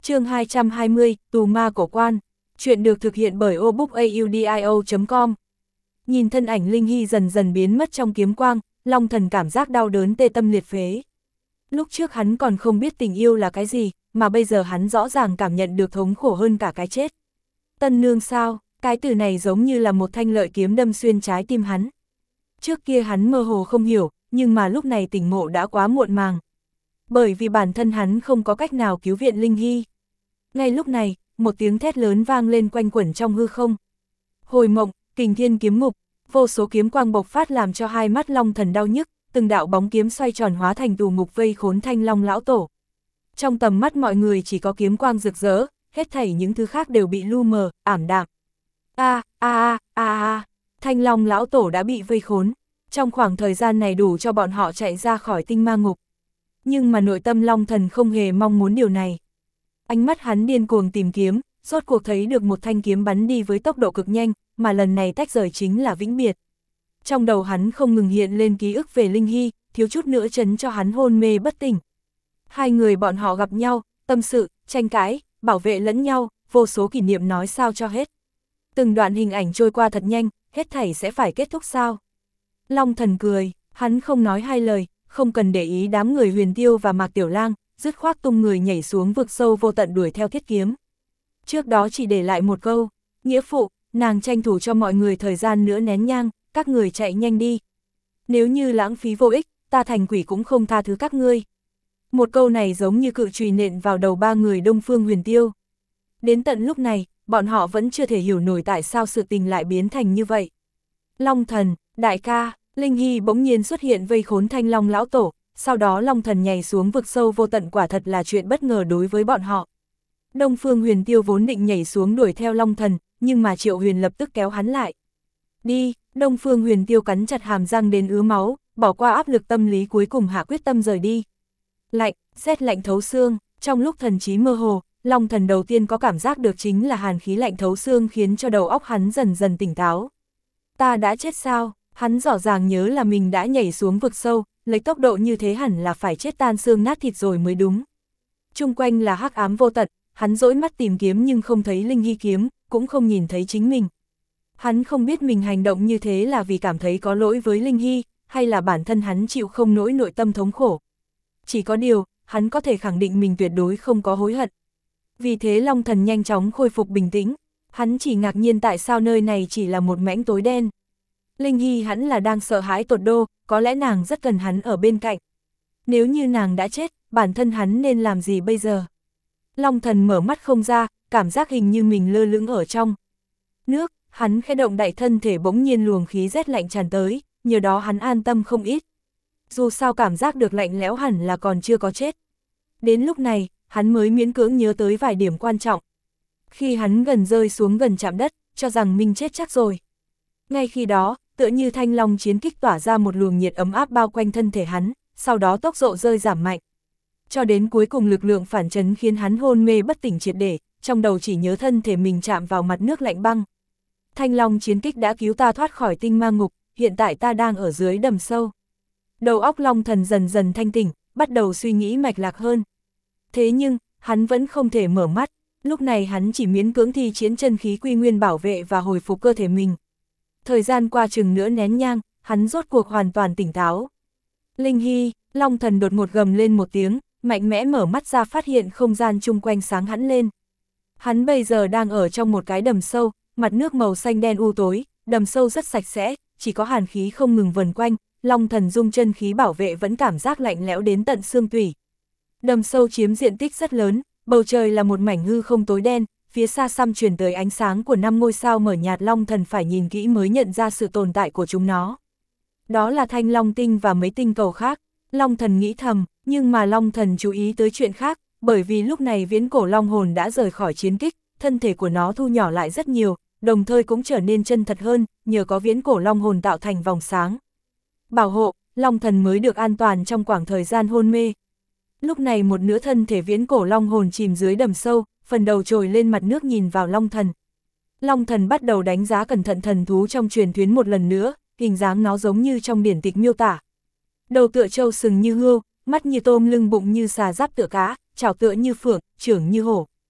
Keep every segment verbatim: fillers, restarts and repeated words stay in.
Chương hai trăm hai mươi, Tù ma cổ quan. Chuyện được thực hiện bởi obookaudio chấm com. Nhìn thân ảnh Linh Hy dần dần biến mất trong kiếm quang, Long Thần cảm giác đau đớn tê tâm liệt phế. Lúc trước hắn còn không biết tình yêu là cái gì, mà bây giờ hắn rõ ràng cảm nhận được thống khổ hơn cả cái chết. Tân nương sao, cái từ này giống như là một thanh lợi kiếm đâm xuyên trái tim hắn. Trước kia hắn mơ hồ không hiểu, nhưng mà lúc này tỉnh ngộ đã quá muộn màng. Bởi vì bản thân hắn không có cách nào cứu viện Linh Hy. Ngay lúc này, một tiếng thét lớn vang lên quanh quẩn trong hư không. Hồi mộng, kình thiên kiếm ngục, vô số kiếm quang bộc phát làm cho hai mắt Long Thần đau nhức, từng đạo bóng kiếm xoay tròn hóa thành tù ngục vây khốn Thanh Long lão tổ. Trong tầm mắt mọi người chỉ có kiếm quang rực rỡ, hết thảy những thứ khác đều bị lu mờ, ảm đạm. A a a a a, Thanh Long lão tổ đã bị vây khốn. Trong khoảng thời gian này đủ cho bọn họ chạy ra khỏi tinh ma ngục. Nhưng mà nội tâm Long Thần không hề mong muốn điều này. Ánh mắt hắn điên cuồng tìm kiếm, rốt cuộc thấy được một thanh kiếm bắn đi với tốc độ cực nhanh, mà lần này tách rời chính là vĩnh biệt. Trong đầu hắn không ngừng hiện lên ký ức về Linh Hy, thiếu chút nữa chấn cho hắn hôn mê bất tỉnh. Hai người bọn họ gặp nhau, tâm sự, tranh cãi, bảo vệ lẫn nhau, vô số kỷ niệm nói sao cho hết. Từng đoạn hình ảnh trôi qua thật nhanh, hết thảy sẽ phải kết thúc sao? Long Thần cười, hắn không nói hai lời, không cần để ý đám người Huyền Tiêu và Mạc Tiểu Lang, dứt khoát tung người nhảy xuống vực sâu vô tận đuổi theo thiết kiếm. Trước đó chỉ để lại một câu, nghĩa phụ, nàng tranh thủ cho mọi người thời gian nữa nén nhang, các người chạy nhanh đi. Nếu như lãng phí vô ích, ta thành quỷ cũng không tha thứ các ngươi. Một câu này giống như cự chùy nện vào đầu ba người Đông Phương Huyền Tiêu. Đến tận lúc này, bọn họ vẫn chưa thể hiểu nổi tại sao sự tình lại biến thành như vậy. Long Thần, đại ca, Linh Hy bỗng nhiên xuất hiện vây khốn Thanh Long lão tổ, sau đó Long Thần nhảy xuống vực sâu vô tận quả thật là chuyện bất ngờ đối với bọn họ. Đông Phương Huyền Tiêu vốn định nhảy xuống đuổi theo Long Thần, nhưng mà Triệu Huyền lập tức kéo hắn lại. Đi, Đông Phương Huyền Tiêu cắn chặt hàm răng đến ứa máu, bỏ qua áp lực tâm lý cuối cùng hạ quyết tâm rời đi. Lạnh, rét lạnh thấu xương, trong lúc thần trí mơ hồ, Long Thần đầu tiên có cảm giác được chính là hàn khí lạnh thấu xương khiến cho đầu óc hắn dần dần tỉnh táo. Ta đã chết sao? Hắn rõ ràng nhớ là mình đã nhảy xuống vực sâu, lấy tốc độ như thế hẳn là phải chết tan xương nát thịt rồi mới đúng. Chung quanh là hắc ám vô tận, hắn dỗi mắt tìm kiếm nhưng không thấy Linh Hy kiếm, cũng không nhìn thấy chính mình. Hắn không biết mình hành động như thế là vì cảm thấy có lỗi với Linh Hy, hay là bản thân hắn chịu không nổi nội tâm thống khổ. Chỉ có điều, hắn có thể khẳng định mình tuyệt đối không có hối hận. Vì thế Long Thần nhanh chóng khôi phục bình tĩnh, hắn chỉ ngạc nhiên tại sao nơi này chỉ là một mảnh tối đen. Linh Hy hắn là đang sợ hãi tột đô, có lẽ nàng rất cần hắn ở bên cạnh. Nếu như nàng đã chết, bản thân hắn nên làm gì bây giờ? Long Thần mở mắt không ra, cảm giác hình như mình lơ lửng ở trong nước, hắn khẽ động đại thân thể bỗng nhiên luồng khí rét lạnh tràn tới, nhờ đó hắn an tâm không ít. Dù sao cảm giác được lạnh lẽo hẳn là còn chưa có chết. Đến lúc này, hắn mới miễn cưỡng nhớ tới vài điểm quan trọng. Khi hắn gần rơi xuống gần chạm đất, cho rằng mình chết chắc rồi. Ngay khi đó, tựa như thanh long chiến kích tỏa ra một luồng nhiệt ấm áp bao quanh thân thể hắn, sau đó tốc độ rơi giảm mạnh. Cho đến cuối cùng lực lượng phản chấn khiến hắn hôn mê bất tỉnh triệt để, trong đầu chỉ nhớ thân thể mình chạm vào mặt nước lạnh băng. Thanh long chiến kích đã cứu ta thoát khỏi tinh ma ngục, hiện tại ta đang ở dưới đầm sâu. Đầu óc Long Thần dần dần thanh tỉnh, bắt đầu suy nghĩ mạch lạc hơn. Thế nhưng, hắn vẫn không thể mở mắt, lúc này hắn chỉ miễn cưỡng thi chiến chân khí quy nguyên bảo vệ và hồi phục cơ thể mình. Thời gian qua chừng nữa nén nhang, hắn rốt cuộc hoàn toàn tỉnh táo. Linh Hy, Long Thần đột ngột gầm lên một tiếng, mạnh mẽ mở mắt ra phát hiện không gian chung quanh sáng hẳn lên. Hắn bây giờ đang ở trong một cái đầm sâu, mặt nước màu xanh đen u tối, đầm sâu rất sạch sẽ, chỉ có hàn khí không ngừng vần quanh, Long Thần dung chân khí bảo vệ vẫn cảm giác lạnh lẽo đến tận xương tủy. Đầm sâu chiếm diện tích rất lớn, bầu trời là một mảnh hư không tối đen, phía xa xăm truyền tới ánh sáng của năm ngôi sao mở nhạt. Long Thần phải nhìn kỹ mới nhận ra sự tồn tại của chúng nó. Đó là Thanh Long tinh và mấy tinh cầu khác. Long Thần nghĩ thầm, nhưng mà Long Thần chú ý tới chuyện khác, bởi vì lúc này viễn cổ long hồn đã rời khỏi chiến kích, thân thể của nó thu nhỏ lại rất nhiều, đồng thời cũng trở nên chân thật hơn, nhờ có viễn cổ long hồn tạo thành vòng sáng. Bảo hộ, Long Thần mới được an toàn trong khoảng thời gian hôn mê. Lúc này một nửa thân thể viễn cổ long hồn chìm dưới đầm sâu, phần đầu trồi lên mặt nước nhìn vào Long Thần. Long Thần bắt đầu đánh giá cẩn thận thần thú trong truyền thuyết một lần nữa, hình dáng nó giống như trong điển tịch miêu tả. Đầu tựa trâu sừng như hươu, mắt như tôm, lưng bụng như xà, giáp tựa cá, chảo tựa như phượng, chưởng như hổ.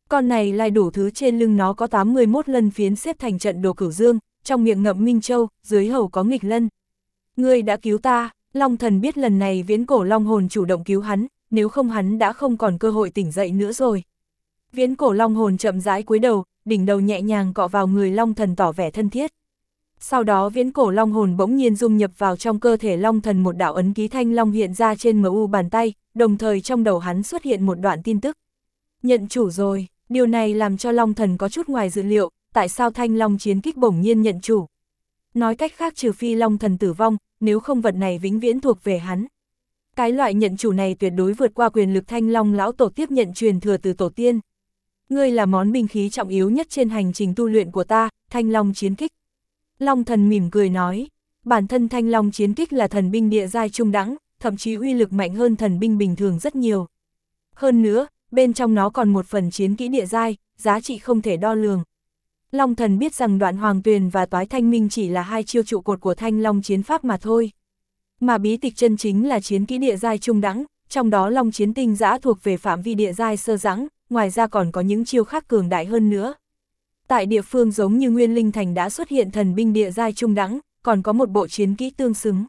Con này lai đủ thứ, trên lưng nó có tám mươi mốt lân phiến xếp thành trận đồ cửu dương, trong miệng ngậm minh châu, dưới hầu có nghịch lân. Ngươi đã cứu ta, Long Thần biết lần này viễn cổ long hồn chủ động cứu hắn, nếu không hắn đã không còn cơ hội tỉnh dậy nữa rồi. Viễn cổ long hồn chậm rãi cúi đầu, đỉnh đầu nhẹ nhàng cọ vào người Long Thần tỏ vẻ thân thiết. Sau đó viễn cổ long hồn bỗng nhiên dung nhập vào trong cơ thể Long Thần, một đạo ấn ký thanh long hiện ra trên em u bàn tay, đồng thời trong đầu hắn xuất hiện một đoạn tin tức. Nhận chủ rồi, điều này làm cho Long Thần có chút ngoài dự liệu, tại sao thanh long chiến kích bỗng nhiên nhận chủ. Nói cách khác, trừ phi Long Thần tử vong, nếu không vật này vĩnh viễn thuộc về hắn. Cái loại nhận chủ này tuyệt đối vượt qua quyền lực thanh long lão tổ tiếp nhận truyền thừa từ tổ tiên. Ngươi là món binh khí trọng yếu nhất trên hành trình tu luyện của ta, thanh long chiến kích. Long Thần mỉm cười nói, bản thân thanh long chiến kích là thần binh địa giai trung đẳng, thậm chí uy lực mạnh hơn thần binh bình thường rất nhiều. Hơn nữa, bên trong nó còn một phần chiến kỹ địa giai, giá trị không thể đo lường. Long Thần biết rằng Đoạn Hoàng Tuyền và Toái Thanh Minh chỉ là hai chiêu trụ cột của thanh long chiến pháp mà thôi. Mà bí tịch chân chính là chiến kỹ địa giai trung đẳng, trong đó long chiến tinh giã thuộc về phạm vi địa giai sơ đẳng, ngoài ra còn có những chiêu khác cường đại hơn nữa. Tại địa phương giống như Nguyên Linh Thành đã xuất hiện thần binh địa giai trung đẳng, còn có một bộ chiến kỹ tương xứng.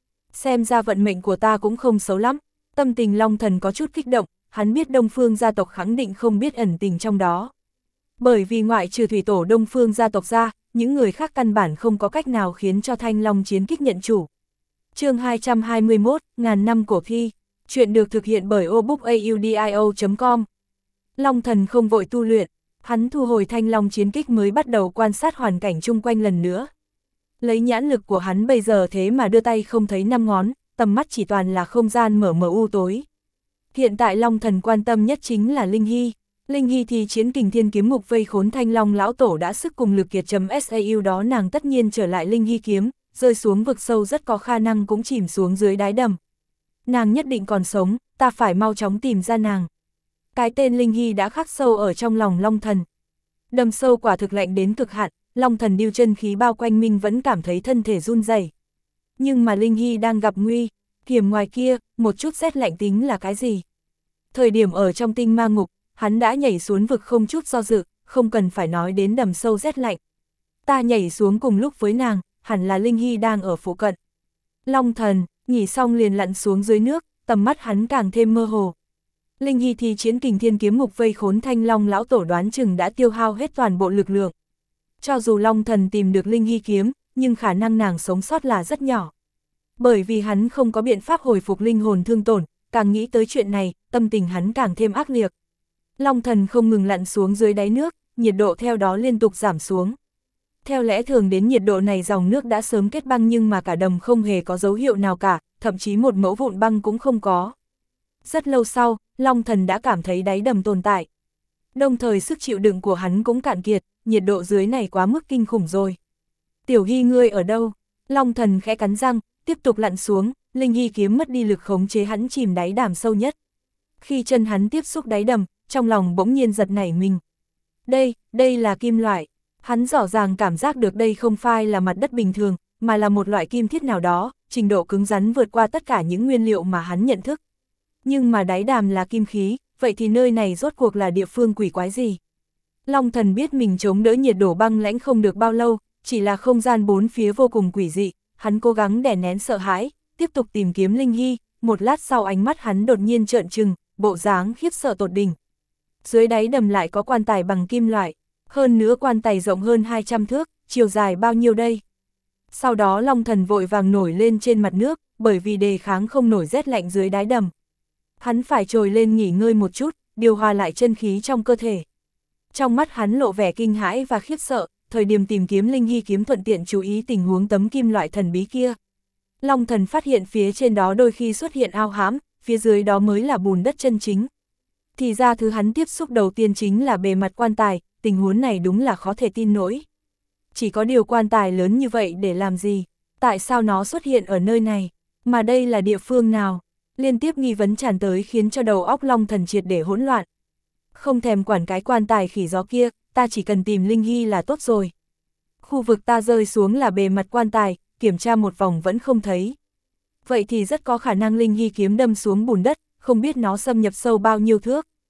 Xem ra vận mệnh của ta cũng không xấu lắm, tâm tình Long Thần có chút kích động, hắn biết Đông Phương gia tộc khẳng định không biết ẩn tình trong đó. Bởi vì ngoại trừ thủy tổ Đông Phương gia tộc ra, những người khác căn bản không có cách nào khiến cho thanh long chiến kích nhận chủ. Chương hai trăm hai mươi mốt, ngàn năm cổ thi, chuyện được thực hiện bởi obookaudio chấm com. Long Thần không vội tu luyện, hắn thu hồi thanh long chiến kích mới bắt đầu quan sát hoàn cảnh chung quanh lần nữa. Lấy nhãn lực của hắn bây giờ thế mà đưa tay không thấy năm ngón, tầm mắt chỉ toàn là không gian mở mờ u tối. Hiện tại Long Thần quan tâm nhất chính là Linh Hy. Linh Hy thì chiến kình thiên kiếm mục vây khốn thanh long lão tổ đã sức cùng lực kiệt chấm sau đó nàng tất nhiên trở lại Linh Hy kiếm, rơi xuống vực sâu rất có khả năng cũng chìm xuống dưới đáy đầm. Nàng nhất định còn sống, ta phải mau chóng tìm ra nàng. Cái tên Linh Hy đã khắc sâu ở trong lòng Long Thần. Đầm sâu quả thực lạnh đến cực hạn, Long Thần điêu chân khí bao quanh mình vẫn cảm thấy thân thể run rẩy. Nhưng mà Linh Hy đang gặp nguy hiểm ngoài kia, một chút rét lạnh tính là cái gì? Thời điểm ở trong tinh ma ngục, hắn đã nhảy xuống vực không chút do dự, không cần phải nói đến đầm sâu rét lạnh. Ta nhảy xuống cùng lúc với nàng, hẳn là Linh Hy đang ở phụ cận. Long Thần, nghỉ xong liền lặn xuống dưới nước, tầm mắt hắn càng thêm mơ hồ. Linh Hy thì chiến kình thiên kiếm mục vây khốn thanh long lão tổ đoán chừng đã tiêu hao hết toàn bộ lực lượng. Cho dù Long Thần tìm được Linh Hy kiếm, nhưng khả năng nàng sống sót là rất nhỏ. Bởi vì hắn không có biện pháp hồi phục linh hồn thương tổn, càng nghĩ tới chuyện này, tâm tình hắn càng thêm ác liệt. Long Thần không ngừng lặn xuống dưới đáy nước, nhiệt độ theo đó liên tục giảm xuống. Theo lẽ thường đến nhiệt độ này dòng nước đã sớm kết băng, nhưng mà cả đầm không hề có dấu hiệu nào cả, thậm chí một mẫu vụn băng cũng không có. Rất lâu sau, Long Thần đã cảm thấy đáy đầm tồn tại. Đồng thời sức chịu đựng của hắn cũng cạn kiệt, nhiệt độ dưới này quá mức kinh khủng rồi. Tiểu Hy ngươi ở đâu? Long Thần khẽ cắn răng, tiếp tục lặn xuống, Linh Hy kiếm mất đi lực khống chế hắn chìm đáy đàm sâu nhất. Khi chân hắn tiếp xúc đáy đầm, trong lòng bỗng nhiên giật nảy mình. Đây, đây là kim loại. Hắn rõ ràng cảm giác được đây không phải là mặt đất bình thường, mà là một loại kim thiết nào đó, trình độ cứng rắn vượt qua tất cả những nguyên liệu mà hắn nhận thức. Nhưng mà đáy đàm là kim khí, vậy thì nơi này rốt cuộc là địa phương quỷ quái gì? Long Thần biết mình chống đỡ nhiệt độ băng lãnh không được bao lâu, chỉ là không gian bốn phía vô cùng quỷ dị, hắn cố gắng đè nén sợ hãi, tiếp tục tìm kiếm Linh Hy, một lát sau ánh mắt hắn đột nhiên trợn trừng, bộ dáng khiếp sợ tột đỉnh. Dưới đáy đầm lại có quan tài bằng kim loại, hơn nữa quan tài rộng hơn hai trăm thước, chiều dài bao nhiêu đây? Sau đó Long Thần vội vàng nổi lên trên mặt nước, bởi vì đề kháng không nổi rét lạnh dưới đáy đầm. Hắn phải trồi lên nghỉ ngơi một chút, điều hòa lại chân khí trong cơ thể. Trong mắt hắn lộ vẻ kinh hãi và khiếp sợ, thời điểm tìm kiếm Linh Hy kiếm thuận tiện chú ý tình huống tấm kim loại thần bí kia. Long Thần phát hiện phía trên đó đôi khi xuất hiện ao hãm, phía dưới đó mới là bùn đất chân chính. Thì ra thứ hắn tiếp xúc đầu tiên chính là bề mặt quan tài, tình huống này đúng là khó thể tin nổi. Chỉ có điều quan tài lớn như vậy để làm gì? Tại sao nó xuất hiện ở nơi này? Mà đây là địa phương nào? Liên tiếp nghi vấn tràn tới khiến cho đầu óc Long Thần triệt để hỗn loạn. Không thèm quản cái quan tài khỉ gió kia, ta chỉ cần tìm Linh Hy là tốt rồi. Khu vực ta rơi xuống là bề mặt quan tài, kiểm tra một vòng vẫn không thấy. Vậy thì rất có khả năng Linh Hy kiếm đâm xuống bùn đất, không biết nó xâm nhập sâu bao nhiêu thước.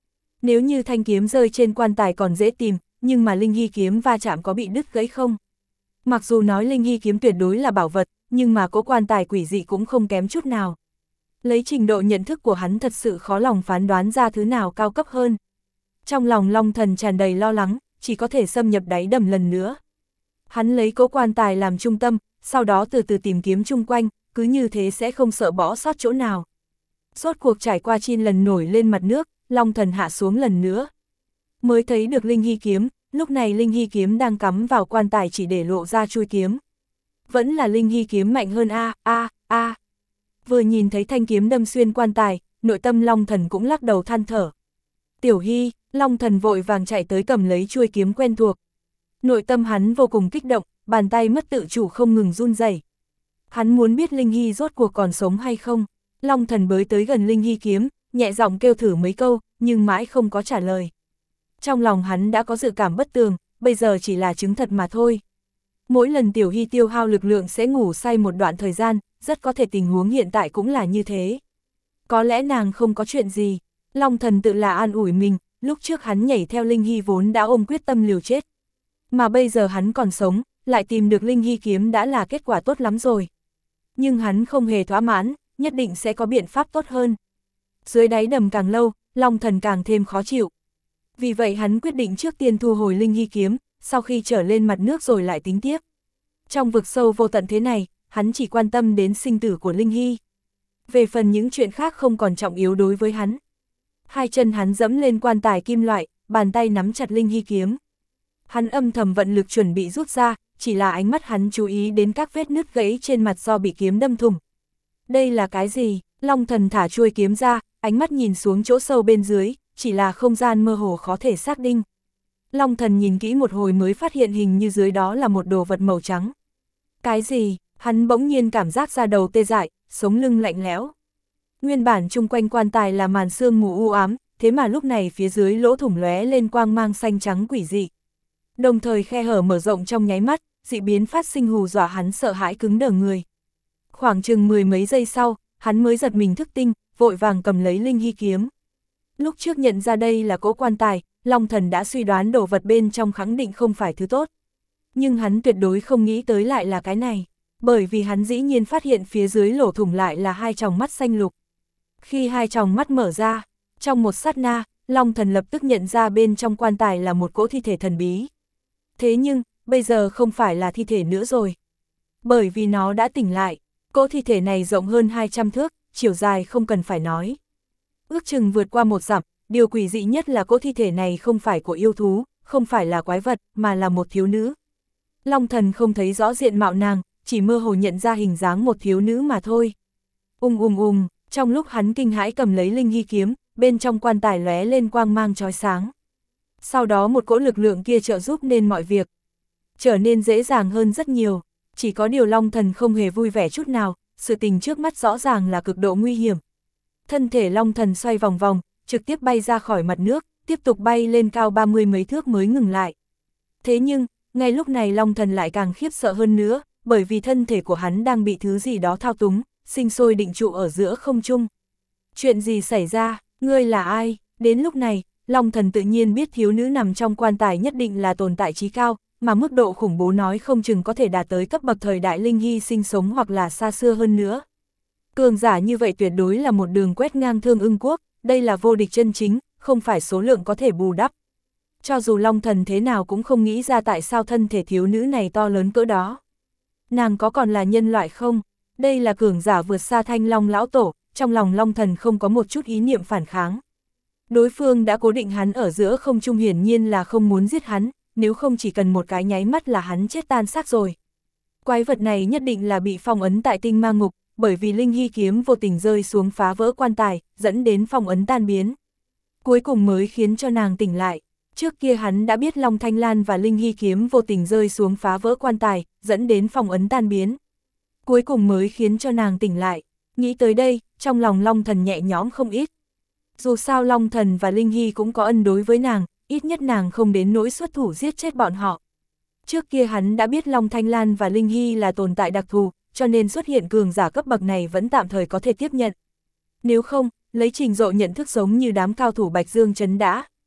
Nếu như thanh kiếm rơi trên quan tài còn dễ tìm, nhưng mà linh hy kiếm va chạm có bị đứt gãy không? Mặc dù nói linh hy kiếm tuyệt đối là bảo vật, nhưng mà cỗ quan tài quỷ dị cũng không kém chút nào. Lấy trình độ nhận thức của hắn thật sự khó lòng phán đoán ra thứ nào cao cấp hơn. Trong lòng Long Thần tràn đầy lo lắng, chỉ có thể xâm nhập đáy đầm lần nữa. Hắn lấy cỗ quan tài làm trung tâm, sau đó từ từ tìm kiếm chung quanh, cứ như thế sẽ không sợ bỏ sót chỗ nào. Rốt cuộc trải qua chín lần nổi lên mặt nước, Long Thần hạ xuống lần nữa. Mới thấy được linh hy kiếm, lúc này linh hy kiếm đang cắm vào quan tài chỉ để lộ ra chuôi kiếm. Vẫn là linh hy kiếm mạnh hơn a a a. Vừa nhìn thấy thanh kiếm đâm xuyên quan tài, nội tâm Long Thần cũng lắc đầu than thở. Tiểu Hy, Long Thần vội vàng chạy tới cầm lấy chuôi kiếm quen thuộc. Nội tâm hắn vô cùng kích động, bàn tay mất tự chủ không ngừng run rẩy. Hắn muốn biết Linh Hy rốt cuộc còn sống hay không. Long Thần bới tới gần Linh Hy kiếm, nhẹ giọng kêu thử mấy câu, nhưng mãi không có trả lời. Trong lòng hắn đã có dự cảm bất tường, bây giờ chỉ là chứng thật mà thôi. Mỗi lần Tiểu Hy tiêu hao lực lượng sẽ ngủ say một đoạn thời gian, rất có thể tình huống hiện tại cũng là như thế. Có lẽ nàng không có chuyện gì. Long Thần tự là an ủi mình, lúc trước hắn nhảy theo Linh Hy vốn đã ôm quyết tâm liều chết. Mà bây giờ hắn còn sống, lại tìm được Linh Hy kiếm đã là kết quả tốt lắm rồi. Nhưng hắn không hề thỏa mãn, nhất định sẽ có biện pháp tốt hơn. Dưới đáy đầm càng lâu, Long Thần càng thêm khó chịu. Vì vậy hắn quyết định trước tiên thu hồi Linh Hy kiếm, sau khi trở lên mặt nước rồi lại tính tiếp. Trong vực sâu vô tận thế này, hắn chỉ quan tâm đến sinh tử của Linh Hy. Về phần những chuyện khác không còn trọng yếu đối với hắn. Hai chân hắn dẫm lên quan tài kim loại, bàn tay nắm chặt Linh Hy kiếm. Hắn âm thầm vận lực chuẩn bị rút ra, chỉ là ánh mắt hắn chú ý đến các vết nứt gãy trên mặt do bị kiếm đâm thủng. Đây là cái gì? Long Thần thả chuôi kiếm ra, ánh mắt nhìn xuống chỗ sâu bên dưới, chỉ là không gian mơ hồ khó thể xác định. Long Thần nhìn kỹ một hồi mới phát hiện hình như dưới đó là một đồ vật màu trắng. Cái gì? Hắn bỗng nhiên cảm giác da đầu tê dại, sống lưng lạnh lẽo. Nguyên bản chung quanh quan tài là màn sương mù u ám, thế mà lúc này phía dưới lỗ thủng lóe lên quang mang xanh trắng quỷ dị. Đồng thời khe hở mở rộng trong nháy mắt, dị biến phát sinh hù dọa hắn sợ hãi cứng đờ người. Khoảng chừng mười mấy giây sau, hắn mới giật mình thức tinh, vội vàng cầm lấy Linh Hy kiếm. Lúc trước nhận ra đây là cỗ quan tài, Long Thần đã suy đoán đồ vật bên trong khẳng định không phải thứ tốt. Nhưng hắn tuyệt đối không nghĩ tới lại là cái này, bởi vì hắn dĩ nhiên phát hiện phía dưới lỗ thủng lại là hai tròng mắt xanh lục. Khi hai tròng mắt mở ra, trong một sát na, Long Thần lập tức nhận ra bên trong quan tài là một cỗ thi thể thần bí. Thế nhưng, bây giờ không phải là thi thể nữa rồi. Bởi vì nó đã tỉnh lại, cỗ thi thể này rộng hơn hai trăm thước, chiều dài không cần phải nói. Ước chừng vượt qua một dặm, điều quỷ dị nhất là cỗ thi thể này không phải của yêu thú, không phải là quái vật, mà là một thiếu nữ. Long Thần không thấy rõ diện mạo nàng, chỉ mơ hồ nhận ra hình dáng một thiếu nữ mà thôi. Ung ung ung, trong lúc hắn kinh hãi cầm lấy Linh Hy kiếm, bên trong quan tài lóe lên quang mang chói sáng. Sau đó một cỗ lực lượng kia trợ giúp nên mọi việc trở nên dễ dàng hơn rất nhiều. Chỉ có điều Long Thần không hề vui vẻ chút nào, sự tình trước mắt rõ ràng là cực độ nguy hiểm. Thân thể Long Thần xoay vòng vòng, trực tiếp bay ra khỏi mặt nước, tiếp tục bay lên cao ba mươi mấy thước mới ngừng lại. Thế nhưng, ngay lúc này Long Thần lại càng khiếp sợ hơn nữa, bởi vì thân thể của hắn đang bị thứ gì đó thao túng, sinh sôi định trụ ở giữa không trung. Chuyện gì xảy ra? Ngươi là ai? Đến lúc này, Long Thần tự nhiên biết thiếu nữ nằm trong quan tài nhất định là tồn tại trí cao, mà mức độ khủng bố nói không chừng có thể đạt tới cấp bậc thời đại Linh Hy sinh sống hoặc là xa xưa hơn nữa. Cường giả như vậy tuyệt đối là một đường quét ngang Thương Ưng Quốc, đây là vô địch chân chính, không phải số lượng có thể bù đắp. Cho dù Long Thần thế nào cũng không nghĩ ra tại sao thân thể thiếu nữ này to lớn cỡ đó. Nàng có còn là nhân loại không? Đây là cường giả vượt xa Thanh Long lão tổ, trong lòng Long Thần không có một chút ý niệm phản kháng. Đối phương đã cố định hắn ở giữa không trung, hiển nhiên là không muốn giết hắn, nếu không chỉ cần một cái nháy mắt là hắn chết tan xác rồi. Quái vật này nhất định là bị phong ấn tại tinh ma ngục, bởi vì Linh Hy kiếm vô tình rơi xuống phá vỡ quan tài, dẫn đến phong ấn tan biến. Cuối cùng mới khiến cho nàng tỉnh lại. Trước kia hắn đã biết Long Thanh Lan và Linh Hy kiếm vô tình rơi xuống phá vỡ quan tài, dẫn đến phong ấn tan biến. Cuối cùng mới khiến cho nàng tỉnh lại. Nghĩ tới đây, trong lòng Long Thần nhẹ nhõm không ít. Dù sao Long Thần và Linh Hy cũng có ân đối với nàng, ít nhất nàng không đến nỗi xuất thủ giết chết bọn họ. Trước kia hắn đã biết Long Thanh Lan và Linh Hy là tồn tại đặc thù, cho nên xuất hiện cường giả cấp bậc này vẫn tạm thời có thể tiếp nhận. Nếu không, lấy trình độ nhận thức giống như đám cao thủ Bạch Dương Trấn đã,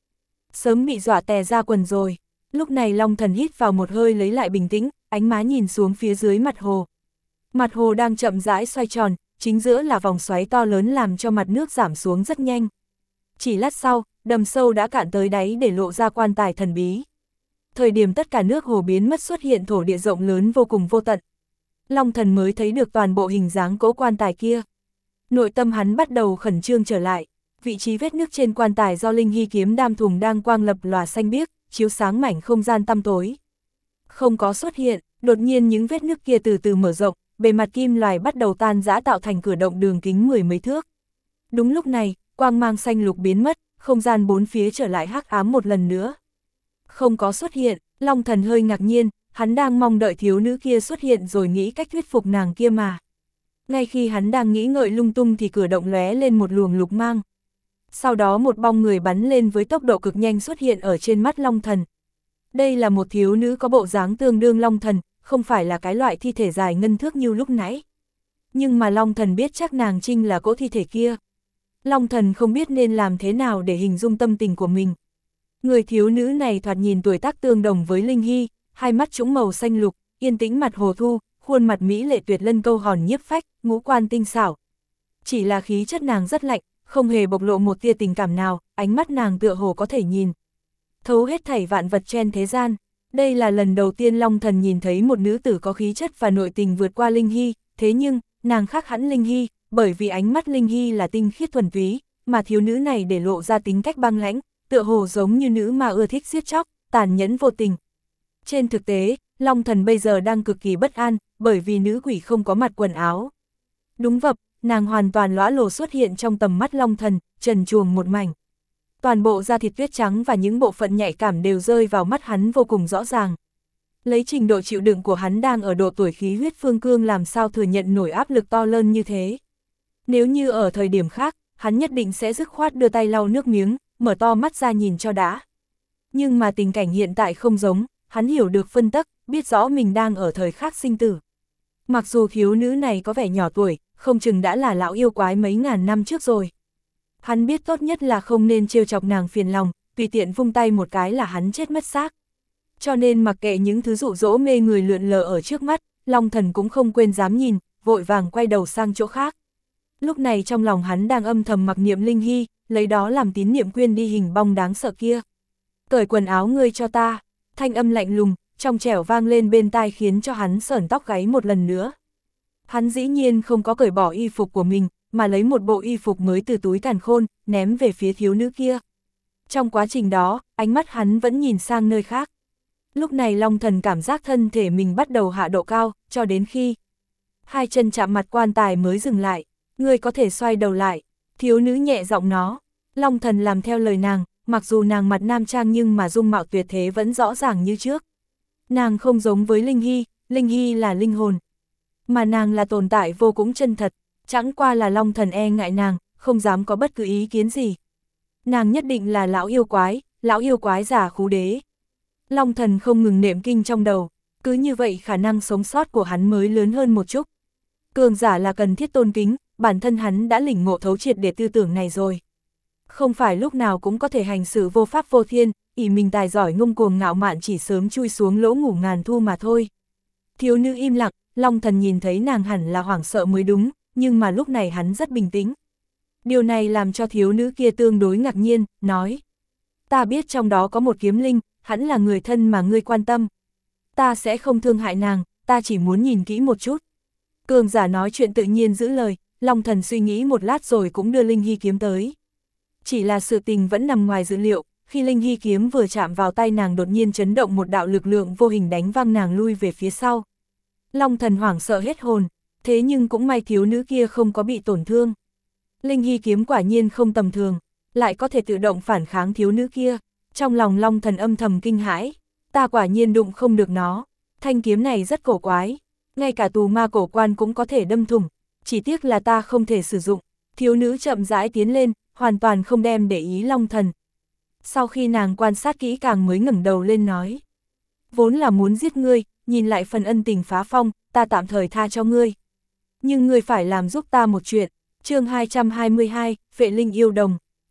sớm bị dọa tè ra quần rồi. Lúc này Long Thần hít vào một hơi lấy lại bình tĩnh, ánh má nhìn xuống phía dưới mặt hồ. Mặt hồ đang chậm rãi xoay tròn, chính giữa là vòng xoáy to lớn làm cho mặt nước giảm xuống rất nhanh. Chỉ lát sau, đầm sâu đã cạn tới đáy để lộ ra quan tài thần bí. Thời điểm tất cả nước hồ biến mất xuất hiện thổ địa rộng lớn vô cùng vô tận. Long Thần mới thấy được toàn bộ hình dáng cỗ quan tài kia. Nội tâm hắn bắt đầu khẩn trương trở lại. Vị trí vết nứt trên quan tài do linh hy kiếm đam thùng đang quang lập lòa xanh biếc, chiếu sáng mảnh không gian tăm tối. Không có xuất hiện, đột nhiên những vết nứt kia từ từ mở rộng, bề mặt kim loài bắt đầu tan rã tạo thành cửa động đường kính mười mấy thước. Đúng lúc này, quang mang xanh lục biến mất, không gian bốn phía trở lại hắc ám một lần nữa. Không có xuất hiện, Long Thần hơi ngạc nhiên, hắn đang mong đợi thiếu nữ kia xuất hiện rồi nghĩ cách thuyết phục nàng kia mà. Ngay khi hắn đang nghĩ ngợi lung tung thì cửa động lóe lên một luồng lục mang. Sau đó một bóng người bắn lên với tốc độ cực nhanh xuất hiện ở trên mắt Long Thần. Đây là một thiếu nữ có bộ dáng tương đương Long Thần, không phải là cái loại thi thể dài ngân thước như lúc nãy. Nhưng mà Long Thần biết chắc nàng chính là cỗ thi thể kia. Long Thần không biết nên làm thế nào để hình dung tâm tình của mình. Người thiếu nữ này thoạt nhìn tuổi tác tương đồng với Linh Hy, hai mắt trũng màu xanh lục, yên tĩnh mặt hồ thu, khuôn mặt mỹ lệ tuyệt lân câu hòn nhiếp phách, ngũ quan tinh xảo. Chỉ là khí chất nàng rất lạnh, không hề bộc lộ một tia tình cảm nào, ánh mắt nàng tựa hồ có thể nhìn thấu hết thảy vạn vật trên thế gian. Đây là lần đầu tiên Long Thần nhìn thấy một nữ tử có khí chất và nội tình vượt qua Linh Hy, thế nhưng, nàng khác hẳn Linh Hy, bởi vì ánh mắt Linh Hy là tinh khiết thuần túy, mà thiếu nữ này để lộ ra tính cách băng lãnh, tựa hồ giống như nữ mà ưa thích giết chóc, tàn nhẫn vô tình. Trên thực tế, Long Thần bây giờ đang cực kỳ bất an, bởi vì nữ quỷ không có mặc quần áo. Đúng vậy, nàng hoàn toàn lõa lồ xuất hiện trong tầm mắt Long Thần, trần truồng một mảnh. Toàn bộ da thịt tuyết trắng và những bộ phận nhạy cảm đều rơi vào mắt hắn vô cùng rõ ràng. Lấy trình độ chịu đựng của hắn đang ở độ tuổi khí huyết phương cương làm sao thừa nhận nổi áp lực to lớn như thế. Nếu như ở thời điểm khác, hắn nhất định sẽ dứt khoát đưa tay lau nước miếng, mở to mắt ra nhìn cho đã. Nhưng mà tình cảnh hiện tại không giống, hắn hiểu được phân tắc, biết rõ mình đang ở thời khắc sinh tử. Mặc dù thiếu nữ này có vẻ nhỏ tuổi, không chừng đã là lão yêu quái mấy ngàn năm trước rồi. Hắn biết tốt nhất là không nên trêu chọc nàng phiền lòng, tùy tiện vung tay một cái là hắn chết mất xác. Cho nên mặc kệ những thứ dụ dỗ mê người lượn lờ ở trước mắt, Long Thần cũng không quên dám nhìn, vội vàng quay đầu sang chỗ khác. Lúc này trong lòng hắn đang âm thầm mặc niệm Linh Hy, lấy đó làm tín niệm quyên đi hình bong đáng sợ kia. Cởi quần áo ngươi cho ta, thanh âm lạnh lùng, trong trẻo vang lên bên tai khiến cho hắn sởn tóc gáy một lần nữa. Hắn dĩ nhiên không có cởi bỏ y phục của mình, mà lấy một bộ y phục mới từ túi càn khôn, ném về phía thiếu nữ kia. Trong quá trình đó, ánh mắt hắn vẫn nhìn sang nơi khác. Lúc này Long Thần cảm giác thân thể mình bắt đầu hạ độ cao, cho đến khi hai chân chạm mặt quan tài mới dừng lại. Ngươi có thể xoay đầu lại, thiếu nữ nhẹ giọng nó. Long Thần làm theo lời nàng, mặc dù nàng mặt nam trang nhưng mà dung mạo tuyệt thế vẫn rõ ràng như trước. Nàng không giống với Linh Hy, Linh Hy là linh hồn. Mà nàng là tồn tại vô cùng chân thật, chẳng qua là Long Thần e ngại nàng, không dám có bất cứ ý kiến gì. Nàng nhất định là lão yêu quái, lão yêu quái giả khú đế. Long Thần không ngừng niệm kinh trong đầu, cứ như vậy khả năng sống sót của hắn mới lớn hơn một chút. Cường giả là cần thiết tôn kính, bản thân hắn đã lĩnh ngộ thấu triệt để tư tưởng này rồi. Không phải lúc nào cũng có thể hành xử vô pháp vô thiên, ỷ mình tài giỏi ngông cuồng ngạo mạn chỉ sớm chui xuống lỗ ngủ ngàn thu mà thôi. Thiếu nữ im lặng, Long Thần nhìn thấy nàng hẳn là hoảng sợ mới đúng, nhưng mà lúc này hắn rất bình tĩnh. Điều này làm cho thiếu nữ kia tương đối ngạc nhiên, nói: ta biết trong đó có một kiếm linh, hắn là người thân mà ngươi quan tâm. Ta sẽ không thương hại nàng, ta chỉ muốn nhìn kỹ một chút. Cường giả nói chuyện tự nhiên giữ lời, Long Thần suy nghĩ một lát rồi cũng đưa Linh Hy kiếm tới. Chỉ là sự tình vẫn nằm ngoài dự liệu, khi Linh Hy kiếm vừa chạm vào tay nàng đột nhiên chấn động một đạo lực lượng vô hình đánh văng nàng lui về phía sau. Long Thần hoảng sợ hết hồn, thế nhưng cũng may thiếu nữ kia không có bị tổn thương. Linh Hy kiếm quả nhiên không tầm thường, lại có thể tự động phản kháng thiếu nữ kia. Trong lòng Long Thần âm thầm kinh hãi, ta quả nhiên đụng không được nó, thanh kiếm này rất cổ quái, ngay cả tù ma cổ quan cũng có thể đâm thủng, chỉ tiếc là ta không thể sử dụng. Thiếu nữ chậm rãi tiến lên, hoàn toàn không đem để ý Long Thần. Sau khi nàng quan sát kỹ càng mới ngẩng đầu lên nói: vốn là muốn giết ngươi, nhìn lại phần ân tình phá phong, ta tạm thời tha cho ngươi. Nhưng ngươi phải làm giúp ta một chuyện. Chương hai trăm hai mươi hai, Phệ Linh yêu đồng.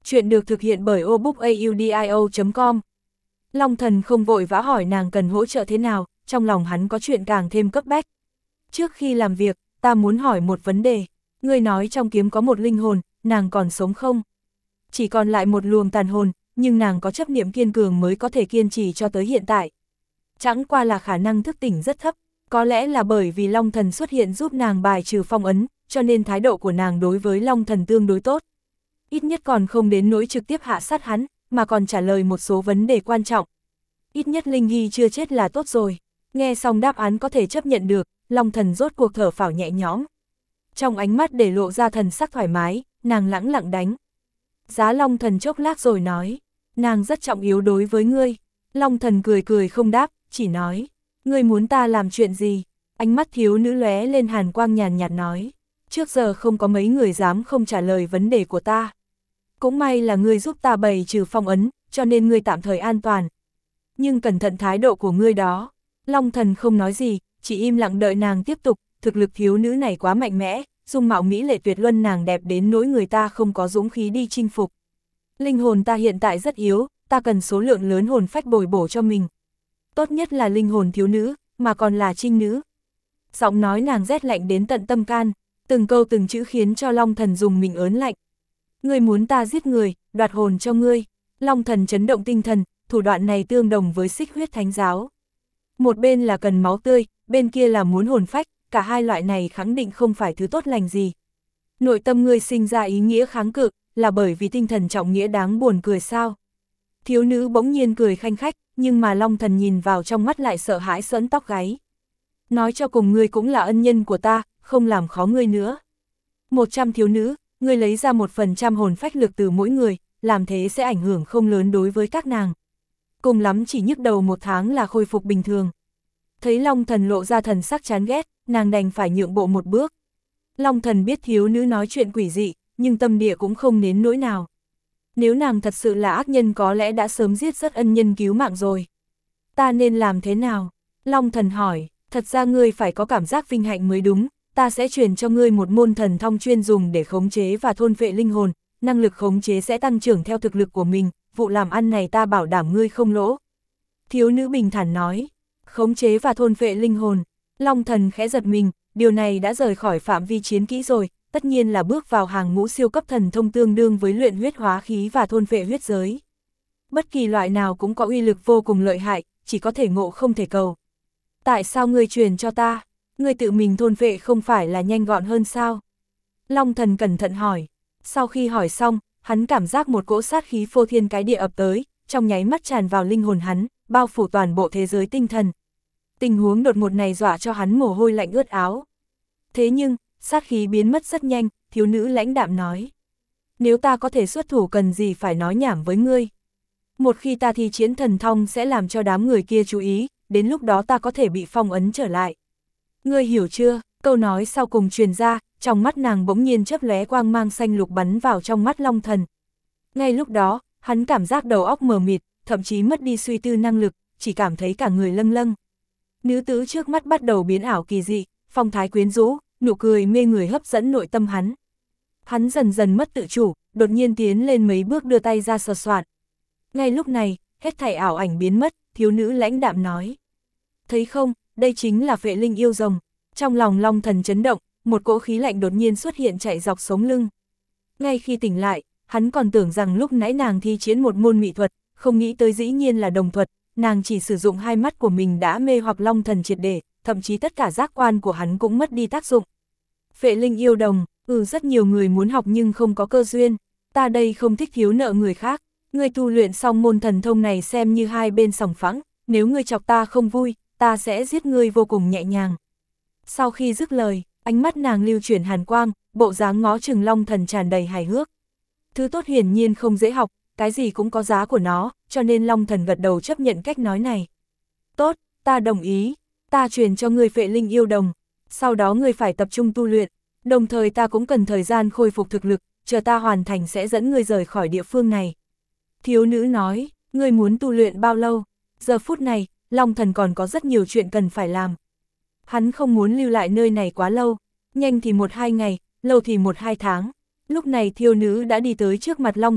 Chuyện được thực hiện bởi obookaudio chấm com. Long Thần không vội vã hỏi nàng cần hỗ trợ thế nào, trong lòng hắn có chuyện càng thêm cấp bách. Trước khi làm việc, ta muốn hỏi một vấn đề. Ngươi nói trong kiếm có một linh hồn, nàng còn sống không? Chỉ còn lại một luồng tàn hồn, nhưng nàng có chấp niệm kiên cường mới có thể kiên trì cho tới hiện tại. Chẳng qua là khả năng thức tỉnh rất thấp, có lẽ là bởi vì Long Thần xuất hiện giúp nàng bài trừ phong ấn, cho nên thái độ của nàng đối với Long Thần tương đối tốt. Ít nhất còn không đến nỗi trực tiếp hạ sát hắn, mà còn trả lời một số vấn đề quan trọng. Ít nhất Linh Hy chưa chết là tốt rồi. Nghe xong đáp án có thể chấp nhận được, Long Thần rốt cuộc thở phào nhẹ nhõm. Trong ánh mắt để lộ ra thần sắc thoải mái, nàng lẳng lặng đánh giá Long Thần chốc lát rồi nói, nàng rất trọng yếu đối với ngươi. Long Thần cười cười không đáp, chỉ nói, ngươi muốn ta làm chuyện gì? Ánh mắt thiếu nữ lóe lên hàn quang nhàn nhạt nói, trước giờ không có mấy người dám không trả lời vấn đề của ta. Cũng may là ngươi giúp ta bày trừ phong ấn, cho nên ngươi tạm thời an toàn. Nhưng cẩn thận thái độ của ngươi đó. Long Thần không nói gì, chỉ im lặng đợi nàng tiếp tục, thực lực thiếu nữ này quá mạnh mẽ, dung mạo mỹ lệ tuyệt luân nàng đẹp đến nỗi người ta không có dũng khí đi chinh phục. Linh hồn ta hiện tại rất yếu, ta cần số lượng lớn hồn phách bồi bổ cho mình. Tốt nhất là linh hồn thiếu nữ, mà còn là trinh nữ. Giọng nói nàng rét lạnh đến tận tâm can, từng câu từng chữ khiến cho Long Thần dùng mình ớn lạnh. Ngươi muốn ta giết người, đoạt hồn cho ngươi. Long Thần chấn động tinh thần, thủ đoạn này tương đồng với Xích Huyết Thánh Giáo. Một bên là cần máu tươi, bên kia là muốn hồn phách, cả hai loại này khẳng định không phải thứ tốt lành gì. Nội tâm ngươi sinh ra ý nghĩa kháng cự, là bởi vì tinh thần trọng nghĩa đáng buồn cười sao? Thiếu nữ bỗng nhiên cười khanh khách, nhưng mà Long Thần nhìn vào trong mắt lại sợ hãi sởn tóc gáy. Nói cho cùng ngươi cũng là ân nhân của ta, không làm khó ngươi nữa. Một trăm thiếu nữ, ngươi lấy ra một phần trăm hồn phách lực từ mỗi người, làm thế sẽ ảnh hưởng không lớn đối với các nàng. Cùng lắm chỉ nhức đầu một tháng là khôi phục bình thường. Thấy Long Thần lộ ra thần sắc chán ghét, nàng đành phải nhượng bộ một bước. Long Thần biết thiếu nữ nói chuyện quỷ dị, nhưng tâm địa cũng không đến nỗi nào. Nếu nàng thật sự là ác nhân có lẽ đã sớm giết rất ân nhân cứu mạng rồi. Ta nên làm thế nào? Long Thần hỏi, thật ra ngươi phải có cảm giác vinh hạnh mới đúng, ta sẽ truyền cho ngươi một môn thần thông chuyên dùng để khống chế và thôn phệ linh hồn, năng lực khống chế sẽ tăng trưởng theo thực lực của mình, vụ làm ăn này ta bảo đảm ngươi không lỗ. Thiếu nữ bình thản nói, khống chế và thôn phệ linh hồn. Long Thần khẽ giật mình, điều này đã rời khỏi phạm vi chiến kỹ rồi, tất nhiên là bước vào hàng ngũ siêu cấp thần thông tương đương với luyện huyết hóa khí và thôn phệ huyết giới. Bất kỳ loại nào cũng có uy lực vô cùng lợi hại, chỉ có thể ngộ không thể cầu. Tại sao ngươi truyền cho ta? Ngươi tự mình thôn phệ không phải là nhanh gọn hơn sao? Long Thần cẩn thận hỏi. Sau khi hỏi xong, hắn cảm giác một cỗ sát khí phô thiên cái địa ập tới, trong nháy mắt tràn vào linh hồn hắn, bao phủ toàn bộ thế giới tinh thần. Tình huống đột ngột này dọa cho hắn mồ hôi lạnh ướt áo. Thế nhưng, sát khí biến mất rất nhanh, thiếu nữ lãnh đạm nói. Nếu ta có thể xuất thủ cần gì phải nói nhảm với ngươi. Một khi ta thi triển thần thông sẽ làm cho đám người kia chú ý, đến lúc đó ta có thể bị phong ấn trở lại. Ngươi hiểu chưa? Câu nói sau cùng truyền ra, trong mắt nàng bỗng nhiên chớp lóe quang mang xanh lục bắn vào trong mắt Long Thần. Ngay lúc đó, hắn cảm giác đầu óc mờ mịt, thậm chí mất đi suy tư năng lực, chỉ cảm thấy cả người lâng lâng. Nữ tử trước mắt bắt đầu biến ảo kỳ dị, phong thái quyến rũ, nụ cười mê người hấp dẫn nội tâm hắn. Hắn dần dần mất tự chủ, đột nhiên tiến lên mấy bước đưa tay ra sờ soạn. Ngay lúc này, hết thảy ảo ảnh biến mất, thiếu nữ lãnh đạm nói. Thấy không, đây chính là phệ linh yêu rồng. Trong lòng Long Thần chấn động, một cỗ khí lạnh đột nhiên xuất hiện chạy dọc sống lưng. Ngay khi tỉnh lại, hắn còn tưởng rằng lúc nãy nàng thi triển một môn mỹ thuật, không nghĩ tới dĩ nhiên là đồng thuật, nàng chỉ sử dụng hai mắt của mình đã mê hoặc Long Thần triệt để, thậm chí tất cả giác quan của hắn cũng mất đi tác dụng. Phệ linh yêu đồng, ừ rất nhiều người muốn học nhưng không có cơ duyên, ta đây không thích thiếu nợ người khác, ngươi tu luyện xong môn thần thông này xem như hai bên sòng phẳng, nếu ngươi chọc ta không vui, ta sẽ giết ngươi vô cùng nhẹ nhàng. Sau khi dứt lời, ánh mắt nàng lưu chuyển hàn quang, bộ dáng ngó chừng Long Thần tràn đầy hài hước. Thứ tốt hiển nhiên không dễ học, cái gì cũng có giá của nó, cho nên Long Thần gật đầu chấp nhận cách nói này. Tốt, ta đồng ý, ta truyền cho ngươi phệ linh yêu đồng, sau đó ngươi phải tập trung tu luyện, đồng thời ta cũng cần thời gian khôi phục thực lực, chờ ta hoàn thành sẽ dẫn ngươi rời khỏi địa phương này. Thiếu nữ nói, ngươi muốn tu luyện bao lâu? Giờ phút này, Long Thần còn có rất nhiều chuyện cần phải làm. Hắn không muốn lưu lại nơi này quá lâu, nhanh thì một hai ngày, lâu thì một hai tháng. Lúc này thiếu nữ đã đi tới trước mặt Long Thần,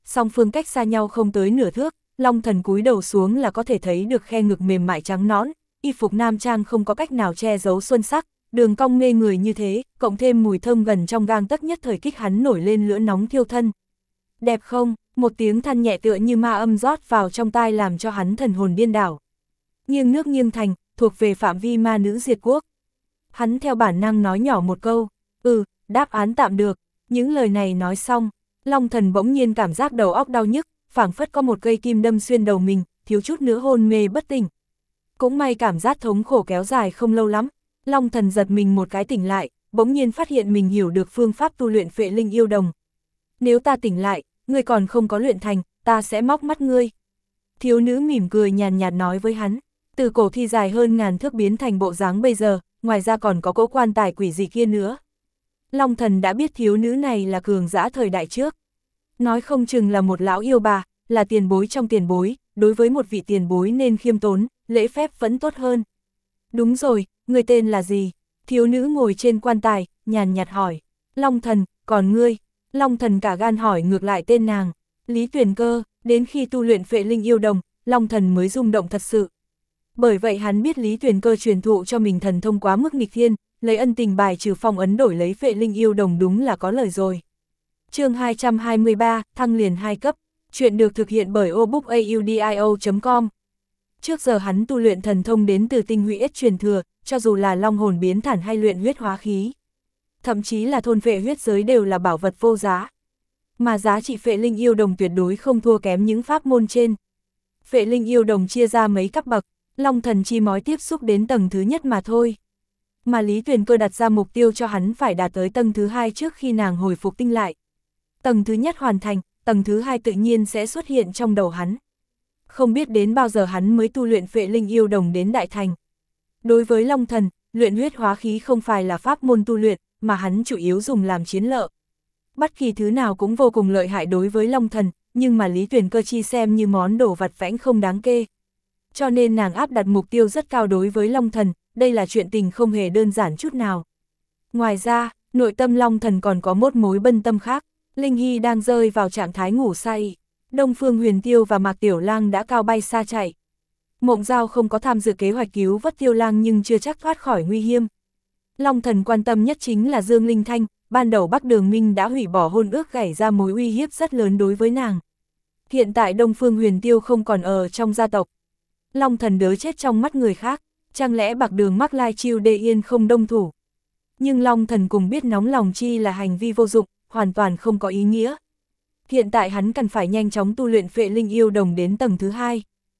song phương cách xa nhau không tới nửa thước, Long Thần cúi đầu xuống là có thể thấy được khe ngực mềm mại trắng nõn, y phục nam trang không có cách nào che giấu xuân sắc, đường cong mê người như thế, cộng thêm mùi thơm gần trong gang tấc nhất thời kích hắn nổi lên lửa nóng thiêu thân. Đẹp không? Một tiếng than nhẹ tựa như ma âm rót vào trong tai làm cho hắn thần hồn điên đảo. Nghiêng nước nghiêng thành, thuộc về phạm vi ma nữ diệt quốc. Hắn theo bản năng nói nhỏ một câu, ừ, đáp án tạm được. Những lời này nói xong, Long Thần bỗng nhiên cảm giác đầu óc đau nhức, phảng phất có một cây kim đâm xuyên đầu mình, thiếu chút nữa hôn mê bất tỉnh. Cũng may cảm giác thống khổ kéo dài không lâu lắm, Long Thần giật mình một cái tỉnh lại, bỗng nhiên phát hiện mình hiểu được phương pháp tu luyện Phệ Linh Yêu Đồng. Nếu ta tỉnh lại, ngươi còn không có luyện thành, ta sẽ móc mắt ngươi. Thiếu nữ mỉm cười nhàn nhạt nói với hắn, từ cổ thi dài hơn ngàn thước biến thành bộ dáng bây giờ, ngoài ra còn có cỗ quan tài quỷ gì kia nữa. Long Thần đã biết thiếu nữ này là cường dã thời đại trước. Nói không chừng là một lão yêu bà, là tiền bối trong tiền bối, đối với một vị tiền bối nên khiêm tốn, lễ phép vẫn tốt hơn. Đúng rồi, ngươi tên là gì? Thiếu nữ ngồi trên quan tài, nhàn nhạt hỏi. Long Thần, còn ngươi? Long Thần cả gan hỏi ngược lại tên nàng. Lý Tuyền Cơ, đến khi tu luyện Phệ Linh Yêu Đồng, Long Thần mới rung động thật sự. Bởi vậy hắn biết Lý Tuyền Cơ truyền thụ cho mình thần thông quá mức nghịch thiên, lấy ân tình bài trừ phong ấn đổi lấy Phệ Linh Yêu Đồng đúng là có lời rồi. Chương hai trăm hai mươi ba, thăng liền hai cấp, chuyện được thực hiện bởi obookaudio chấm com. Trước giờ hắn tu luyện thần thông đến từ tinh huy ết truyền thừa, cho dù là long hồn biến thản hay luyện huyết hóa khí. Thậm chí là thôn phệ huyết giới đều là bảo vật vô giá. Mà giá trị Phệ Linh Yêu Đồng tuyệt đối không thua kém những pháp môn trên. Phệ Linh Yêu Đồng chia ra mấy cấp bậc, Long Thần chi mới tiếp xúc đến tầng thứ nhất mà thôi. Mà Lý Tuyền Cơ đặt ra mục tiêu cho hắn phải đạt tới tầng thứ hai trước khi nàng hồi phục tinh lại. Tầng thứ nhất hoàn thành, tầng thứ hai tự nhiên sẽ xuất hiện trong đầu hắn. Không biết đến bao giờ hắn mới tu luyện Phệ Linh Yêu Đồng đến đại thành. Đối với Long Thần, luyện huyết hóa khí không phải là pháp môn tu luyện, mà hắn chủ yếu dùng làm chiến lợi. Bất kỳ thứ nào cũng vô cùng lợi hại đối với Long Thần, nhưng mà Lý Tuyền Cơ chi xem như món đồ vặt vãnh không đáng kê. Cho nên nàng áp đặt mục tiêu rất cao đối với Long Thần, đây là chuyện tình không hề đơn giản chút nào. Ngoài ra, nội tâm Long Thần còn có một mối bân tâm khác, Linh Hy đang rơi vào trạng thái ngủ say. Đông Phương Huyền Tiêu và Mạc Tiểu Lang đã cao bay xa chạy. Mộng Giao không có tham dự kế hoạch cứu vớt Tiêu Lang nhưng chưa chắc thoát khỏi nguy hiểm. Long Thần quan tâm nhất chính là Dương Linh Thanh, ban đầu Bắc Đường Minh đã hủy bỏ hôn ước gảy ra mối uy hiếp rất lớn đối với nàng. Hiện tại Đông Phương Huyền Tiêu không còn ở trong gia tộc. Long Thần đớ chết trong mắt người khác, chẳng lẽ Bạc Đường Mắc Lai Chiêu Đê Yên không đông thủ. Nhưng Long Thần cùng biết nóng lòng chi là hành vi vô dụng, hoàn toàn không có ý nghĩa. Hiện tại hắn cần phải nhanh chóng tu luyện Phệ Linh Yêu Đồng đến tầng thứ hai.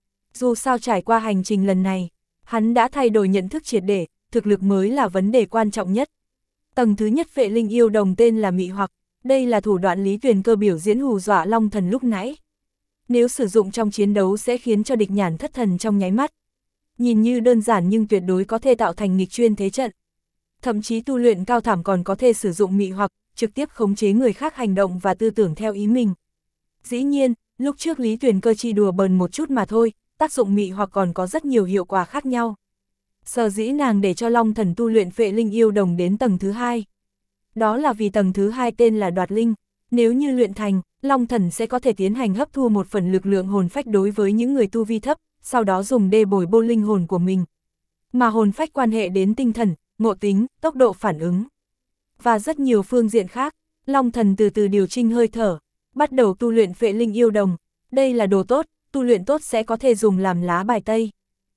Dù sao trải qua hành trình lần này, hắn đã thay đổi nhận thức triệt để, thực lực mới là vấn đề quan trọng nhất. Tầng thứ nhất Phệ Linh Yêu Đồng tên là mị hoặc, đây là thủ đoạn Lý Tuyền Cơ biểu diễn hù dọa Long Thần lúc nãy. Nếu sử dụng trong chiến đấu sẽ khiến cho địch nhàn thất thần trong nháy mắt. Nhìn như đơn giản nhưng tuyệt đối có thể tạo thành nghịch chuyên thế trận. Thậm chí tu luyện cao thảm còn có thể sử dụng mị hoặc, trực tiếp khống chế người khác hành động và tư tưởng theo ý mình. Dĩ nhiên, lúc trước Lý Tuyền Cơ chi đùa bờn một chút mà thôi, tác dụng mị hoặc còn có rất nhiều hiệu quả khác nhau. Sở dĩ nàng để cho Long Thần tu luyện Phệ Linh Yêu Đồng đến tầng thứ hai. Đó là vì tầng thứ hai tên là Đoạt Linh, nếu như luyện thành, Long Thần sẽ có thể tiến hành hấp thu một phần lực lượng hồn phách đối với những người tu vi thấp, sau đó dùng để bồi bổ linh hồn của mình. Mà hồn phách quan hệ đến tinh thần, ngộ tính, tốc độ phản ứng và rất nhiều phương diện khác. Long Thần từ từ điều chỉnh hơi thở, bắt đầu tu luyện Phệ Linh Yêu Đồng. Đây là đồ tốt, tu luyện tốt sẽ có thể dùng làm lá bài tẩy.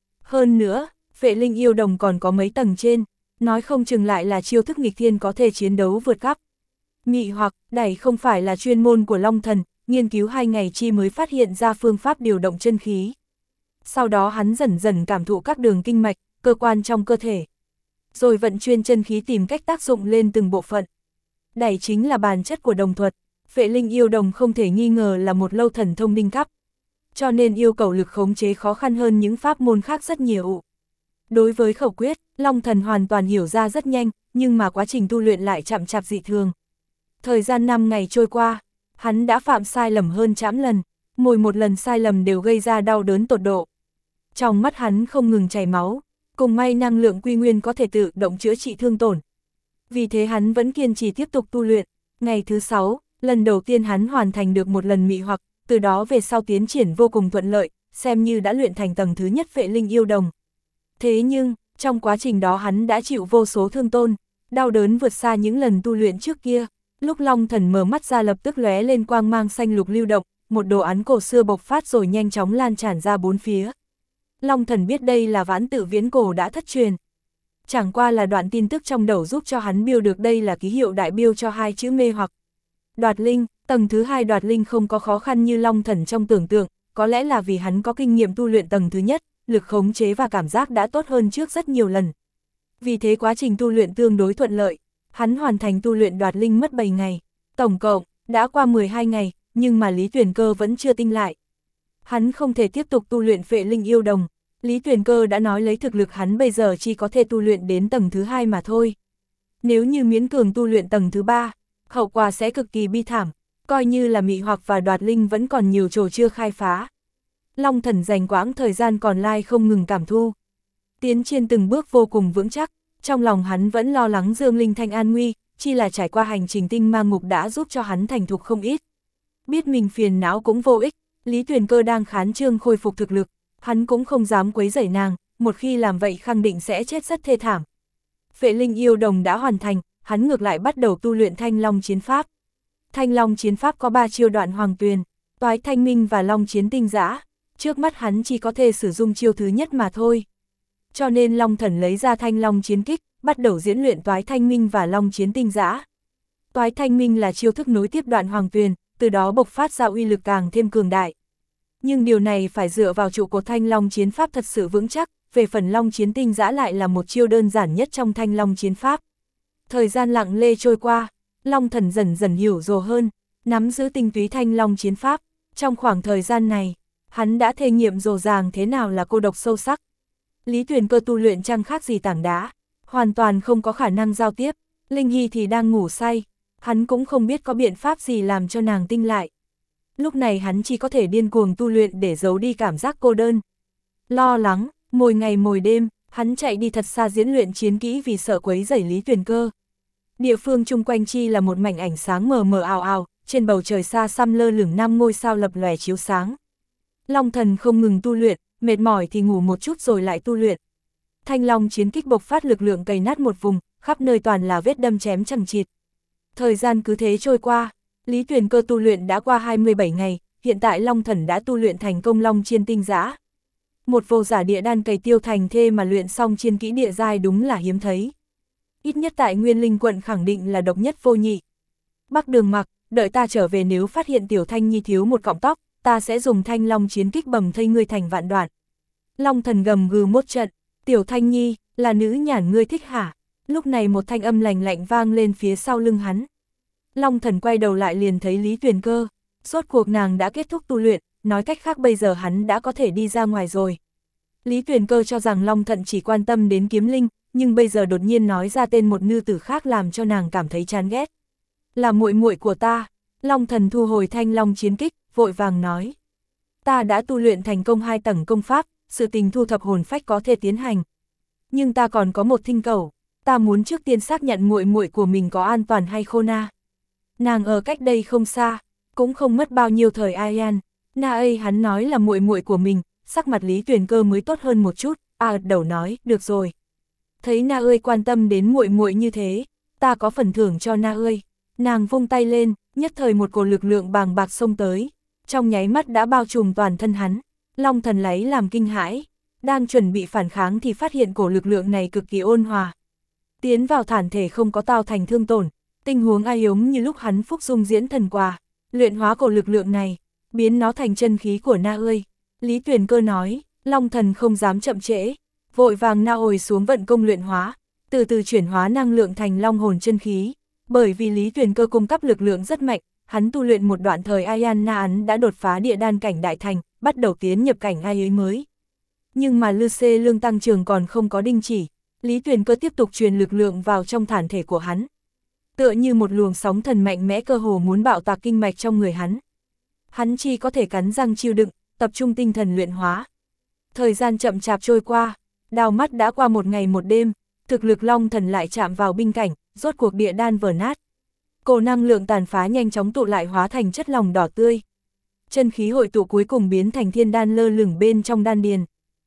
Hơn nữa, Phệ Linh Yêu Đồng còn có mấy tầng trên, nói không chừng lại là chiêu thức nghịch thiên có thể chiến đấu vượt cấp. Mị hoặc, đẩy không phải là chuyên môn của Long Thần, nghiên cứu hai ngày chi mới phát hiện ra phương pháp điều động chân khí. Sau đó hắn dần dần cảm thụ các đường kinh mạch, cơ quan trong cơ thể. Rồi vận chuyên chân khí tìm cách tác dụng lên từng bộ phận. Đẩy chính là bản chất của đồng thuật, Phệ Linh Yêu Đồng không thể nghi ngờ là một lâu thần thông đỉnh cấp. Cho nên yêu cầu lực khống chế khó khăn hơn những pháp môn khác rất nhiều. Đối với khẩu quyết, Long Thần hoàn toàn hiểu ra rất nhanh, nhưng mà quá trình tu luyện lại chậm chạp dị thường. Thời gian năm ngày trôi qua, hắn đã phạm sai lầm hơn trăm lần, mỗi một lần sai lầm đều gây ra đau đớn tột độ. Trong mắt hắn không ngừng chảy máu, cùng may năng lượng quy nguyên có thể tự động chữa trị thương tổn. Vì thế hắn vẫn kiên trì tiếp tục tu luyện. Ngày thứ sáu, Lần đầu tiên hắn hoàn thành được một lần mị hoặc, từ đó về sau tiến triển vô cùng thuận lợi, xem như đã luyện thành tầng thứ nhất Phệ Linh Yêu Đồng. Thế nhưng, trong quá trình đó hắn đã chịu vô số thương tổn, đau đớn vượt xa những lần tu luyện trước kia. Lúc Long Thần mở mắt ra lập tức lóe lên quang mang xanh lục lưu động, một đồ án cổ xưa bộc phát rồi nhanh chóng lan tràn ra bốn phía. Long Thần biết đây là vãn tự viễn cổ đã thất truyền. Chẳng qua là đoạn tin tức trong đầu giúp cho hắn biêu được đây là ký hiệu đại biêu cho hai chữ mê hoặc. Đoạt linh, tầng thứ hai đoạt linh không có khó khăn như Long Thần trong tưởng tượng, có lẽ là vì hắn có kinh nghiệm tu luyện tầng thứ nhất, lực khống chế và cảm giác đã tốt hơn trước rất nhiều lần. Vì thế quá trình tu luyện tương đối thuận lợi, hắn hoàn thành tu luyện đoạt linh mất bảy ngày, tổng cộng đã qua mười hai ngày, nhưng mà Lý Tuyền Cơ vẫn chưa tinh lại. Hắn không thể tiếp tục tu luyện Phệ Linh Yêu Đồng, Lý Tuyền Cơ đã nói lấy thực lực hắn bây giờ chỉ có thể tu luyện đến tầng thứ hai mà thôi. Nếu như miễn cường tu luyện tầng thứ ba, hậu quả sẽ cực kỳ bi thảm, coi như là mị hoặc và đoạt linh vẫn còn nhiều chỗ chưa khai phá. Long Thần dành quãng thời gian còn lại không ngừng cảm thu. Tiến trên từng bước vô cùng vững chắc, trong lòng hắn vẫn lo lắng Dương Linh Thanh an nguy, chỉ là trải qua hành trình tinh ma ngục đã giúp cho hắn thành thục không ít. Biết mình phiền não cũng vô ích, Lý Tuyền Cơ đang khán trương khôi phục thực lực, hắn cũng không dám quấy rầy nàng, một khi làm vậy khẳng định sẽ chết rất thê thảm. Phệ Linh Yêu Đồng đã hoàn thành, hắn ngược lại bắt đầu tu luyện Thanh Long Chiến Pháp. Thanh Long Chiến Pháp có ba chiêu đoạn hoàng tuyền, toái thanh minh và long chiến tinh giã, trước mắt hắn chỉ có thể sử dụng chiêu thứ nhất mà thôi. Cho nên Long Thần lấy ra Thanh Long Chiến Kích, bắt đầu diễn luyện toái thanh minh và long chiến tinh giã. Toái thanh minh là chiêu thức nối tiếp đoạn hoàng tuyền, từ đó bộc phát ra uy lực càng thêm cường đại. Nhưng điều này phải dựa vào trụ cột Thanh Long Chiến Pháp thật sự vững chắc, về phần long chiến tinh giã lại là một chiêu đơn giản nhất trong Thanh Long Chiến Pháp. Thời gian lặng lê trôi qua, Long Thần dần dần hiểu rõ hơn, nắm giữ tinh túy Thanh Long Chiến Pháp. Trong khoảng thời gian này, hắn đã thể nghiệm rồ ràng thế nào là cô độc sâu sắc. Lý Tuyền Cơ tu luyện chẳng khác gì tảng đá, hoàn toàn không có khả năng giao tiếp. Linh Hy thì đang ngủ say, hắn cũng không biết có biện pháp gì làm cho nàng tinh lại. Lúc này hắn chỉ có thể điên cuồng tu luyện để giấu đi cảm giác cô đơn. Lo lắng, mồi ngày mồi đêm, hắn chạy đi thật xa diễn luyện chiến kỹ vì sợ quấy rầy Lý Tuyền Cơ. Địa phương chung quanh chi là một mảnh ảnh sáng mờ mờ ảo ảo, trên bầu trời xa xăm lơ lửng năm ngôi sao lập lòe chiếu sáng. Long Thần không ngừng tu luyện, mệt mỏi thì ngủ một chút rồi lại tu luyện. Thanh Long Chiến Kích bộc phát lực lượng cày nát một vùng, khắp nơi toàn là vết đâm chém chằng chịt. Thời gian cứ thế trôi qua, Lý Tuyền Cơ tu luyện đã qua hai mươi bảy ngày, hiện tại Long Thần đã tu luyện thành công Long Chiên Tinh Giã. Một vô giả địa đan cày tiêu thành thê mà luyện xong chiên kỹ địa giai đúng là hiếm thấy. Ít nhất tại Nguyên Linh quận khẳng định là độc nhất vô nhị. Bắc Đường Mặc, đợi ta trở về nếu phát hiện Tiểu Thanh Nhi thiếu một cọng tóc, ta sẽ dùng Thanh Long Chiến Kích bầm thây ngươi thành vạn đoạn. Long Thần gầm gừ một trận, Tiểu Thanh Nhi, là nữ nhản ngươi thích hả? Lúc này một thanh âm lạnh lạnh vang lên phía sau lưng hắn. Long Thần quay đầu lại liền thấy Lý Tuyền Cơ, rốt cuộc nàng đã kết thúc tu luyện, nói cách khác bây giờ hắn đã có thể đi ra ngoài rồi. Lý Tuyền Cơ cho rằng Long Thần chỉ quan tâm đến kiếm linh, nhưng bây giờ đột nhiên nói ra tên một nữ tử khác làm cho nàng cảm thấy chán ghét. Là muội muội của ta. Long Thần thu hồi Thanh Long Chiến Kích, vội vàng nói. Ta đã tu luyện thành công hai tầng công pháp, sự tình thu thập hồn phách có thể tiến hành. Nhưng ta còn có một thỉnh cầu, ta muốn trước tiên xác nhận muội muội của mình có an toàn hay khô na. Nàng ở cách đây không xa, cũng không mất bao nhiêu thời Ayan. Na ấy hắn nói là muội muội của mình, sắc mặt Lý Tuyền Cơ mới tốt hơn một chút, a ật đầu nói, được rồi. Thấy Na ơi quan tâm đến muội muội như thế, ta có phần thưởng cho Na ơi. Nàng vung tay lên, nhất thời một cổ lực lượng bàng bạc xông tới, trong nháy mắt đã bao trùm toàn thân hắn. Long Thần lấy làm kinh hãi, đang chuẩn bị phản kháng thì phát hiện cổ lực lượng này cực kỳ ôn hòa. Tiến vào thản thể không có tạo thành thương tổn, tình huống ai giống như lúc hắn phúc dung diễn thần quà, luyện hóa cổ lực lượng này, biến nó thành chân khí của Na ơi. Lý Tuyền Cơ nói, Long Thần không dám chậm trễ, vội vàng na ồi xuống vận công luyện hóa, từ từ chuyển hóa năng lượng thành long hồn chân khí. Bởi vì Lý Tuyền Cơ cung cấp lực lượng rất mạnh, hắn tu luyện một đoạn thời Ayan Na Ấn đã đột phá địa đan cảnh đại thành, bắt đầu tiến nhập cảnh ai ấy mới. Nhưng mà Lư Xê Lương tăng trưởng còn không có đình chỉ, Lý Tuyền Cơ tiếp tục truyền lực lượng vào trong thản thể của hắn. Tựa như một luồng sóng thần mạnh mẽ cơ hồ muốn bạo tạc kinh mạch trong người hắn. Hắn chỉ có thể cắn răng chịu đựng, tập trung tinh thần luyện hóa. Thời gian chậm chạp trôi qua, đào mắt đã qua một ngày một đêm, thực lực Long Thần lại chạm vào binh cảnh, rốt cuộc địa đan vỡ nát. Cổ năng lượng tàn phá nhanh chóng tụ lại hóa thành chất lỏng đỏ tươi. Chân khí hội tụ cuối cùng biến thành thiên đan lơ lửng bên trong đan điền.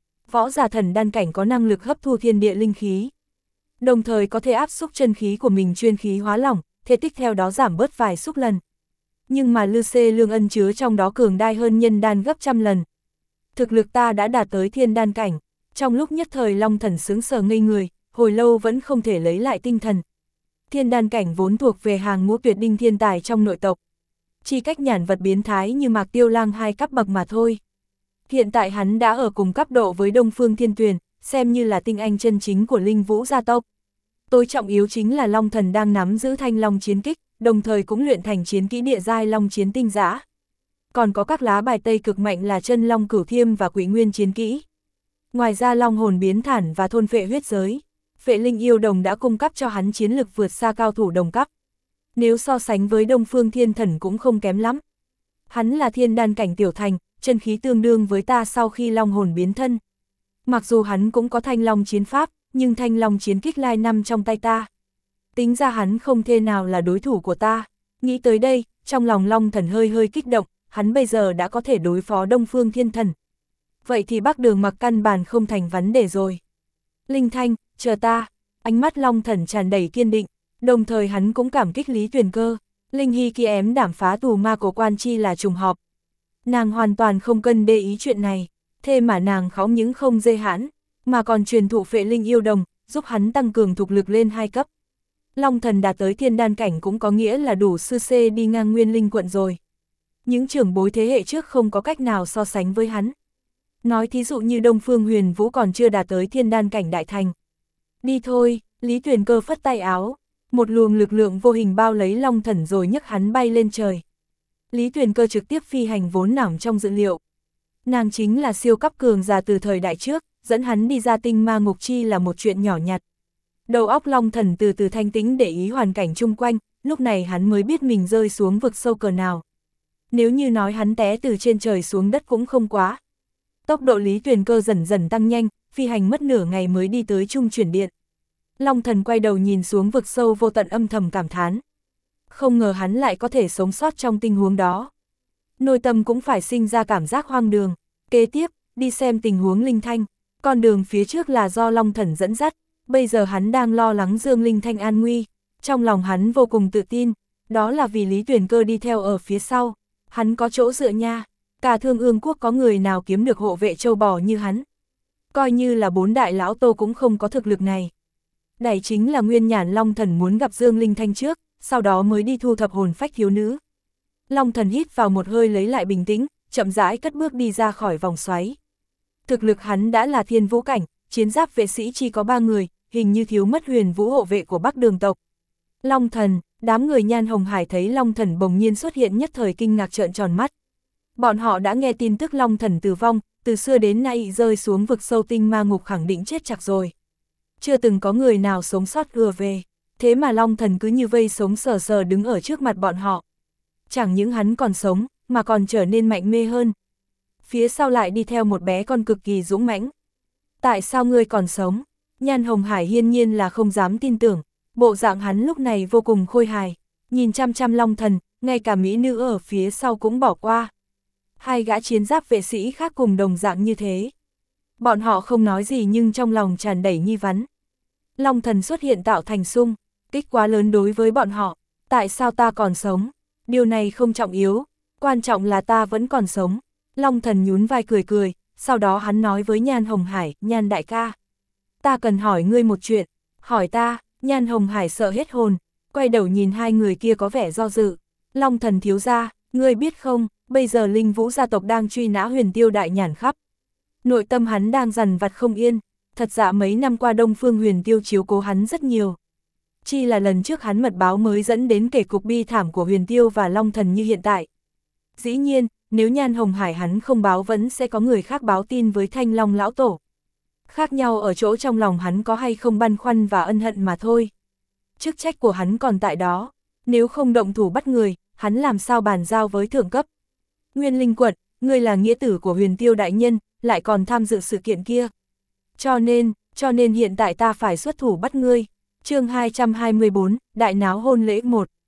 Võ giả thần đan cảnh có năng lực hấp thu thiên địa linh khí, đồng thời có thể áp xúc chân khí của mình chuyên khí hóa lỏng, thể tích theo đó giảm bớt vài xúc lần. Nhưng mà Lư Xê Lương ân chứa trong đó cường đại hơn nhân đan gấp trăm lần. Thực lực ta đã đạt tới thiên đan cảnh, trong lúc nhất thời Long Thần sững sờ ngây người, hồi lâu vẫn không thể lấy lại tinh thần. Thiên đan cảnh vốn thuộc về hàng ngũ tuyệt đinh thiên tài trong nội tộc. Chỉ cách nhàn vật biến thái như Mạc Tiêu Lang hai cấp bậc mà thôi. Hiện tại hắn đã ở cùng cấp độ với Đông Phương Thiên Tuyền, xem như là tinh anh chân chính của Linh Vũ gia tộc. Tối trọng yếu chính là Long Thần đang nắm giữ thanh long chiến kích, đồng thời cũng luyện thành chiến kỹ địa giai long chiến tinh giã. Còn có các lá bài tây cực mạnh là chân long cửu thiêm và quỷ nguyên chiến kỹ. Ngoài ra long hồn biến thản và thôn phệ huyết giới, phệ linh yêu đồng đã cung cấp cho hắn chiến lực vượt xa cao thủ đồng cấp. Nếu so sánh với Đông Phương Thiên Thần cũng không kém lắm. Hắn là thiên đan cảnh tiểu thành, chân khí tương đương với ta sau khi long hồn biến thân. Mặc dù hắn cũng có thanh long chiến pháp, nhưng thanh long chiến kích lai nằm trong tay ta. Tính ra hắn không thể nào là đối thủ của ta. Nghĩ tới đây, trong lòng Long Thần hơi hơi kích động, hắn bây giờ đã có thể đối phó Đông Phương Thiên Thần. Vậy thì Bắc Đường Mặc căn bản không thành vấn đề rồi. Linh Thanh, chờ ta. Ánh mắt Long Thần tràn đầy kiên định, đồng thời hắn cũng cảm kích Lý Tuyền Cơ. Linh Hy kia ém đảm phá tù ma cổ quan chi là trùng hợp. Nàng hoàn toàn không cần để ý chuyện này, thế mà nàng không những không dê hãn, mà còn truyền thụ phệ linh yêu đồng, giúp hắn tăng cường thực lực lên hai cấp. Long Thần đạt tới thiên đan cảnh cũng có nghĩa là đủ sư xê đi ngang nguyên linh quận rồi. Những trưởng bối thế hệ trước không có cách nào so sánh với hắn. Nói thí dụ như Đông Phương Huyền Vũ còn chưa đạt tới thiên đan cảnh đại thành. Đi thôi, Lý Tuyền Cơ phất tay áo, một luồng lực lượng vô hình bao lấy Long Thần rồi nhấc hắn bay lên trời. Lý Tuyền Cơ trực tiếp phi hành vốn nằm trong dự liệu. Nàng chính là siêu cấp cường giả từ thời đại trước, dẫn hắn đi ra tinh ma ngục chi là một chuyện nhỏ nhặt. Đầu óc Long Thần từ từ thanh tĩnh để ý hoàn cảnh chung quanh, lúc này hắn mới biết mình rơi xuống vực sâu cỡ nào. Nếu như nói hắn té từ trên trời xuống đất cũng không quá. Tốc độ Lý Tuyền Cơ dần dần tăng nhanh, phi hành mất nửa ngày mới đi tới trung chuyển điện. Long Thần quay đầu nhìn xuống vực sâu vô tận âm thầm cảm thán. Không ngờ hắn lại có thể sống sót trong tình huống đó. Nội tâm cũng phải sinh ra cảm giác hoang đường. Kế tiếp, đi xem tình huống Linh Thanh. Con đường phía trước là do Long Thần dẫn dắt. Bây giờ hắn đang lo lắng Dương Linh Thanh an nguy. Trong lòng hắn vô cùng tự tin. Đó là vì Lý Tuyền Cơ đi theo ở phía sau. Hắn có chỗ dựa nha. Cả Thương Ương Quốc có người nào kiếm được hộ vệ châu bò như hắn. Coi như là bốn đại lão tô cũng không có thực lực này. Đây chính là nguyên nhản Long Thần muốn gặp Dương Linh Thanh trước, sau đó mới đi thu thập hồn phách thiếu nữ. Long Thần hít vào một hơi lấy lại bình tĩnh, chậm rãi cất bước đi ra khỏi vòng xoáy. Thực lực hắn đã là thiên vũ cảnh, chiến giáp vệ sĩ chỉ có ba người, hình như thiếu mất huyền vũ hộ vệ của Bắc Đường tộc. Long Thần, đám người Nhan Hồng Hải thấy Long Thần bỗng nhiên xuất hiện nhất thời kinh ngạc trợn tròn mắt. Bọn họ đã nghe tin tức Long Thần tử vong, từ xưa đến nay rơi xuống vực sâu tinh ma ngục khẳng định chết chặt rồi. Chưa từng có người nào sống sót ùa về, thế mà Long Thần cứ như vây sống sờ sờ đứng ở trước mặt bọn họ. Chẳng những hắn còn sống, mà còn trở nên mạnh mê hơn. Phía sau lại đi theo một bé con cực kỳ dũng mãnh. Tại sao ngươi còn sống? Nhan Hồng Hải hiên nhiên là không dám tin tưởng, bộ dạng hắn lúc này vô cùng khôi hài, nhìn chăm chăm Long Thần, ngay cả mỹ nữ ở phía sau cũng bỏ qua. Hai gã chiến giáp vệ sĩ khác cùng đồng dạng như thế. Bọn họ không nói gì nhưng trong lòng tràn đầy nghi vấn. Long Thần xuất hiện tạo thành xung kích quá lớn đối với bọn họ. Tại sao ta còn sống? Điều này không trọng yếu, quan trọng là ta vẫn còn sống. Long Thần nhún vai cười cười, sau đó hắn nói với Nhan Hồng Hải, Nhan đại ca. Ta cần hỏi ngươi một chuyện. Hỏi ta. Nhan Hồng Hải sợ hết hồn, quay đầu nhìn hai người kia có vẻ do dự. Long Thần thiếu gia, ngươi biết không, bây giờ Linh Vũ gia tộc đang truy nã Huyền Tiêu đại nhàn khắp. Nội tâm hắn đang dằn vặt không yên, thật ra mấy năm qua Đông Phương Huyền Tiêu chiếu cố hắn rất nhiều. Chi là lần trước hắn mật báo mới dẫn đến kể cục bi thảm của Huyền Tiêu và Long Thần như hiện tại. Dĩ nhiên, nếu Nhan Hồng Hải hắn không báo vẫn sẽ có người khác báo tin với Thanh Long lão tổ. Khác nhau ở chỗ trong lòng hắn có hay không băn khoăn và ân hận mà thôi. Chức trách của hắn còn tại đó, nếu không động thủ bắt người, hắn làm sao bàn giao với thượng cấp. Nguyên Linh quận, ngươi là nghĩa tử của Huyền Tiêu đại nhân, lại còn tham dự sự kiện kia. Cho nên, cho nên hiện tại ta phải xuất thủ bắt ngươi. Chương hai trăm hai mươi bốn, Đại náo hôn lễ một.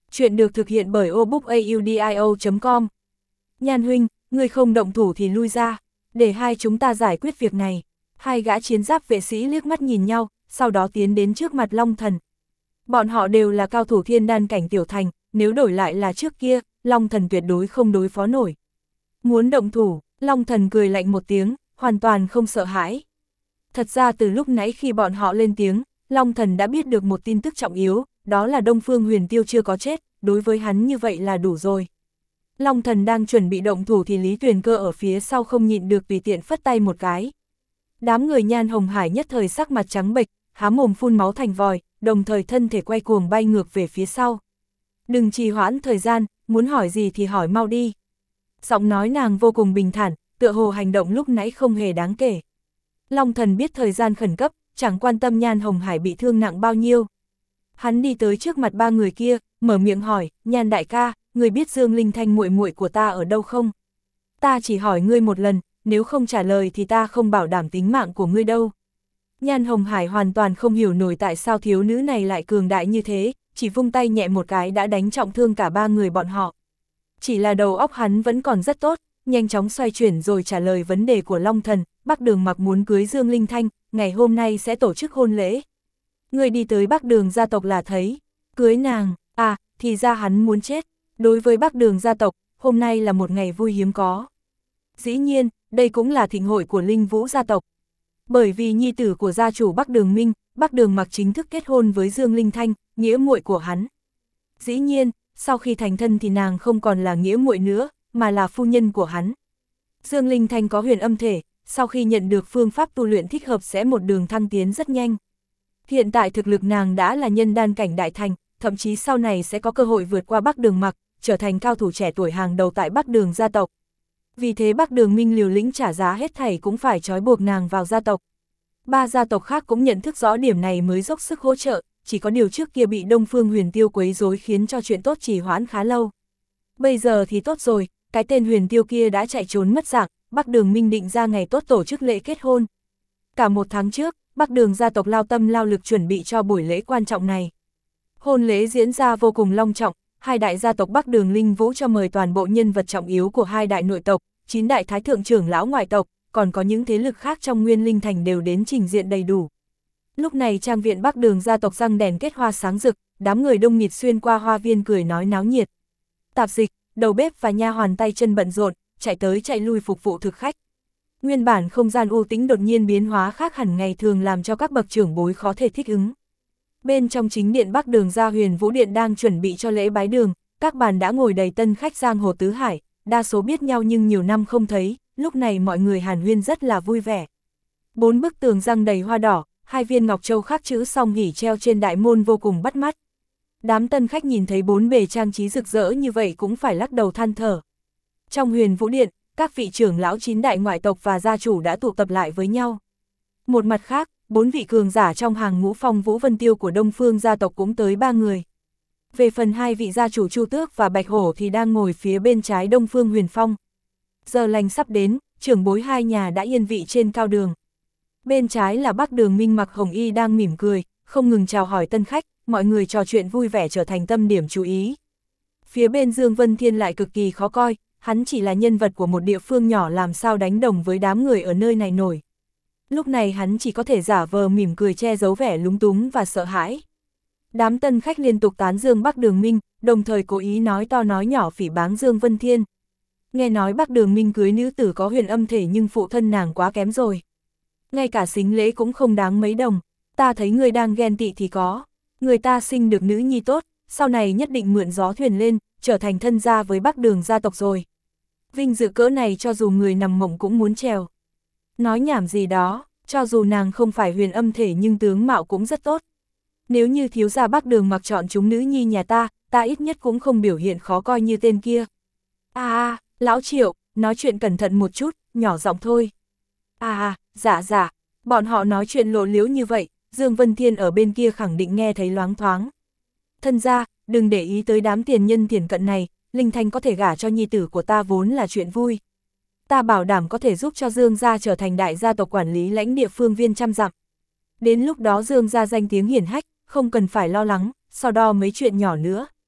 Chuyện được thực hiện bởi o book audio chấm com. Nhan huynh, người không động thủ thì lui ra, để hai chúng ta giải quyết việc này. Hai gã chiến giáp vệ sĩ liếc mắt nhìn nhau, sau đó tiến đến trước mặt Long Thần. Bọn họ đều là cao thủ thiên đan cảnh tiểu thành, nếu đổi lại là trước kia, Long Thần tuyệt đối không đối phó nổi. Muốn động thủ, Long Thần cười lạnh một tiếng, hoàn toàn không sợ hãi. Thật ra từ lúc nãy khi bọn họ lên tiếng, Long Thần đã biết được một tin tức trọng yếu, đó là Đông Phương Huyền Tiêu chưa có chết, đối với hắn như vậy là đủ rồi. Long Thần đang chuẩn bị động thủ thì Lý Tuyền Cơ ở phía sau không nhịn được tùy tiện phất tay một cái. Đám người Nhan Hồng Hải nhất thời sắc mặt trắng bệch, há mồm phun máu thành vòi, đồng thời thân thể quay cuồng bay ngược về phía sau. Đừng trì hoãn thời gian, muốn hỏi gì thì hỏi mau đi. Giọng nói nàng vô cùng bình thản, tựa hồ hành động lúc nãy không hề đáng kể. Long Thần biết thời gian khẩn cấp, chẳng quan tâm Nhan Hồng Hải bị thương nặng bao nhiêu. Hắn đi tới trước mặt ba người kia, mở miệng hỏi, Nhan đại ca, người biết Dương Linh Thanh muội muội của ta ở đâu không? Ta chỉ hỏi ngươi một lần, nếu không trả lời thì ta không bảo đảm tính mạng của ngươi đâu. Nhan Hồng Hải hoàn toàn không hiểu nổi tại sao thiếu nữ này lại cường đại như thế, chỉ vung tay nhẹ một cái đã đánh trọng thương cả ba người bọn họ. Chỉ là đầu óc hắn vẫn còn rất tốt, nhanh chóng xoay chuyển rồi trả lời vấn đề của Long Thần, Bắc Đường Mặc muốn cưới Dương Linh Thanh, ngày hôm nay sẽ tổ chức hôn lễ. Người đi tới Bắc Đường gia tộc là thấy, cưới nàng, à, thì ra hắn muốn chết. Đối với Bắc Đường gia tộc, hôm nay là một ngày vui hiếm có. Dĩ nhiên, đây cũng là thịnh hội của Linh Vũ gia tộc. Bởi vì nhi tử của gia chủ Bắc Đường Minh, Bắc Đường Mặc chính thức kết hôn với Dương Linh Thanh, nghĩa muội của hắn. Dĩ nhiên, sau khi thành thân thì nàng không còn là nghĩa muội nữa, mà là phu nhân của hắn. Dương Linh Thanh có huyền âm thể, sau khi nhận được phương pháp tu luyện thích hợp sẽ một đường thăng tiến rất nhanh. Hiện tại thực lực nàng đã là nhân đan cảnh đại thành, thậm chí sau này sẽ có cơ hội vượt qua Bắc Đường Mặc, trở thành cao thủ trẻ tuổi hàng đầu tại Bắc Đường gia tộc. Vì thế Bắc Đường Minh liều lĩnh trả giá hết thảy cũng phải trói buộc nàng vào gia tộc. Ba gia tộc khác cũng nhận thức rõ điểm này mới dốc sức hỗ trợ, chỉ có điều trước kia bị Đông Phương Huyền Tiêu quấy rối khiến cho chuyện tốt trì hoãn khá lâu. Bây giờ thì tốt rồi, cái tên Huyền Tiêu kia đã chạy trốn mất dạng, Bắc Đường Minh định ra ngày tốt tổ chức lễ kết hôn. Cả một tháng trước, Bắc Đường gia tộc lao tâm lao lực chuẩn bị cho buổi lễ quan trọng này. Hôn lễ diễn ra vô cùng long trọng, hai đại gia tộc Bắc Đường Linh Vũ cho mời toàn bộ nhân vật trọng yếu của hai đại nội tộc, chín đại thái thượng trưởng lão ngoại tộc, còn có những thế lực khác trong Nguyên Linh Thành đều đến trình diện đầy đủ. Lúc này trang viện Bắc Đường gia tộc răng đèn kết hoa sáng rực, đám người đông nghịt xuyên qua hoa viên cười nói náo nhiệt. Tạp dịch, đầu bếp và nha hoàn tay chân bận rộn, chạy tới chạy lui phục vụ thực khách. Nguyên bản không gian u tĩnh đột nhiên biến hóa khác hẳn ngày thường làm cho các bậc trưởng bối khó thể thích ứng. Bên trong chính điện Bắc Đường gia Huyền Vũ Điện đang chuẩn bị cho lễ bái đường, các bàn đã ngồi đầy tân khách giang hồ tứ hải, đa số biết nhau nhưng nhiều năm không thấy, lúc này mọi người hàn huyên rất là vui vẻ. Bốn bức tường răng đầy hoa đỏ, hai viên ngọc châu khắc chữ song hỉ treo trên đại môn vô cùng bắt mắt. Đám tân khách nhìn thấy bốn bề trang trí rực rỡ như vậy cũng phải lắc đầu than thở. Trong Huyền Vũ Điện, các vị trưởng lão chín đại ngoại tộc và gia chủ đã tụ tập lại với nhau. Một mặt khác, bốn vị cường giả trong hàng ngũ Phong Vũ Vân Tiêu của Đông Phương gia tộc cũng tới ba người. Về phần hai vị gia chủ Chu Tước và Bạch Hổ thì đang ngồi phía bên trái Đông Phương Huyền Phong. Giờ lành sắp đến, trưởng bối hai nhà đã yên vị trên cao đường. Bên trái là Bắc Đường Minh mặc hồng y đang mỉm cười, không ngừng chào hỏi tân khách, mọi người trò chuyện vui vẻ trở thành tâm điểm chú ý. Phía bên Dương Vân Thiên lại cực kỳ khó coi, hắn chỉ là nhân vật của một địa phương nhỏ làm sao đánh đồng với đám người ở nơi này nổi. Lúc này hắn chỉ có thể giả vờ mỉm cười che giấu vẻ lúng túng và sợ hãi. Đám tân khách liên tục tán dương Bắc Đường Minh, đồng thời cố ý nói to nói nhỏ phỉ báng Dương Vân Thiên. Nghe nói Bắc Đường Minh cưới nữ tử có huyền âm thể nhưng phụ thân nàng quá kém rồi. Ngay cả sính lễ cũng không đáng mấy đồng, ta thấy người đang ghen tị thì có. Người ta sinh được nữ nhi tốt, sau này nhất định mượn gió thuyền lên, trở thành thân gia với Bắc Đường gia tộc rồi. Vinh dự cỡ này cho dù người nằm mộng cũng muốn trèo. Nói nhảm gì đó, cho dù nàng không phải huyền âm thể nhưng tướng mạo cũng rất tốt. Nếu như thiếu gia Bắc Đường Mặc chọn chúng nữ nhi nhà ta, ta ít nhất cũng không biểu hiện khó coi như tên kia. À à, lão Triệu, nói chuyện cẩn thận một chút, nhỏ giọng thôi. À à, dạ dạ, bọn họ nói chuyện lộ liễu như vậy, Dương Vân Thiên ở bên kia khẳng định nghe thấy loáng thoáng. Thân gia, đừng để ý tới đám tiền nhân tiền cận này, Linh Thanh có thể gả cho nhi tử của ta vốn là chuyện vui. Ta bảo đảm có thể giúp cho Dương gia trở thành đại gia tộc quản lý lãnh địa phương viên trăm dặm. Đến lúc đó Dương gia danh tiếng hiển hách, không cần phải lo lắng, so đo mấy chuyện nhỏ nữa.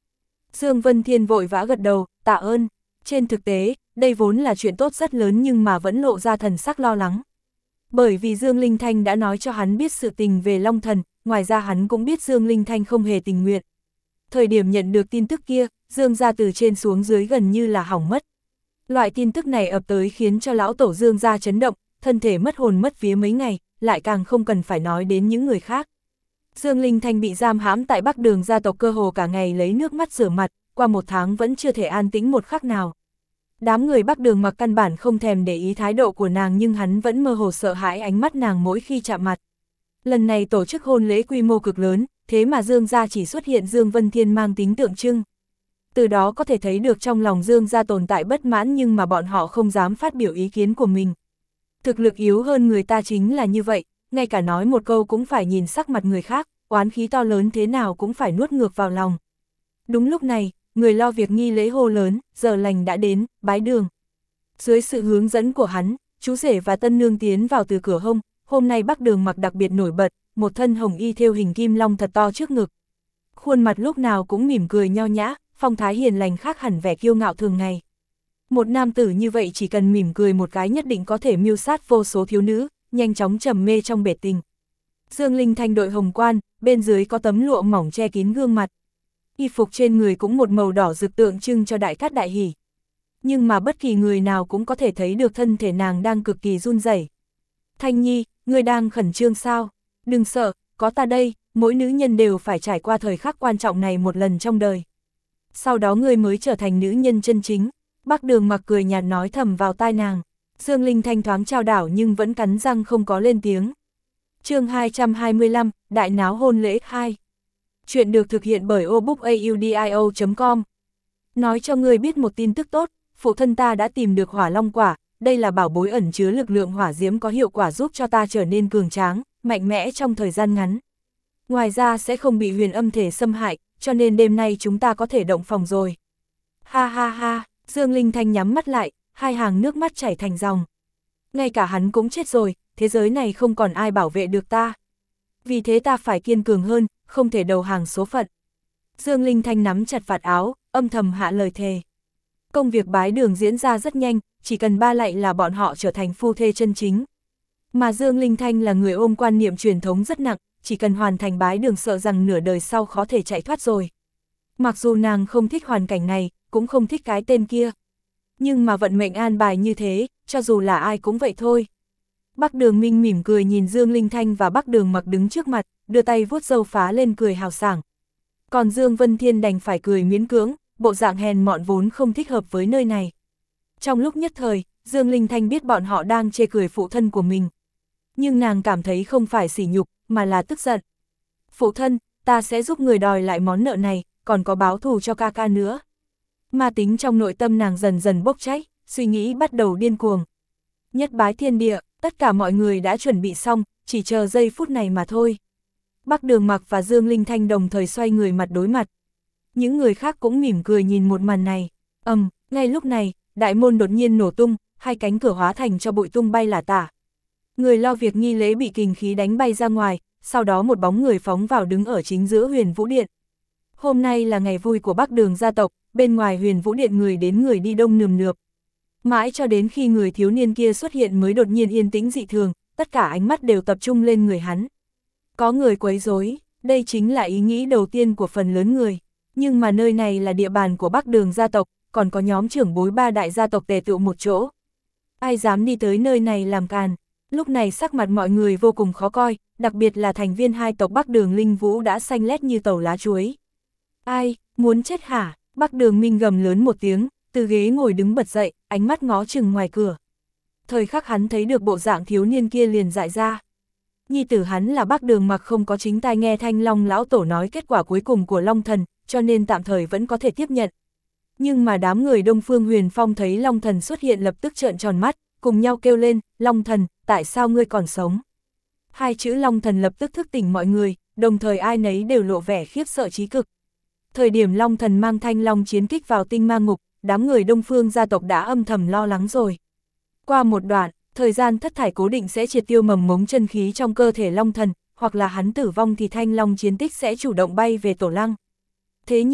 Dương Vân Thiên vội vã gật đầu, tạ ơn. Trên thực tế, đây vốn là chuyện tốt rất lớn nhưng mà vẫn lộ ra thần sắc lo lắng. Bởi vì Dương Linh Thanh đã nói cho hắn biết sự tình về Long Thần, ngoài ra hắn cũng biết Dương Linh Thanh không hề tình nguyện. Thời điểm nhận được tin tức kia, Dương gia từ trên xuống dưới gần như là hỏng mất. Loại tin tức này ập tới khiến cho lão tổ Dương gia chấn động, thân thể mất hồn mất vía mấy ngày, lại càng không cần phải nói đến những người khác. Dương Linh Thanh bị giam hãm tại Bắc Đường gia tộc cơ hồ cả ngày lấy nước mắt rửa mặt, qua một tháng vẫn chưa thể an tĩnh một khắc nào. Đám người Bắc Đường mặc căn bản không thèm để ý thái độ của nàng nhưng hắn vẫn mơ hồ sợ hãi ánh mắt nàng mỗi khi chạm mặt. Lần này tổ chức hôn lễ quy mô cực lớn, thế mà Dương gia chỉ xuất hiện Dương Vân Thiên mang tính tượng trưng. Từ đó có thể thấy được trong lòng Dương gia tồn tại bất mãn nhưng mà bọn họ không dám phát biểu ý kiến của mình. Thực lực yếu hơn người ta chính là như vậy, ngay cả nói một câu cũng phải nhìn sắc mặt người khác, oán khí to lớn thế nào cũng phải nuốt ngược vào lòng. Đúng lúc này, người lo việc nghi lễ hô lớn, giờ lành đã đến, bái đường. Dưới sự hướng dẫn của hắn, chú rể và tân nương tiến vào từ cửa hông, hôm nay Bắc Đường mặc đặc biệt nổi bật, một thân hồng y thêu hình kim long thật to trước ngực. Khuôn mặt lúc nào cũng mỉm cười nho nhã, phong thái hiền lành khác hẳn vẻ kiêu ngạo thường ngày. Một nam tử như vậy chỉ cần mỉm cười một cái nhất định có thể mưu sát vô số thiếu nữ, nhanh chóng trầm mê trong bể tình. Dương Linh Thanh đội hồng quan, bên dưới có tấm lụa mỏng che kín gương mặt. Y phục trên người cũng một màu đỏ rực tượng trưng cho đại cát đại hỷ. Nhưng mà bất kỳ người nào cũng có thể thấy được thân thể nàng đang cực kỳ run rẩy. Thanh Nhi, ngươi đang khẩn trương sao? Đừng sợ, có ta đây, mỗi nữ nhân đều phải trải qua thời khắc quan trọng này một lần trong đời. Sau đó ngươi mới trở thành nữ nhân chân chính. Bắc Đường mặc cười nhạt nói thầm vào tai nàng. Dương Linh Thanh thoáng trao đảo nhưng vẫn cắn răng không có lên tiếng. Chương hai trăm hai mươi lăm, Đại náo hôn lễ hai. Chuyện được thực hiện bởi obookaudio chấm com. Nói cho ngươi biết một tin tức tốt, phụ thân ta đã tìm được hỏa long quả, đây là bảo bối ẩn chứa lực lượng hỏa diễm có hiệu quả giúp cho ta trở nên cường tráng, mạnh mẽ trong thời gian ngắn. Ngoài ra sẽ không bị huyền âm thể xâm hại, cho nên đêm nay chúng ta có thể động phòng rồi. Ha ha ha, Dương Linh Thanh nhắm mắt lại, hai hàng nước mắt chảy thành dòng. Ngay cả hắn cũng chết rồi, thế giới này không còn ai bảo vệ được ta. Vì thế ta phải kiên cường hơn, không thể đầu hàng số phận. Dương Linh Thanh nắm chặt vạt áo, âm thầm hạ lời thề. Công việc bái đường diễn ra rất nhanh, chỉ cần ba lạy là bọn họ trở thành phu thê chân chính. Mà Dương Linh Thanh là người ôm quan niệm truyền thống rất nặng, chỉ cần hoàn thành bái đường sợ rằng nửa đời sau khó thể chạy thoát rồi. Mặc dù nàng không thích hoàn cảnh này, cũng không thích cái tên kia. Nhưng mà vận mệnh an bài như thế, cho dù là ai cũng vậy thôi. Bắc Đường Minh mỉm cười nhìn Dương Linh Thanh và Bắc Đường Mặc đứng trước mặt, đưa tay vuốt râu phá lên cười hào sảng. Còn Dương Vân Thiên đành phải cười miễn cưỡng, bộ dạng hèn mọn vốn không thích hợp với nơi này. Trong lúc nhất thời, Dương Linh Thanh biết bọn họ đang chê cười phụ thân của mình. Nhưng nàng cảm thấy không phải sỉ nhục, mà là tức giận. Phụ thân, ta sẽ giúp người đòi lại món nợ này, còn có báo thù cho ca ca nữa. Ma tính trong nội tâm nàng dần dần bốc cháy, suy nghĩ bắt đầu điên cuồng. Nhất bái thiên địa, tất cả mọi người đã chuẩn bị xong, chỉ chờ giây phút này mà thôi. Bắc Đường Mặc và Dương Linh Thanh đồng thời xoay người mặt đối mặt. Những người khác cũng mỉm cười nhìn một màn này. Ầm, um, ngay lúc này, đại môn đột nhiên nổ tung, hai cánh cửa hóa thành cho bụi tung bay lả tả. Người lo việc nghi lễ bị kình khí đánh bay ra ngoài, sau đó một bóng người phóng vào đứng ở chính giữa Huyền Vũ Điện. Hôm nay là ngày vui của Bắc Đường gia tộc, bên ngoài Huyền Vũ Điện người đến người đi đông nườm nượp. Mãi cho đến khi người thiếu niên kia xuất hiện mới đột nhiên yên tĩnh dị thường, tất cả ánh mắt đều tập trung lên người hắn. Có người quấy rối, đây chính là ý nghĩ đầu tiên của phần lớn người. Nhưng mà nơi này là địa bàn của Bắc Đường gia tộc, còn có nhóm trưởng bối ba đại gia tộc tề tụ một chỗ. Ai dám đi tới nơi này làm càn. Lúc này sắc mặt mọi người vô cùng khó coi, đặc biệt là thành viên hai tộc Bắc Đường Linh Vũ đã xanh lét như tàu lá chuối. Ai, muốn chết hả? Bắc Đường Minh gầm lớn một tiếng, từ ghế ngồi đứng bật dậy, ánh mắt ngó chừng ngoài cửa. Thời khắc hắn thấy được bộ dạng thiếu niên kia liền dại ra. Nhi tử hắn là Bắc Đường Mặc không có chính tai nghe Thanh Long lão tổ nói kết quả cuối cùng của Long Thần, cho nên tạm thời vẫn có thể tiếp nhận. Nhưng mà đám người Đông Phương Huyền Phong thấy Long Thần xuất hiện lập tức trợn tròn mắt, cùng nhau kêu lên, Long Thần, tại sao ngươi còn sống? Hai chữ Long Thần lập tức thức tỉnh mọi người, đồng thời ai nấy đều lộ vẻ khiếp sợ chí cực. Thời điểm Long Thần mang Thanh Long chiến kích vào tinh ma ngục, đám người Đông Phương gia tộc đã âm thầm lo lắng rồi. Qua một đoạn, thời gian thất thải cố định sẽ triệt tiêu mầm mống chân khí trong cơ thể Long Thần, hoặc là hắn tử vong thì Thanh Long chiến tích sẽ chủ động bay về tổ lăng. Thế nhưng,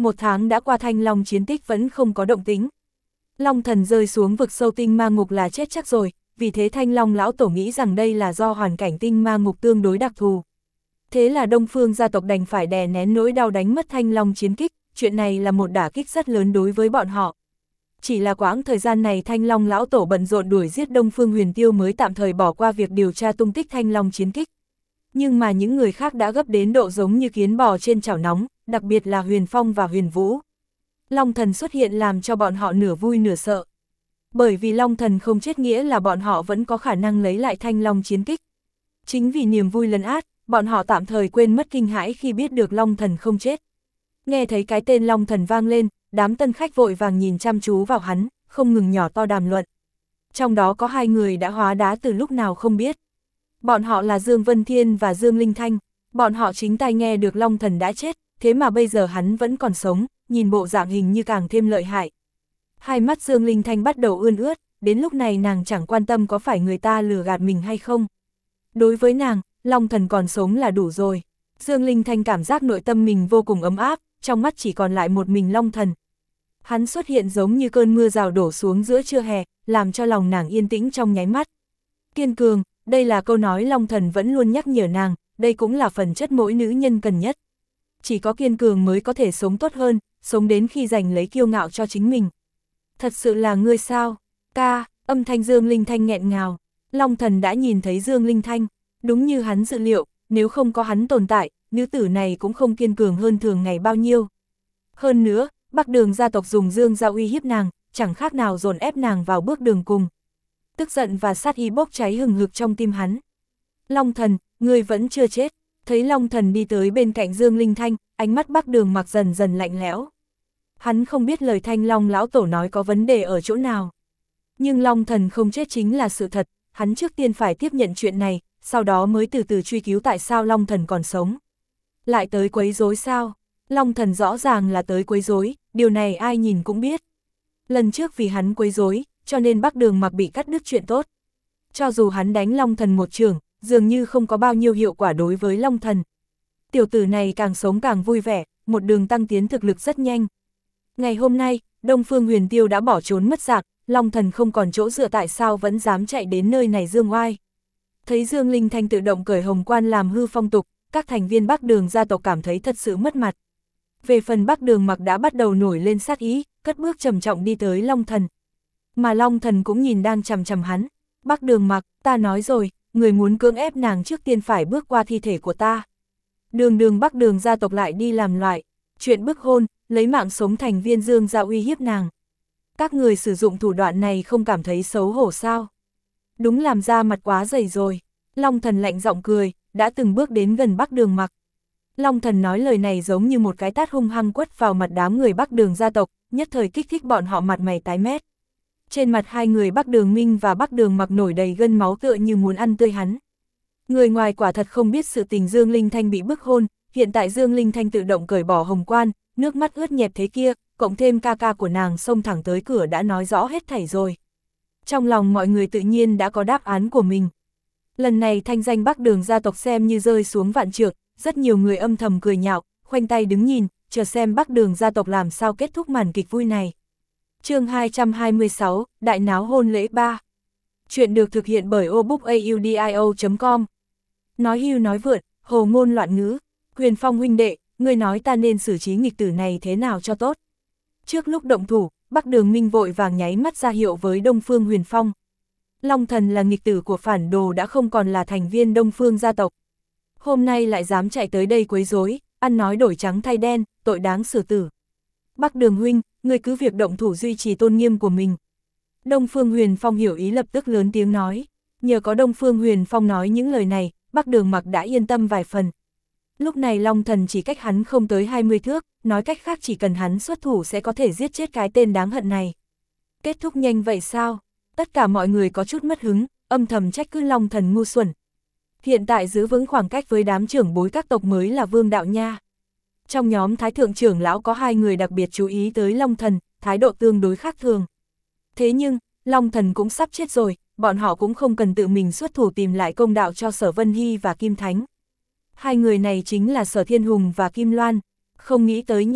một tháng đã qua Thanh Long chiến tích vẫn không có động tĩnh. Long thần rơi xuống vực sâu tinh ma ngục là chết chắc rồi, vì thế Thanh Long lão tổ nghĩ rằng đây là do hoàn cảnh tinh ma ngục tương đối đặc thù. Thế là Đông Phương gia tộc đành phải đè nén nỗi đau đánh mất Thanh Long chiến kích, chuyện này là một đả kích rất lớn đối với bọn họ. Chỉ là quãng thời gian này Thanh Long lão tổ bận rộn đuổi giết Đông Phương Huyền Tiêu mới tạm thời bỏ qua việc điều tra tung tích Thanh Long chiến kích. Nhưng mà những người khác đã gấp đến độ giống như kiến bò trên chảo nóng, đặc biệt là Huyền Phong và Huyền Vũ. Long thần xuất hiện làm cho bọn họ nửa vui nửa sợ. Bởi vì Long thần không chết nghĩa là bọn họ vẫn có khả năng lấy lại Thanh Long chiến kích. Chính vì niềm vui lấn át, bọn họ tạm thời quên mất kinh hãi khi biết được Long thần không chết. Nghe thấy cái tên Long thần vang lên, đám tân khách vội vàng nhìn chăm chú vào hắn, không ngừng nhỏ to đàm luận. Trong đó có hai người đã hóa đá từ lúc nào không biết. Bọn họ là Dương Vân Thiên và Dương Linh Thanh, bọn họ chính tai nghe được Long thần đã chết, thế mà bây giờ hắn vẫn còn sống, nhìn bộ dạng hình như càng thêm lợi hại. Hai mắt Dương Linh Thanh bắt đầu ươn ướt, đến lúc này nàng chẳng quan tâm có phải người ta lừa gạt mình hay không. Đối với nàng, Long thần còn sống là đủ rồi. Dương Linh Thanh cảm giác nội tâm mình vô cùng ấm áp, trong mắt chỉ còn lại một mình Long thần. Hắn xuất hiện giống như cơn mưa rào đổ xuống giữa trưa hè, làm cho lòng nàng yên tĩnh trong nháy mắt. Kiên cường, đây là câu nói Long thần vẫn luôn nhắc nhở nàng, đây cũng là phần chất mỗi nữ nhân cần nhất. Chỉ có kiên cường mới có thể sống tốt hơn, sống đến khi giành lấy kiêu ngạo cho chính mình. Thật sự là ngươi sao? Ca, âm thanh Dương Linh Thanh nghẹn ngào. Long thần đã nhìn thấy Dương Linh Thanh, đúng như hắn dự liệu, nếu không có hắn tồn tại, nữ tử này cũng không kiên cường hơn thường ngày bao nhiêu. Hơn nữa, Bắc Đường gia tộc dùng Dương gia uy hiếp nàng, chẳng khác nào dồn ép nàng vào bước đường cùng. Tức giận và sát ý bốc cháy hừng hực trong tim hắn. Long thần, ngươi vẫn chưa chết. Thấy Long thần đi tới bên cạnh Dương Linh Thanh, ánh mắt Bắc Đường Mặc dần dần lạnh lẽo. Hắn không biết lời Thanh Long lão tổ nói có vấn đề ở chỗ nào. Nhưng Long thần không chết chính là sự thật, hắn trước tiên phải tiếp nhận chuyện này, sau đó mới từ từ truy cứu tại sao Long thần còn sống. Lại tới quấy rối sao? Long thần rõ ràng là tới quấy rối, điều này ai nhìn cũng biết. Lần trước vì hắn quấy rối, cho nên Bắc Đường Mặc bị cắt đứt chuyện tốt. Cho dù hắn đánh Long thần một chưởng, dường như không có bao nhiêu hiệu quả đối với Long thần. Tiểu tử này càng sống càng vui vẻ, một đường tăng tiến thực lực rất nhanh. Ngày hôm nay, Đông Phương Huyền Tiêu đã bỏ trốn mất dạng, Long thần không còn chỗ dựa tại sao vẫn dám chạy đến nơi này dương oai. Thấy Dương Linh Thanh tự động cởi hồng quan làm hư phong tục, các thành viên Bắc Đường gia tộc cảm thấy thật sự mất mặt. Về phần Bắc Đường Mặc đã bắt đầu nổi lên sát ý, cất bước trầm trọng đi tới Long thần. Mà Long thần cũng nhìn đang chằm chằm hắn. Bắc Đường Mặc, ta nói rồi, người muốn cưỡng ép nàng trước tiên phải bước qua thi thể của ta. Đường đường Bắc Đường gia tộc lại đi làm loại chuyện bức hôn, lấy mạng sống thành viên Dương gia uy hiếp nàng. Các người sử dụng thủ đoạn này không cảm thấy xấu hổ sao? Đúng làm ra mặt quá dày rồi. Long thần lạnh giọng cười, đã từng bước đến gần Bắc Đường Mặc. Long thần nói lời này giống như một cái tát hung hăng quất vào mặt đám người Bắc Đường gia tộc, nhất thời kích thích bọn họ mặt mày tái mét. Trên mặt hai người Bắc Đường Minh và Bắc Đường Mặc nổi đầy gân máu tựa như muốn ăn tươi hắn. Người ngoài quả thật không biết sự tình Dương Linh Thanh bị bức hôn, hiện tại Dương Linh Thanh tự động cởi bỏ hồng quan, nước mắt ướt nhẹp thế kia, cộng thêm ca ca của nàng xông thẳng tới cửa đã nói rõ hết thảy rồi. Trong lòng mọi người tự nhiên đã có đáp án của mình. Lần này thanh danh Bắc Đường gia tộc xem như rơi xuống vạn trượng, rất nhiều người âm thầm cười nhạo, khoanh tay đứng nhìn, chờ xem Bắc Đường gia tộc làm sao kết thúc màn kịch vui này. Chương hai trăm hai mươi sáu, Đại náo hôn lễ ba. Chuyện được thực hiện bởi obookaudio chấm com. Nói hưu nói vượn, hồ ngôn loạn ngữ. Huyền Phong huynh đệ, ngươi nói ta nên xử trí nghịch tử này thế nào cho tốt. Trước lúc động thủ, Bắc Đường Minh vội vàng nháy mắt ra hiệu với Đông Phương Huyền Phong. Long thần là nghịch tử của phản đồ đã không còn là thành viên Đông Phương gia tộc. Hôm nay lại dám chạy tới đây quấy rối, ăn nói đổi trắng thay đen, tội đáng xử tử. Bắc Đường huynh, ngươi cứ việc động thủ duy trì tôn nghiêm của mình. Đông Phương Huyền Phong hiểu ý lập tức lớn tiếng nói. Nhờ có Đông Phương Huyền Phong nói những lời này, Bắc Đường Mặc đã yên tâm vài phần. Lúc này Long thần chỉ cách hắn không tới hai mươi thước, nói cách khác chỉ cần hắn xuất thủ sẽ có thể giết chết cái tên đáng hận này. Kết thúc nhanh vậy sao? Tất cả mọi người có chút mất hứng, âm thầm trách cứ Long thần ngu xuẩn. Hiện tại giữ vững khoảng cách với đám trưởng bối các tộc mới là vương đạo nha. Trong nhóm Thái Thượng trưởng lão có hai người đặc biệt chú ý tới Long thần, thái độ tương đối khác thường. Thế nhưng, Long thần cũng sắp chết rồi, bọn họ cũng không cần tự mình xuất thủ tìm lại công đạo cho Sở Vân Hy và Kim Thánh. Hai người này chính là Sở Thiên Hùng và Kim Loan. Không nghĩ tới nha,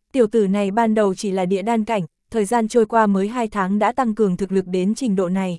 Tiểu tử này ban đầu chỉ là địa đan cảnh, thời gian trôi qua mới hai tháng đã tăng cường thực lực đến trình độ này.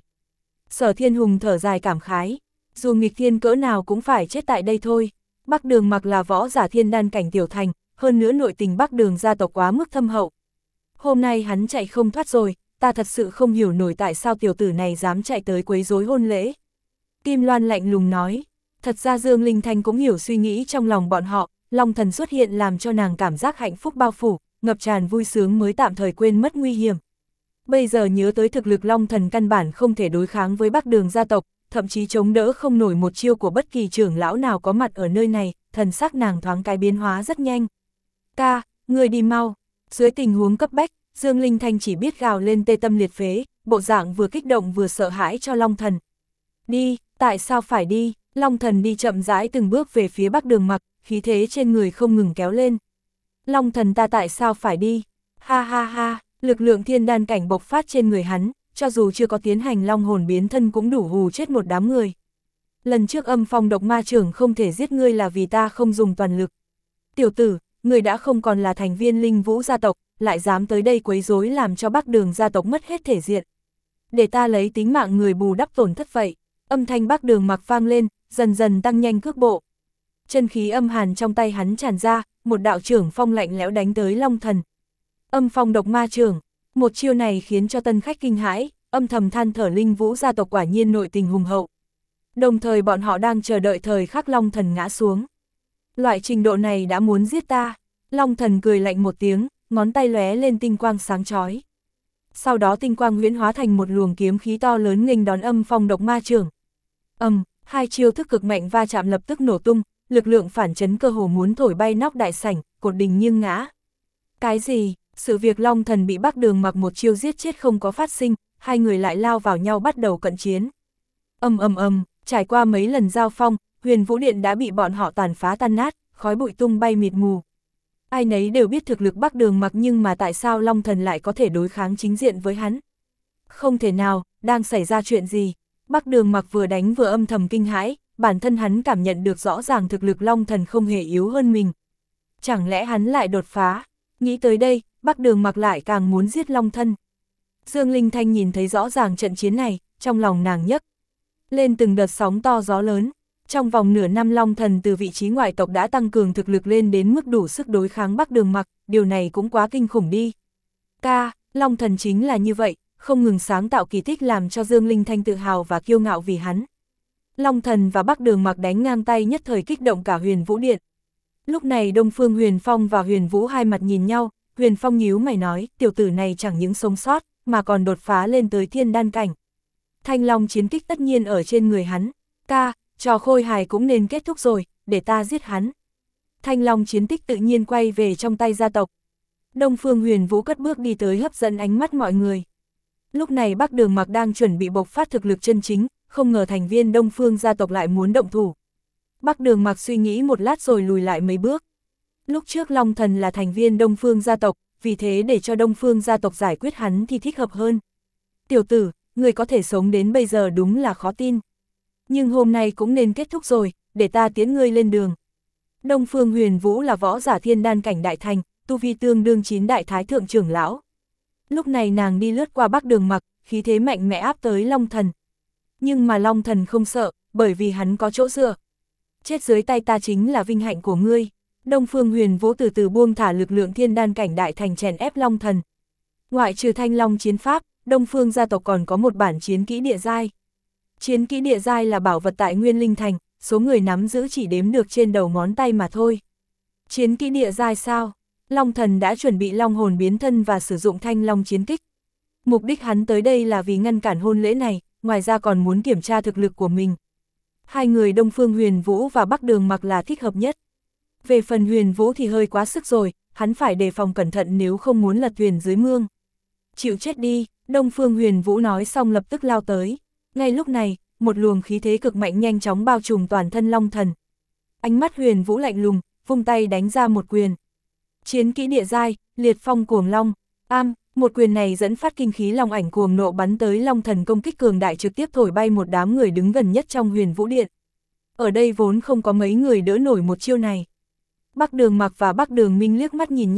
Sở Thiên Hùng thở dài cảm khái, dù nghịch thiên cỡ nào cũng phải chết tại đây thôi. Bắc Đường Mặc là võ giả thiên đan cảnh tiểu thành, hơn nữa nội tình Bắc Đường gia tộc quá mức thâm hậu. Hôm nay hắn chạy không thoát rồi, ta thật sự không hiểu nổi tại sao tiểu tử này dám chạy tới quấy rối hôn lễ. Kim Loan lạnh lùng nói, thật ra Dương Linh Thanh cũng hiểu suy nghĩ trong lòng bọn họ, Long Thần xuất hiện làm cho nàng cảm giác hạnh phúc bao phủ, ngập tràn vui sướng mới tạm thời quên mất nguy hiểm. Bây giờ nhớ tới thực lực Long Thần căn bản không thể đối kháng với Bắc Đường gia tộc, thậm chí chống đỡ không nổi một chiêu của bất kỳ trưởng lão nào có mặt ở nơi này, thần sắc nàng thoáng cái biến hóa rất nhanh. Ca, người đi mau. Dưới tình huống cấp bách, Dương Linh Thanh chỉ biết gào lên tê tâm liệt phế, bộ dạng vừa kích động vừa sợ hãi cho Long Thần. Đi, tại sao phải đi? Long Thần đi chậm rãi từng bước về phía Bắc Đường Mặc, khí thế trên người không ngừng kéo lên. Long Thần ta tại sao phải đi? Ha ha ha, lực lượng thiên đan cảnh bộc phát trên người hắn, cho dù chưa có tiến hành long hồn biến thân cũng đủ hù chết một đám người. Lần trước Âm Phong độc ma trưởng không thể giết ngươi là vì ta không dùng toàn lực. Tiểu tử, ngươi đã không còn là thành viên Linh Vũ gia tộc, lại dám tới đây quấy rối làm cho Bắc Đường gia tộc mất hết thể diện. Để ta lấy tính mạng người bù đắp tổn thất vậy. Âm thanh Bắc Đường Mặc vang lên, dần dần tăng nhanh cước bộ. Chân khí âm hàn trong tay hắn tràn ra, một đạo trưởng phong lạnh lẽo đánh tới Long Thần. Âm Phong độc ma trưởng, một chiêu này khiến cho tân khách kinh hãi, âm thầm than thở Linh Vũ gia tộc quả nhiên nội tình hùng hậu. Đồng thời bọn họ đang chờ đợi thời khắc Long Thần ngã xuống. Loại trình độ này đã muốn giết ta. Long Thần cười lạnh một tiếng, ngón tay lóe lên tinh quang sáng chói. Sau đó tinh quang huyễn hóa thành một luồng kiếm khí to lớn nghênh đón Âm Phong độc ma trưởng. Ầm, hai chiêu thức cực mạnh va chạm lập tức nổ tung, lực lượng phản chấn cơ hồ muốn thổi bay nóc đại sảnh, cột đình nghiêng ngã. Cái gì? Sự việc Long Thần bị Bắc Đường Mặc một chiêu giết chết không có phát sinh, hai người lại lao vào nhau bắt đầu cận chiến. Ầm ầm ầm, trải qua mấy lần giao phong, Huyền Vũ Điện đã bị bọn họ tàn phá tan nát, khói bụi tung bay mịt mù. Ai nấy đều biết thực lực Bắc Đường Mặc, nhưng mà tại sao Long Thần lại có thể đối kháng chính diện với hắn? Không thể nào, đang xảy ra chuyện gì? Bắc Đường Mặc vừa đánh vừa âm thầm kinh hãi, bản thân hắn cảm nhận được rõ ràng thực lực Long Thần không hề yếu hơn mình. Chẳng lẽ hắn lại đột phá? Nghĩ tới đây, Bắc Đường Mặc lại càng muốn giết Long Thân. Dương Linh Thanh nhìn thấy rõ ràng trận chiến này, trong lòng nàng nhấc lên từng đợt sóng to gió lớn. Trong vòng nửa năm Long Thần từ vị trí ngoại tộc đã tăng cường thực lực lên đến mức đủ sức đối kháng Bắc Đường Mặc, điều này cũng quá kinh khủng đi. Ca, Long Thần chính là như vậy, không ngừng sáng tạo kỳ tích làm cho Dương Linh Thanh tự hào và kiêu ngạo vì hắn. Long Thần và Bắc Đường Mặc đánh ngang tay nhất thời kích động cả Huyền Vũ Điện. Lúc này Đông Phương Huyền Phong và Huyền Vũ hai mặt nhìn nhau, Huyền Phong nhíu mày nói, tiểu tử này chẳng những sống sót, mà còn đột phá lên tới thiên đan cảnh. Thanh Long chiến kích tất nhiên ở trên người hắn. Ca, trò khôi hài cũng nên kết thúc rồi, để ta giết hắn. Thanh Long chiến tích tự nhiên quay về trong tay gia tộc. Đông Phương Huyền Vũ cất bước đi tới hấp dẫn ánh mắt mọi người. Lúc này Bắc Đường Mặc đang chuẩn bị bộc phát thực lực chân chính, không ngờ thành viên Đông Phương gia tộc lại muốn động thủ. Bắc Đường Mặc suy nghĩ một lát rồi lùi lại mấy bước. Lúc trước Long Thần là thành viên Đông Phương gia tộc, vì thế để cho Đông Phương gia tộc giải quyết hắn thì thích hợp hơn. Tiểu tử, người có thể sống đến bây giờ đúng là khó tin. Nhưng hôm nay cũng nên kết thúc rồi, để ta tiến ngươi lên đường. Đông Phương Huyền Vũ là võ giả thiên đan cảnh đại thành, tu vi tương đương chín đại thái thượng trưởng lão. Lúc này nàng đi lướt qua Bắc Đường Mặc, khí thế mạnh mẽ áp tới Long Thần. Nhưng mà Long Thần không sợ, bởi vì hắn có chỗ dựa. Chết dưới tay ta chính là vinh hạnh của ngươi. Đông Phương Huyền Vũ từ từ buông thả lực lượng thiên đan cảnh đại thành chèn ép Long Thần. Ngoại trừ Thanh Long chiến pháp, Đông Phương gia tộc còn có một bản chiến kỹ địa giai. Chiến kỹ địa giai là bảo vật tại Nguyên Linh Thành, số người nắm giữ chỉ đếm được trên đầu ngón tay mà thôi. Chiến kỹ địa giai sao? Long Thần đã chuẩn bị long hồn biến thân và sử dụng Thanh Long chiến kích. Mục đích hắn tới đây là vì ngăn cản hôn lễ này, ngoài ra còn muốn kiểm tra thực lực của mình. Hai người Đông Phương Huyền Vũ và Bắc Đường Mặc là thích hợp nhất. Về phần Huyền Vũ thì hơi quá sức rồi, hắn phải đề phòng cẩn thận nếu không muốn lật thuyền dưới mương. Chịu chết đi, Đông Phương Huyền Vũ nói xong lập tức lao tới. Ngay lúc này, một luồng khí thế cực mạnh nhanh chóng bao trùm toàn thân Long Thần. Ánh mắt Huyền Vũ lạnh lùng, vung tay đánh ra một quyền. Chiến kỹ địa giai, liệt phong cuồng long, am, một quyền này dẫn phát kinh khí long ảnh cuồng nộ bắn tới Long Thần, công kích cường đại trực tiếp thổi bay một đám người đứng gần nhất trong Huyền Vũ Điện. Ở đây vốn không có mấy người đỡ nổi một chiêu này. Bắc Đường Mặc và Bắc Đường Minh liếc mắt nhìn nhau,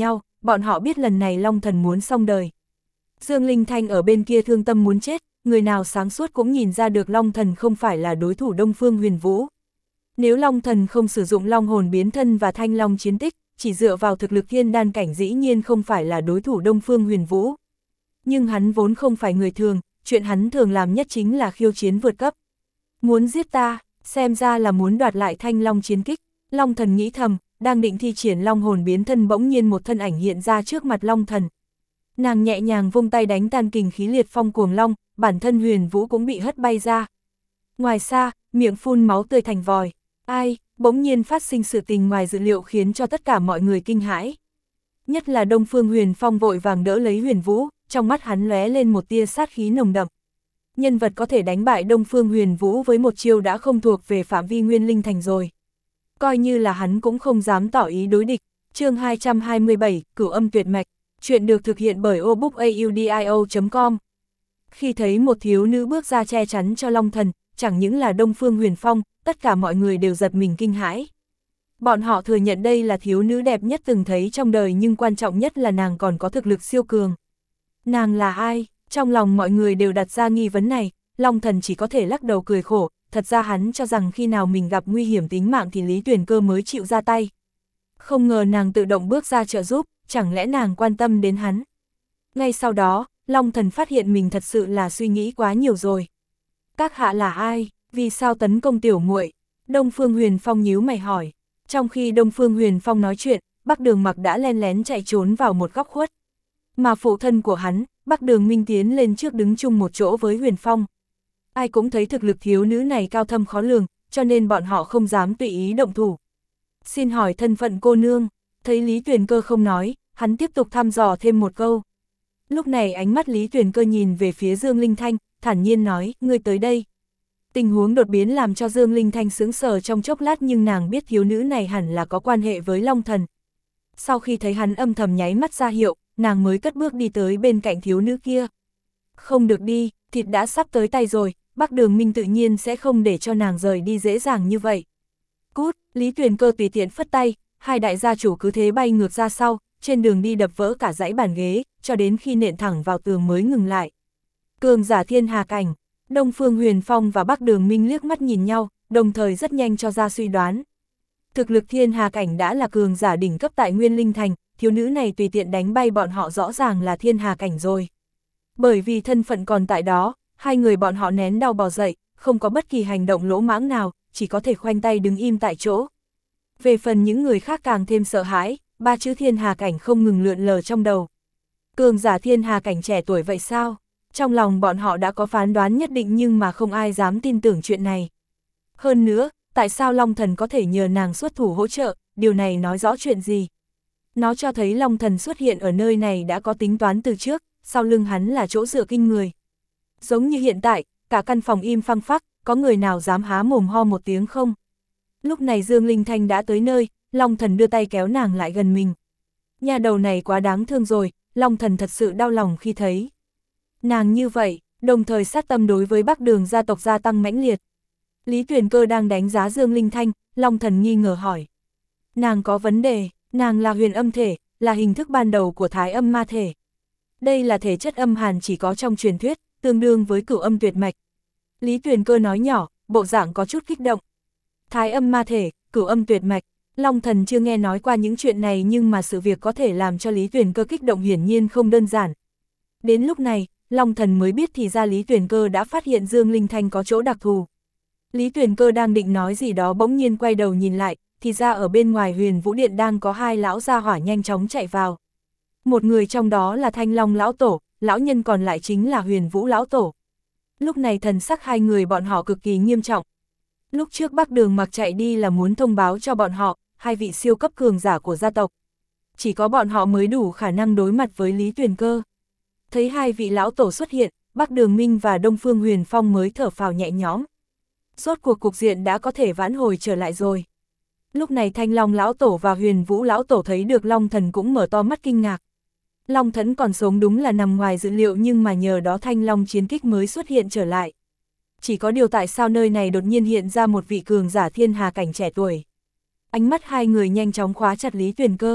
bọn họ biết lần này Long Thần muốn xong đời. Dương Linh Thanh ở bên kia thương tâm muốn chết, người nào sáng suốt cũng nhìn ra được Long Thần không phải là đối thủ Đông Phương Huyền Vũ. Nếu Long Thần không sử dụng Long hồn biến thân và Thanh Long chiến tích, chỉ dựa vào thực lực thiên đan cảnh dĩ nhiên không phải là đối thủ Đông Phương Huyền Vũ. Nhưng hắn vốn không phải người thường, chuyện hắn thường làm nhất chính là khiêu chiến vượt cấp. Muốn giết ta, xem ra là muốn đoạt lại Thanh Long chiến kích. Long Thần nghĩ thầm, đang định thi triển Long hồn biến thân bỗng nhiên một thân ảnh hiện ra trước mặt Long Thần. Nàng nhẹ nhàng vung tay đánh tan kình khí liệt phong cuồng long, bản thân Huyền Vũ cũng bị hất bay ra. Ngoài xa, miệng phun máu tươi thành vòi. Ai, bỗng nhiên phát sinh sự tình ngoài dự liệu khiến cho tất cả mọi người kinh hãi. Nhất là Đông Phương Huyền Phong vội vàng đỡ lấy Huyền Vũ, trong mắt hắn lóe lên một tia sát khí nồng đậm. Nhân vật có thể đánh bại Đông Phương Huyền Vũ với một chiêu đã không thuộc về phạm vi Nguyên Linh Thành rồi. Coi như là hắn cũng không dám tỏ ý đối địch. Chương hai trăm hai mươi bảy, Cửu Âm Tuyệt Mạch. Chuyện được thực hiện bởi obookaudio chấm com. Khi thấy một thiếu nữ bước ra che chắn cho Long Thần, chẳng những là Đông Phương Huyền Phong, tất cả mọi người đều giật mình kinh hãi. Bọn họ thừa nhận đây là thiếu nữ đẹp nhất từng thấy trong đời, nhưng quan trọng nhất là nàng còn có thực lực siêu cường. Nàng là ai? Trong lòng mọi người đều đặt ra nghi vấn này, Long Thần chỉ có thể lắc đầu cười khổ, thật ra hắn cho rằng khi nào mình gặp nguy hiểm tính mạng thì Lý Tuyền Cơ mới chịu ra tay. Không ngờ nàng tự động bước ra trợ giúp, chẳng lẽ nàng quan tâm đến hắn. Ngay sau đó, Long Thần phát hiện mình thật sự là suy nghĩ quá nhiều rồi. Các hạ là ai? Vì sao tấn công tiểu muội? Đông Phương Huyền Phong nhíu mày hỏi. Trong khi Đông Phương Huyền Phong nói chuyện, Bắc Đường Mặc đã len lén chạy trốn vào một góc khuất. Mà phụ thân của hắn, Bắc Đường Minh tiến lên trước đứng chung một chỗ với Huyền Phong. Ai cũng thấy thực lực thiếu nữ này cao thâm khó lường, cho nên bọn họ không dám tùy ý động thủ. Xin hỏi thân phận cô nương. Thấy Lý Tuyền Cơ không nói, hắn tiếp tục thăm dò thêm một câu. Lúc này ánh mắt Lý Tuyền Cơ nhìn về phía Dương Linh Thanh, thản nhiên nói, ngươi tới đây. Tình huống đột biến làm cho Dương Linh Thanh sững sờ trong chốc lát, nhưng nàng biết thiếu nữ này hẳn là có quan hệ với Long Thần. Sau khi thấy hắn âm thầm nháy mắt ra hiệu, nàng mới cất bước đi tới bên cạnh thiếu nữ kia. Không được đi, thịt đã sắp tới tay rồi, Bắc Đường Minh tự nhiên sẽ không để cho nàng rời đi dễ dàng như vậy. Cút, Lý Tuyền Cơ tùy tiện phất tay, hai đại gia chủ cứ thế bay ngược ra sau, trên đường đi đập vỡ cả dãy bàn ghế, cho đến khi nện thẳng vào tường mới ngừng lại. Cường giả thiên hà cảnh. Đông Phương Huyền Phong và Bắc Đường Minh liếc mắt nhìn nhau, đồng thời rất nhanh cho ra suy đoán. Thực lực thiên hà cảnh đã là cường giả đỉnh cấp tại Nguyên Linh Thành, thiếu nữ này tùy tiện đánh bay bọn họ rõ ràng là thiên hà cảnh rồi. Bởi vì thân phận còn tại đó, hai người bọn họ nén đau bò dậy, không có bất kỳ hành động lỗ mãng nào, chỉ có thể khoanh tay đứng im tại chỗ. Về phần những người khác càng thêm sợ hãi, ba chữ thiên hà cảnh không ngừng lượn lờ trong đầu. Cường giả thiên hà cảnh trẻ tuổi vậy sao? Trong lòng bọn họ đã có phán đoán nhất định, nhưng mà không ai dám tin tưởng chuyện này. Hơn nữa, tại sao Long Thần có thể nhờ nàng xuất thủ hỗ trợ, điều này nói rõ chuyện gì? Nó cho thấy Long Thần xuất hiện ở nơi này đã có tính toán từ trước, sau lưng hắn là chỗ dựa kinh người. Giống như hiện tại, cả căn phòng im phăng phắc, có người nào dám há mồm ho một tiếng không? Lúc này Dương Linh Thanh đã tới nơi, Long Thần đưa tay kéo nàng lại gần mình. Nhà đầu này quá đáng thương rồi, Long Thần thật sự đau lòng khi thấy nàng như vậy, đồng thời sát tâm đối với Bắc Đường gia tộc gia tăng mãnh liệt. Lý Tuyền Cơ đang đánh giá Dương Linh Thanh, Long Thần nghi ngờ hỏi. Nàng có vấn đề, nàng là huyền âm thể, là hình thức ban đầu của thái âm ma thể. Đây là thể chất âm hàn chỉ có trong truyền thuyết, tương đương với cửu âm tuyệt mạch. Lý Tuyền Cơ nói nhỏ, bộ dạng có chút kích động. Thái âm ma thể, cửu âm tuyệt mạch, Long Thần chưa nghe nói qua những chuyện này, nhưng mà sự việc có thể làm cho Lý Tuyền Cơ kích động hiển nhiên không đơn giản. Đến lúc này, Long Thần mới biết thì ra Lý Tuyền Cơ đã phát hiện Dương Linh Thanh có chỗ đặc thù. Lý Tuyền Cơ đang định nói gì đó bỗng nhiên quay đầu nhìn lại, thì ra ở bên ngoài Huyền Vũ Điện đang có hai lão gia hỏa nhanh chóng chạy vào. Một người trong đó là Thanh Long lão tổ, lão nhân còn lại chính là Huyền Vũ lão tổ. Lúc này thần sắc hai người bọn họ cực kỳ nghiêm trọng. Lúc trước Bắc Đường Mặc chạy đi là muốn thông báo cho bọn họ, hai vị siêu cấp cường giả của gia tộc. Chỉ có bọn họ mới đủ khả năng đối mặt với Lý Tuyền Cơ. Thấy hai vị lão tổ xuất hiện, Bắc Đường Minh và Đông Phương Huyền Phong mới thở phào nhẹ nhõm. Rốt cuộc cục diện đã có thể vãn hồi trở lại rồi. Lúc này Thanh Long lão tổ và Huyền Vũ lão tổ thấy được Long Thần cũng mở to mắt kinh ngạc. Long Thần còn sống đúng là nằm ngoài dự liệu, nhưng mà nhờ đó Thanh Long chiến kích mới xuất hiện trở lại. Chỉ có điều tại sao nơi này đột nhiên hiện ra một vị cường giả thiên hà cảnh trẻ tuổi. Ánh mắt hai người nhanh chóng khóa chặt Lý Tuyền Cơ.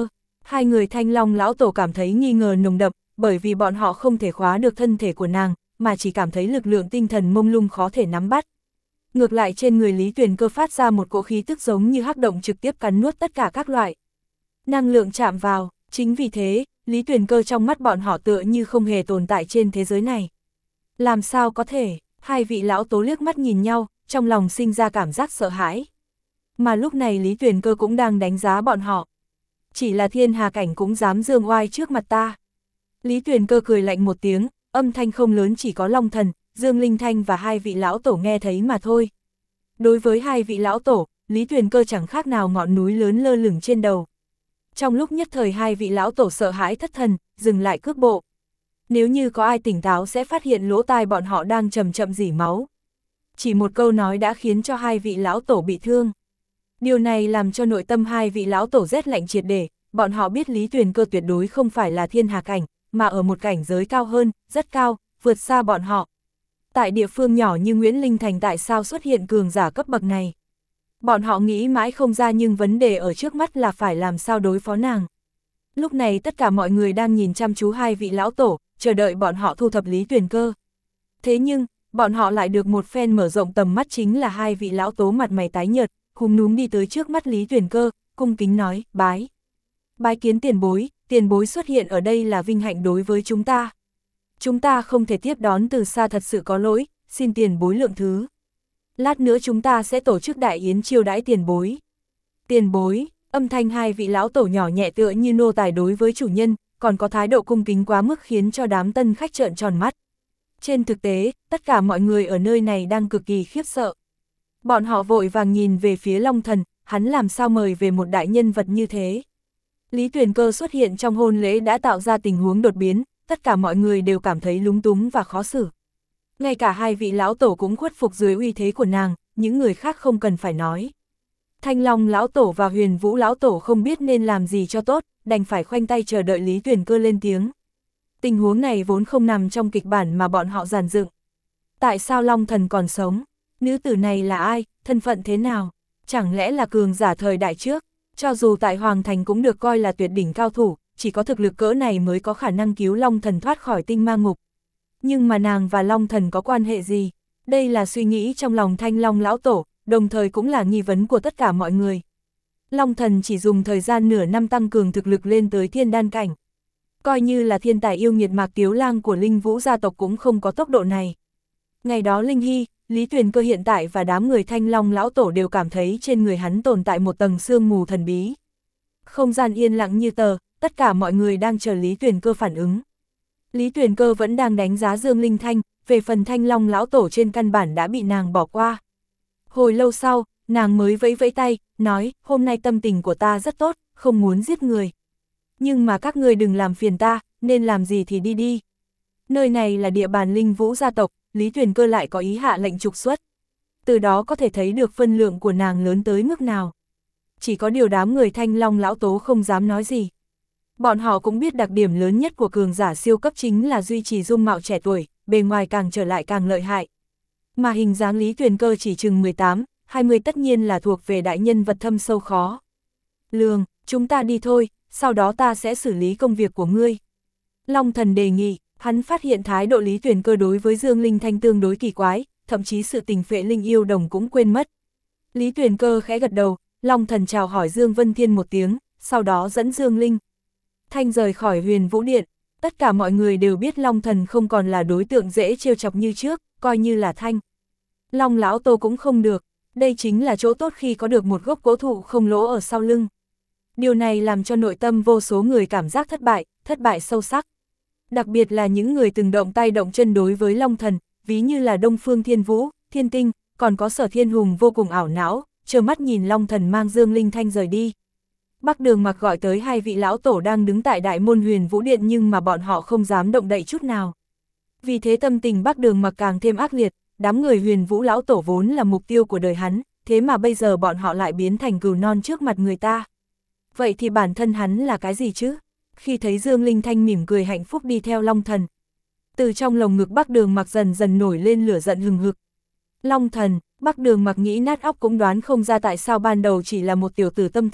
Hai người Thanh Long lão tổ cảm thấy nghi ngờ nồng đậm, bởi vì bọn họ không thể khóa được thân thể của nàng, mà chỉ cảm thấy lực lượng tinh thần mông lung khó thể nắm bắt. Ngược lại trên người Lý Tuyền Cơ phát ra một cỗ khí tức giống như hắc động trực tiếp cắn nuốt tất cả các loại năng lượng chạm vào, chính vì thế, Lý Tuyền Cơ trong mắt bọn họ tựa như không hề tồn tại trên thế giới này. Làm sao có thể, hai vị lão tố liếc mắt nhìn nhau, trong lòng sinh ra cảm giác sợ hãi. Mà lúc này Lý Tuyền Cơ cũng đang đánh giá bọn họ. Chỉ là thiên hà cảnh cũng dám dương oai trước mặt ta. Lý Tuyền Cơ cười lạnh một tiếng, âm thanh không lớn, chỉ có Long Thần, Dương Linh Thanh và hai vị lão tổ nghe thấy mà thôi. Đối với hai vị lão tổ, Lý Tuyền Cơ chẳng khác nào ngọn núi lớn lơ lửng trên đầu. Trong lúc nhất thời hai vị lão tổ sợ hãi thất thần, dừng lại cước bộ. Nếu như có ai tỉnh táo sẽ phát hiện lỗ tai bọn họ đang chậm chậm rỉ máu. Chỉ một câu nói đã khiến cho hai vị lão tổ bị thương. Điều này làm cho nội tâm hai vị lão tổ rét lạnh triệt để, bọn họ biết Lý Tuyền Cơ tuyệt đối không phải là thiên hà cảnh, mà ở một cảnh giới cao hơn, rất cao, vượt xa bọn họ. Tại địa phương nhỏ như Nguyễn Linh Thành tại sao xuất hiện cường giả cấp bậc này? Bọn họ nghĩ mãi không ra, nhưng vấn đề ở trước mắt là phải làm sao đối phó nàng. Lúc này tất cả mọi người đang nhìn chăm chú hai vị lão tổ, chờ đợi bọn họ thu thập Lý Tuyền Cơ. Thế nhưng, bọn họ lại được một phen mở rộng tầm mắt, chính là hai vị lão tố mặt mày tái nhợt, hùng núm đi tới trước mắt Lý Tuyền Cơ, cung kính nói, bái. Bái kiến tiền bối, tiền bối xuất hiện ở đây là vinh hạnh đối với chúng ta. Chúng ta không thể tiếp đón từ xa, thật sự có lỗi, xin tiền bối lượng thứ. Lát nữa chúng ta sẽ tổ chức đại yến chiêu đãi tiền bối. Tiền bối, âm thanh hai vị lão tổ nhỏ nhẹ tựa như nô tài đối với chủ nhân, còn có thái độ cung kính quá mức khiến cho đám tân khách trợn tròn mắt. Trên thực tế, tất cả mọi người ở nơi này đang cực kỳ khiếp sợ. Bọn họ vội vàng nhìn về phía Long Thần, hắn làm sao mời về một đại nhân vật như thế. Lý Tuyền Cơ xuất hiện trong hôn lễ đã tạo ra tình huống đột biến, tất cả mọi người đều cảm thấy lúng túng và khó xử. Ngay cả hai vị lão tổ cũng khuất phục dưới uy thế của nàng, những người khác không cần phải nói. Thanh Long lão tổ và Huyền Vũ lão tổ không biết nên làm gì cho tốt, đành phải khoanh tay chờ đợi Lý Tuyền Cơ lên tiếng. Tình huống này vốn không nằm trong kịch bản mà bọn họ dàn dựng. Tại sao Long Thần còn sống? Nữ tử này là ai? Thân phận thế nào? Chẳng lẽ là cường giả thời đại trước? Cho dù tại Hoàng Thành cũng được coi là tuyệt đỉnh cao thủ, chỉ có thực lực cỡ này mới có khả năng cứu Long Thần thoát khỏi tinh ma ngục. Nhưng mà nàng và Long Thần có quan hệ gì? Đây là suy nghĩ trong lòng Thanh Long lão tổ, đồng thời cũng là nghi vấn của tất cả mọi người. Long Thần chỉ dùng thời gian nửa năm tăng cường thực lực lên tới thiên đan cảnh. Coi như là thiên tài yêu nghiệt Mạc Tiếu Lang của Linh Vũ gia tộc cũng không có tốc độ này. Ngày đó Linh Hy, Lý Tuyền Cơ hiện tại và đám người Thanh Long lão tổ đều cảm thấy trên người hắn tồn tại một tầng sương mù thần bí. Không gian yên lặng như tờ, tất cả mọi người đang chờ Lý Tuyền Cơ phản ứng. Lý Tuyền Cơ vẫn đang đánh giá Dương Linh Thanh, về phần Thanh Long lão tổ trên căn bản đã bị nàng bỏ qua. Hồi lâu sau, nàng mới vẫy vẫy tay, nói, hôm nay tâm tình của ta rất tốt, không muốn giết người. Nhưng mà các người đừng làm phiền ta, nên làm gì thì đi đi. Nơi này là địa bàn Linh Vũ gia tộc, Lý Tuyền Cơ lại có ý hạ lệnh trục xuất. Từ đó có thể thấy được phân lượng của nàng lớn tới mức nào. Chỉ có điều đám người Thanh Long lão tố không dám nói gì. Bọn họ cũng biết đặc điểm lớn nhất của cường giả siêu cấp chính là duy trì dung mạo trẻ tuổi, bề ngoài càng trở lại càng lợi hại. Mà hình dáng Lý Tuyền Cơ chỉ chừng mười tám, hai mươi tất nhiên là thuộc về đại nhân vật thâm sâu khó lường, chúng ta đi thôi, sau đó ta sẽ xử lý công việc của ngươi. Long Thần đề nghị, hắn phát hiện thái độ Lý Tuyền Cơ đối với Dương Linh Thanh tương đối kỳ quái, thậm chí sự tình phệ linh yêu đồng cũng quên mất. Lý Tuyền Cơ khẽ gật đầu, Long Thần chào hỏi Dương Vân Thiên một tiếng, sau đó dẫn Dương Linh Thanh rời khỏi Huyền Vũ Điện. Tất cả mọi người đều biết Long Thần không còn là đối tượng dễ trêu chọc như trước, coi như là Thanh Long lão tô cũng không được, đây chính là chỗ tốt khi có được một gốc cố thụ không lỗ ở sau lưng. Điều này làm cho nội tâm vô số người cảm giác thất bại, thất bại sâu sắc. Đặc biệt là những người từng động tay động chân đối với Long Thần, ví như là Đông Phương Thiên Vũ, Thiên Tinh, còn có Sở Thiên Hùng vô cùng ảo não, trơ mắt nhìn Long Thần mang Dương Linh Thanh rời đi. Bắc Đường Mặc gọi tới hai vị lão tổ đang đứng tại đại môn Huyền Vũ Điện, nhưng mà bọn họ không dám động đậy chút nào. Vì thế tâm tình Bắc Đường Mặc càng thêm ác liệt, đám người Huyền Vũ lão tổ vốn là mục tiêu của đời hắn, thế mà bây giờ bọn họ lại biến thành cừu non trước mặt người ta. Vậy thì bản thân hắn là cái gì chứ? Khi thấy Dương Linh Thanh mỉm cười hạnh phúc đi theo Long Thần, từ trong lồng ngực Bắc Đường Mặc dần dần nổi lên lửa giận hừng hực. Long Thần, Bắc Đường Mặc nghĩ nát óc cũng đoán không ra tại sao ban đầu chỉ là một tiểu tử tâm thường,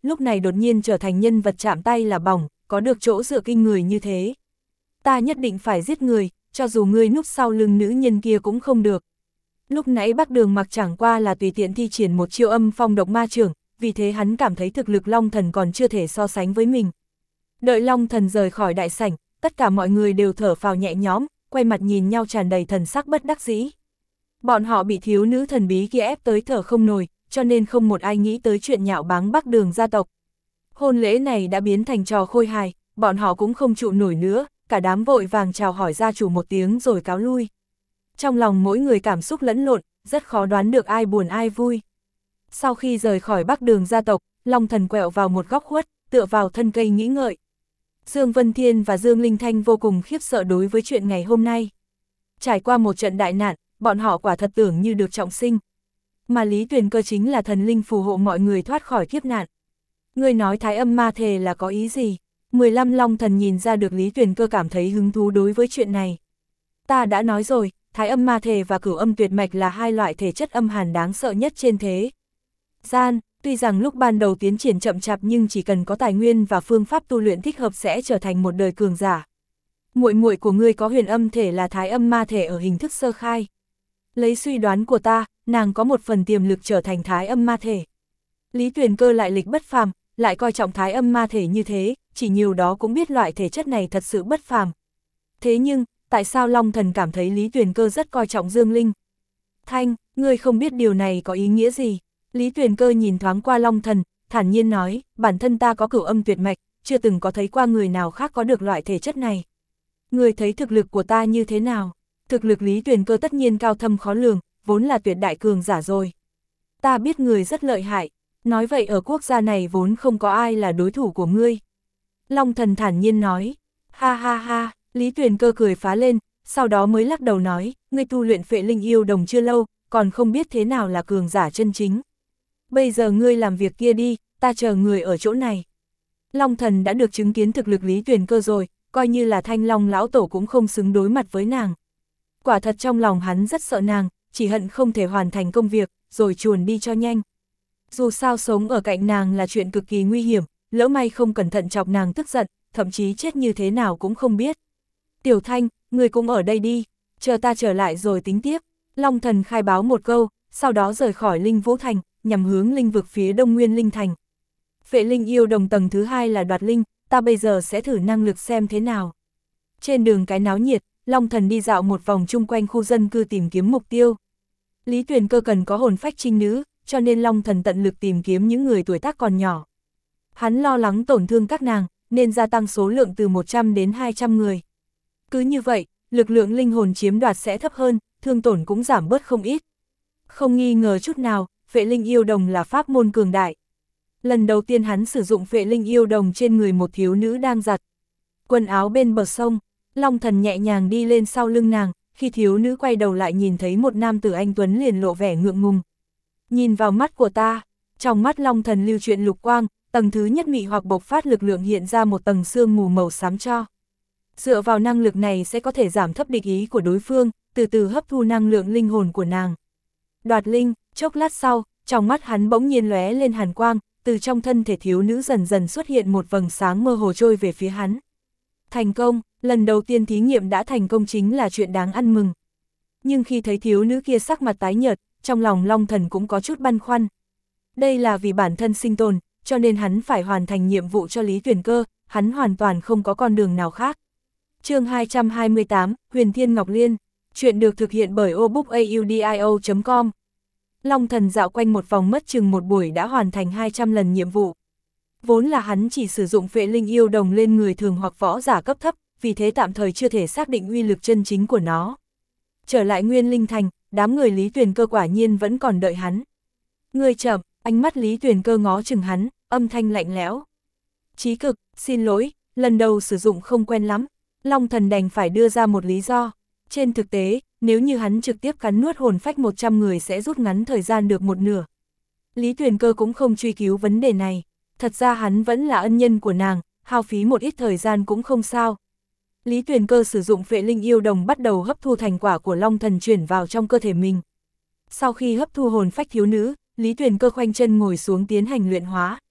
lúc này đột nhiên trở thành nhân vật chạm tay là bỏng, có được chỗ dựa kinh người như thế. Ta nhất định phải giết người, cho dù ngươi núp sau lưng nữ nhân kia cũng không được. Lúc nãy Bắc Đường Mặc chẳng qua là tùy tiện thi triển một chiêu âm phong độc ma trưởng, vì thế hắn cảm thấy thực lực Long Thần còn chưa thể so sánh với mình. Đợi Long Thần rời khỏi đại sảnh, tất cả mọi người đều thở phào nhẹ nhõm, quay mặt nhìn nhau tràn đầy thần sắc bất đắc dĩ. Bọn họ bị thiếu nữ thần bí kia ép tới thở không nổi, cho nên không một ai nghĩ tới chuyện nhạo báng Bắc Đường gia tộc. Hôn lễ này đã biến thành trò khôi hài, bọn họ cũng không trụ nổi nữa, cả đám vội vàng chào hỏi gia chủ một tiếng rồi cáo lui. Trong lòng mỗi người cảm xúc lẫn lộn, rất khó đoán được ai buồn ai vui. Sau khi rời khỏi Bắc Đường gia tộc, Long Thần quẹo vào một góc khuất, tựa vào thân cây nghĩ ngợi. Dương Vân Thiên và Dương Linh Thanh vô cùng khiếp sợ đối với chuyện ngày hôm nay. Trải qua một trận đại nạn, bọn họ quả thật tưởng như được trọng sinh. Mà Lý Tuyền Cơ chính là thần linh phù hộ mọi người thoát khỏi kiếp nạn. Ngươi nói Thái Âm Ma Thể là có ý gì? mười lăm Long Thần nhìn ra được Lý Tuyền Cơ cảm thấy hứng thú đối với chuyện này. Ta đã nói rồi, Thái Âm Ma Thể và Cửu Âm Tuyệt Mạch là hai loại thể chất âm hàn đáng sợ nhất trên thế gian. Tuy rằng lúc ban đầu tiến triển chậm chạp nhưng chỉ cần có tài nguyên và phương pháp tu luyện thích hợp sẽ trở thành một đời cường giả. Muội muội của ngươi có huyền âm thể là Thái Âm Ma Thể ở hình thức sơ khai. Lấy suy đoán của ta, nàng có một phần tiềm lực trở thành Thái Âm Ma Thể. Lý Tuyền Cơ lại lịch bất phàm, lại coi trọng Thái Âm Ma Thể như thế, chỉ nhiều đó cũng biết loại thể chất này thật sự bất phàm. Thế nhưng, tại sao Long Thần cảm thấy Lý Tuyền Cơ rất coi trọng Dương Linh? Thanh, ngươi không biết điều này có ý nghĩa gì? Lý Tuyền Cơ nhìn thoáng qua Long Thần, thản nhiên nói, bản thân ta có Cửu Âm Tuyệt Mạch, chưa từng có thấy qua người nào khác có được loại thể chất này. Ngươi thấy thực lực của ta như thế nào? Thực lực Lý Tuyền Cơ tất nhiên cao thâm khó lường, vốn là tuyệt đại cường giả rồi. Ta biết người rất lợi hại, nói vậy ở quốc gia này vốn không có ai là đối thủ của ngươi. Long Thần thản nhiên nói, ha ha ha, Lý Tuyền Cơ cười phá lên, sau đó mới lắc đầu nói, ngươi tu luyện Phệ Linh Yêu Đồng chưa lâu, còn không biết thế nào là cường giả chân chính. Bây giờ ngươi làm việc kia đi, ta chờ người ở chỗ này. Long Thần đã được chứng kiến thực lực Lý Tuyền Cơ rồi, coi như là Thanh Long lão tổ cũng không xứng đối mặt với nàng. Quả thật trong lòng hắn rất sợ nàng, chỉ hận không thể hoàn thành công việc, rồi chuồn đi cho nhanh. Dù sao sống ở cạnh nàng là chuyện cực kỳ nguy hiểm, lỡ may không cẩn thận chọc nàng tức giận, thậm chí chết như thế nào cũng không biết. Tiểu Thanh, người cũng ở đây đi, chờ ta trở lại rồi tính tiếp. Long Thần khai báo một câu, sau đó rời khỏi Linh Vũ Thành, nhằm hướng linh vực phía Đông Nguyên Linh Thành. Phệ Linh Yêu Đồng tầng thứ hai là đoạt linh, ta bây giờ sẽ thử năng lực xem thế nào. Trên đường cái náo nhiệt, Long Thần đi dạo một vòng chung quanh khu dân cư tìm kiếm mục tiêu. Lý Tuyền Cơ cần có hồn phách trinh nữ, cho nên Long Thần tận lực tìm kiếm những người tuổi tác còn nhỏ. Hắn lo lắng tổn thương các nàng, nên gia tăng số lượng từ một trăm đến hai trăm người. Cứ như vậy, lực lượng linh hồn chiếm đoạt sẽ thấp hơn, thương tổn cũng giảm bớt không ít. Không nghi ngờ chút nào, Phệ Linh Yêu Đồng là pháp môn cường đại. Lần đầu tiên hắn sử dụng Phệ Linh Yêu Đồng trên người một thiếu nữ đang giặt quần áo bên bờ sông. Long Thần nhẹ nhàng đi lên sau lưng nàng, khi thiếu nữ quay đầu lại nhìn thấy một nam tử anh tuấn liền lộ vẻ ngượng ngùng. Nhìn vào mắt của ta, trong mắt Long Thần lưu chuyển lục quang, tầng thứ nhất mị hoặc bộc phát lực lượng hiện ra một tầng sương mù màu xám cho. Dựa vào năng lực này sẽ có thể giảm thấp địch ý của đối phương, từ từ hấp thu năng lượng linh hồn của nàng. Đoạt linh, chốc lát sau, trong mắt hắn bỗng nhiên lóe lên hàn quang, từ trong thân thể thiếu nữ dần dần xuất hiện một vầng sáng mơ hồ trôi về phía hắn. Thành công, lần đầu tiên thí nghiệm đã thành công chính là chuyện đáng ăn mừng. Nhưng khi thấy thiếu nữ kia sắc mặt tái nhợt, trong lòng Long Thần cũng có chút băn khoăn. Đây là vì bản thân sinh tồn, cho nên hắn phải hoàn thành nhiệm vụ cho Lý Tuyền Cơ, hắn hoàn toàn không có con đường nào khác. Chương hai trăm hai mươi tám, Huyền Thiên Ngọc Liên, chuyện được thực hiện bởi obookaudio chấm com. Long Thần dạo quanh một vòng mất chừng một buổi đã hoàn thành hai trăm lần nhiệm vụ. Vốn là hắn chỉ sử dụng Phệ Linh Yêu Đồng lên người thường hoặc võ giả cấp thấp, vì thế tạm thời chưa thể xác định uy lực chân chính của nó. Trở lại Nguyên Linh Thành, đám người Lý Tuyền Cơ quả nhiên vẫn còn đợi hắn. Người chậm, ánh mắt Lý Tuyền Cơ ngó chừng hắn, âm thanh lạnh lẽo. Chí cực, xin lỗi, lần đầu sử dụng không quen lắm. Long Thần đành phải đưa ra một lý do. Trên thực tế, nếu như hắn trực tiếp cắn nuốt hồn phách một trăm người sẽ rút ngắn thời gian được một nửa. Lý Tuyền Cơ cũng không truy cứu vấn đề này. Thật ra hắn vẫn là ân nhân của nàng, hao phí một ít thời gian cũng không sao. Lý Tuyền Cơ sử dụng Phệ Linh Yêu Đồng bắt đầu hấp thu thành quả của Long Thần chuyển vào trong cơ thể mình. Sau khi hấp thu hồn phách thiếu nữ, Lý Tuyền Cơ khoanh chân ngồi xuống tiến hành luyện hóa.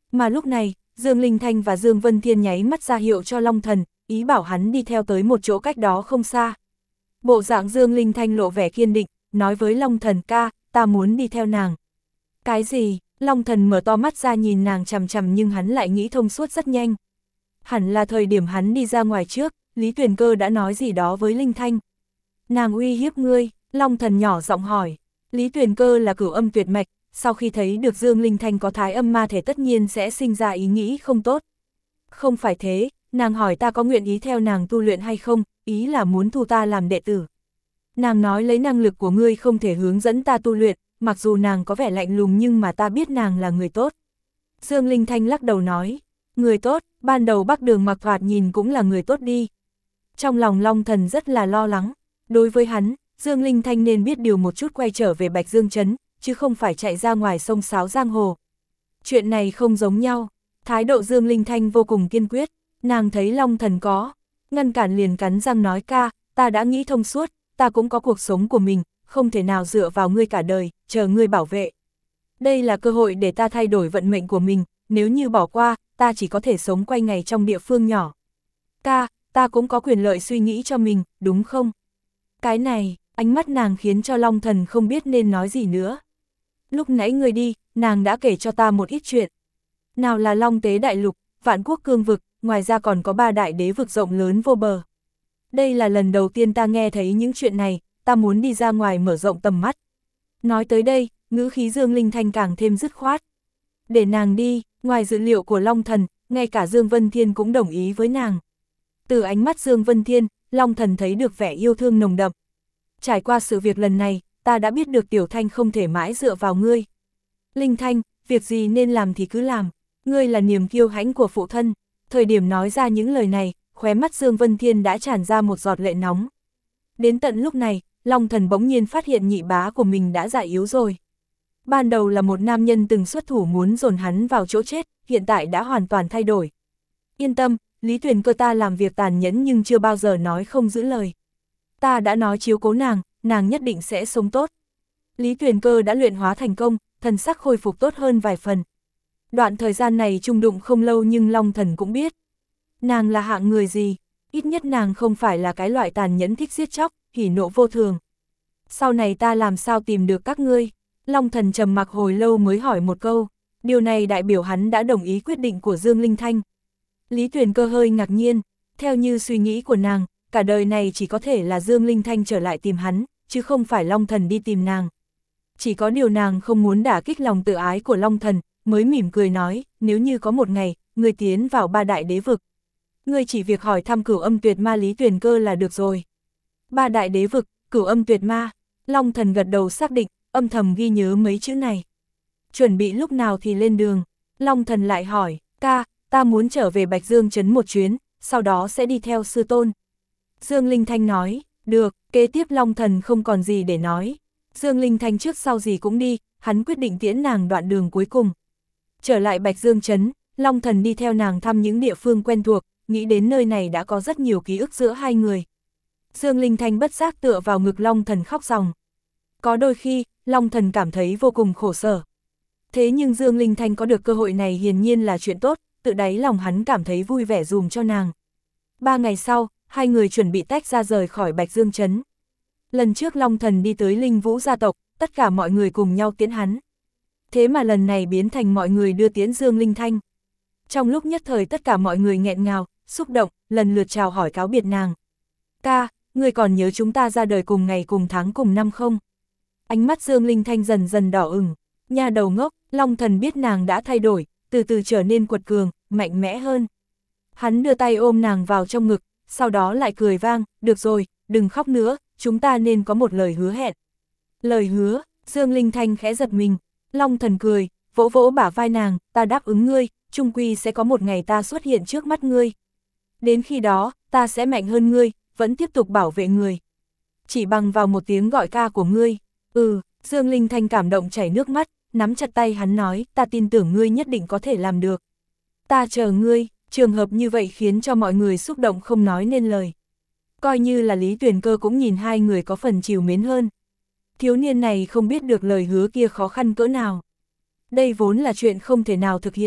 Mà lúc này, Dương Linh Thanh và Dương Vân Thiên nháy mắt ra hiệu cho Long Thần, ý bảo hắn đi theo tới một chỗ cách đó không xa. Bộ dạng Dương Linh Thanh lộ vẻ kiên định, nói với Long Thần ca, ta muốn đi theo nàng. Cái gì? Long Thần mở to mắt ra nhìn nàng chằm chằm nhưng hắn lại nghĩ thông suốt rất nhanh. Hẳn là thời điểm hắn đi ra ngoài trước, Lý Tuyền Cơ đã nói gì đó với Linh Thanh. Nàng uy hiếp ngươi, Long Thần nhỏ giọng hỏi. Lý Tuyền Cơ là cửu âm tuyệt mạch, sau khi thấy được Dương Linh Thanh có thái âm ma thể tất nhiên sẽ sinh ra ý nghĩ không tốt. Không phải thế, nàng hỏi ta có nguyện ý theo nàng tu luyện hay không, ý là muốn thu ta làm đệ tử. Nàng nói lấy năng lực của ngươi không thể hướng dẫn ta tu luyện, mặc dù nàng có vẻ lạnh lùng nhưng mà ta biết nàng là người tốt. Dương Linh Thanh lắc đầu nói, người tốt, ban đầu Bắc Đường Mặc thoạt nhìn cũng là người tốt đi. Trong lòng Long Thần rất là lo lắng, đối với hắn, Dương Linh Thanh nên biết điều một chút quay trở về Bạch Dương Trấn, chứ không phải chạy ra ngoài sông sáo giang hồ. Chuyện này không giống nhau, thái độ Dương Linh Thanh vô cùng kiên quyết, nàng thấy Long Thần có, ngăn cản liền cắn răng nói ca, ta đã nghĩ thông suốt, ta cũng có cuộc sống của mình, không thể nào dựa vào ngươi cả đời, chờ ngươi bảo vệ. Đây là cơ hội để ta thay đổi vận mệnh của mình, nếu như bỏ qua, ta chỉ có thể sống quay ngày trong địa phương nhỏ. Ca, ta cũng có quyền lợi suy nghĩ cho mình, đúng không? Cái này, ánh mắt nàng khiến cho Long Thần không biết nên nói gì nữa. Lúc nãy ngươi đi, nàng đã kể cho ta một ít chuyện. Nào là Long Tế Đại Lục, Vạn Quốc Cương Vực, ngoài ra còn có ba đại đế vực rộng lớn vô bờ. Đây là lần đầu tiên ta nghe thấy những chuyện này, ta muốn đi ra ngoài mở rộng tầm mắt. Nói tới đây, ngữ khí Dương Linh Thanh càng thêm dứt khoát. Để nàng đi, ngoài dự liệu của Long Thần, ngay cả Dương Vân Thiên cũng đồng ý với nàng. Từ ánh mắt Dương Vân Thiên, Long Thần thấy được vẻ yêu thương nồng đậm. Trải qua sự việc lần này, ta đã biết được Tiểu Thanh không thể mãi dựa vào ngươi. Linh Thanh, việc gì nên làm thì cứ làm, ngươi là niềm kiêu hãnh của phụ thân. Thời điểm nói ra những lời này, khóe mắt Dương Vân Thiên đã tràn ra một giọt lệ nóng. Đến tận lúc này, Long Thần bỗng nhiên phát hiện nhị bá của mình đã già yếu rồi. Ban đầu là một nam nhân từng xuất thủ muốn dồn hắn vào chỗ chết, hiện tại đã hoàn toàn thay đổi. Yên tâm, Lý Tuyền Cơ ta làm việc tàn nhẫn nhưng chưa bao giờ nói không giữ lời. Ta đã nói chiếu cố nàng, nàng nhất định sẽ sống tốt. Lý Tuyền Cơ đã luyện hóa thành công, thần sắc khôi phục tốt hơn vài phần. Đoạn thời gian này chung đụng không lâu nhưng Long Thần cũng biết. Nàng là hạng người gì, ít nhất nàng không phải là cái loại tàn nhẫn thích giết chóc, hỉ nộ vô thường. Sau này ta làm sao tìm được các ngươi? Long Thần trầm mặc hồi lâu mới hỏi một câu, điều này đại biểu hắn đã đồng ý quyết định của Dương Linh Thanh. Lý Tuyền Cơ hơi ngạc nhiên, theo như suy nghĩ của nàng, cả đời này chỉ có thể là Dương Linh Thanh trở lại tìm hắn, chứ không phải Long Thần đi tìm nàng. Chỉ có điều nàng không muốn đả kích lòng tự ái của Long Thần, mới mỉm cười nói, nếu như có một ngày, ngươi tiến vào ba đại đế vực. Ngươi chỉ việc hỏi thăm cửu âm tuyệt ma Lý Tuyền Cơ là được rồi. Ba đại đế vực, cửu âm tuyệt ma, Long Thần gật đầu xác định, âm thầm ghi nhớ mấy chữ này. Chuẩn bị lúc nào thì lên đường, Long Thần lại hỏi, ca, ta muốn trở về Bạch Dương Trấn một chuyến, sau đó sẽ đi theo sư tôn. Dương Linh Thanh nói, được, kế tiếp Long Thần không còn gì để nói. Dương Linh Thanh trước sau gì cũng đi, hắn quyết định tiễn nàng đoạn đường cuối cùng. Trở lại Bạch Dương Trấn, Long Thần đi theo nàng thăm những địa phương quen thuộc, nghĩ đến nơi này đã có rất nhiều ký ức giữa hai người. Dương Linh Thanh bất giác tựa vào ngực Long Thần khóc ròng. Có đôi khi, Long Thần cảm thấy vô cùng khổ sở. Thế nhưng Dương Linh Thanh có được cơ hội này hiển nhiên là chuyện tốt, tự đáy lòng hắn cảm thấy vui vẻ dùm cho nàng. Ba ngày sau, hai người chuẩn bị tách ra rời khỏi Bạch Dương Trấn. Lần trước Long Thần đi tới Linh Vũ gia tộc, tất cả mọi người cùng nhau tiễn hắn. Thế mà lần này biến thành mọi người đưa tiễn Dương Linh Thanh. Trong lúc nhất thời tất cả mọi người nghẹn ngào, xúc động, lần lượt chào hỏi cáo biệt nàng. Ca, người còn nhớ chúng ta ra đời cùng ngày cùng tháng cùng năm không? Ánh mắt Dương Linh Thanh dần dần đỏ ửng, nha đầu ngốc, Long Thần biết nàng đã thay đổi, từ từ trở nên quật cường, mạnh mẽ hơn. Hắn đưa tay ôm nàng vào trong ngực, sau đó lại cười vang, được rồi, đừng khóc nữa, chúng ta nên có một lời hứa hẹn. Lời hứa, Dương Linh Thanh khẽ giật mình, Long Thần cười, vỗ vỗ bả vai nàng, ta đáp ứng ngươi, chung quy sẽ có một ngày ta xuất hiện trước mắt ngươi. Đến khi đó, ta sẽ mạnh hơn ngươi, vẫn tiếp tục bảo vệ ngươi. Chỉ bằng vào một tiếng gọi ca của ngươi. Ừ, Dương Linh Thanh cảm động chảy nước mắt, nắm chặt tay hắn nói, ta tin tưởng ngươi nhất định có thể làm được. Ta chờ ngươi, trường hợp như vậy khiến cho mọi người xúc động không nói nên lời. Coi như là Lý Tuyền Cơ cũng nhìn hai người có phần trìu mến hơn. Thiếu niên này không biết được lời hứa kia khó khăn cỡ nào. Đây vốn là chuyện không thể nào thực hiện,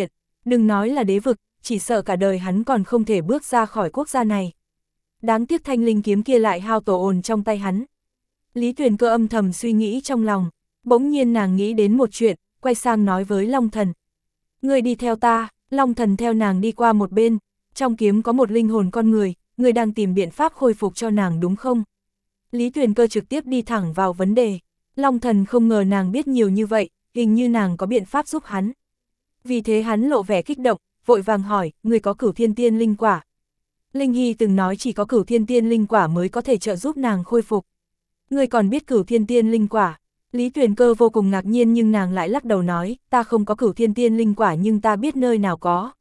Đừng nói là đế vực, chỉ sợ cả đời hắn còn không thể bước ra khỏi quốc gia này. Đáng tiếc thanh linh kiếm kia lại hao tổ ồn trong tay hắn. Lý Tuyền Cơ âm thầm suy nghĩ trong lòng, bỗng nhiên nàng nghĩ đến một chuyện, quay sang nói với Long Thần. Người đi theo ta. Long Thần theo nàng đi qua một bên, trong kiếm có một linh hồn con người, người đang tìm biện pháp khôi phục cho nàng đúng không? Lý Tuyền Cơ trực tiếp đi thẳng vào vấn đề. Long Thần không ngờ nàng biết nhiều như vậy, hình như nàng có biện pháp giúp hắn. Vì thế hắn lộ vẻ kích động, vội vàng hỏi, người có Cửu Thiên Tiên linh quả. Linh Hy từng nói chỉ có Cửu Thiên Tiên linh quả mới có thể trợ giúp nàng khôi phục. Người còn biết Cửu Thiên Tiên linh quả? Lý Tuyền Cơ vô cùng ngạc nhiên nhưng nàng lại lắc đầu nói, ta không có Cửu Thiên Tiên linh quả nhưng ta biết nơi nào có.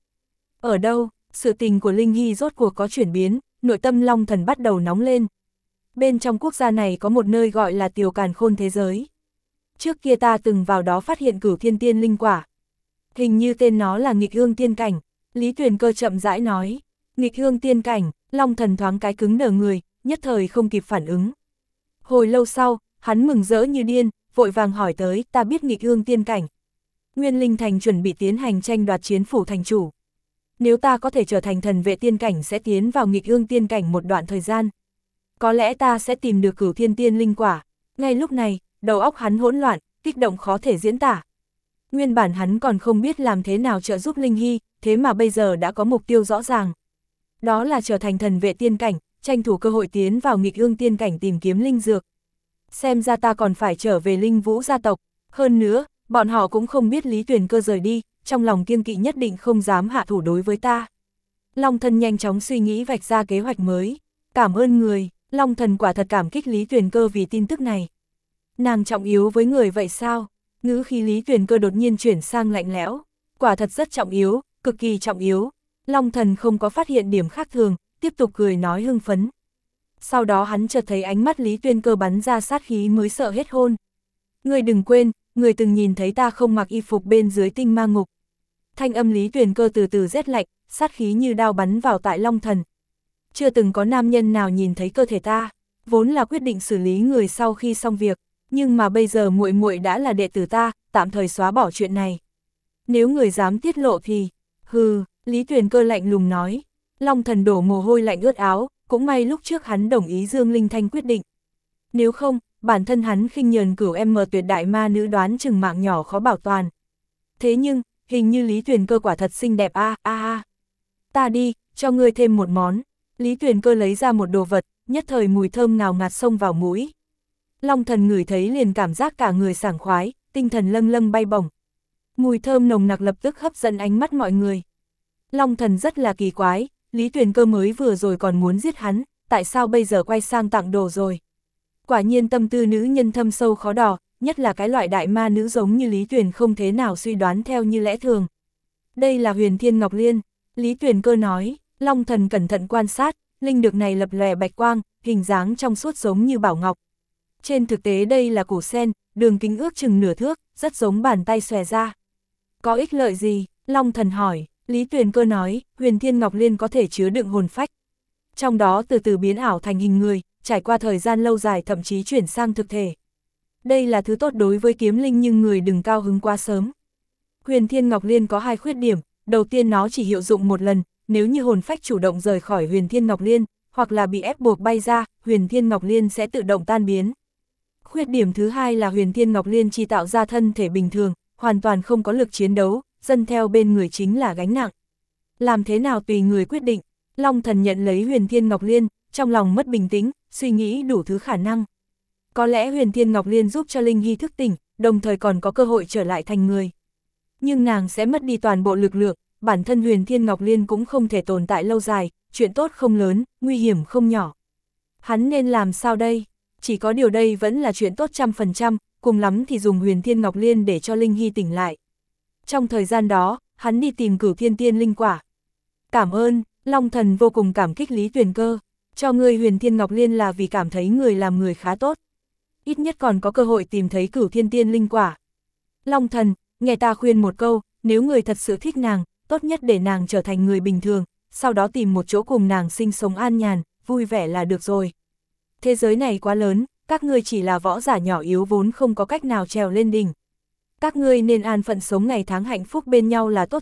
Ở đâu? Sự tình của Linh Hy rốt cuộc có chuyển biến, nội tâm Long Thần bắt đầu nóng lên. Bên trong quốc gia này có một nơi gọi là Tiểu Càn Khôn thế giới. Trước kia ta từng vào đó phát hiện Cửu Thiên Tiên linh quả. Hình như tên nó là Nghịch Ương Tiên Cảnh. Lý Tuyền Cơ chậm rãi nói. Nghịch Ương Tiên Cảnh. Long Thần thoáng cái cứng đờ người, nhất thời không kịp phản ứng. Hồi lâu sau, hắn mừng rỡ như điên, vội vàng hỏi tới, ta biết Nghịch Ương Tiên Cảnh. Nguyên Linh Thành chuẩn bị tiến hành tranh đoạt chiến phủ thành chủ. Nếu ta có thể trở thành thần vệ tiên cảnh sẽ tiến vào Nghịch Ương Tiên Cảnh một đoạn thời gian. Có lẽ ta sẽ tìm được Cửu Thiên Tiên linh quả. Ngay lúc này, đầu óc hắn hỗn loạn, kích động khó thể diễn tả. Nguyên bản hắn còn không biết làm thế nào trợ giúp Linh Hy, thế mà bây giờ đã có mục tiêu rõ ràng. Đó là trở thành thần vệ tiên cảnh, tranh thủ cơ hội tiến vào Nghịch Ương Tiên Cảnh tìm kiếm linh dược. Xem ra ta còn phải trở về Linh Vũ gia tộc. Hơn nữa, bọn họ cũng không biết Lý Tuyền Cơ rời đi, trong lòng kiêng kỵ nhất định không dám hạ thủ đối với ta. Long Thần nhanh chóng suy nghĩ vạch ra kế hoạch mới. Cảm ơn người. Long Thần quả thật cảm kích Lý Tuyền Cơ vì tin tức này. Nàng trọng yếu với người vậy sao? Ngữ khí Lý Tuyền Cơ đột nhiên chuyển sang lạnh lẽo. Quả thật rất trọng yếu, cực kỳ trọng yếu. Long Thần không có phát hiện điểm khác thường, tiếp tục cười nói hưng phấn. Sau đó hắn chợt thấy ánh mắt Lý Tuyền Cơ bắn ra sát khí mới sợ hết hồn. Người đừng quên, người từng nhìn thấy ta không mặc y phục bên dưới tinh ma ngục. Thanh âm Lý Tuyền Cơ từ từ rét lạnh, sát khí như đao bắn vào tại Long Thần. Chưa từng có nam nhân nào nhìn thấy cơ thể ta, vốn là quyết định xử lý người sau khi xong việc, nhưng mà bây giờ muội muội đã là đệ tử ta, tạm thời xóa bỏ chuyện này. Nếu người dám tiết lộ thì, hừ, Lý Tuyền Cơ lạnh lùng nói. Long Thần đổ mồ hôi lạnh ướt áo, cũng may lúc trước hắn đồng ý Dương Linh Thanh quyết định. Nếu không, bản thân hắn khinh nhờn Cửu em tuyệt đại ma nữ đoán chừng mạng nhỏ khó bảo toàn. Thế nhưng, hình như Lý Tuyền Cơ quả thật xinh đẹp a a a. Ta đi, cho ngươi thêm một món. Lý Tuyền Cơ lấy ra một đồ vật, nhất thời mùi thơm ngào ngạt xông vào mũi. Long Thần ngửi thấy liền cảm giác cả người sảng khoái, tinh thần lâng lâng bay bổng. Mùi thơm nồng nặc lập tức hấp dẫn ánh mắt mọi người. Long Thần rất là kỳ quái, Lý Tuyền Cơ mới vừa rồi còn muốn giết hắn, tại sao bây giờ quay sang tặng đồ rồi? Quả nhiên tâm tư nữ nhân thâm sâu khó đò, nhất là cái loại đại ma nữ giống như Lý Tuyền không thế nào suy đoán theo như lẽ thường. Đây là Huyền Thiên Ngọc Liên, Lý Tuyền Cơ nói. Long Thần cẩn thận quan sát, linh dược này lập lòe bạch quang, hình dáng trong suốt giống như bảo ngọc. Trên thực tế đây là củ sen, đường kính ước chừng nửa thước, rất giống bàn tay xòe ra. Có ích lợi gì? Long Thần hỏi. Lý Tuyền Cơ nói, Huyền Thiên Ngọc Liên có thể chứa đựng hồn phách. Trong đó từ từ biến ảo thành hình người, trải qua thời gian lâu dài thậm chí chuyển sang thực thể. Đây là thứ tốt đối với kiếm linh nhưng người đừng cao hứng quá sớm. Huyền Thiên Ngọc Liên có hai khuyết điểm, đầu tiên nó chỉ hiệu dụng một lần. Nếu như hồn phách chủ động rời khỏi Huyền Thiên Ngọc Liên, hoặc là bị ép buộc bay ra, Huyền Thiên Ngọc Liên sẽ tự động tan biến. Khuyết điểm thứ hai là Huyền Thiên Ngọc Liên chỉ tạo ra thân thể bình thường, hoàn toàn không có lực chiến đấu, dâng theo bên người chính là gánh nặng. Làm thế nào tùy người quyết định. Long Thần nhận lấy Huyền Thiên Ngọc Liên, trong lòng mất bình tĩnh, suy nghĩ đủ thứ khả năng. Có lẽ Huyền Thiên Ngọc Liên giúp cho Linh Hy thức tỉnh, đồng thời còn có cơ hội trở lại thành người. Nhưng nàng sẽ mất đi toàn bộ lực lượng. Bản thân Huyền Thiên Ngọc Liên cũng không thể tồn tại lâu dài, chuyện tốt không lớn, nguy hiểm không nhỏ. Hắn nên làm sao đây? Chỉ có điều đây vẫn là chuyện tốt trăm phần trăm, cùng lắm thì dùng Huyền Thiên Ngọc Liên để cho Linh Hy tỉnh lại. Trong thời gian đó, hắn đi tìm Cửu Thiên Tiên linh quả. Cảm ơn, Long Thần vô cùng cảm kích Lý Tuyền Cơ, cho ngươi Huyền Thiên Ngọc Liên là vì cảm thấy người làm người khá tốt. Ít nhất còn có cơ hội tìm thấy Cửu Thiên Tiên linh quả. Long Thần, nghe ta khuyên một câu, nếu người thật sự thích nàng, tốt nhất để nàng trở thành người bình thường, sau đó tìm một chỗ cùng nàng sinh sống an nhàn, vui vẻ là được rồi. Thế giới này quá lớn, các ngươi chỉ là võ giả nhỏ yếu vốn không có cách nào trèo lên đỉnh. Các ngươi nên an phận sống ngày tháng hạnh phúc bên nhau là tốt rồi,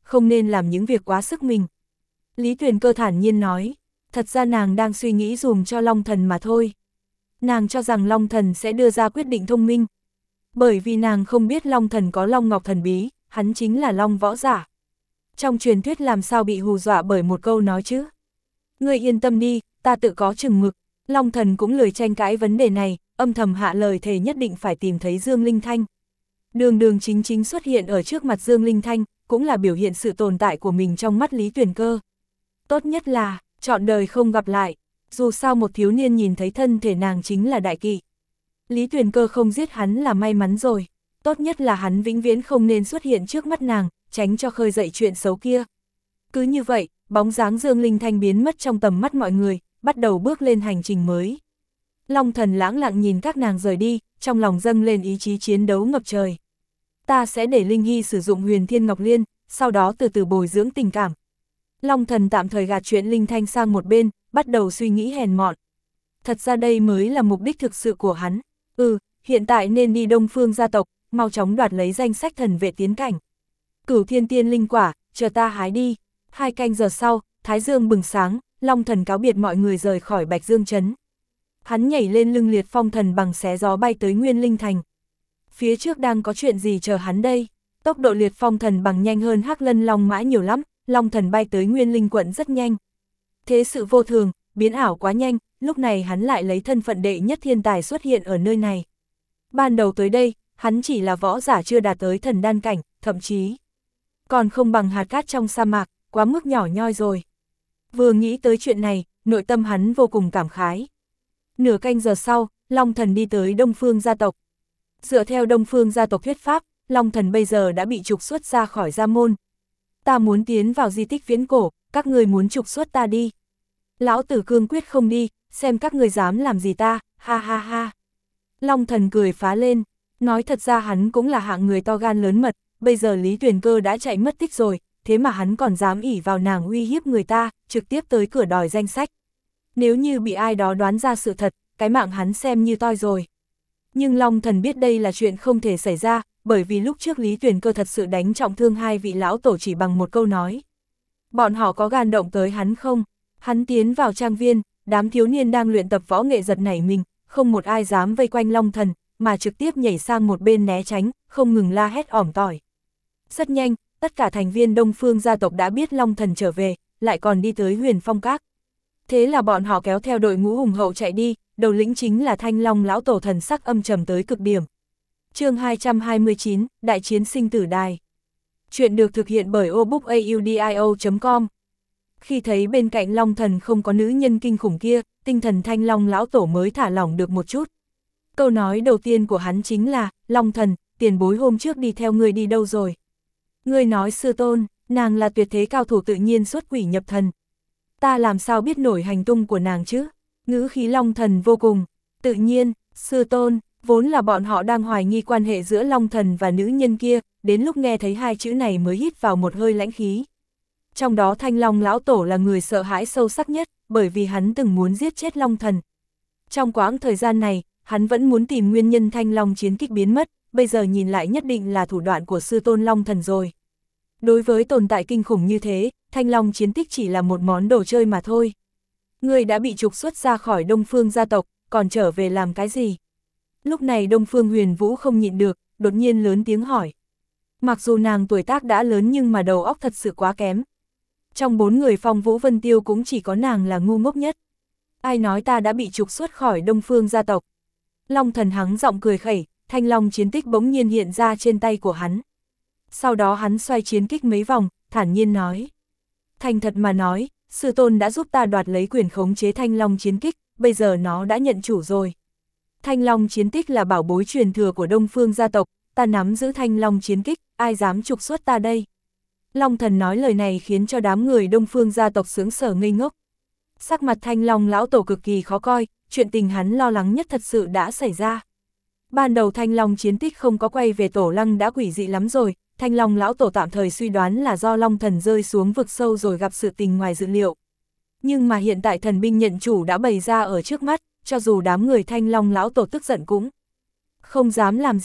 không nên làm những việc quá sức mình. Lý Tuyền Cơ thản nhiên nói, thật ra nàng đang suy nghĩ dùm cho Long Thần mà thôi. Nàng cho rằng Long Thần sẽ đưa ra quyết định thông minh. Bởi vì nàng không biết Long Thần có Long Ngọc thần bí, hắn chính là Long võ giả. Trong truyền thuyết làm sao bị hù dọa bởi một câu nói chứ. Ngươi yên tâm đi, ta tự có chừng mực. Long Thần cũng lười tranh cãi vấn đề này, âm thầm hạ lời thề nhất định phải tìm thấy Dương Linh Thanh. Đường đường chính chính xuất hiện ở trước mặt Dương Linh Thanh, cũng là biểu hiện sự tồn tại của mình trong mắt Lý Tuyền Cơ. Tốt nhất là, trọn đời không gặp lại, dù sao một thiếu niên nhìn thấy thân thể nàng chính là đại kỵ. Lý Tuyền Cơ không giết hắn là may mắn rồi, tốt nhất là hắn vĩnh viễn không nên xuất hiện trước mắt nàng, tránh cho khơi dậy chuyện xấu kia. Cứ như vậy, bóng dáng Dương Linh Thanh biến mất trong tầm mắt mọi người, bắt đầu bước lên hành trình mới. Long Thần lãng lặng nhìn các nàng rời đi, trong lòng dâng lên ý chí chiến đấu ngập trời. Ta sẽ để Linh Hy sử dụng Huyền Thiên Ngọc Liên, sau đó từ từ bồi dưỡng tình cảm. Long Thần tạm thời gạt chuyện Linh Thanh sang một bên, bắt đầu suy nghĩ hèn mọn. Thật ra đây mới là mục đích thực sự của hắn. Ừ, hiện tại nên đi Đông Phương gia tộc, mau chóng đoạt lấy danh sách thần vệ tiến cảnh. Cửu Thiên Tiên linh quả, chờ ta hái đi. Hai canh giờ sau, Thái Dương bừng sáng, Long Thần cáo biệt mọi người rời khỏi Bạch Dương Trấn. Hắn nhảy lên lưng Liệt Phong Thần bằng xé gió bay tới Nguyên Linh Thành. Phía trước đang có chuyện gì chờ hắn đây? Tốc độ Liệt Phong Thần bằng nhanh hơn Hắc Lân Long Mã nhiều lắm, Long Thần bay tới Nguyên Linh quận rất nhanh. Thế sự vô thường, biến ảo quá nhanh, lúc này hắn lại lấy thân phận đệ nhất thiên tài xuất hiện ở nơi này. Ban đầu tới đây, hắn chỉ là võ giả chưa đạt tới thần đan cảnh, thậm chí còn không bằng hạt cát trong sa mạc, quá mức nhỏ nhoi rồi. Vừa nghĩ tới chuyện này, nội tâm hắn vô cùng cảm khái. Nửa canh giờ sau, Long Thần đi tới Đông Phương gia tộc. Dựa theo Đông Phương gia tộc thuyết pháp, Long Thần bây giờ đã bị trục xuất ra khỏi gia môn. Ta muốn tiến vào di tích viễn cổ, các người muốn trục xuất ta đi. Lão tử cương quyết không đi, xem các người dám làm gì ta, ha ha ha. Long Thần cười phá lên, nói thật ra hắn cũng là hạng người to gan lớn mật, bây giờ Lý Tuyền Cơ đã chạy mất tích rồi, thế mà hắn còn dám ỷ vào nàng uy hiếp người ta, trực tiếp tới cửa đòi danh sách. Nếu như bị ai đó đoán ra sự thật, cái mạng hắn xem như toi rồi. Nhưng Long Thần biết đây là chuyện không thể xảy ra, bởi vì lúc trước Lý Tuyền Cơ thật sự đánh trọng thương hai vị lão tổ chỉ bằng một câu nói. Bọn họ có gan động tới hắn không? Hắn tiến vào trang viên, đám thiếu niên đang luyện tập võ nghệ giật nảy mình, không một ai dám vây quanh Long Thần, mà trực tiếp nhảy sang một bên né tránh, không ngừng la hét ỏm tỏi. Rất nhanh, tất cả thành viên Đông Phương gia tộc đã biết Long Thần trở về, lại còn đi tới Huyền Phong Các. Thế là bọn họ kéo theo đội ngũ hùng hậu chạy đi, đầu lĩnh chính là Thanh Long lão tổ, thần sắc âm trầm tới cực điểm. Chương hai trăm hai mươi chín, Đại chiến sinh tử đài. Chuyện được thực hiện bởi obookaudio chấm com. Khi thấy bên cạnh Long Thần không có nữ nhân kinh khủng kia, tinh thần Thanh Long lão tổ mới thả lỏng được một chút. Câu nói đầu tiên của hắn chính là, Long Thần, tiền bối hôm trước đi theo ngươi đi đâu rồi? Ngươi nói sư tôn, nàng là tuyệt thế cao thủ tự nhiên xuất quỷ nhập thần. Ta làm sao biết nổi hành tung của nàng chứ? Ngữ khí Long Thần vô cùng, tự nhiên, sư tôn, vốn là bọn họ đang hoài nghi quan hệ giữa Long Thần và nữ nhân kia, đến lúc nghe thấy hai chữ này mới hít vào một hơi lãnh khí. Trong đó Thanh Long lão tổ là người sợ hãi sâu sắc nhất, bởi vì hắn từng muốn giết chết Long Thần. Trong quãng thời gian này, hắn vẫn muốn tìm nguyên nhân Thanh Long chiến kích biến mất, bây giờ nhìn lại nhất định là thủ đoạn của sư tôn Long Thần rồi. Đối với tồn tại kinh khủng như thế, Thanh Long chiến tích chỉ là một món đồ chơi mà thôi. Người đã bị trục xuất ra khỏi Đông Phương gia tộc, còn trở về làm cái gì? Lúc này Đông Phương Huyền Vũ không nhịn được, đột nhiên lớn tiếng hỏi. Mặc dù nàng tuổi tác đã lớn nhưng mà đầu óc thật sự quá kém. Trong bốn người Phong Vũ Vân Tiêu cũng chỉ có nàng là ngu ngốc nhất. Ai nói ta đã bị trục xuất khỏi Đông Phương gia tộc? Long Thần hắng giọng cười khẩy, Thanh Long chiến tích bỗng nhiên hiện ra trên tay của hắn. Sau đó hắn xoay chiến kích mấy vòng, thản nhiên nói. Thành thật mà nói, sư tôn đã giúp ta đoạt lấy quyền khống chế Thanh Long chiến kích, bây giờ nó đã nhận chủ rồi. Thanh Long chiến kích là bảo bối truyền thừa của Đông Phương gia tộc, ta nắm giữ Thanh Long chiến kích, ai dám trục xuất ta đây? Long Thần nói lời này khiến cho đám người Đông Phương gia tộc sướng sở ngây ngốc. Sắc mặt Thanh Long lão tổ cực kỳ khó coi, chuyện tình hắn lo lắng nhất thật sự đã xảy ra. Ban đầu Thanh Long chiến tích không có quay về Tổ Lăng đã quỷ dị lắm rồi, Thanh Long lão tổ tạm thời suy đoán là do Long Thần rơi xuống vực sâu rồi gặp sự tình ngoài dự liệu. Nhưng mà hiện tại thần binh nhận chủ đã bày ra ở trước mắt, cho dù đám người Thanh Long lão tổ tức giận cũng không dám làm gì,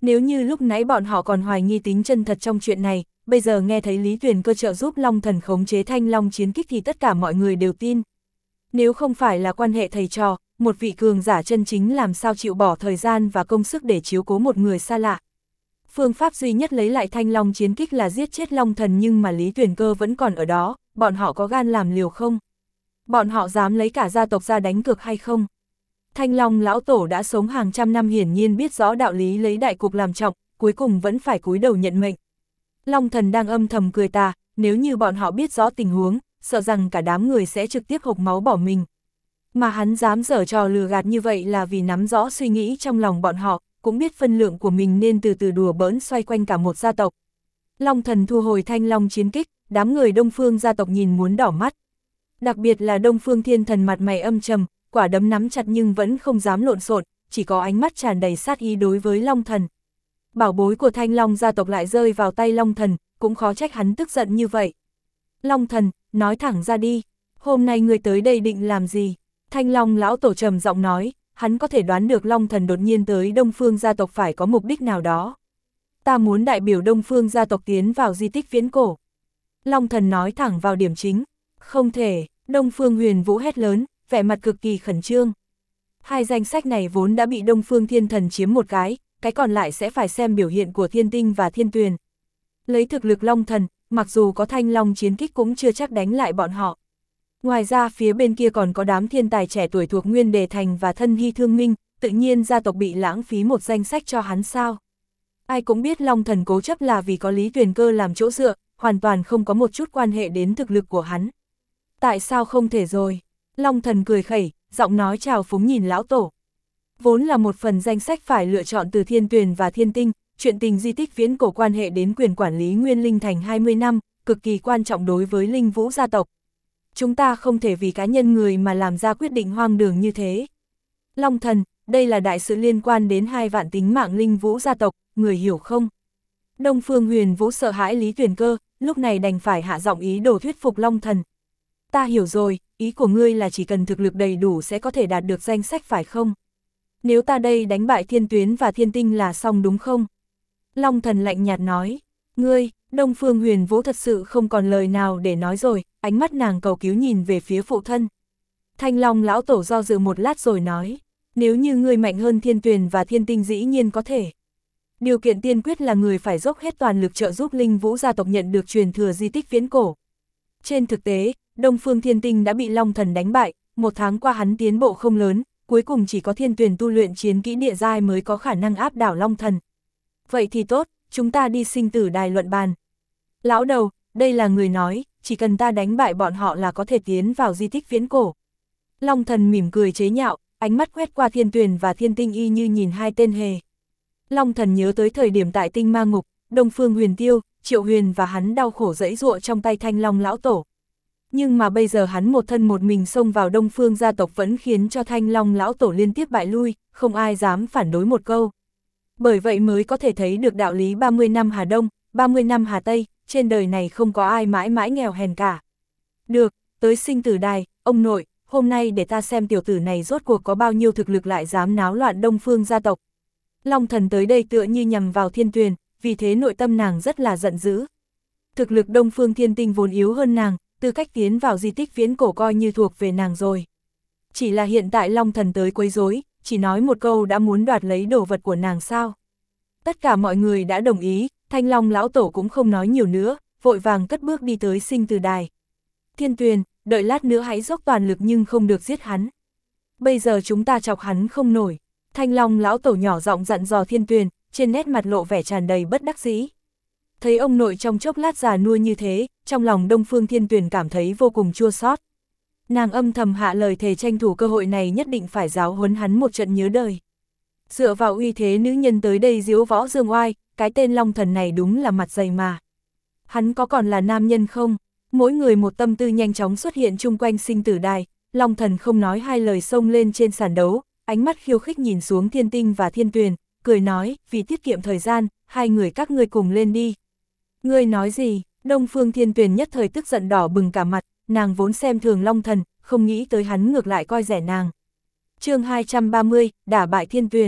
Nếu như lúc nãy bọn họ còn hoài nghi tính chân thật trong chuyện này, bây giờ nghe thấy Lý Tuyền Cơ trợ giúp Long Thần khống chế Thanh Long chiến kích thì tất cả mọi người đều tin. Nếu không phải là quan hệ thầy trò, một vị cường giả chân chính làm sao chịu bỏ thời gian và công sức để chiếu cố một người xa lạ. Phương pháp duy nhất lấy lại Thanh Long chiến kích là giết chết Long Thần, nhưng mà Lý Tuyền Cơ vẫn còn ở đó, bọn họ có gan làm liều không? Bọn họ dám lấy cả gia tộc ra đánh cược hay không? Thanh Long lão tổ đã sống hàng trăm năm, hiển nhiên biết rõ đạo lý lấy đại cục làm trọng, cuối cùng vẫn phải cúi đầu nhận mệnh. Long Thần đang âm thầm cười tà, nếu như bọn họ biết rõ tình huống, sợ rằng cả đám người sẽ trực tiếp hộc máu bỏ mình. Mà hắn dám giở trò lừa gạt như vậy là vì nắm rõ suy nghĩ trong lòng bọn họ, cũng biết phân lượng của mình nên từ từ đùa bỡn xoay quanh cả một gia tộc. Long Thần thu hồi Thanh Long chiến kích, đám người Đông Phương gia tộc nhìn muốn đỏ mắt. Đặc biệt là Đông Phương Thiên Thần mặt mày âm trầm, quả đấm nắm chặt nhưng vẫn không dám lộn xộn, chỉ có ánh mắt tràn đầy sát ý đối với Long Thần. Bảo bối của Thanh Long gia tộc lại rơi vào tay Long Thần, cũng khó trách hắn tức giận như vậy. Long Thần, nói thẳng ra đi, hôm nay người tới đây định làm gì? Thanh Long lão tổ trầm giọng nói, hắn có thể đoán được Long Thần đột nhiên tới Đông Phương gia tộc phải có mục đích nào đó. Ta muốn đại biểu Đông Phương gia tộc tiến vào di tích viễn cổ. Long Thần nói thẳng vào điểm chính. Không thể, Đông Phương Huyền Vũ hét lớn, vẻ mặt cực kỳ khẩn trương. Hai danh sách này vốn đã bị Đông Phương Thiên Thần chiếm một cái, cái còn lại sẽ phải xem biểu hiện của Thiên Tinh và Thiên Tuyền. Lấy thực lực Long Thần, mặc dù có Thanh Long chiến kích cũng chưa chắc đánh lại bọn họ. Ngoài ra phía bên kia còn có đám thiên tài trẻ tuổi thuộc Nguyên Đề Thành và Thân Hy Thương Minh, tự nhiên gia tộc bị lãng phí một danh sách cho hắn sao. Ai cũng biết Long Thần cố chấp là vì có Lý Tuyền Cơ làm chỗ dựa, hoàn toàn không có một chút quan hệ đến thực lực của hắn. Tại sao không thể rồi? Long Thần cười khẩy, giọng nói trào phúng nhìn lão tổ. Vốn là một phần danh sách phải lựa chọn từ Thiên Tuyền và Thiên Tinh, chuyện tình di tích viễn cổ quan hệ đến quyền quản lý Nguyên Linh Thành hai mươi năm, cực kỳ quan trọng đối với Linh Vũ gia tộc. Chúng ta không thể vì cá nhân người mà làm ra quyết định hoang đường như thế. Long Thần, đây là đại sự liên quan đến hai vạn tính mạng Linh Vũ gia tộc, người hiểu không? Đông Phương Huyền Vũ sợ hãi Lý Tuyền Cơ, lúc này đành phải hạ giọng ý đồ thuyết phục Long Thần. Ta hiểu rồi, ý của ngươi là chỉ cần thực lực đầy đủ sẽ có thể đạt được danh sách phải không? Nếu ta đây đánh bại Thiên Tuyến và Thiên Tinh là xong đúng không? Long Thần lạnh nhạt nói, ngươi, Đông Phương Huyền Vũ thật sự không còn lời nào để nói rồi, ánh mắt nàng cầu cứu nhìn về phía phụ thân. Thanh Long lão tổ do dự một lát rồi nói, nếu như ngươi mạnh hơn Thiên Tuyền và Thiên Tinh dĩ nhiên có thể. Điều kiện tiên quyết là người phải dốc hết toàn lực trợ giúp Linh Vũ gia tộc nhận được truyền thừa di tích viễn cổ. Trên thực tế, Đông Phương Thiên Tinh đã bị Long Thần đánh bại, một tháng qua hắn tiến bộ không lớn, cuối cùng chỉ có Thiên Tuyền tu luyện chiến kỹ địa giai mới có khả năng áp đảo Long Thần. Vậy thì tốt, chúng ta đi sinh tử đài luận bàn. Lão đầu, đây là người nói, chỉ cần ta đánh bại bọn họ là có thể tiến vào di tích viễn cổ. Long Thần mỉm cười chế nhạo, ánh mắt quét qua Thiên Tuyền và Thiên Tinh y như nhìn hai tên hề. Long Thần nhớ tới thời điểm tại Tinh Ma Ngục, Đông Phương Huyền Tiêu, Triệu Huyền và hắn đau khổ dẫy dụa trong tay Thanh Long lão tổ. Nhưng mà bây giờ hắn một thân một mình xông vào Đông Phương gia tộc vẫn khiến cho Thanh Long lão tổ liên tiếp bại lui, không ai dám phản đối một câu. Bởi vậy mới có thể thấy được đạo lý ba mươi năm Hà Đông, ba mươi năm Hà Tây, trên đời này không có ai mãi mãi nghèo hèn cả. Được, tới sinh tử đài, ông nội, hôm nay để ta xem tiểu tử này rốt cuộc có bao nhiêu thực lực lại dám náo loạn Đông Phương gia tộc. Long Thần tới đây tựa như nhằm vào Thiên Tuyền, vì thế nội tâm nàng rất là giận dữ. Thực lực Đông Phương Thiên Tinh vốn yếu hơn nàng, tư cách tiến vào di tích viễn cổ coi như thuộc về nàng rồi. Chỉ là hiện tại Long Thần tới quấy rối, chỉ nói một câu đã muốn đoạt lấy đồ vật của nàng sao. Tất cả mọi người đã đồng ý, Thanh Long lão tổ cũng không nói nhiều nữa, vội vàng cất bước đi tới sinh tử đài. Thiên Tuyền, đợi lát nữa hãy dốc toàn lực nhưng không được giết hắn. Bây giờ chúng ta chọc hắn không nổi. Thanh Long lão tổ nhỏ giọng dặn dò Thiên Tuyền, trên nét mặt lộ vẻ tràn đầy bất đắc dĩ. Thấy ông nội trong chốc lát già nua như thế, trong lòng Đông Phương Thiên Tuyền cảm thấy vô cùng chua xót. Nàng âm thầm hạ lời thề tranh thủ cơ hội này nhất định phải giáo huấn hắn một trận nhớ đời. Dựa vào uy thế nữ nhân tới đây diễu võ dương oai, cái tên Long Thần này đúng là mặt dày mà. Hắn có còn là nam nhân không? Mỗi người một tâm tư nhanh chóng xuất hiện chung quanh sinh tử đài, Long Thần không nói hai lời xông lên trên sàn đấu, ánh mắt khiêu khích nhìn xuống Thiên Tinh và Thiên Tuyền, cười nói, vì tiết kiệm thời gian, hai người các ngươi cùng lên đi. Ngươi nói gì? Đông Phương Thiên Tuyền nhất thời tức giận đỏ bừng cả mặt, nàng vốn xem thường Long Thần, không nghĩ tới hắn ngược lại coi rẻ nàng. Chương hai trăm ba mươi, đả bại Thiên Tuyền.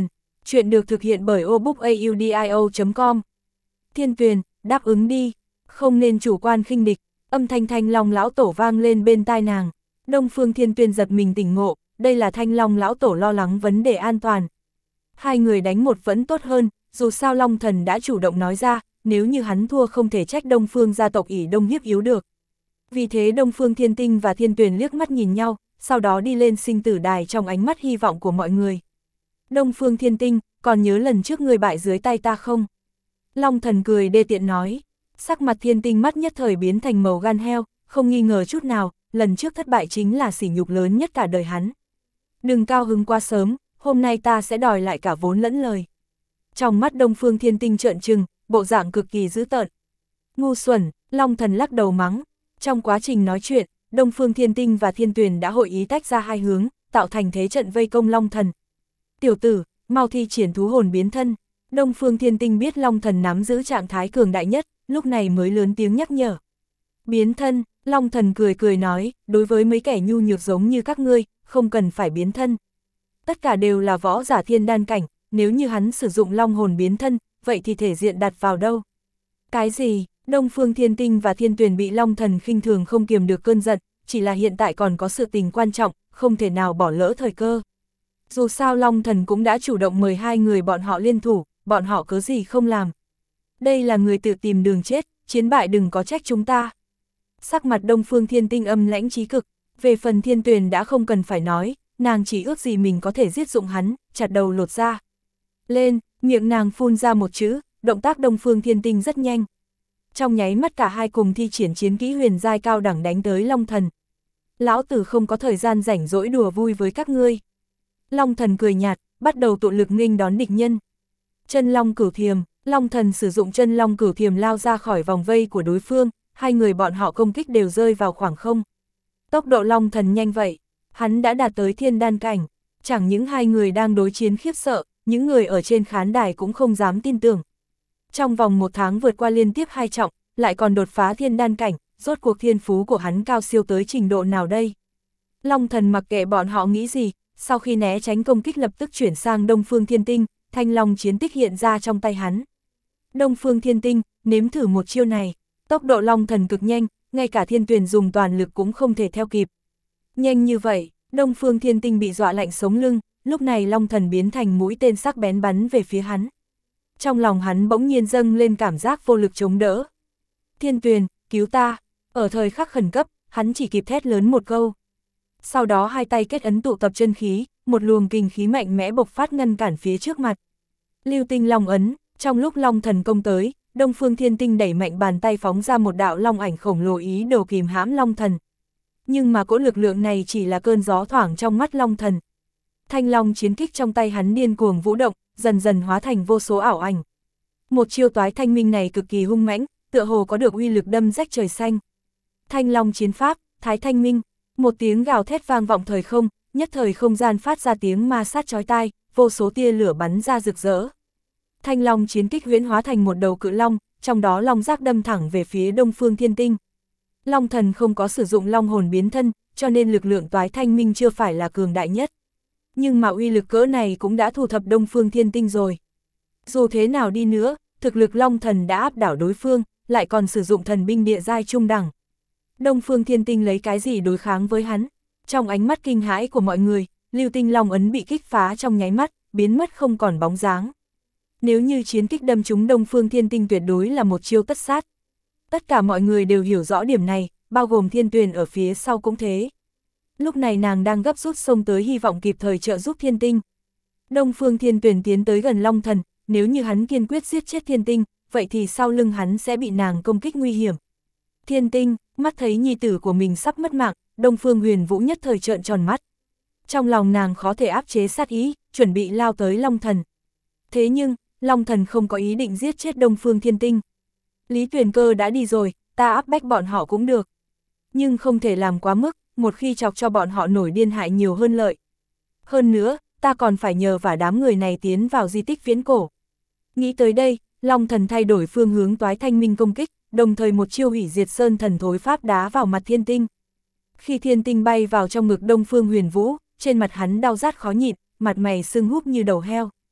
Chuyện được thực hiện bởi obookaudio chấm com. Thiên Tuyền, đáp ứng đi, không nên chủ quan khinh địch, âm thanh Thanh Long lão tổ vang lên bên tai nàng. Đông Phương Thiên Tuyền giật mình tỉnh ngộ, đây là Thanh Long lão tổ lo lắng vấn đề an toàn. Hai người đánh một vẫn tốt hơn, dù sao Long Thần đã chủ động nói ra, nếu như hắn thua không thể trách Đông Phương gia tộc ỷ đông hiếp yếu được. Vì thế Đông Phương Thiên Tinh và Thiên Tuyền liếc mắt nhìn nhau, sau đó đi lên sinh tử đài trong ánh mắt hy vọng của mọi người. Đông Phương Thiên Tinh, còn nhớ lần trước người bại dưới tay ta không? Long Thần cười đê tiện nói, sắc mặt Thiên Tinh mắt nhất thời biến thành màu gan heo, không nghi ngờ chút nào, lần trước thất bại chính là sỉ nhục lớn nhất cả đời hắn. Đừng cao hứng quá sớm, hôm nay ta sẽ đòi lại cả vốn lẫn lời. Trong mắt Đông Phương Thiên Tinh trợn trừng, bộ dạng cực kỳ dữ tợn. Ngu xuẩn, Long Thần lắc đầu mắng. Trong quá trình nói chuyện, Đông Phương Thiên Tinh và Thiên Tuyền đã hội ý tách ra hai hướng, tạo thành thế trận vây công Long Thần. Tiểu tử, mau thi triển thú hồn biến thân. Đông Phương Thiên Tinh biết Long Thần nắm giữ trạng thái cường đại nhất, lúc này mới lớn tiếng nhắc nhở. Biến thân, Long Thần cười cười nói, đối với mấy kẻ nhu nhược giống như các ngươi, không cần phải biến thân. Tất cả đều là võ giả thiên đan cảnh, nếu như hắn sử dụng long hồn biến thân, vậy thì thể diện đặt vào đâu? Cái gì? Đông Phương Thiên Tinh và Thiên Tuyền bị Long Thần khinh thường không kiềm được cơn giận, chỉ là hiện tại còn có sự tình quan trọng, không thể nào bỏ lỡ thời cơ. Dù sao Long Thần cũng đã chủ động mời hai người bọn họ liên thủ, bọn họ cớ gì không làm. Đây là người tự tìm đường chết, chiến bại đừng có trách chúng ta. Sắc mặt Đông Phương Thiên Tinh âm lãnh chí cực, về phần Thiên Tuyền đã không cần phải nói, nàng chỉ ước gì mình có thể giết dụng hắn, chặt đầu lột da. Lên, miệng nàng phun ra một chữ, động tác Đông Phương Thiên Tinh rất nhanh. Trong nháy mắt cả hai cùng thi triển chiến kỹ huyền giai cao đẳng đánh tới Long Thần. Lão tử không có thời gian rảnh rỗi đùa vui với các ngươi. Long Thần cười nhạt, bắt đầu tụ lực nghênh đón địch nhân. Chân Long Cửu Thiềm, Long Thần sử dụng chân Long Cửu Thiềm lao ra khỏi vòng vây của đối phương, hai người bọn họ công kích đều rơi vào khoảng không. Tốc độ Long Thần nhanh vậy, hắn đã đạt tới thiên đan cảnh, chẳng những hai người đang đối chiến khiếp sợ, những người ở trên khán đài cũng không dám tin tưởng. Trong vòng một tháng vượt qua liên tiếp hai trọng, lại còn đột phá thiên đan cảnh, rốt cuộc thiên phú của hắn cao siêu tới trình độ nào đây? Long Thần mặc kệ bọn họ nghĩ gì, sau khi né tránh công kích lập tức chuyển sang Đông Phương Thiên Tinh, thanh long chiến tích hiện ra trong tay hắn. Đông Phương Thiên Tinh, nếm thử một chiêu này, tốc độ Long Thần cực nhanh, ngay cả Thiên Tuyền dùng toàn lực cũng không thể theo kịp. Nhanh như vậy, Đông Phương Thiên Tinh bị dọa lạnh sống lưng, lúc này Long Thần biến thành mũi tên sắc bén bắn về phía hắn. Trong lòng hắn bỗng nhiên dâng lên cảm giác vô lực chống đỡ. Thiên Tuyền, cứu ta, ở thời khắc khẩn cấp, hắn chỉ kịp thét lớn một câu. Sau đó hai tay kết ấn tụ tập chân khí, một luồng kinh khí mạnh mẽ bộc phát ngăn cản phía trước mặt. Lưu Tinh Long ấn, trong lúc Long Thần công tới, Đông Phương Thiên Tinh đẩy mạnh bàn tay phóng ra một đạo long ảnh khổng lồ ý đồ kìm hãm Long Thần. Nhưng mà cỗ lực lượng này chỉ là cơn gió thoảng trong mắt Long Thần. Thanh long chiến kích trong tay hắn điên cuồng vũ động, dần dần hóa thành vô số ảo ảnh. Một chiêu toái thanh minh này cực kỳ hung mãnh, tựa hồ có được uy lực đâm rách trời xanh. Thanh long chiến pháp, thái thanh minh, một tiếng gào thét vang vọng thời không, nhất thời không gian phát ra tiếng ma sát chói tai, vô số tia lửa bắn ra rực rỡ. Thanh long chiến kích huyễn hóa thành một đầu cự long, trong đó long giác đâm thẳng về phía Đông Phương Thiên Tinh. Long Thần không có sử dụng long hồn biến thân, cho nên lực lượng toái thanh minh chưa phải là cường đại nhất. Nhưng mà uy lực cỡ này cũng đã thu thập Đông Phương Thiên Tinh rồi. Dù thế nào đi nữa, thực lực Long Thần đã áp đảo đối phương, lại còn sử dụng thần binh địa giai trung đẳng. Đông Phương Thiên Tinh lấy cái gì đối kháng với hắn? Trong ánh mắt kinh hãi của mọi người, Lưu Tinh Long ấn bị kích phá trong nháy mắt, biến mất không còn bóng dáng. Nếu như chiến kích đâm trúng Đông Phương Thiên Tinh tuyệt đối là một chiêu tất sát. Tất cả mọi người đều hiểu rõ điểm này, bao gồm Thiên Tuyền ở phía sau cũng thế. Lúc này nàng đang gấp rút xông tới hy vọng kịp thời trợ giúp Thiên Tinh. Đông Phương Thiên Tuyền tiến tới gần Long Thần, nếu như hắn kiên quyết giết chết Thiên Tinh, vậy thì sau lưng hắn sẽ bị nàng công kích nguy hiểm. Thiên Tinh, mắt thấy nhi tử của mình sắp mất mạng, Đông Phương Huyền Vũ nhất thời trợn tròn mắt. Trong lòng nàng khó thể áp chế sát ý, chuẩn bị lao tới Long Thần. Thế nhưng, Long Thần không có ý định giết chết Đông Phương Thiên Tinh. Lý Tuyền Cơ đã đi rồi, ta áp bách bọn họ cũng được. Nhưng không thể làm quá mức, một khi chọc cho bọn họ nổi điên hại nhiều hơn lợi. Hơn nữa, ta còn phải nhờ vả đám người này tiến vào di tích viễn cổ. Nghĩ tới đây, Long Thần thay đổi phương hướng toái thanh minh công kích, đồng thời một chiêu hủy diệt sơn thần thối pháp đá vào mặt Thiên Tinh. Khi Thiên Tinh bay vào trong ngực Đông Phương Huyền Vũ, trên mặt hắn đau rát khó nhịn, mặt mày sưng húp như đầu heo.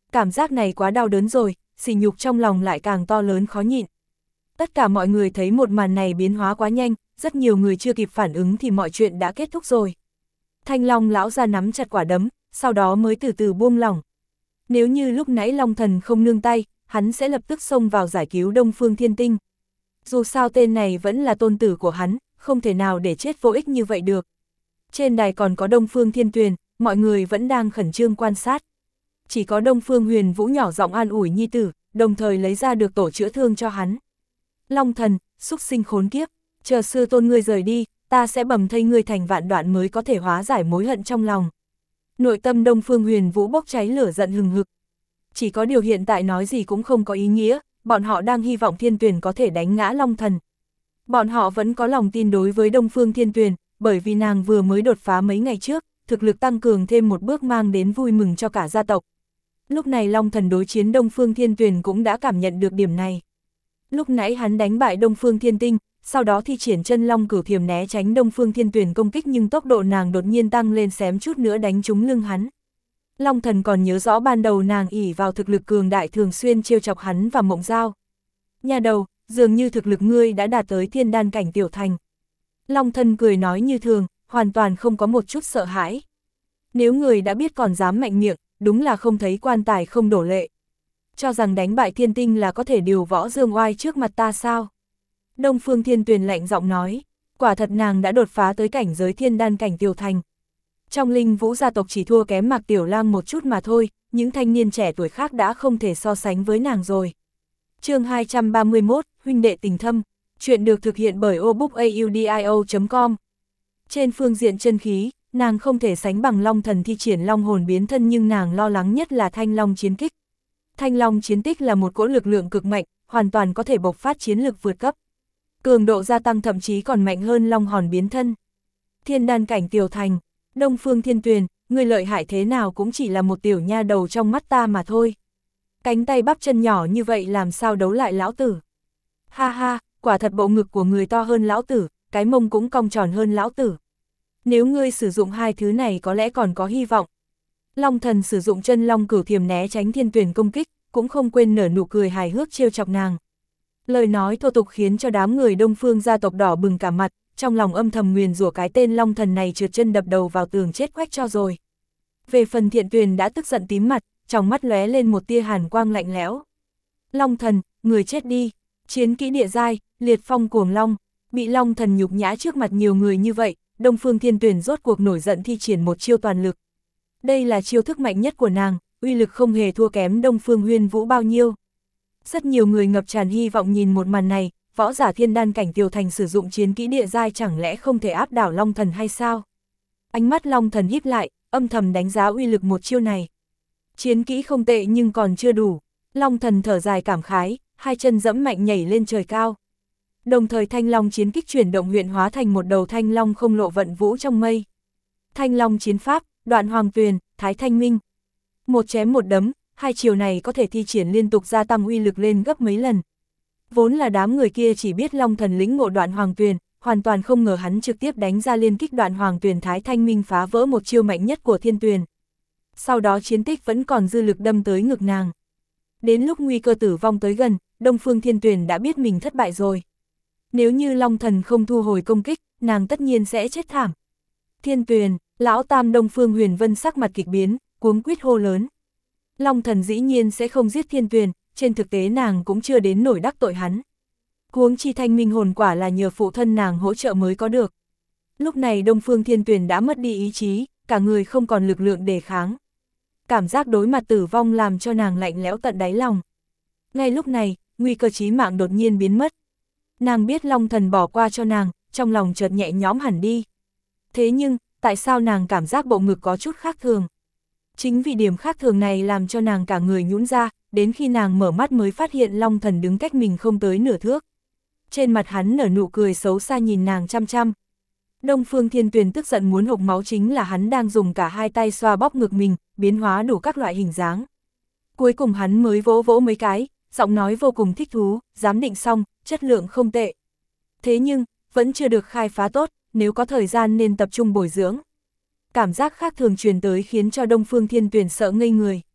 Cảm giác này quá đau đớn rồi, sỉ nhục trong lòng lại càng to lớn khó nhịn. Tất cả mọi người thấy một màn này biến hóa quá nhanh, rất nhiều người chưa kịp phản ứng thì mọi chuyện đã kết thúc rồi. Thanh Long lão ra nắm chặt quả đấm, sau đó mới từ từ buông lỏng. Nếu như lúc nãy Long Thần không nương tay, hắn sẽ lập tức xông vào giải cứu Đông Phương Thiên Tinh. Dù sao tên này vẫn là tôn tử của hắn, không thể nào để chết vô ích như vậy được. Trên đài còn có Đông Phương Thiên Tuyền, mọi người vẫn đang khẩn trương quan sát. Chỉ có Đông Phương Huyền Vũ nhỏ giọng an ủi nhi tử, đồng thời lấy ra được tổ chữa thương cho hắn. Long Thần, xúc sinh khốn kiếp, chờ sư tôn ngươi rời đi, ta sẽ bầm thây ngươi thành vạn đoạn mới có thể hóa giải mối hận trong lòng. Nội tâm Đông Phương Huyền Vũ bốc cháy lửa giận hừng hực. Chỉ có điều hiện tại nói gì cũng không có ý nghĩa, bọn họ đang hy vọng Thiên Tuyền có thể đánh ngã Long Thần. Bọn họ vẫn có lòng tin đối với Đông Phương Thiên Tuyền, bởi vì nàng vừa mới đột phá mấy ngày trước, thực lực tăng cường thêm một bước mang đến vui mừng cho cả gia tộc. Lúc này Long Thần đối chiến Đông Phương Thiên Tuyền cũng đã cảm nhận được điểm này. Lúc nãy hắn đánh bại Đông Phương Thiên Tinh, sau đó thi triển chân long cửu thiềm né tránh Đông Phương Thiên Tuyền công kích, nhưng tốc độ nàng đột nhiên tăng lên, xém chút nữa đánh trúng lưng hắn. Long Thần còn nhớ rõ ban đầu nàng ỷ vào thực lực cường đại thường xuyên trêu chọc hắn và Mộng Giao. Nhà đầu, dường như thực lực ngươi đã đạt tới thiên đan cảnh tiểu thành. Long Thần cười nói như thường, hoàn toàn không có một chút sợ hãi. Nếu người đã biết còn dám mạnh miệng, đúng là không thấy quan tài không đổ lệ. Cho rằng đánh bại Thiên Tinh là có thể điều võ dương oai trước mặt ta sao? Đông Phương Thiên Tuyền lạnh giọng nói, quả thật nàng đã đột phá tới cảnh giới thiên đan cảnh tiểu thành. Trong Linh Vũ gia tộc chỉ thua kém Mạc Tiểu Lang một chút mà thôi, những thanh niên trẻ tuổi khác đã không thể so sánh với nàng rồi. Chương hai trăm ba mươi mốt, huynh đệ tình thâm, chuyện được thực hiện bởi obookaudio chấm com. Trên phương diện chân khí, nàng không thể sánh bằng Long Thần thi triển long hồn biến thân, nhưng nàng lo lắng nhất là Thanh Long chiến kích. Thanh Long chiến tích là một cỗ lực lượng cực mạnh, hoàn toàn có thể bộc phát chiến lực vượt cấp. Cường độ gia tăng thậm chí còn mạnh hơn long hồn biến thân. Thiên đan cảnh tiểu thành, Đông Phương Thiên Tuyền, người lợi hại thế nào cũng chỉ là một tiểu nha đầu trong mắt ta mà thôi. Cánh tay bắp chân nhỏ như vậy làm sao đấu lại lão tử. Ha ha, quả thật bộ ngực của người to hơn lão tử, cái mông cũng cong tròn hơn lão tử. Nếu ngươi sử dụng hai thứ này có lẽ còn có hy vọng. Long Thần sử dụng chân long cửu thiềm né tránh Thiên Tuyền công kích, cũng không quên nở nụ cười hài hước trêu chọc nàng. Lời nói thô tục khiến cho đám người Đông Phương gia tộc đỏ bừng cả mặt, trong lòng âm thầm nguyền rủa cái tên Long Thần này trượt chân đập đầu vào tường chết quách cho rồi. Về phần Thiện Tuyền đã tức giận tím mặt, trong mắt lóe lên một tia hàn quang lạnh lẽo. Long Thần, người chết đi, chiến kỹ địa giai, liệt phong cuồng long, bị Long Thần nhục nhã trước mặt nhiều người như vậy, Đông Phương Thiên Tuyền rốt cuộc nổi giận thi triển một chiêu toàn lực. Đây là chiêu thức mạnh nhất của nàng, uy lực không hề thua kém Đông Phương Huyền Vũ bao nhiêu. Rất nhiều người ngập tràn hy vọng nhìn một màn này, võ giả thiên đan cảnh tiểu thành sử dụng chiến kỹ địa giai chẳng lẽ không thể áp đảo Long Thần hay sao? Ánh mắt Long Thần híp lại, âm thầm đánh giá uy lực một chiêu này. Chiến kỹ không tệ nhưng còn chưa đủ. Long Thần thở dài cảm khái, hai chân dẫm mạnh nhảy lên trời cao. Đồng thời Thanh Long chiến kích chuyển động huyện hóa thành một đầu thanh long không lộ vận vũ trong mây. Thanh Long chiến pháp, Đoạn Hoàng Tuyền, Thái Thanh Minh. Một chém một đấm, hai chiều này có thể thi triển liên tục gia tăng uy lực lên gấp mấy lần. Vốn là đám người kia chỉ biết Long Thần lĩnh ngộ Đoạn Hoàng Tuyền, hoàn toàn không ngờ hắn trực tiếp đánh ra liên kích Đoạn Hoàng Tuyền, Thái Thanh Minh phá vỡ một chiêu mạnh nhất của Thiên Tuyền. Sau đó chiến tích vẫn còn dư lực đâm tới ngực nàng. Đến lúc nguy cơ tử vong tới gần, Đông Phương Thiên Tuyền đã biết mình thất bại rồi. Nếu như Long Thần không thu hồi công kích, nàng tất nhiên sẽ chết thảm. Thiên Tuyền, lão tam Đông Phương Huyền Vân sắc mặt kịch biến, cuống quýt hô lớn. Long Thần dĩ nhiên sẽ không giết Thiên Tuyền, trên thực tế nàng cũng chưa đến nổi đắc tội hắn. Huống chi thanh minh hồn quả là nhờ phụ thân nàng hỗ trợ mới có được. Lúc này Đông Phương Thiên Tuyền đã mất đi ý chí, cả người không còn lực lượng đề kháng. Cảm giác đối mặt tử vong làm cho nàng lạnh lẽo tận đáy lòng. Ngay lúc này, nguy cơ chí mạng đột nhiên biến mất. Nàng biết Long Thần bỏ qua cho nàng, trong lòng chợt nhẹ nhõm hẳn đi. Thế nhưng, tại sao nàng cảm giác bộ ngực có chút khác thường? Chính vì điểm khác thường này làm cho nàng cả người nhũn ra, đến khi nàng mở mắt mới phát hiện Long Thần đứng cách mình không tới nửa thước. Trên mặt hắn nở nụ cười xấu xa nhìn nàng chăm chăm. Đông Phương Thiên Tuyền tức giận muốn hộc máu, chính là hắn đang dùng cả hai tay xoa bóp ngực mình, biến hóa đủ các loại hình dáng. Cuối cùng hắn mới vỗ vỗ mấy cái, giọng nói vô cùng thích thú, giám định xong, chất lượng không tệ. Thế nhưng, vẫn chưa được khai phá tốt, nếu có thời gian nên tập trung bồi dưỡng. Cảm giác khác thường truyền tới khiến cho Đông Phương Thiên Tuyền sợ ngây người.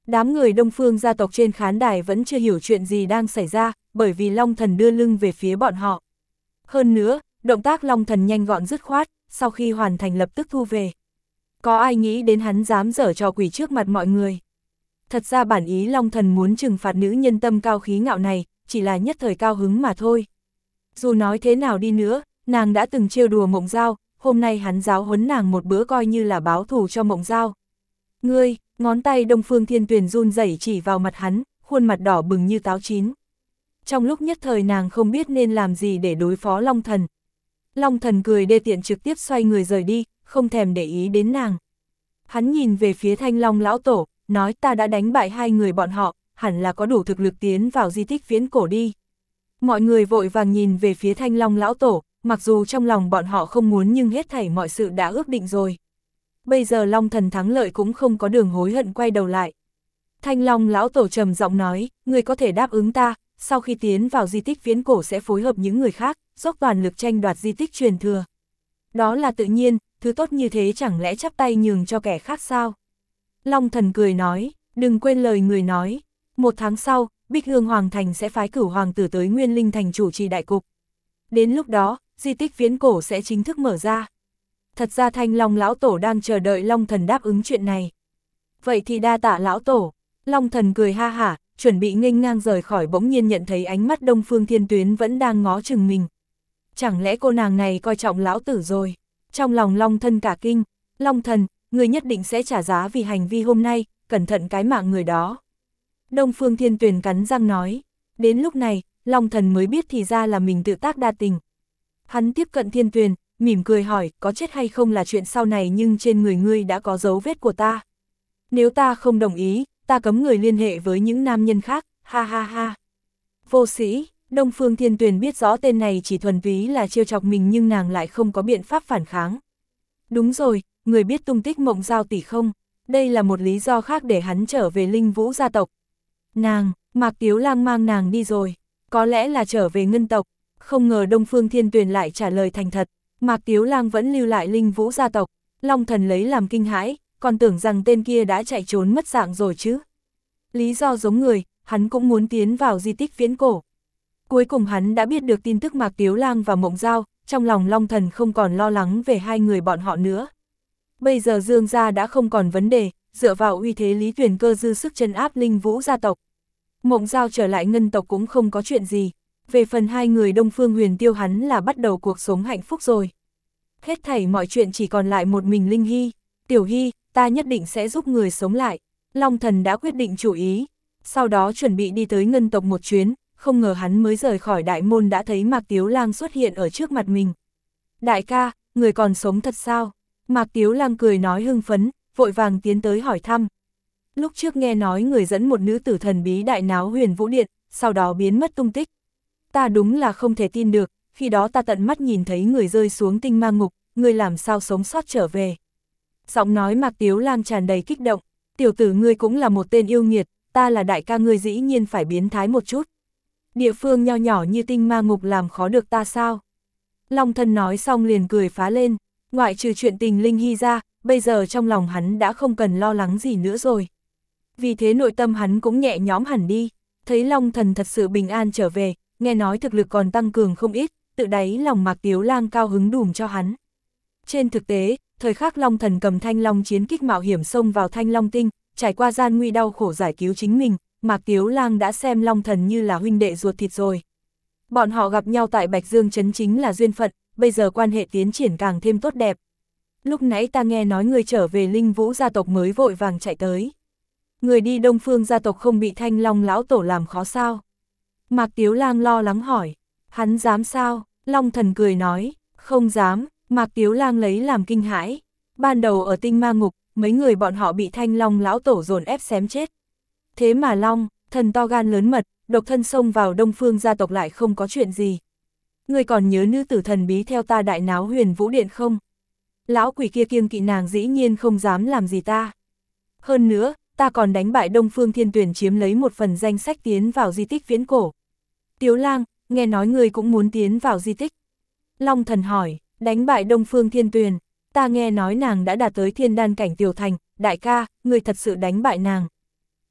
Đám người Đông Phương gia tộc trên khán đài vẫn chưa hiểu chuyện gì đang xảy ra, bởi vì Long Thần đưa lưng về phía bọn họ. Hơn nữa, động tác Long Thần nhanh gọn dứt khoát, sau khi hoàn thành lập tức thu về. Có ai nghĩ đến hắn dám giở trò quỷ trước mặt mọi người. Thật ra bản ý Long Thần muốn trừng phạt nữ nhân tâm cao khí ngạo này, chỉ là nhất thời cao hứng mà thôi. Dù nói thế nào đi nữa, nàng đã từng trêu đùa Mộng Giao, hôm nay hắn giáo huấn nàng một bữa coi như là báo thù cho Mộng Giao. Ngươi, ngón tay Đông Phương Thiên Tuyền run rẩy chỉ vào mặt hắn, khuôn mặt đỏ bừng như táo chín. Trong lúc nhất thời nàng không biết nên làm gì để đối phó Long Thần. Long Thần cười đê tiện trực tiếp xoay người rời đi, không thèm để ý đến nàng. Hắn nhìn về phía Thanh Long lão tổ, nói ta đã đánh bại hai người bọn họ, hẳn là có đủ thực lực tiến vào di tích viễn cổ đi. Mọi người vội vàng nhìn về phía Thanh Long lão tổ, mặc dù trong lòng bọn họ không muốn nhưng hết thảy mọi sự đã ước định rồi. Bây giờ Long Thần thắng lợi cũng không có đường hối hận quay đầu lại. Thanh Long lão tổ trầm giọng nói, người có thể đáp ứng ta, sau khi tiến vào di tích viễn cổ sẽ phối hợp những người khác, dốc toàn lực tranh đoạt di tích truyền thừa. Đó là tự nhiên, thứ tốt như thế chẳng lẽ chắp tay nhường cho kẻ khác sao? Long Thần cười nói, đừng quên lời người nói, một tháng sau, Bích Hương Hoàng Thành sẽ phái cửu hoàng tử tới Nguyên Linh Thành chủ trì đại cục. Đến lúc đó, di tích viễn cổ sẽ chính thức mở ra. Thật ra Thanh Long lão tổ đang chờ đợi Long Thần đáp ứng chuyện này. Vậy thì đa tạ lão tổ. Long Thần cười ha hả, chuẩn bị nghênh ngang rời khỏi, bỗng nhiên nhận thấy ánh mắt Đông Phương Thiên Tuyến vẫn đang ngó chừng mình. Chẳng lẽ cô nàng này coi trọng lão tử rồi? Trong lòng Long Thân cả kinh, Long Thần, người nhất định sẽ trả giá vì hành vi hôm nay, cẩn thận cái mạng người đó. Đông Phương Thiên Tuyền cắn răng nói. Đến lúc này, Long Thần mới biết thì ra là mình tự tác đa tình. Hắn tiếp cận Thiên Tuyền, mỉm cười hỏi, có chết hay không là chuyện sau này, nhưng trên người ngươi đã có dấu vết của ta. Nếu ta không đồng ý, ta cấm người liên hệ với những nam nhân khác, ha ha ha. Vô sĩ, Đông Phương Thiên Tuyền biết rõ tên này chỉ thuần túy là trêu chọc mình nhưng nàng lại không có biện pháp phản kháng. Đúng rồi, người biết tung tích Mộng Giao tỷ không? Đây là một lý do khác để hắn trở về Linh Vũ gia tộc. Nàng, Mạc Tiếu Lang mang nàng đi rồi, có lẽ là trở về Ngân tộc. Không ngờ Đông Phương Thiên Tuyền lại trả lời thành thật, Mạc Tiếu Lang vẫn lưu lại Linh Vũ gia tộc. Long Thần lấy làm kinh hãi, còn tưởng rằng tên kia đã chạy trốn mất dạng rồi chứ. Lý do giống người, hắn cũng muốn tiến vào di tích viễn cổ. Cuối cùng hắn đã biết được tin tức Mạc Tiếu Lang và Mộng Giao, trong lòng Long Thần không còn lo lắng về hai người bọn họ nữa. Bây giờ Dương gia đã không còn vấn đề, dựa vào uy thế Lý Tuyền Cơ dư sức trấn áp Linh Vũ gia tộc. Mộng Giao trở lại Ngân tộc cũng không có chuyện gì. Về phần hai người Đông Phương Huyền Tiêu hắn là bắt đầu cuộc sống hạnh phúc rồi. Hết thảy mọi chuyện chỉ còn lại một mình Linh Hy. Tiểu Hy, ta nhất định sẽ giúp người sống lại. Long Thần đã quyết định chủ ý. Sau đó chuẩn bị đi tới Ngân tộc một chuyến, không ngờ hắn mới rời khỏi đại môn đã thấy Mạc Tiếu Lang xuất hiện ở trước mặt mình. Đại ca, người còn sống thật sao? Mạc Tiếu Lang cười nói hưng phấn, vội vàng tiến tới hỏi thăm. Lúc trước nghe nói người dẫn một nữ tử thần bí đại náo Huyền Vũ Điện, sau đó biến mất tung tích. Ta đúng là không thể tin được, khi đó ta tận mắt nhìn thấy người rơi xuống tinh ma ngục, người làm sao sống sót trở về. Giọng nói Mạc Tiếu Lang tràn đầy kích động, tiểu tử ngươi cũng là một tên yêu nghiệt, ta là đại ca ngươi dĩ nhiên phải biến thái một chút. Địa phương nho nhỏ như tinh ma ngục làm khó được ta sao? Long Thân nói xong liền cười phá lên, ngoại trừ chuyện tình Linh Hy ra, bây giờ trong lòng hắn đã không cần lo lắng gì nữa rồi. Vì thế nội tâm hắn cũng nhẹ nhõm hẳn đi, thấy Long Thần thật sự bình an trở về, nghe nói thực lực còn tăng cường không ít, tự đáy lòng Mạc Tiếu Lang cao hứng đùm cho hắn. Trên thực tế, thời khắc Long Thần cầm Thanh Long chiến kích mạo hiểm xông vào Thanh Long Tinh, trải qua gian nguy đau khổ giải cứu chính mình, Mạc Tiếu Lang đã xem Long Thần như là huynh đệ ruột thịt rồi. Bọn họ gặp nhau tại Bạch Dương Trấn chính là duyên phận, bây giờ quan hệ tiến triển càng thêm tốt đẹp. Lúc nãy ta nghe nói người trở về Linh Vũ gia tộc mới vội vàng chạy tới. Người đi Đông Phương gia tộc không bị Thanh Long lão tổ làm khó sao? Mạc Tiếu Lang lo lắng hỏi. Hắn dám sao? Long Thần cười nói, không dám. Mạc Tiếu Lang lấy làm kinh hãi. Ban đầu ở tinh ma ngục, mấy người bọn họ bị Thanh Long lão tổ dồn ép xém chết. Thế mà Long, thần to gan lớn mật, độc thân xông vào Đông Phương gia tộc lại không có chuyện gì. Người còn nhớ nữ tử thần bí theo ta đại náo Huyền Vũ Điện không? Lão quỷ kia kiêng kỵ nàng dĩ nhiên không dám làm gì ta. Hơn nữa, ta còn đánh bại Đông Phương Thiên Tuyển chiếm lấy một phần danh sách tiến vào di tích viễn cổ. Tiếu Lang, nghe nói người cũng muốn tiến vào di tích. Long Thần hỏi, đánh bại Đông Phương Thiên Tuyền, ta nghe nói nàng đã đạt tới thiên đan cảnh tiểu thành, đại ca, người thật sự đánh bại nàng.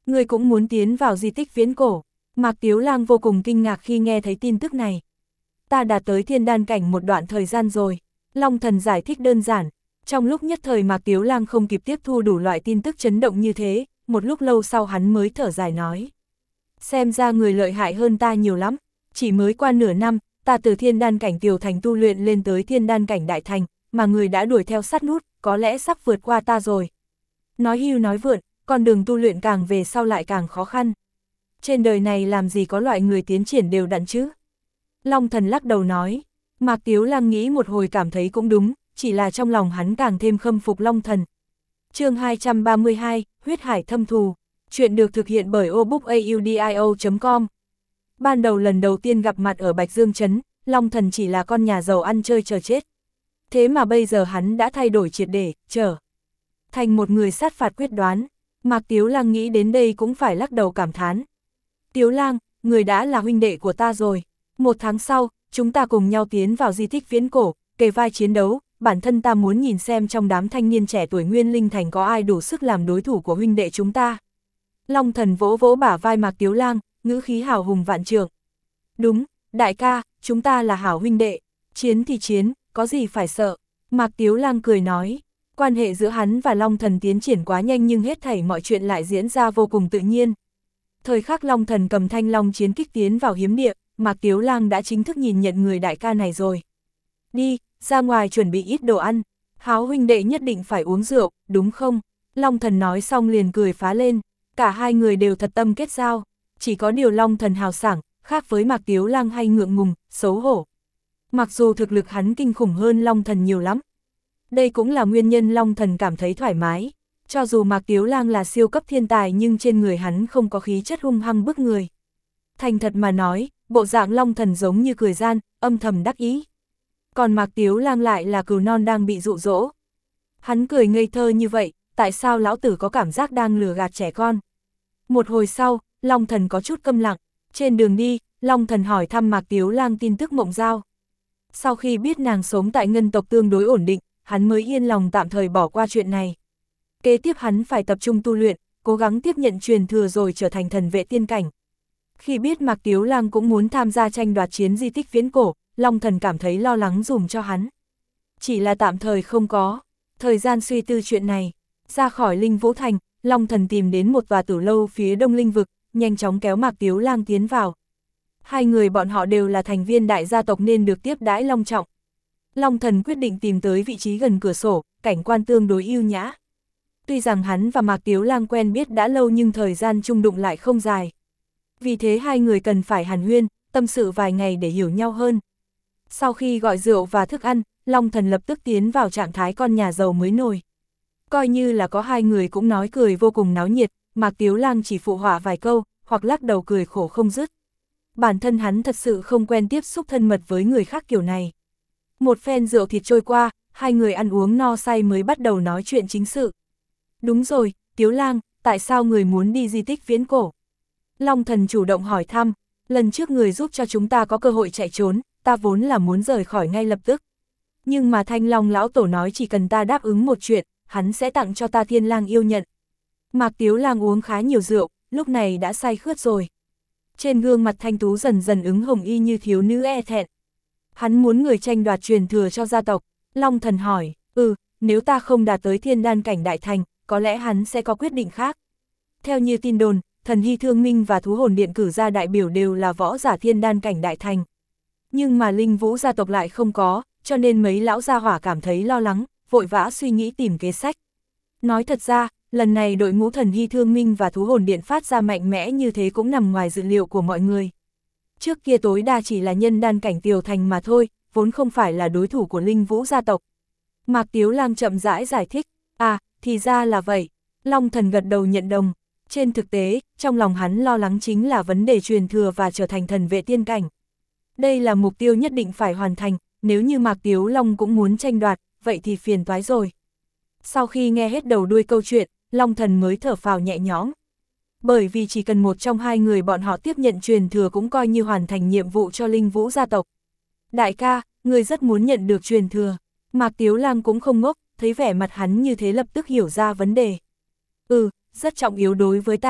Ngươi cũng muốn tiến vào di tích viễn cổ. Mạc Tiếu Lang vô cùng kinh ngạc khi nghe thấy tin tức này. Ta đã tới thiên đan cảnh một đoạn thời gian rồi. Long Thần giải thích đơn giản. Trong lúc nhất thời Mạc Tiếu Lang không kịp tiếp thu đủ loại tin tức chấn động như thế, một lúc lâu sau hắn mới thở dài nói. Xem ra người lợi hại hơn ta nhiều lắm, chỉ mới qua nửa năm, ta từ thiên đan cảnh tiểu thành tu luyện lên tới thiên đan cảnh đại thành, mà người đã đuổi theo sát nút, có lẽ sắp vượt qua ta rồi. Nói hưu nói vượn, con đường tu luyện càng về sau lại càng khó khăn. Trên đời này làm gì có loại người tiến triển đều đặn chứ? Long Thần lắc đầu nói. Mạc Tiếu Lang nghĩ một hồi cảm thấy cũng đúng, chỉ là trong lòng hắn càng thêm khâm phục Long Thần. Chương hai trăm ba mươi hai, Huyết Hải Thâm Thù. Chuyện được thực hiện bởi obookaudio chấm com. Ban đầu lần đầu tiên gặp mặt ở Bạch Dương Trấn, Long Thần chỉ là con nhà giàu ăn chơi chờ chết. Thế mà bây giờ hắn đã thay đổi triệt để, trở thành một người sát phạt quyết đoán. Mạc Tiếu Lang nghĩ đến đây cũng phải lắc đầu cảm thán. Tiếu Lang, người đã là huynh đệ của ta rồi. Một tháng sau, chúng ta cùng nhau tiến vào di tích viễn cổ, kề vai chiến đấu. Bản thân ta muốn nhìn xem trong đám thanh niên trẻ tuổi Nguyên Linh Thành có ai đủ sức làm đối thủ của huynh đệ chúng ta. Long Thần vỗ vỗ bả vai Mạc Tiếu Lang, ngữ khí hào hùng vạn trượng. Đúng, đại ca, chúng ta là hảo huynh đệ, chiến thì chiến, có gì phải sợ. Mạc Tiếu Lang cười nói, quan hệ giữa hắn và Long Thần tiến triển quá nhanh nhưng hết thảy mọi chuyện lại diễn ra vô cùng tự nhiên. Thời khắc Long Thần cầm thanh long chiến kích tiến vào hiếm địa, Mạc Tiếu Lang đã chính thức nhìn nhận người đại ca này rồi. Đi, ra ngoài chuẩn bị ít đồ ăn, háo huynh đệ nhất định phải uống rượu, đúng không? Long Thần nói xong liền cười phá lên, cả hai người đều thật tâm kết giao, chỉ có điều Long Thần hào sảng, khác với Mạc Tiếu Lang hay ngượng ngùng, xấu hổ. Mặc dù thực lực hắn kinh khủng hơn Long Thần nhiều lắm. Đây cũng là nguyên nhân Long Thần cảm thấy thoải mái, cho dù Mạc Tiếu Lang là siêu cấp thiên tài nhưng trên người hắn không có khí chất hung hăng bức người. Thành thật mà nói, bộ dạng Long Thần giống như cười gian, âm thầm đắc ý. Còn Mạc Tiếu Lang lại là cừu non đang bị dụ dỗ. Hắn cười ngây thơ như vậy, tại sao lão tử có cảm giác đang lừa gạt trẻ con? Một hồi sau, Long Thần có chút câm lặng, trên đường đi, Long Thần hỏi thăm Mạc Tiếu Lang tin tức Mộng Giao. Sau khi biết nàng sống tại ngân tộc tương đối ổn định, hắn mới yên lòng tạm thời bỏ qua chuyện này. Kế tiếp hắn phải tập trung tu luyện, cố gắng tiếp nhận truyền thừa rồi trở thành thần vệ tiên cảnh. Khi biết Mạc Tiếu Lang cũng muốn tham gia tranh đoạt chiến di tích viễn cổ, Long Thần cảm thấy lo lắng dùm cho hắn. Chỉ là tạm thời không có thời gian suy tư chuyện này. Ra khỏi Linh Vũ Thành, Long Thần tìm đến một tòa tử lâu phía đông linh vực, nhanh chóng kéo Mạc Tiếu Lang tiến vào. Hai người bọn họ đều là thành viên đại gia tộc nên được tiếp đãi long trọng. Long Thần quyết định tìm tới vị trí gần cửa sổ, cảnh quan tương đối ưu nhã. Tuy rằng hắn và Mạc Tiếu Lang quen biết đã lâu nhưng thời gian chung đụng lại không dài. Vì thế hai người cần phải hàn huyên, tâm sự vài ngày để hiểu nhau hơn. Sau khi gọi rượu và thức ăn, Long Thần lập tức tiến vào trạng thái con nhà giàu mới nổi. Coi như là có hai người cũng nói cười vô cùng náo nhiệt, Mạc Tiếu Lang chỉ phụ họa vài câu, hoặc lắc đầu cười khổ không dứt. Bản thân hắn thật sự không quen tiếp xúc thân mật với người khác kiểu này. Một phen rượu thịt trôi qua, hai người ăn uống no say mới bắt đầu nói chuyện chính sự. Đúng rồi, Tiếu Lang, tại sao người muốn đi di tích viễn cổ? Long Thần chủ động hỏi thăm, lần trước người giúp cho chúng ta có cơ hội chạy trốn, ta vốn là muốn rời khỏi ngay lập tức. Nhưng mà Thanh Long lão tổ nói chỉ cần ta đáp ứng một chuyện, hắn sẽ tặng cho ta Thiên Lang yêu nhận. Mạc Tiếu Lang uống khá nhiều rượu, lúc này đã say khướt rồi. Trên gương mặt thanh tú dần dần ứng hồng y như thiếu nữ e thẹn. Hắn muốn người tranh đoạt truyền thừa cho gia tộc. Long Thần hỏi, ừ, nếu ta không đạt tới thiên đan cảnh đại thành, có lẽ hắn sẽ có quyết định khác. Theo như tin đồn, Thần Hy Thương Minh và Thú Hồn Điện cử ra đại biểu đều là võ giả thiên đan cảnh đại thành. Nhưng mà Linh Vũ gia tộc lại không có, cho nên mấy lão gia hỏa cảm thấy lo lắng, vội vã suy nghĩ tìm kế sách. Nói thật ra, lần này đội ngũ Thần Hy Thương Minh và Thú Hồn Điện phát ra mạnh mẽ như thế cũng nằm ngoài dự liệu của mọi người. Trước kia tối đa chỉ là nhân đan cảnh tiểu thành mà thôi, vốn không phải là đối thủ của Linh Vũ gia tộc. Mạc Tiếu Lang chậm rãi giải thích, à, thì ra là vậy. Long Thần gật đầu nhận đồng. Trên thực tế, trong lòng hắn lo lắng chính là vấn đề truyền thừa và trở thành thần vệ tiên cảnh. Đây là mục tiêu nhất định phải hoàn thành, nếu như Mạc Tiếu Long cũng muốn tranh đoạt, vậy thì phiền toái rồi. Sau khi nghe hết đầu đuôi câu chuyện, Long Thần mới thở phào nhẹ nhõm. Bởi vì chỉ cần một trong hai người bọn họ tiếp nhận truyền thừa cũng coi như hoàn thành nhiệm vụ cho Linh Vũ gia tộc. Đại ca, người rất muốn nhận được truyền thừa. Mạc Tiếu Lang cũng không ngốc, thấy vẻ mặt hắn như thế lập tức hiểu ra vấn đề. Ừ, rất trọng yếu đối với ta.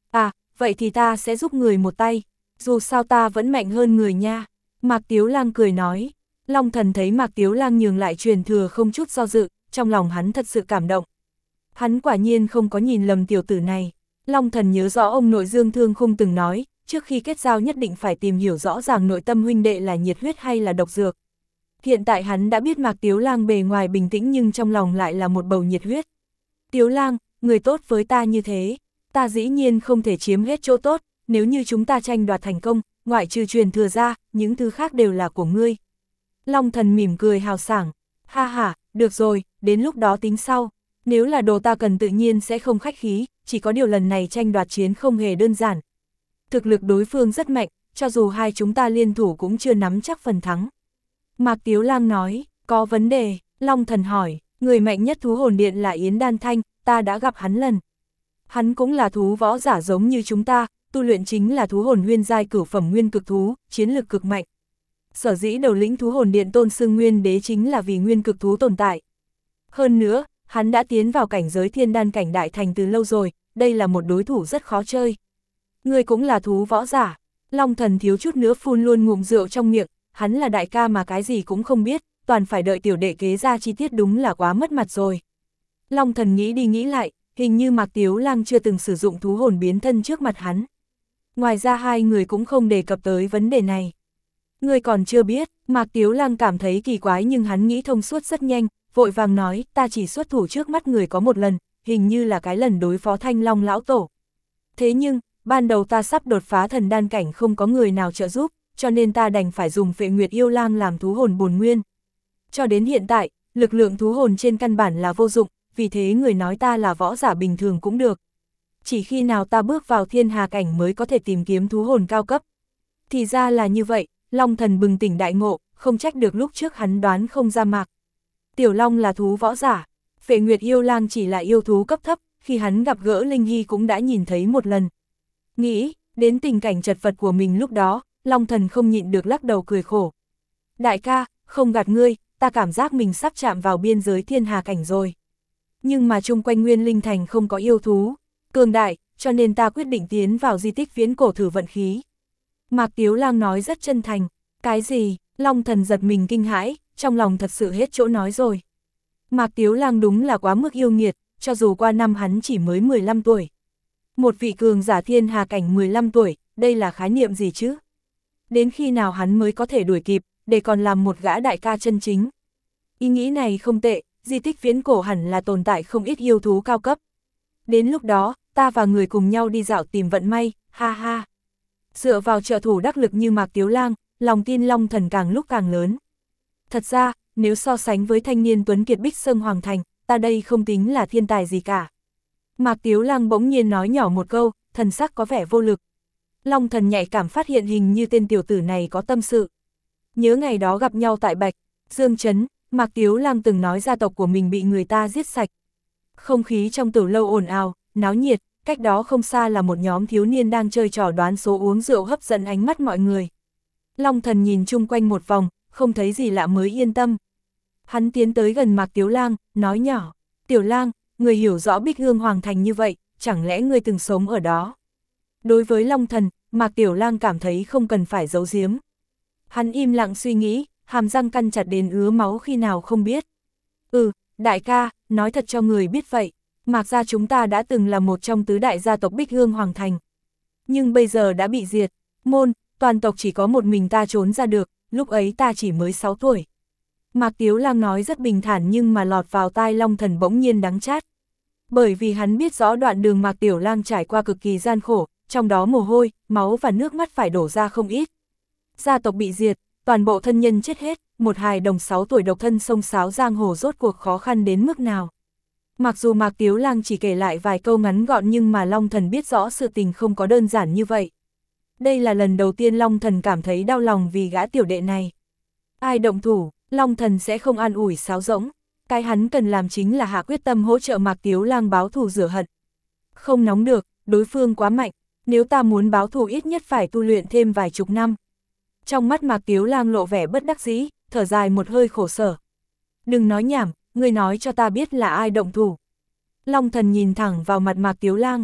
À, vậy thì ta sẽ giúp người một tay, dù sao ta vẫn mạnh hơn người nha. Mạc Tiếu Lang cười nói. Long Thần thấy Mạc Tiếu Lang nhường lại truyền thừa không chút do dự, trong lòng hắn thật sự cảm động. Hắn quả nhiên không có nhìn lầm tiểu tử này. Long Thần nhớ rõ ông nội Dương Thương Khung từng nói, trước khi kết giao nhất định phải tìm hiểu rõ ràng nội tâm huynh đệ là nhiệt huyết hay là độc dược. Hiện tại hắn đã biết Mạc Tiếu Lang bề ngoài bình tĩnh nhưng trong lòng lại là một bầu nhiệt huyết. Tiếu Lang, người tốt với ta như thế, ta dĩ nhiên không thể chiếm hết chỗ tốt, nếu như chúng ta tranh đoạt thành công, ngoại trừ truyền thừa ra, những thứ khác đều là của ngươi. Long Thần mỉm cười hào sảng, ha ha, được rồi, đến lúc đó tính sau, nếu là đồ ta cần tự nhiên sẽ không khách khí, chỉ có điều lần này tranh đoạt chiến không hề đơn giản. Thực lực đối phương rất mạnh, cho dù hai chúng ta liên thủ cũng chưa nắm chắc phần thắng. Mạc Tiếu Lang nói, có vấn đề, Long Thần hỏi, người mạnh nhất thú hồn điện là Yến Đan Thanh, ta đã gặp hắn lần. Hắn cũng là thú võ giả giống như chúng ta, tu luyện chính là thú hồn nguyên giai cửu phẩm nguyên cực thú, chiến lực cực mạnh. Sở dĩ đầu lĩnh thú hồn điện tôn xưng nguyên đế chính là vì nguyên cực thú tồn tại. Hơn nữa, hắn đã tiến vào cảnh giới thiên đan cảnh đại thành từ lâu rồi, đây là một đối thủ rất khó chơi. Ngươi cũng là thú võ giả, Long Thần thiếu chút nữa phun luôn ngụm rượu trong miệng, hắn là đại ca mà cái gì cũng không biết, toàn phải đợi tiểu đệ kế ra chi tiết đúng là quá mất mặt rồi. Long Thần nghĩ đi nghĩ lại, hình như Mạc Tiếu Lang chưa từng sử dụng thú hồn biến thân trước mặt hắn. Ngoài ra hai người cũng không đề cập tới vấn đề này. Ngươi còn chưa biết, Mạc Tiếu Lang cảm thấy kỳ quái nhưng hắn nghĩ thông suốt rất nhanh, vội vàng nói, ta chỉ xuất thủ trước mắt người có một lần, hình như là cái lần đối phó Thanh Long lão tổ. Thế nhưng, ban đầu ta sắp đột phá thần đan cảnh không có người nào trợ giúp, cho nên ta đành phải dùng Phệ Nguyệt Yêu Lang làm thú hồn bổn nguyên. Cho đến hiện tại, lực lượng thú hồn trên căn bản là vô dụng, vì thế người nói ta là võ giả bình thường cũng được. Chỉ khi nào ta bước vào thiên hà cảnh mới có thể tìm kiếm thú hồn cao cấp. Thì ra là như vậy, Long Thần bừng tỉnh đại ngộ, không trách được lúc trước hắn đoán không ra Mạc Tiểu Long là thú võ giả, Phệ Nguyệt Yêu Lang chỉ là yêu thú cấp thấp, khi hắn gặp gỡ Linh Hy cũng đã nhìn thấy một lần. Nghĩ, đến tình cảnh chật vật của mình lúc đó, Long Thần không nhịn được lắc đầu cười khổ. Đại ca, không gạt ngươi, ta cảm giác mình sắp chạm vào biên giới thiên hà cảnh rồi. Nhưng mà chung quanh Nguyên Linh Thành không có yêu thú cường đại, cho nên ta quyết định tiến vào di tích viễn cổ thử vận khí. Mạc Tiếu Lang nói rất chân thành. Cái gì? Long Thần giật mình kinh hãi, trong lòng thật sự hết chỗ nói rồi. Mạc Tiếu Lang đúng là quá mức yêu nghiệt, cho dù qua năm hắn chỉ mới mười lăm tuổi. Một vị cường giả thiên hà cảnh mười lăm tuổi, đây là khái niệm gì chứ? Đến khi nào hắn mới có thể đuổi kịp, để còn làm một gã đại ca chân chính? Ý nghĩ này không tệ, di tích viễn cổ hẳn là tồn tại không ít yêu thú cao cấp. Đến lúc đó, ta và người cùng nhau đi dạo tìm vận may, ha ha. Dựa vào trợ thủ đắc lực như Mạc Tiếu Lang, lòng tin Long Thần càng lúc càng lớn. Thật ra, nếu so sánh với thanh niên tuấn kiệt Bích Sơn Hoàng Thành, ta đây không tính là thiên tài gì cả. Mạc Tiếu Lang bỗng nhiên nói nhỏ một câu, thần sắc có vẻ vô lực. Long Thần nhạy cảm phát hiện hình như tên tiểu tử này có tâm sự. Nhớ ngày đó gặp nhau tại Bạch Dương Trấn, Mạc Tiếu Lang từng nói gia tộc của mình bị người ta giết sạch. Không khí trong tử lâu ồn ào, náo nhiệt, cách đó không xa là một nhóm thiếu niên đang chơi trò đoán số uống rượu hấp dẫn ánh mắt mọi người. Long Thần nhìn chung quanh một vòng, không thấy gì lạ mới yên tâm. Hắn tiến tới gần Mạc Tiếu Lang, nói nhỏ, Tiểu Lang, người hiểu rõ Bích Hương Hoàng Thành như vậy, chẳng lẽ ngươi từng sống ở đó? Đối với Long Thần, Mạc Tiểu Lang cảm thấy không cần phải giấu giếm. Hắn im lặng suy nghĩ, hàm răng căn chặt đến ứa máu khi nào không biết. Ừ, đại ca, nói thật cho người biết vậy, Mạc gia chúng ta đã từng là một trong tứ đại gia tộc Bích Hương Hoàng Thành. Nhưng bây giờ đã bị diệt, môn, toàn tộc chỉ có một mình ta trốn ra được, lúc ấy ta chỉ mới sáu tuổi. Mạc Tiếu Lang nói rất bình thản nhưng mà lọt vào tai Long Thần bỗng nhiên đắng chát. Bởi vì hắn biết rõ đoạn đường Mạc Tiểu Lang trải qua cực kỳ gian khổ, trong đó mồ hôi, máu và nước mắt phải đổ ra không ít. Gia tộc bị diệt, toàn bộ thân nhân chết hết, một hài đồng sáu tuổi độc thân sông sáo giang hồ rốt cuộc khó khăn đến mức nào. Mặc dù Mạc Tiếu Lang chỉ kể lại vài câu ngắn gọn nhưng mà Long Thần biết rõ sự tình không có đơn giản như vậy. Đây là lần đầu tiên Long Thần cảm thấy đau lòng vì gã tiểu đệ này. Ai động thủ, Long Thần sẽ không an ủi sáo rỗng. Cái hắn cần làm chính là hạ quyết tâm hỗ trợ Mạc Tiếu Lang báo thù rửa hận. Không nóng được, đối phương quá mạnh, nếu ta muốn báo thù ít nhất phải tu luyện thêm vài chục năm. Trong mắt Mạc Tiếu Lang lộ vẻ bất đắc dĩ, thở dài một hơi khổ sở. Đừng nói nhảm, ngươi nói cho ta biết là ai động thủ. Long Thần nhìn thẳng vào mặt Mạc Tiếu Lang.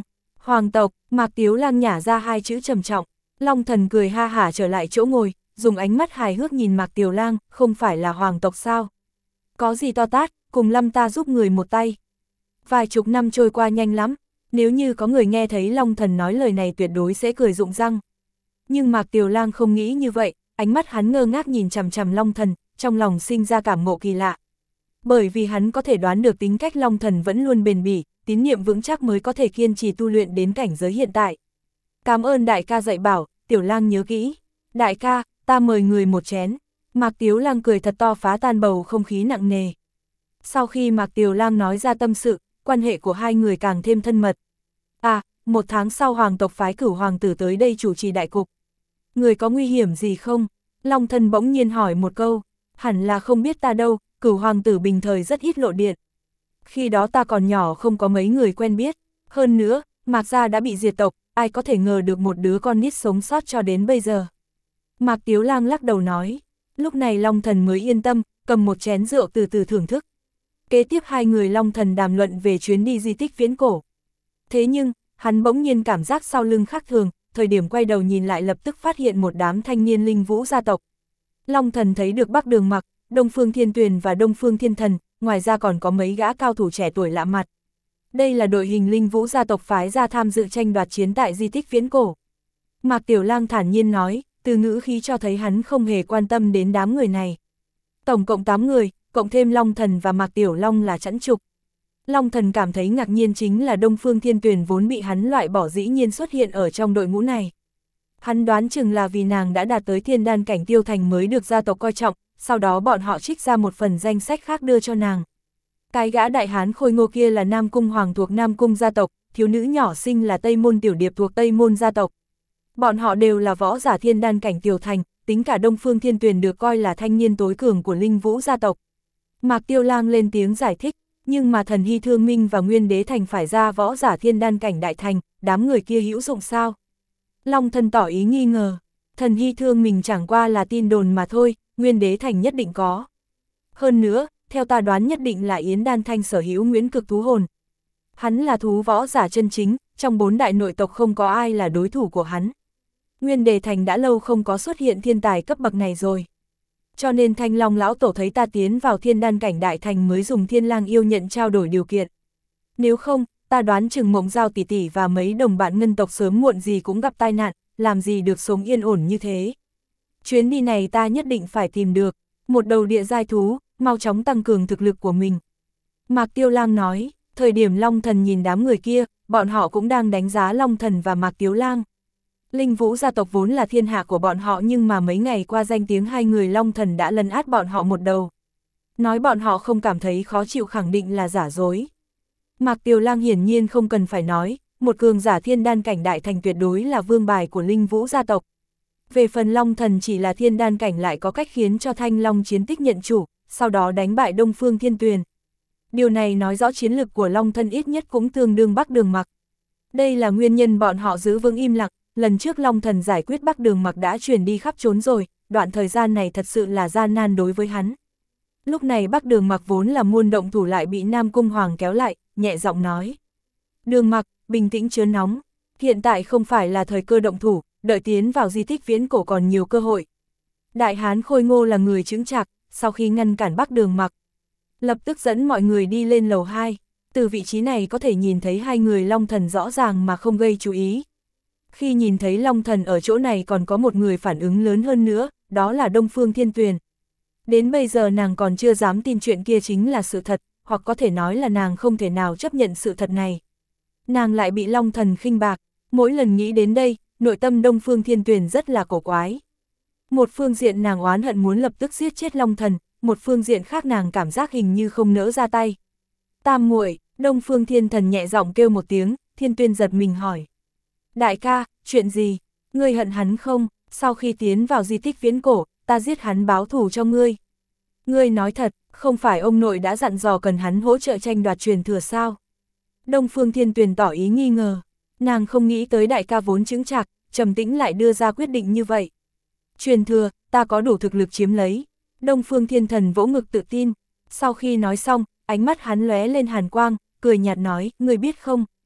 Hoàng tộc, Mạc Tiếu Lang nhả ra hai chữ trầm trọng. Long Thần cười ha hả trở lại chỗ ngồi, dùng ánh mắt hài hước nhìn Mạc Tiều Lang, không phải là hoàng tộc sao? Có gì to tát, cùng lâm ta giúp người một tay. Vài chục năm trôi qua nhanh lắm, nếu như có người nghe thấy Long Thần nói lời này tuyệt đối sẽ cười rụng răng. Nhưng Mạc Tiều Lang không nghĩ như vậy, ánh mắt hắn ngơ ngác nhìn chằm chằm Long Thần, trong lòng sinh ra cảm ngộ kỳ lạ. Bởi vì hắn có thể đoán được tính cách Long Thần vẫn luôn bền bỉ, tín niệm vững chắc mới có thể kiên trì tu luyện đến cảnh giới hiện tại. Cảm ơn đại ca dạy bảo, Tiểu Lang nhớ kỹ. Đại ca, ta mời người một chén. Mạc Tiếu Lang cười thật to phá tan bầu không khí nặng nề. Sau khi Mạc Tiều Lang nói ra tâm sự, quan hệ của hai người càng thêm thân mật. À, một tháng sau hoàng tộc phái cửu hoàng tử tới đây chủ trì đại cục. Người có nguy hiểm gì không? Long Thần bỗng nhiên hỏi một câu. Hẳn là không biết ta đâu, cửu hoàng tử bình thời rất ít lộ điện. Khi đó ta còn nhỏ không có mấy người quen biết. Hơn nữa, Mạc gia đã bị diệt tộc, ai có thể ngờ được một đứa con nít sống sót cho đến bây giờ. Mạc Tiếu Lang lắc đầu nói. Lúc này Long Thần mới yên tâm, cầm một chén rượu từ từ thưởng thức. Kế tiếp hai người Long Thần đàm luận về chuyến đi di tích viễn cổ. Thế nhưng, hắn bỗng nhiên cảm giác sau lưng khác thường, thời điểm quay đầu nhìn lại lập tức phát hiện một đám thanh niên linh vũ gia tộc. Long Thần thấy được Bắc Đường Mặc, Đông Phương Thiên Tuyền và Đông Phương Thiên Thần, ngoài ra còn có mấy gã cao thủ trẻ tuổi lạ mặt. Đây là đội hình linh vũ gia tộc phái ra tham dự tranh đoạt chiến tại di tích viễn cổ. Mạc Tiểu Lang thản nhiên nói, từ ngữ khí cho thấy hắn không hề quan tâm đến đám người này. Tổng cộng tám người, cộng thêm Long Thần và Mạc Tiểu Long là chẵn chục. Long Thần cảm thấy ngạc nhiên chính là Đông Phương Thiên Tuyền vốn bị hắn loại bỏ dĩ nhiên xuất hiện ở trong đội ngũ này. Hắn đoán chừng là vì nàng đã đạt tới thiên đan cảnh Tiêu Thành mới được gia tộc coi trọng, sau đó bọn họ trích ra một phần danh sách khác đưa cho nàng. Cái gã đại hán khôi ngô kia là Nam Cung Hoàng thuộc Nam Cung gia tộc, thiếu nữ nhỏ xinh là Tây Môn Tiểu Điệp thuộc Tây Môn gia tộc. Bọn họ đều là võ giả thiên đan cảnh Tiểu Thành, tính cả Đông Phương Thiên Tuyền được coi là thanh niên tối cường của linh vũ gia tộc. Mạc Tiêu Lang lên tiếng giải thích, nhưng mà Thần Hy Thương Minh và Nguyên Đế Thành phải ra võ giả thiên đan cảnh đại thành, đám người kia hữu dụng sao? Long Thần tỏ ý nghi ngờ, Thần Hy Thương mình chẳng qua là tin đồn mà thôi, Nguyên Đế Thành nhất định có. Hơn nữa, theo ta đoán nhất định là Yến Đan Thanh sở hữu Nguyễn Cực thú hồn. Hắn là thú võ giả chân chính, trong bốn đại nội tộc không có ai là đối thủ của hắn. Nguyên Đế Thành đã lâu không có xuất hiện thiên tài cấp bậc này rồi. Cho nên Thanh Long lão tổ thấy ta tiến vào thiên đan cảnh đại thành mới dùng Thiên Lang yêu nhận trao đổi điều kiện. Nếu không, ta đoán chừng Mộng Giao tỷ tỷ và mấy đồng bạn ngân tộc sớm muộn gì cũng gặp tai nạn, làm gì được sống yên ổn như thế. Chuyến đi này ta nhất định phải tìm được một đầu địa giai thú, mau chóng tăng cường thực lực của mình. Mạc Tiêu Lang nói, thời điểm Long Thần nhìn đám người kia, bọn họ cũng đang đánh giá Long Thần và Mạc Tiếu Lang. Linh vũ gia tộc vốn là thiên hạ của bọn họ nhưng mà mấy ngày qua danh tiếng hai người Long Thần đã lấn át bọn họ một đầu. Nói bọn họ không cảm thấy khó chịu khẳng định là giả dối. Mạc Tiều Lang hiển nhiên không cần phải nói, một cường giả thiên đan cảnh đại thành tuyệt đối là vương bài của linh vũ gia tộc. Về phần Long Thần chỉ là thiên đan cảnh lại có cách khiến cho Thanh Long chiến tích nhận chủ, sau đó đánh bại Đông Phương Thiên Tuyền. Điều này nói rõ chiến lực của Long Thần ít nhất cũng tương đương Bắc Đường Mặc. Đây là nguyên nhân bọn họ giữ vững im lặng, lần trước Long Thần giải quyết Bắc Đường Mặc đã truyền đi khắp trốn rồi, đoạn thời gian này thật sự là gian nan đối với hắn. Lúc này Bắc Đường Mặc vốn là muôn động thủ lại bị Nam Cung Hoàng kéo lại, nhẹ giọng nói. Đường Mặc, bình tĩnh chớ nóng, hiện tại không phải là thời cơ động thủ, đợi tiến vào di tích viễn cổ còn nhiều cơ hội. Đại hán khôi ngô là người chững chạc, sau khi ngăn cản Bắc Đường Mặc, lập tức dẫn mọi người đi lên lầu hai, từ vị trí này có thể nhìn thấy hai người Long Thần rõ ràng mà không gây chú ý. Khi nhìn thấy Long Thần ở chỗ này còn có một người phản ứng lớn hơn nữa, đó là Đông Phương Thiên Tuyền. Đến bây giờ nàng còn chưa dám tin chuyện kia chính là sự thật, hoặc có thể nói là nàng không thể nào chấp nhận sự thật này. Nàng lại bị Long Thần khinh bạc, mỗi lần nghĩ đến đây, nội tâm Đông Phương Thiên Tuyền rất là cổ quái. Một phương diện nàng oán hận muốn lập tức giết chết Long Thần, một phương diện khác nàng cảm giác hình như không nỡ ra tay. Tam muội, Đông Phương Thiên Thần nhẹ giọng kêu một tiếng, Thiên Tuyên giật mình hỏi. Đại ca, chuyện gì? Ngươi hận hắn không? Sau khi tiến vào di tích viễn cổ, ta giết hắn báo thù cho ngươi. Ngươi nói thật, không phải ông nội đã dặn dò cần hắn hỗ trợ tranh đoạt truyền thừa sao? Đông Phương Thiên Tuyền tỏ ý nghi ngờ. Nàng không nghĩ tới đại ca vốn chững chạc, trầm tĩnh lại đưa ra quyết định như vậy. Truyền thừa, ta có đủ thực lực chiếm lấy. Đông Phương Thiên Thần vỗ ngực tự tin. Sau khi nói xong, ánh mắt hắn lóe lên hàn quang, cười nhạt nói, ngươi biết không?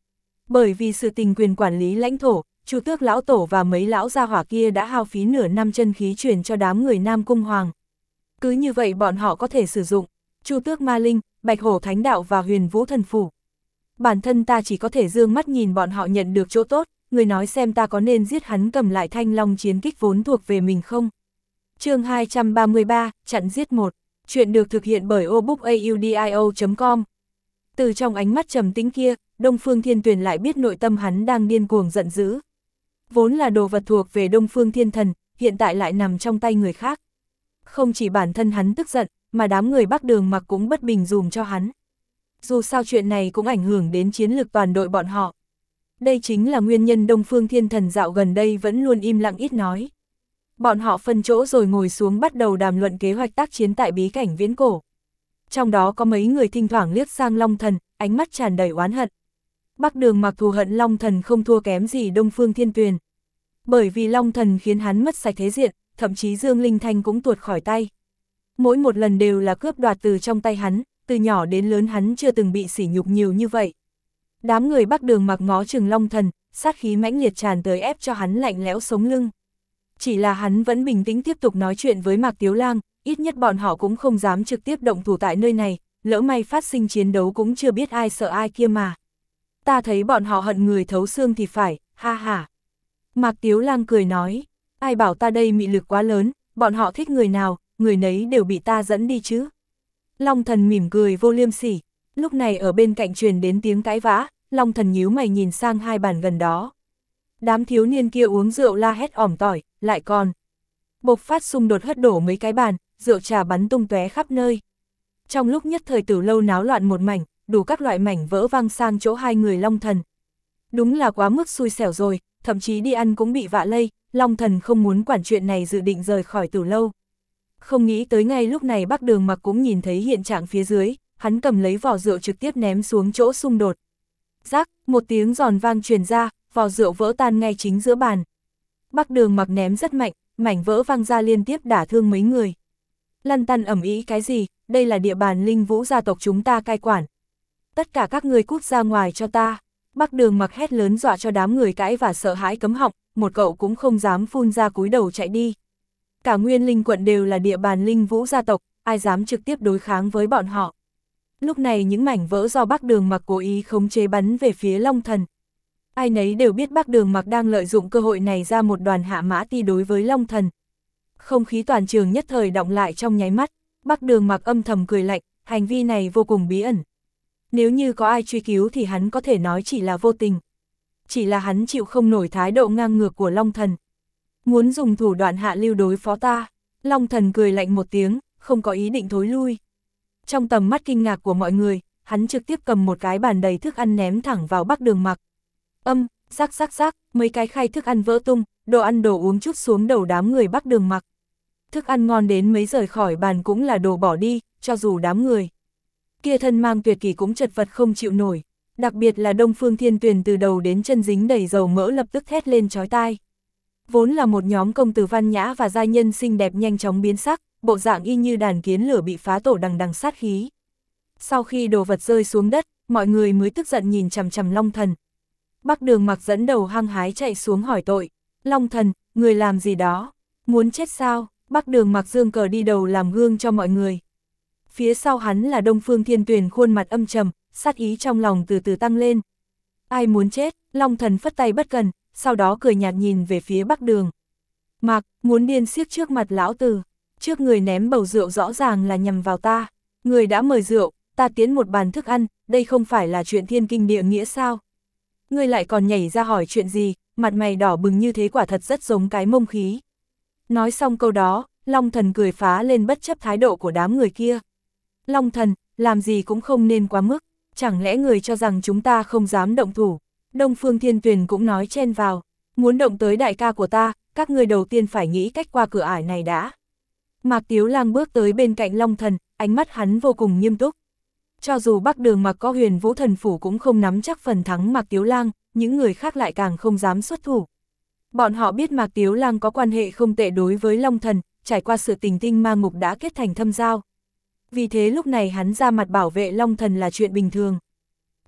Bởi vì sự tình quyền quản lý lãnh thổ, Chu Tước lão tổ và mấy lão gia hỏa kia đã hao phí nửa năm chân khí truyền cho đám người Nam Cung Hoàng. Cứ như vậy bọn họ có thể sử dụng Chu Tước Ma Linh, Bạch Hổ Thánh Đạo và Huyền Vũ Thần Phủ. Bản thân ta chỉ có thể dương mắt nhìn bọn họ nhận được chỗ tốt, người nói xem ta có nên giết hắn cầm lại Thanh Long chiến kích vốn thuộc về mình không? Chương hai trăm ba mươi ba, chặn giết một. Chuyện được thực hiện bởi obookaudio chấm com. Từ trong ánh mắt trầm tĩnh kia, Đông Phương Thiên Tuyền lại biết nội tâm hắn đang điên cuồng giận dữ. Vốn là đồ vật thuộc về Đông Phương Thiên Thần, hiện tại lại nằm trong tay người khác. Không chỉ bản thân hắn tức giận, mà đám người Bắc Đường Mặc cũng bất bình dùm cho hắn. Dù sao chuyện này cũng ảnh hưởng đến chiến lược toàn đội bọn họ. Đây chính là nguyên nhân Đông Phương Thiên Thần dạo gần đây vẫn luôn im lặng ít nói. Bọn họ phân chỗ rồi ngồi xuống bắt đầu đàm luận kế hoạch tác chiến tại bí cảnh viễn cổ. Trong đó có mấy người thỉnh thoảng liếc sang Long Thần, ánh mắt tràn đầy oán hận. Bắc Đường Mặc thù hận Long Thần không thua kém gì Đông Phương Thiên Tuyền. Bởi vì Long Thần khiến hắn mất sạch thế diện, thậm chí Dương Linh Thanh cũng tuột khỏi tay. Mỗi một lần đều là cướp đoạt từ trong tay hắn, từ nhỏ đến lớn hắn chưa từng bị sỉ nhục nhiều như vậy. Đám người Bắc Đường Mặc ngó chừng Long Thần, sát khí mãnh liệt tràn tới ép cho hắn lạnh lẽo sống lưng. Chỉ là hắn vẫn bình tĩnh tiếp tục nói chuyện với Mạc Tiếu Lang, ít nhất bọn họ cũng không dám trực tiếp động thủ tại nơi này, lỡ may phát sinh chiến đấu cũng chưa biết ai sợ ai kia mà. Ta thấy bọn họ hận người thấu xương thì phải, ha ha. Mạc Tiếu Lang cười nói, ai bảo ta đây mị lực quá lớn, bọn họ thích người nào, người nấy đều bị ta dẫn đi chứ. Long Thần mỉm cười vô liêm sỉ, lúc này ở bên cạnh truyền đến tiếng cãi vã, Long Thần nhíu mày nhìn sang hai bàn gần đó. Đám thiếu niên kia uống rượu la hét ỏm tỏi, lại còn bộc phát xung đột hất đổ mấy cái bàn, rượu trà bắn tung tóe khắp nơi. Trong lúc nhất thời Tử Lâu náo loạn một mảnh, đủ các loại mảnh vỡ văng sang chỗ hai người Long Thần. Đúng là quá mức xui xẻo rồi, thậm chí đi ăn cũng bị vạ lây, Long Thần không muốn quản chuyện này dự định rời khỏi Tử Lâu. Không nghĩ tới ngay lúc này Bắc Đường Mặc cũng nhìn thấy hiện trạng phía dưới, hắn cầm lấy vỏ rượu trực tiếp ném xuống chỗ xung đột. Rắc, một tiếng giòn vang truyền ra, vỏ rượu vỡ tan ngay chính giữa bàn. Bắc Đường Mặc ném rất mạnh, mảnh vỡ văng ra liên tiếp đả thương mấy người. Lăn tăn ầm ĩ cái gì, đây là địa bàn Linh Vũ gia tộc chúng ta cai quản. Tất cả các người cút ra ngoài cho ta. Bắc Đường Mặc hét lớn dọa cho đám người cãi và sợ hãi cấm họng, một cậu cũng không dám phun ra cúi đầu chạy đi. Cả Nguyên Linh quận đều là địa bàn Linh Vũ gia tộc, ai dám trực tiếp đối kháng với bọn họ. Lúc này những mảnh vỡ do Bắc Đường Mặc cố ý khống chế bắn về phía Long Thần. Ai nấy đều biết Bắc Đường Mặc đang lợi dụng cơ hội này ra một đoàn hạ mã ti đối với Long Thần. Không khí toàn trường nhất thời động lại trong nháy mắt, Bắc Đường Mặc âm thầm cười lạnh, hành vi này vô cùng bí ẩn. Nếu như có ai truy cứu thì hắn có thể nói chỉ là vô tình. Chỉ là hắn chịu không nổi thái độ ngang ngược của Long Thần. Muốn dùng thủ đoạn hạ lưu đối phó ta. Long Thần cười lạnh một tiếng, không có ý định thối lui. Trong tầm mắt kinh ngạc của mọi người, hắn trực tiếp cầm một cái bàn đầy thức ăn ném thẳng vào Bắc Đường Mặc. Âm, rắc rắc rắc, mấy cái khay thức ăn vỡ tung, đồ ăn đồ uống chút xuống đầu đám người Bắc Đường Mặc. Thức ăn ngon đến mấy rời khỏi bàn cũng là đồ bỏ đi, cho dù đám người kia thân mang tuyệt kỷ cũng chật vật không chịu nổi. Đặc biệt là Đông Phương Thiên Tuyền từ đầu đến chân dính đầy dầu mỡ lập tức thét lên chói tai. Vốn là một nhóm công tử văn nhã và giai nhân xinh đẹp nhanh chóng biến sắc, bộ dạng y như đàn kiến lửa bị phá tổ đằng đằng sát khí. Sau khi đồ vật rơi xuống đất, mọi người mới tức giận nhìn chằm chằm Long Thần. Bắc Đường Mặc dẫn đầu hăng hái chạy xuống hỏi tội. Long Thần, người làm gì đó? Muốn chết sao? Bắc Đường Mặc giương cờ đi đầu làm gương cho mọi người. Phía sau hắn là Đông Phương Thiên Tuyền khuôn mặt âm trầm, sát ý trong lòng từ từ tăng lên. Ai muốn chết? Long Thần phất tay bất cần, sau đó cười nhạt nhìn về phía Bắc Đường Mặc, muốn điên xiếc trước mặt lão tử. Trước người ném bầu rượu rõ ràng là nhằm vào ta. Người đã mời rượu, ta tiến một bàn thức ăn, đây không phải là chuyện thiên kinh địa nghĩa sao? Ngươi lại còn nhảy ra hỏi chuyện gì, mặt mày đỏ bừng như thế quả thật rất giống cái mông khí. Nói xong câu đó, Long Thần cười phá lên bất chấp thái độ của đám người kia. Long Thần, làm gì cũng không nên quá mức, chẳng lẽ người cho rằng chúng ta không dám động thủ? Đông Phương Thiên Tuyền cũng nói chen vào, muốn động tới đại ca của ta, các người đầu tiên phải nghĩ cách qua cửa ải này đã. Mạc Tiếu Lang bước tới bên cạnh Long Thần, ánh mắt hắn vô cùng nghiêm túc. Cho dù Bắc Đường Mặc có Huyền Vũ Thần Phủ cũng không nắm chắc phần thắng Mạc Tiếu Lang, những người khác lại càng không dám xuất thủ. Bọn họ biết Mạc Tiếu Lang có quan hệ không tệ đối với Long Thần, trải qua sự tình tinh ma ngục đã kết thành thâm giao. Vì thế lúc này hắn ra mặt bảo vệ Long Thần là chuyện bình thường.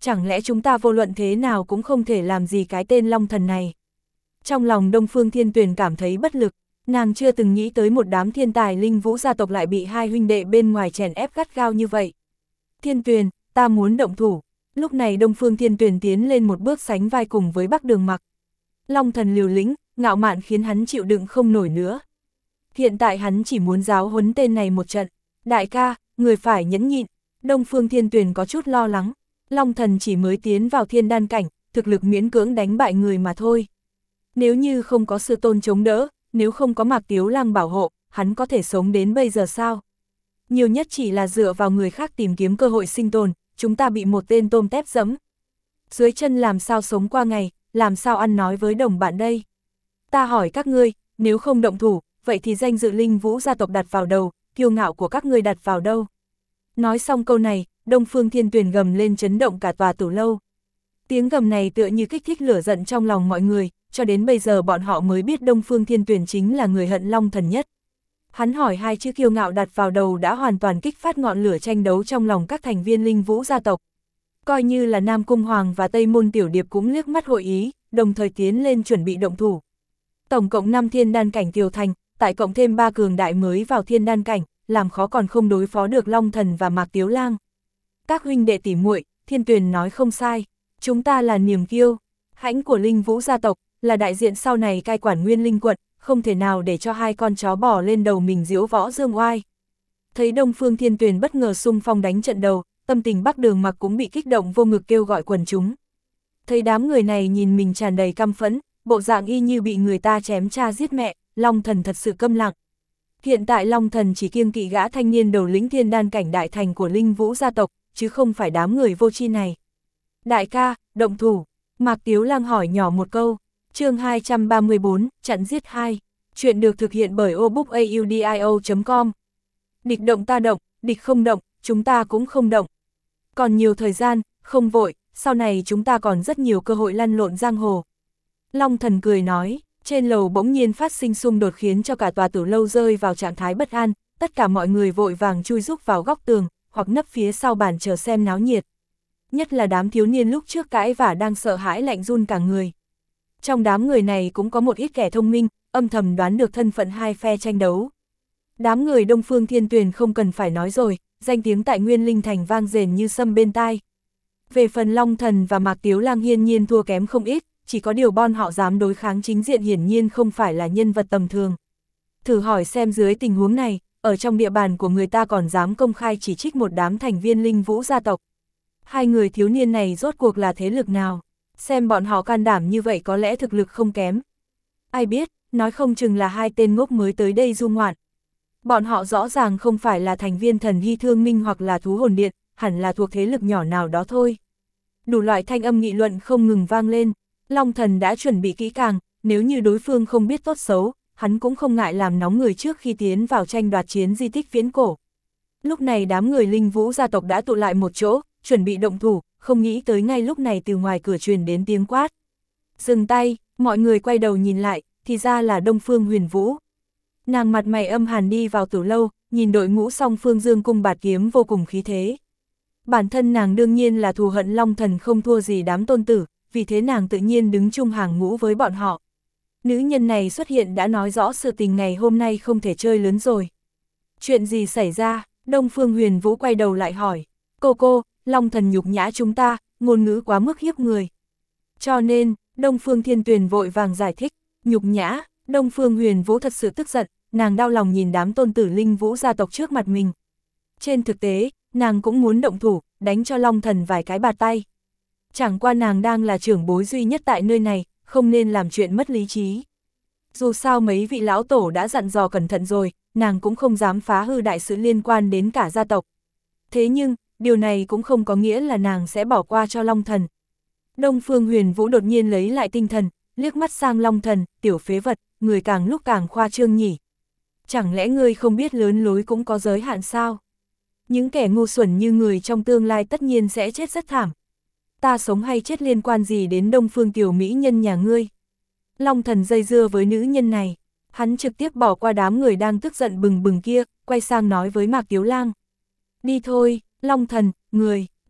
Chẳng lẽ chúng ta vô luận thế nào cũng không thể làm gì cái tên Long Thần này? Trong lòng Đông Phương Thiên Tuyền cảm thấy bất lực, nàng chưa từng nghĩ tới một đám thiên tài linh vũ gia tộc lại bị hai huynh đệ bên ngoài chèn ép gắt gao như vậy. Thiên Tuyền, ta muốn động thủ. Lúc này Đông Phương Thiên Tuyền tiến lên một bước sánh vai cùng với Bắc Đường Mặc. Long Thần liều lĩnh, ngạo mạn khiến hắn chịu đựng không nổi nữa. Hiện tại hắn chỉ muốn giáo huấn tên này một trận. Đại ca, người phải nhẫn nhịn. Đông Phương Thiên Tuyền có chút lo lắng. Long Thần chỉ mới tiến vào thiên đan cảnh, thực lực miễn cưỡng đánh bại người mà thôi. Nếu như không có sư tôn chống đỡ, nếu không có Mạc Tiếu Lang bảo hộ, hắn có thể sống đến bây giờ sao? Nhiều nhất chỉ là dựa vào người khác tìm kiếm cơ hội sinh tồn, chúng ta bị một tên tôm tép dẫm. Dưới chân làm sao sống qua ngày, làm sao ăn nói với đồng bạn đây? Ta hỏi các ngươi, nếu không động thủ, vậy thì danh dự linh vũ gia tộc đặt vào đầu, kiêu ngạo của các ngươi đặt vào đâu? Nói xong câu này, Đông Phương Thiên Tuyền gầm lên chấn động cả tòa tử lâu. Tiếng gầm này tựa như kích thích lửa giận trong lòng mọi người, cho đến bây giờ bọn họ mới biết Đông Phương Thiên Tuyền chính là người hận Long Thần nhất. Hắn hỏi hai chữ kiêu ngạo đặt vào đầu đã hoàn toàn kích phát ngọn lửa tranh đấu trong lòng các thành viên linh vũ gia tộc. Coi như là Nam Cung Hoàng và Tây Môn Tiểu Điệp cũng liếc mắt hội ý, đồng thời tiến lên chuẩn bị động thủ. Tổng cộng năm thiên đan cảnh tiểu thành, tại cộng thêm ba cường đại mới vào thiên đan cảnh, làm khó còn không đối phó được Long Thần và Mạc Tiếu Lang. Các huynh đệ tỉ muội, Thiên Tuyền nói không sai, chúng ta là niềm kiêu hãnh của linh vũ gia tộc, là đại diện sau này cai quản Nguyên Linh quận, không thể nào để cho hai con chó bò lên đầu mình diễu võ dương oai. Thấy Đông Phương Thiên Tuyền bất ngờ xung phong đánh trận đầu, tâm tình Bắc Đường Mặc cũng bị kích động vô ngực kêu gọi quần chúng. Thấy đám người này nhìn mình tràn đầy căm phẫn, bộ dạng y như bị người ta chém cha giết mẹ, Long Thần thật sự câm lặng. Hiện tại Long Thần chỉ kiêng kỵ gã thanh niên đầu lĩnh thiên đan cảnh đại thành của linh vũ gia tộc, chứ không phải đám người vô tri này. Đại ca, động thủ. Mạc Tiếu Lang hỏi nhỏ một câu. Chương hai trăm ba mươi bốn, chặn giết hai. Chuyện được thực hiện bởi obookaudio chấm com. Địch động ta động, địch không động, chúng ta cũng không động. Còn nhiều thời gian, không vội, sau này chúng ta còn rất nhiều cơ hội lăn lộn giang hồ. Long Thần cười nói, trên lầu bỗng nhiên phát sinh xung đột khiến cho cả tòa tử lâu rơi vào trạng thái bất an, tất cả mọi người vội vàng chui rúc vào góc tường, hoặc nấp phía sau bàn chờ xem náo nhiệt. Nhất là đám thiếu niên lúc trước cãi vả đang sợ hãi lạnh run cả người. Trong đám người này cũng có một ít kẻ thông minh, âm thầm đoán được thân phận hai phe tranh đấu. Đám người Đông Phương Thiên Tuyền không cần phải nói rồi, danh tiếng tại Nguyên Linh Thành vang rền như sâm bên tai. Về phần Long Thần và Mạc Tiếu Lang hiên nhiên thua kém không ít, chỉ có điều bọn họ dám đối kháng chính diện hiển nhiên không phải là nhân vật tầm thường. Thử hỏi xem dưới tình huống này, ở trong địa bàn của người ta còn dám công khai chỉ trích một đám thành viên linh vũ gia tộc. Hai người thiếu niên này rốt cuộc là thế lực nào? Xem bọn họ can đảm như vậy có lẽ thực lực không kém. Ai biết, nói không chừng là hai tên ngốc mới tới đây du ngoạn. Bọn họ rõ ràng không phải là thành viên thần hy thương minh hoặc là thú hồn điện, hẳn là thuộc thế lực nhỏ nào đó thôi. Đủ loại thanh âm nghị luận không ngừng vang lên. Long Thần đã chuẩn bị kỹ càng, nếu như đối phương không biết tốt xấu, hắn cũng không ngại làm nóng người trước khi tiến vào tranh đoạt chiến di tích viễn cổ. Lúc này đám người linh vũ gia tộc đã tụ lại một chỗ, chuẩn bị động thủ, không nghĩ tới ngay lúc này từ ngoài cửa truyền đến tiếng quát. Dừng tay, mọi người quay đầu nhìn lại, thì ra là Đông Phương Huyền Vũ. Nàng mặt mày âm hàn đi vào tử lâu, nhìn đội ngũ song phương dương cung bạt kiếm vô cùng khí thế. Bản thân nàng đương nhiên là thù hận Long Thần không thua gì đám tôn tử, vì thế nàng tự nhiên đứng chung hàng ngũ với bọn họ. Nữ nhân này xuất hiện đã nói rõ sự tình ngày hôm nay không thể chơi lớn rồi. Chuyện gì xảy ra? Đông Phương Huyền Vũ quay đầu lại hỏi. Cô cô, Long Thần nhục nhã chúng ta, ngôn ngữ quá mức hiếp người. Cho nên, Đông Phương Thiên Tuyền vội vàng giải thích, nhục nhã. Đông Phương Huyền Vũ thật sự tức giận, nàng đau lòng nhìn đám tôn tử linh vũ gia tộc trước mặt mình. Trên thực tế, nàng cũng muốn động thủ, đánh cho Long Thần vài cái bạt tay. Chẳng qua nàng đang là trưởng bối duy nhất tại nơi này, không nên làm chuyện mất lý trí. Dù sao mấy vị lão tổ đã dặn dò cẩn thận rồi, nàng cũng không dám phá hư đại sự liên quan đến cả gia tộc. Thế nhưng, điều này cũng không có nghĩa là nàng sẽ bỏ qua cho Long Thần. Đông Phương Huyền Vũ đột nhiên lấy lại tinh thần, liếc mắt sang Long Thần, tiểu phế vật, người càng lúc càng khoa trương nhỉ. Chẳng lẽ ngươi không biết lớn lối cũng có giới hạn sao? Những kẻ ngu xuẩn như người trong tương lai tất nhiên sẽ chết rất thảm. Ta sống hay chết liên quan gì đến Đông Phương tiểu mỹ nhân nhà ngươi? Long Thần dây dưa với nữ nhân này, hắn trực tiếp bỏ qua đám người đang tức giận bừng bừng kia, quay sang nói với Mạc Tiếu Lang. Đi thôi, Long Thần, người,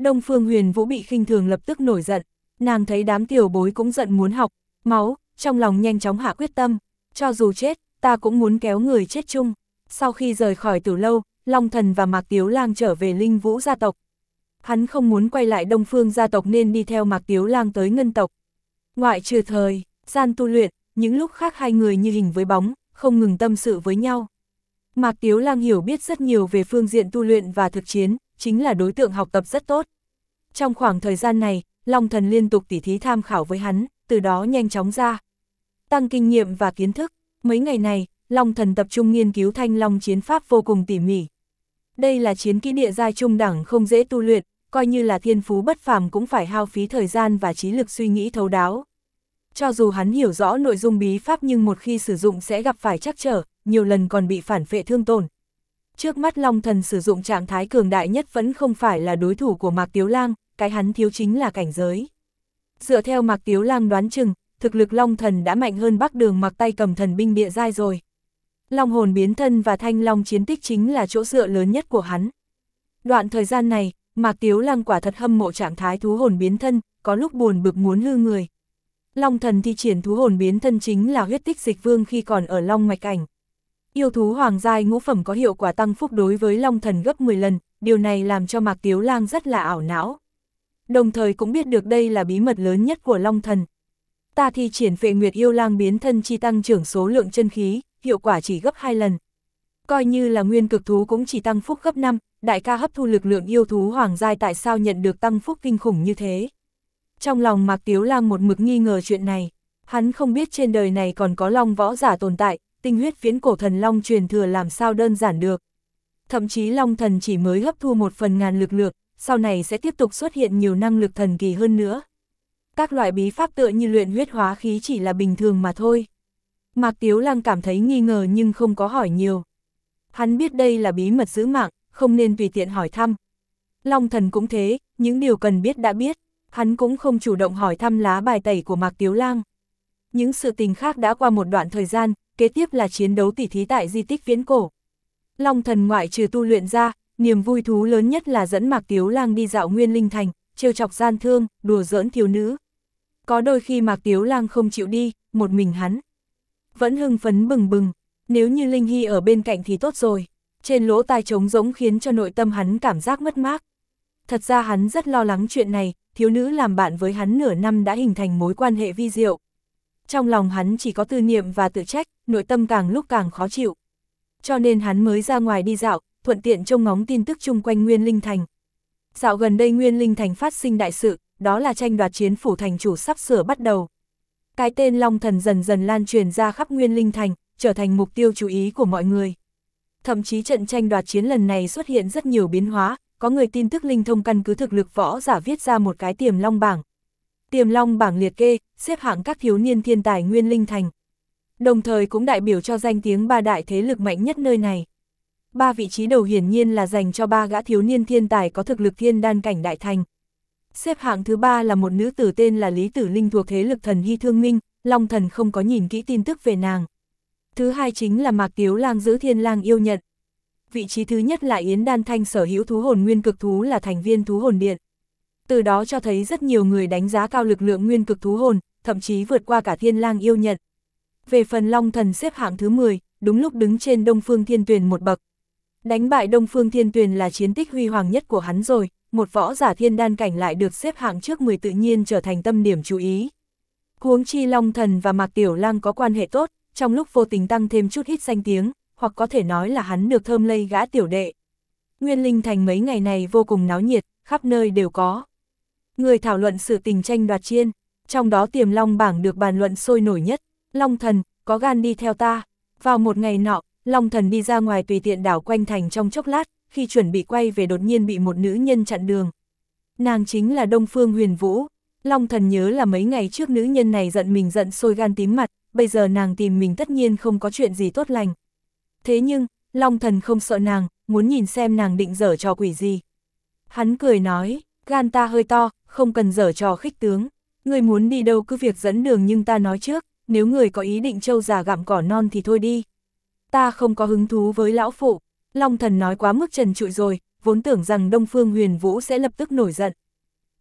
Đông Phương Huyền Vũ bị khinh thường lập tức nổi giận, nàng thấy đám tiểu bối cũng giận muốn học máu, trong lòng nhanh chóng hạ quyết tâm, cho dù chết, ta cũng muốn kéo người chết chung. Sau khi rời khỏi Tử lâu, Long Thần và Mạc Tiếu Lang trở về Linh Vũ gia tộc. Hắn không muốn quay lại Đông Phương gia tộc nên đi theo Mạc Tiếu Lang tới Ngân tộc. Ngoại trừ thời gian tu luyện, những lúc khác hai người như hình với bóng, không ngừng tâm sự với nhau. Mạc Tiếu Lang hiểu biết rất nhiều về phương diện tu luyện và thực chiến, chính là đối tượng học tập rất tốt. Trong khoảng thời gian này, Long Thần liên tục tỉ thí tham khảo với hắn, từ đó nhanh chóng ra tăng kinh nghiệm và kiến thức. Mấy ngày này, Long Thần tập trung nghiên cứu Thanh Long chiến pháp vô cùng tỉ mỉ. Đây là chiến kỹ địa giai trung đẳng không dễ tu luyện, coi như là thiên phú bất phàm cũng phải hao phí thời gian và trí lực suy nghĩ thấu đáo. Cho dù hắn hiểu rõ nội dung bí pháp nhưng một khi sử dụng sẽ gặp phải trắc trở, nhiều lần còn bị phản phệ thương tổn. Trước mắt Long Thần sử dụng trạng thái cường đại nhất vẫn không phải là đối thủ của Mạc Tiếu Lang, cái hắn thiếu chính là cảnh giới. Dựa theo Mạc Tiếu Lang đoán chừng, thực lực Long Thần đã mạnh hơn Bắc Đường Mặc tay cầm thần binh địa giai rồi. Long hồn biến thân và Thanh Long chiến tích chính là chỗ dựa lớn nhất của hắn. Đoạn thời gian này, Mạc Tiếu Lang quả thật hâm mộ trạng thái thú hồn biến thân, có lúc buồn bực muốn hư người. Long Thần thi triển thú hồn biến thân chính là huyết tích dịch vương khi còn ở Long Mạch Cảnh. Yêu thú hoàng giai ngũ phẩm có hiệu quả tăng phúc đối với Long Thần gấp mười lần, điều này làm cho Mạc Tiếu Lang rất là ảo não. Đồng thời cũng biết được đây là bí mật lớn nhất của Long Thần. Ta thi triển Phệ Nguyệt Yêu Lang biến thân chi tăng trưởng số lượng chân khí, hiệu quả chỉ gấp hai lần. Coi như là nguyên cực thú cũng chỉ tăng phúc gấp năm, đại ca hấp thu lực lượng yêu thú hoàng giai tại sao nhận được tăng phúc kinh khủng như thế. Trong lòng Mạc Tiếu Lang một mực nghi ngờ chuyện này, hắn không biết trên đời này còn có long võ giả tồn tại, tinh huyết viễn cổ thần long truyền thừa làm sao đơn giản được. Thậm chí Long Thần chỉ mới hấp thu một phần ngàn lực lượng, sau này sẽ tiếp tục xuất hiện nhiều năng lực thần kỳ hơn nữa. Các loại bí pháp tựa như luyện huyết hóa khí chỉ là bình thường mà thôi. Mạc Tiếu Lang cảm thấy nghi ngờ nhưng không có hỏi nhiều. Hắn biết đây là bí mật giữ mạng, không nên tùy tiện hỏi thăm. Long Thần cũng thế, những điều cần biết đã biết, hắn cũng không chủ động hỏi thăm lá bài tẩy của Mạc Tiếu Lang. Những sự tình khác đã qua một đoạn thời gian, kế tiếp là chiến đấu tỉ thí tại di tích viễn cổ. Long Thần ngoại trừ tu luyện ra, niềm vui thú lớn nhất là dẫn Mạc Tiếu Lang đi dạo Nguyên Linh Thành, trêu chọc gian thương, đùa giỡn thiếu nữ. Có đôi khi Mạc Tiếu Lang không chịu đi, một mình hắn vẫn hưng phấn bừng bừng, nếu như Linh Hy ở bên cạnh thì tốt rồi. Trên lỗ tai trống rỗng khiến cho nội tâm hắn cảm giác mất mát. Thật ra hắn rất lo lắng chuyện này, thiếu nữ làm bạn với hắn nửa năm đã hình thành mối quan hệ vi diệu. Trong lòng hắn chỉ có tư niệm và tự trách, nội tâm càng lúc càng khó chịu. Cho nên hắn mới ra ngoài đi dạo, thuận tiện trông ngóng tin tức chung quanh Nguyên Linh Thành. Dạo gần đây Nguyên Linh Thành phát sinh đại sự, đó là tranh đoạt chiến phủ thành chủ sắp sửa bắt đầu. Cái tên Long Thần dần dần lan truyền ra khắp Nguyên Linh Thành, trở thành mục tiêu chú ý của mọi người. Thậm chí trận tranh đoạt chiến lần này xuất hiện rất nhiều biến hóa, có người tin tức linh thông căn cứ thực lực võ giả viết ra một cái tiềm long bảng. Tiềm long bảng liệt kê, xếp hạng các thiếu niên thiên tài Nguyên Linh Thành. Đồng thời cũng đại biểu cho danh tiếng ba đại thế lực mạnh nhất nơi này. Ba vị trí đầu hiển nhiên là dành cho ba gã thiếu niên thiên tài có thực lực thiên đan cảnh đại thành. Xếp hạng thứ ba là một nữ tử tên là Lý Tử Linh thuộc thế lực thần Hy Thương Minh, Long Thần không có nhìn kỹ tin tức về nàng. Thứ hai chính là Mạc Tiếu Lang giữ Thiên Lang yêu nhận. Vị trí thứ nhất là Yến Đan Thanh sở hữu thú hồn nguyên cực thú là thành viên thú hồn điện. Từ đó cho thấy rất nhiều người đánh giá cao lực lượng nguyên cực thú hồn, thậm chí vượt qua cả Thiên Lang yêu nhận. Về phần Long Thần xếp hạng thứ mười, đúng lúc đứng trên Đông Phương Thiên Tuyền một bậc. Đánh bại Đông Phương Thiên Tuyền là chiến tích huy hoàng nhất của hắn rồi, một võ giả thiên đan cảnh lại được xếp hạng trước mười tự nhiên trở thành tâm điểm chú ý. Huống chi Long Thần và Mạc Tiểu Lang có quan hệ tốt, trong lúc vô tình tăng thêm chút ít danh tiếng, hoặc có thể nói là hắn được thơm lây gã tiểu đệ. Nguyên Linh Thành mấy ngày này vô cùng náo nhiệt, khắp nơi đều có người thảo luận sự tình tranh đoạt chiên, trong đó Tiềm Long bảng được bàn luận sôi nổi nhất. Long Thần, có gan đi theo ta. Vào một ngày nọ, Long Thần đi ra ngoài tùy tiện đảo quanh thành trong chốc lát, khi chuẩn bị quay về đột nhiên bị một nữ nhân chặn đường. Nàng chính là Đông Phương Huyền Vũ. Long Thần nhớ là mấy ngày trước nữ nhân này giận mình giận sôi gan tím mặt, bây giờ nàng tìm mình tất nhiên không có chuyện gì tốt lành. Thế nhưng, Long Thần không sợ nàng, muốn nhìn xem nàng định giở trò quỷ gì. Hắn cười nói, gan ta hơi to, không cần giở trò khích tướng. Người muốn đi đâu cứ việc dẫn đường nhưng ta nói trước, nếu người có ý định trâu già gặm cỏ non thì thôi đi. Ta không có hứng thú với lão phụ. Long Thần nói quá mức trần trụi rồi, vốn tưởng rằng Đông Phương Huyền Vũ sẽ lập tức nổi giận.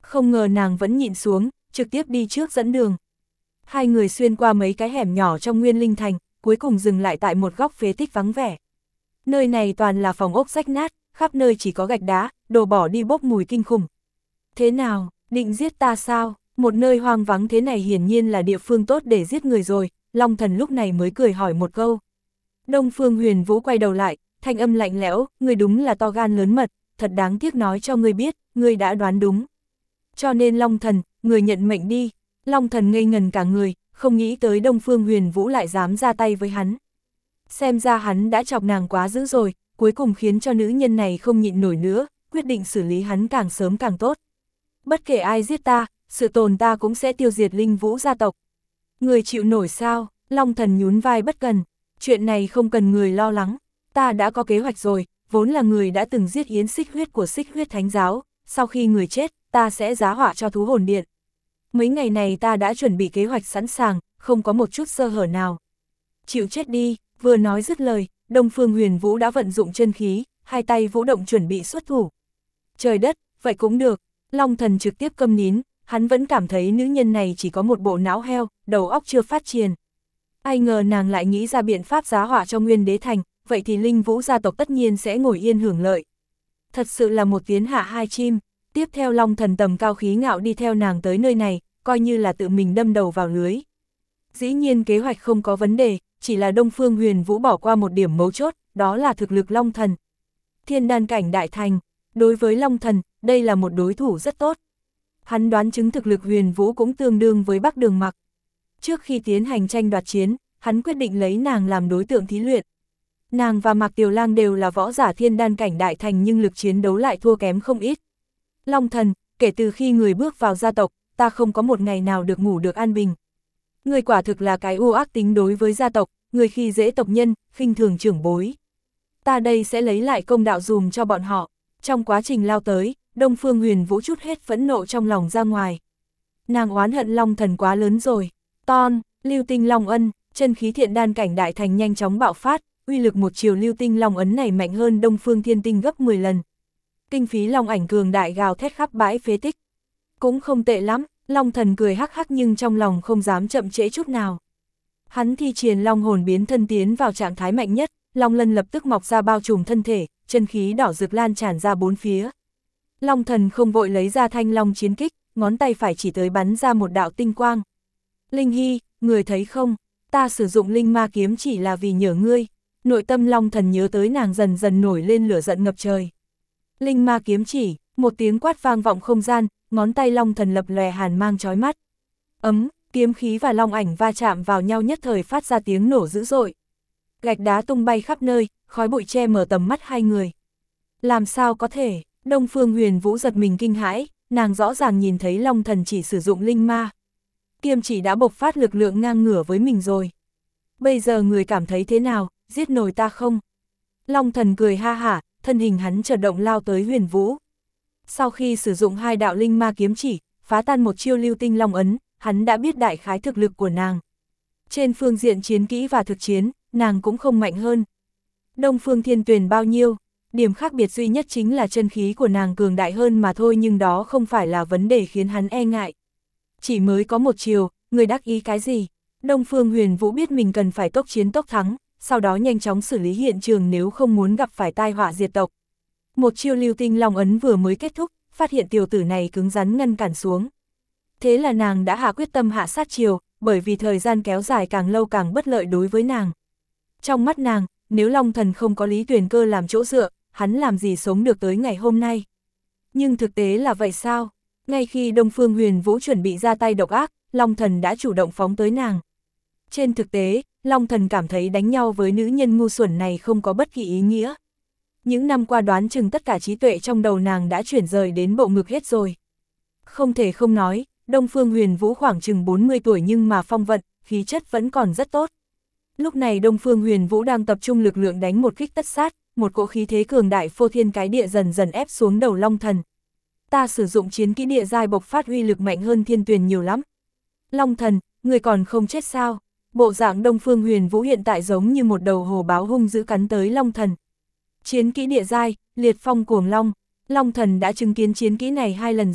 Không ngờ nàng vẫn nhịn xuống, trực tiếp đi trước dẫn đường. Hai người xuyên qua mấy cái hẻm nhỏ trong Nguyên Linh Thành, cuối cùng dừng lại tại một góc phế tích vắng vẻ. Nơi này toàn là phòng ốc rách nát, khắp nơi chỉ có gạch đá, đồ bỏ đi bốc mùi kinh khủng. Thế nào, định giết ta sao? Một nơi hoang vắng thế này hiển nhiên là địa phương tốt để giết người rồi, Long Thần lúc này mới cười hỏi một câu. Đông Phương Huyền Vũ quay đầu lại, thanh âm lạnh lẽo, ngươi đúng là to gan lớn mật, thật đáng tiếc nói cho ngươi biết, ngươi đã đoán đúng. Cho nên Long Thần, ngươi nhận mệnh đi. Long Thần ngây ngần cả người, không nghĩ tới Đông Phương Huyền Vũ lại dám ra tay với hắn. Xem ra hắn đã chọc nàng quá dữ rồi, cuối cùng khiến cho nữ nhân này không nhịn nổi nữa, quyết định xử lý hắn càng sớm càng tốt. Bất kể ai giết ta, sự tồn ta cũng sẽ tiêu diệt Linh Vũ gia tộc. Người chịu nổi sao? Long Thần nhún vai bất cần. Chuyện này không cần người lo lắng. Ta đã có kế hoạch rồi, vốn là người đã từng giết Yến Xích Huyết của Xích Huyết Thánh Giáo. Sau khi người chết, ta sẽ giá họa cho thú hồn điện. Mấy ngày này ta đã chuẩn bị kế hoạch sẵn sàng, không có một chút sơ hở nào. Chịu chết đi, vừa nói dứt lời, Đông Phương Huyền Vũ đã vận dụng chân khí, hai tay vũ động chuẩn bị xuất thủ. Trời đất, vậy cũng được. Long Thần trực tiếp câm nín, hắn vẫn cảm thấy nữ nhân này chỉ có một bộ não heo, đầu óc chưa phát triển. Ai ngờ nàng lại nghĩ ra biện pháp giá họa cho Nguyên Đế Thành, vậy thì Linh Vũ gia tộc tất nhiên sẽ ngồi yên hưởng lợi. Thật sự là một tiếng hạ hai chim, tiếp theo Long Thần tầm cao khí ngạo đi theo nàng tới nơi này, coi như là tự mình đâm đầu vào lưới. Dĩ nhiên kế hoạch không có vấn đề, chỉ là Đông Phương Huyền Vũ bỏ qua một điểm mấu chốt, đó là thực lực Long Thần. Thiên đan cảnh đại thành, đối với Long Thần, đây là một đối thủ rất tốt. Hắn đoán chứng thực lực Huyền Vũ cũng tương đương với Bắc Đường Mặc. Trước khi tiến hành tranh đoạt chiến, hắn quyết định lấy nàng làm đối tượng thí luyện. Nàng và Mạc Tiểu Lang đều là võ giả thiên đan cảnh đại thành nhưng lực chiến đấu lại thua kém không ít. Long Thần, kể từ khi người bước vào gia tộc, ta không có một ngày nào được ngủ được an bình. Người quả thực là cái u ác tính đối với gia tộc, người khi dễ tộc nhân, khinh thường trưởng bối. Ta đây sẽ lấy lại công đạo dùm cho bọn họ. Trong quá trình lao tới, Đông Phương Huyền Vũ chút hết phẫn nộ trong lòng ra ngoài. Nàng oán hận Long Thần quá lớn rồi. Ton, lưu tinh long ân, chân khí thiện đan cảnh đại thành nhanh chóng bạo phát, uy lực một chiều lưu tinh long ấn này mạnh hơn Đông Phương Thiên Tinh gấp mười lần. Kinh phí long ảnh cường đại gào thét khắp bãi phế tích. Cũng không tệ lắm, Long Thần cười hắc hắc nhưng trong lòng không dám chậm trễ chút nào. Hắn thi triển long hồn biến thân tiến vào trạng thái mạnh nhất, long lân lập tức mọc ra bao trùm thân thể, chân khí đỏ rực lan tràn ra bốn phía. Long Thần không vội lấy ra thanh long chiến kích, ngón tay phải chỉ tới bắn ra một đạo tinh quang. Linh Hy, người thấy không, ta sử dụng linh ma kiếm chỉ là vì nhờ ngươi. Nội tâm Long Thần nhớ tới nàng dần dần nổi lên lửa giận ngập trời. Linh ma kiếm chỉ, một tiếng quát vang vọng không gian, ngón tay Long Thần lập lòe hàn mang chói mắt. Ấm, kiếm khí và long ảnh va chạm vào nhau nhất thời phát ra tiếng nổ dữ dội. Gạch đá tung bay khắp nơi, khói bụi che mở tầm mắt hai người. Làm sao có thể, Đông Phương Huyền Vũ giật mình kinh hãi, nàng rõ ràng nhìn thấy Long Thần chỉ sử dụng linh ma. Kiếm chỉ đã bộc phát lực lượng ngang ngửa với mình rồi. Bây giờ người cảm thấy thế nào, giết nổi ta không? Long Thần cười ha hả, thân hình hắn chợt động lao tới Huyền Vũ. Sau khi sử dụng hai đạo linh ma kiếm chỉ, phá tan một chiêu lưu tinh long ấn, hắn đã biết đại khái thực lực của nàng. Trên phương diện chiến kỹ và thực chiến, nàng cũng không mạnh hơn. Đông Phương Thiên Tuyền bao nhiêu, điểm khác biệt duy nhất chính là chân khí của nàng cường đại hơn mà thôi, nhưng đó không phải là vấn đề khiến hắn e ngại. Chỉ mới có một chiều, người đắc ý cái gì? Đông Phương Huyền Vũ biết mình cần phải tốc chiến tốc thắng, sau đó nhanh chóng xử lý hiện trường nếu không muốn gặp phải tai họa diệt tộc. Một chiêu lưu tinh long ấn vừa mới kết thúc, phát hiện tiểu tử này cứng rắn ngăn cản xuống. Thế là nàng đã hạ quyết tâm hạ sát chiều, bởi vì thời gian kéo dài càng lâu càng bất lợi đối với nàng. Trong mắt nàng, nếu Long Thần không có Lý Tuyền Cơ làm chỗ dựa, hắn làm gì sống được tới ngày hôm nay. Nhưng thực tế là vậy sao? Ngay khi Đông Phương Huyền Vũ chuẩn bị ra tay độc ác, Long Thần đã chủ động phóng tới nàng. Trên thực tế, Long Thần cảm thấy đánh nhau với nữ nhân ngu xuẩn này không có bất kỳ ý nghĩa. Những năm qua đoán chừng tất cả trí tuệ trong đầu nàng đã chuyển rời đến bộ ngực hết rồi. Không thể không nói, Đông Phương Huyền Vũ khoảng chừng bốn mươi tuổi nhưng mà phong vận, khí chất vẫn còn rất tốt. Lúc này Đông Phương Huyền Vũ đang tập trung lực lượng đánh một kích tất sát, một cỗ khí thế cường đại phô thiên cái địa dần dần ép xuống đầu Long Thần. Ta sử dụng chiến kỹ địa giai bộc phát uy lực mạnh hơn Thiên Tuyền nhiều lắm. Long Thần, người còn không chết sao? Bộ dạng Đông Phương Huyền Vũ hiện tại giống như một đầu hồ báo hung dữ cắn tới Long Thần. Chiến kỹ địa giai, liệt phong cuồng long. Long Thần đã chứng kiến chiến kỹ này hai lần rồi,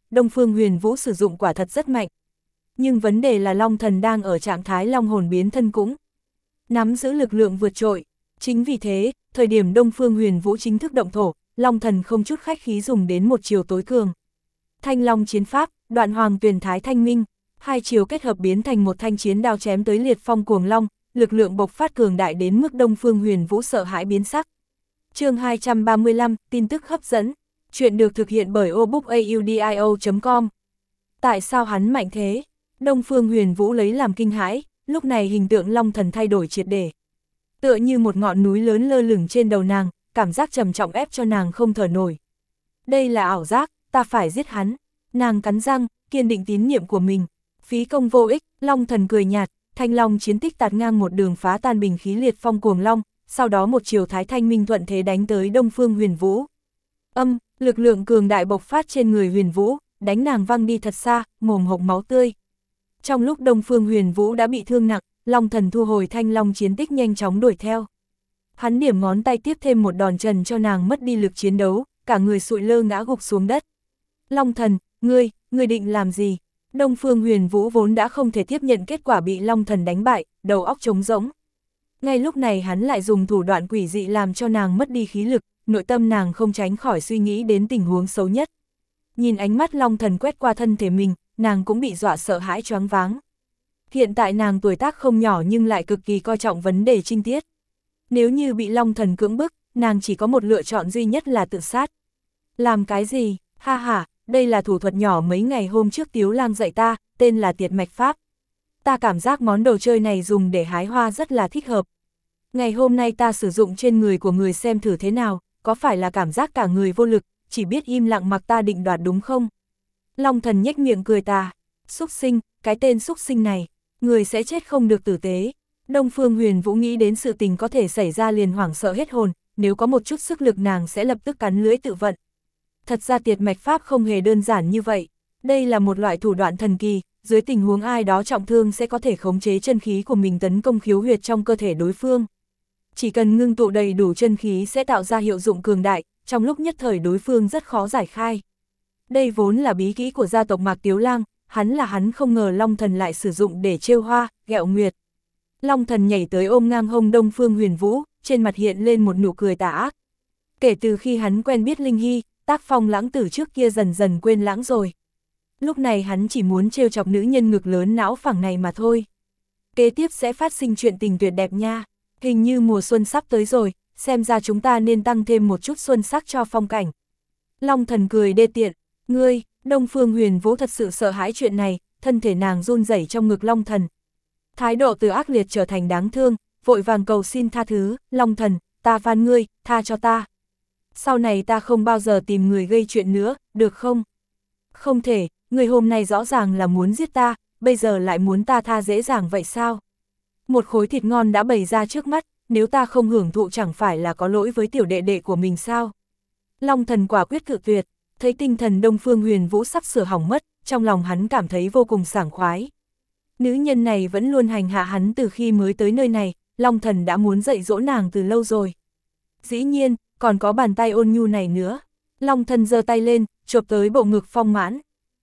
Đông Phương Huyền Vũ sử dụng quả thật rất mạnh. Nhưng vấn đề là Long Thần đang ở trạng thái long hồn biến thân cũng nắm giữ lực lượng vượt trội. Chính vì thế, thời điểm Đông Phương Huyền Vũ chính thức động thổ, Long Thần không chút khách khí dùng đến một chiều tối cường. Thanh Long chiến pháp, Đoạn Hoàng Tuyền Thái Thanh Minh, hai chiều kết hợp biến thành một thanh chiến đao chém tới liệt phong cuồng long, lực lượng bộc phát cường đại đến mức Đông Phương Huyền Vũ sợ hãi biến sắc. Chương hai trăm ba mươi lăm, tin tức hấp dẫn. Chuyện được thực hiện bởi obookaudio chấm com. Tại sao hắn mạnh thế? Đông Phương Huyền Vũ lấy làm kinh hãi, lúc này hình tượng Long Thần thay đổi triệt để. Tựa như một ngọn núi lớn lơ lửng trên đầu nàng, cảm giác trầm trọng ép cho nàng không thở nổi. Đây là ảo giác, ta phải giết hắn. Nàng cắn răng, kiên định tín niệm của mình. Phí công vô ích, Long Thần cười nhạt, Thanh Long chiến tích tạt ngang một đường phá tan bình khí liệt phong cuồng long, sau đó một chiều Thái Thanh Minh thuận thế đánh tới Đông Phương Huyền Vũ. Âm, lực lượng cường đại bộc phát trên người Huyền Vũ, đánh nàng văng đi thật xa, mồm hộc máu tươi. Trong lúc Đông Phương Huyền Vũ đã bị thương nặng, Long Thần thu hồi Thanh Long chiến tích nhanh chóng đuổi theo. Hắn điểm ngón tay tiếp thêm một đòn trần cho nàng mất đi lực chiến đấu, cả người sụi lơ ngã gục xuống đất. Long Thần, ngươi, ngươi định làm gì? Đông Phương Huyền Vũ vốn đã không thể tiếp nhận kết quả bị Long Thần đánh bại, đầu óc trống rỗng. Ngay lúc này hắn lại dùng thủ đoạn quỷ dị làm cho nàng mất đi khí lực, nội tâm nàng không tránh khỏi suy nghĩ đến tình huống xấu nhất. Nhìn ánh mắt Long Thần quét qua thân thể mình, nàng cũng bị dọa sợ hãi choáng váng. Hiện tại nàng tuổi tác không nhỏ nhưng lại cực kỳ coi trọng vấn đề trinh tiết. Nếu như bị Long Thần cưỡng bức, nàng chỉ có một lựa chọn duy nhất là tự sát. Làm cái gì? Ha ha, đây là thủ thuật nhỏ mấy ngày hôm trước Tiếu Lang dạy ta, tên là Tiệt Mạch Pháp. Ta cảm giác món đồ chơi này dùng để hái hoa rất là thích hợp. Ngày hôm nay ta sử dụng trên người của người xem thử thế nào, có phải là cảm giác cả người vô lực, chỉ biết im lặng mặc ta định đoạt đúng không? Long Thần nhếch miệng cười tà, xúc sinh, cái tên xúc sinh này, người sẽ chết không được tử tế. Đông Phương Huyền Vũ nghĩ đến sự tình có thể xảy ra liền hoảng sợ hết hồn, nếu có một chút sức lực nàng sẽ lập tức cắn lưỡi tự vận. Thật ra Tiệt Mạch Pháp không hề đơn giản như vậy, đây là một loại thủ đoạn thần kỳ, dưới tình huống ai đó trọng thương sẽ có thể khống chế chân khí của mình tấn công khiếu huyệt trong cơ thể đối phương. Chỉ cần ngưng tụ đầy đủ chân khí sẽ tạo ra hiệu dụng cường đại, trong lúc nhất thời đối phương rất khó giải khai. Đây vốn là bí kỹ của gia tộc Mạc Tiếu Lang, hắn là hắn không ngờ Long Thần lại sử dụng để trêu hoa, ghẹo nguyệt. Long Thần nhảy tới ôm ngang hông Đông Phương Huyền Vũ, trên mặt hiện lên một nụ cười tà ác. Kể từ khi hắn quen biết Linh Hy, tác phong lãng tử trước kia dần dần quên lãng rồi. Lúc này hắn chỉ muốn trêu chọc nữ nhân ngực lớn não phẳng này mà thôi. Kế tiếp sẽ phát sinh chuyện tình tuyệt đẹp nha. Hình như mùa xuân sắp tới rồi, xem ra chúng ta nên tăng thêm một chút xuân sắc cho phong cảnh. Long Thần cười đê tiện, ngươi, Đông Phương Huyền Vũ thật sự sợ hãi chuyện này, thân thể nàng run rẩy trong ngực Long Thần. Thái độ từ ác liệt trở thành đáng thương, vội vàng cầu xin tha thứ, Long Thần, ta van ngươi, tha cho ta. Sau này ta không bao giờ tìm người gây chuyện nữa, được không? Không thể, người hôm nay rõ ràng là muốn giết ta, bây giờ lại muốn ta tha dễ dàng vậy sao? Một khối thịt ngon đã bày ra trước mắt, nếu ta không hưởng thụ chẳng phải là có lỗi với tiểu đệ đệ của mình sao? Long Thần quả quyết cự tuyệt, thấy tinh thần Đông Phương Huyền Vũ sắp sửa hỏng mất, trong lòng hắn cảm thấy vô cùng sảng khoái. Nữ nhân này vẫn luôn hành hạ hắn từ khi mới tới nơi này, Long Thần đã muốn dạy dỗ nàng từ lâu rồi. Dĩ nhiên, còn có bàn tay ôn nhu này nữa. Long Thần giơ tay lên, chộp tới bộ ngực phong mãn.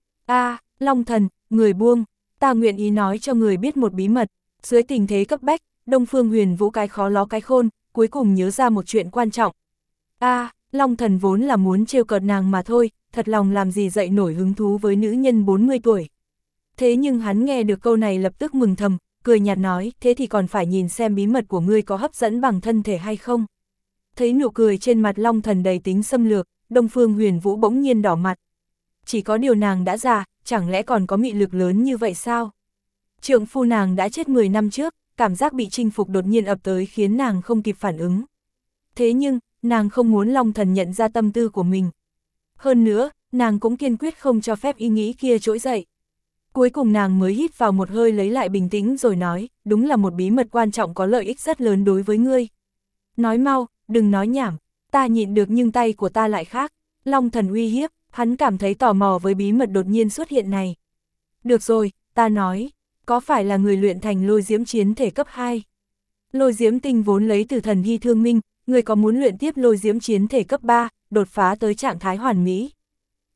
A, à, Long Thần, người buông, ta nguyện ý nói cho người biết một bí mật. Dưới tình thế cấp bách, Đông Phương Huyền Vũ cái khó ló cái khôn, cuối cùng nhớ ra một chuyện quan trọng. A, à, Long Thần vốn là muốn trêu cợt nàng mà thôi, thật lòng làm gì dậy nổi hứng thú với nữ nhân bốn mươi tuổi. Thế nhưng hắn nghe được câu này lập tức mừng thầm, cười nhạt nói, thế thì còn phải nhìn xem bí mật của ngươi có hấp dẫn bằng thân thể hay không. Thấy nụ cười trên mặt Long Thần đầy tính xâm lược, Đông Phương Huyền Vũ bỗng nhiên đỏ mặt. Chỉ có điều nàng đã già, chẳng lẽ còn có mị lực lớn như vậy sao? Trượng phu nàng đã chết mười năm trước, cảm giác bị chinh phục đột nhiên ập tới khiến nàng không kịp phản ứng. Thế nhưng, nàng không muốn Long Thần nhận ra tâm tư của mình. Hơn nữa, nàng cũng kiên quyết không cho phép ý nghĩ kia trỗi dậy. Cuối cùng nàng mới hít vào một hơi lấy lại bình tĩnh rồi nói, đúng là một bí mật quan trọng có lợi ích rất lớn đối với ngươi. Nói mau, đừng nói nhảm, ta nhịn được nhưng tay của ta lại khác. Long Thần uy hiếp, hắn cảm thấy tò mò với bí mật đột nhiên xuất hiện này. Được rồi, ta nói, có phải là người luyện thành lôi diễm chiến thể cấp hai? Lôi diễm tinh vốn lấy từ thần hy thương minh, người có muốn luyện tiếp lôi diễm chiến thể cấp ba, đột phá tới trạng thái hoàn mỹ.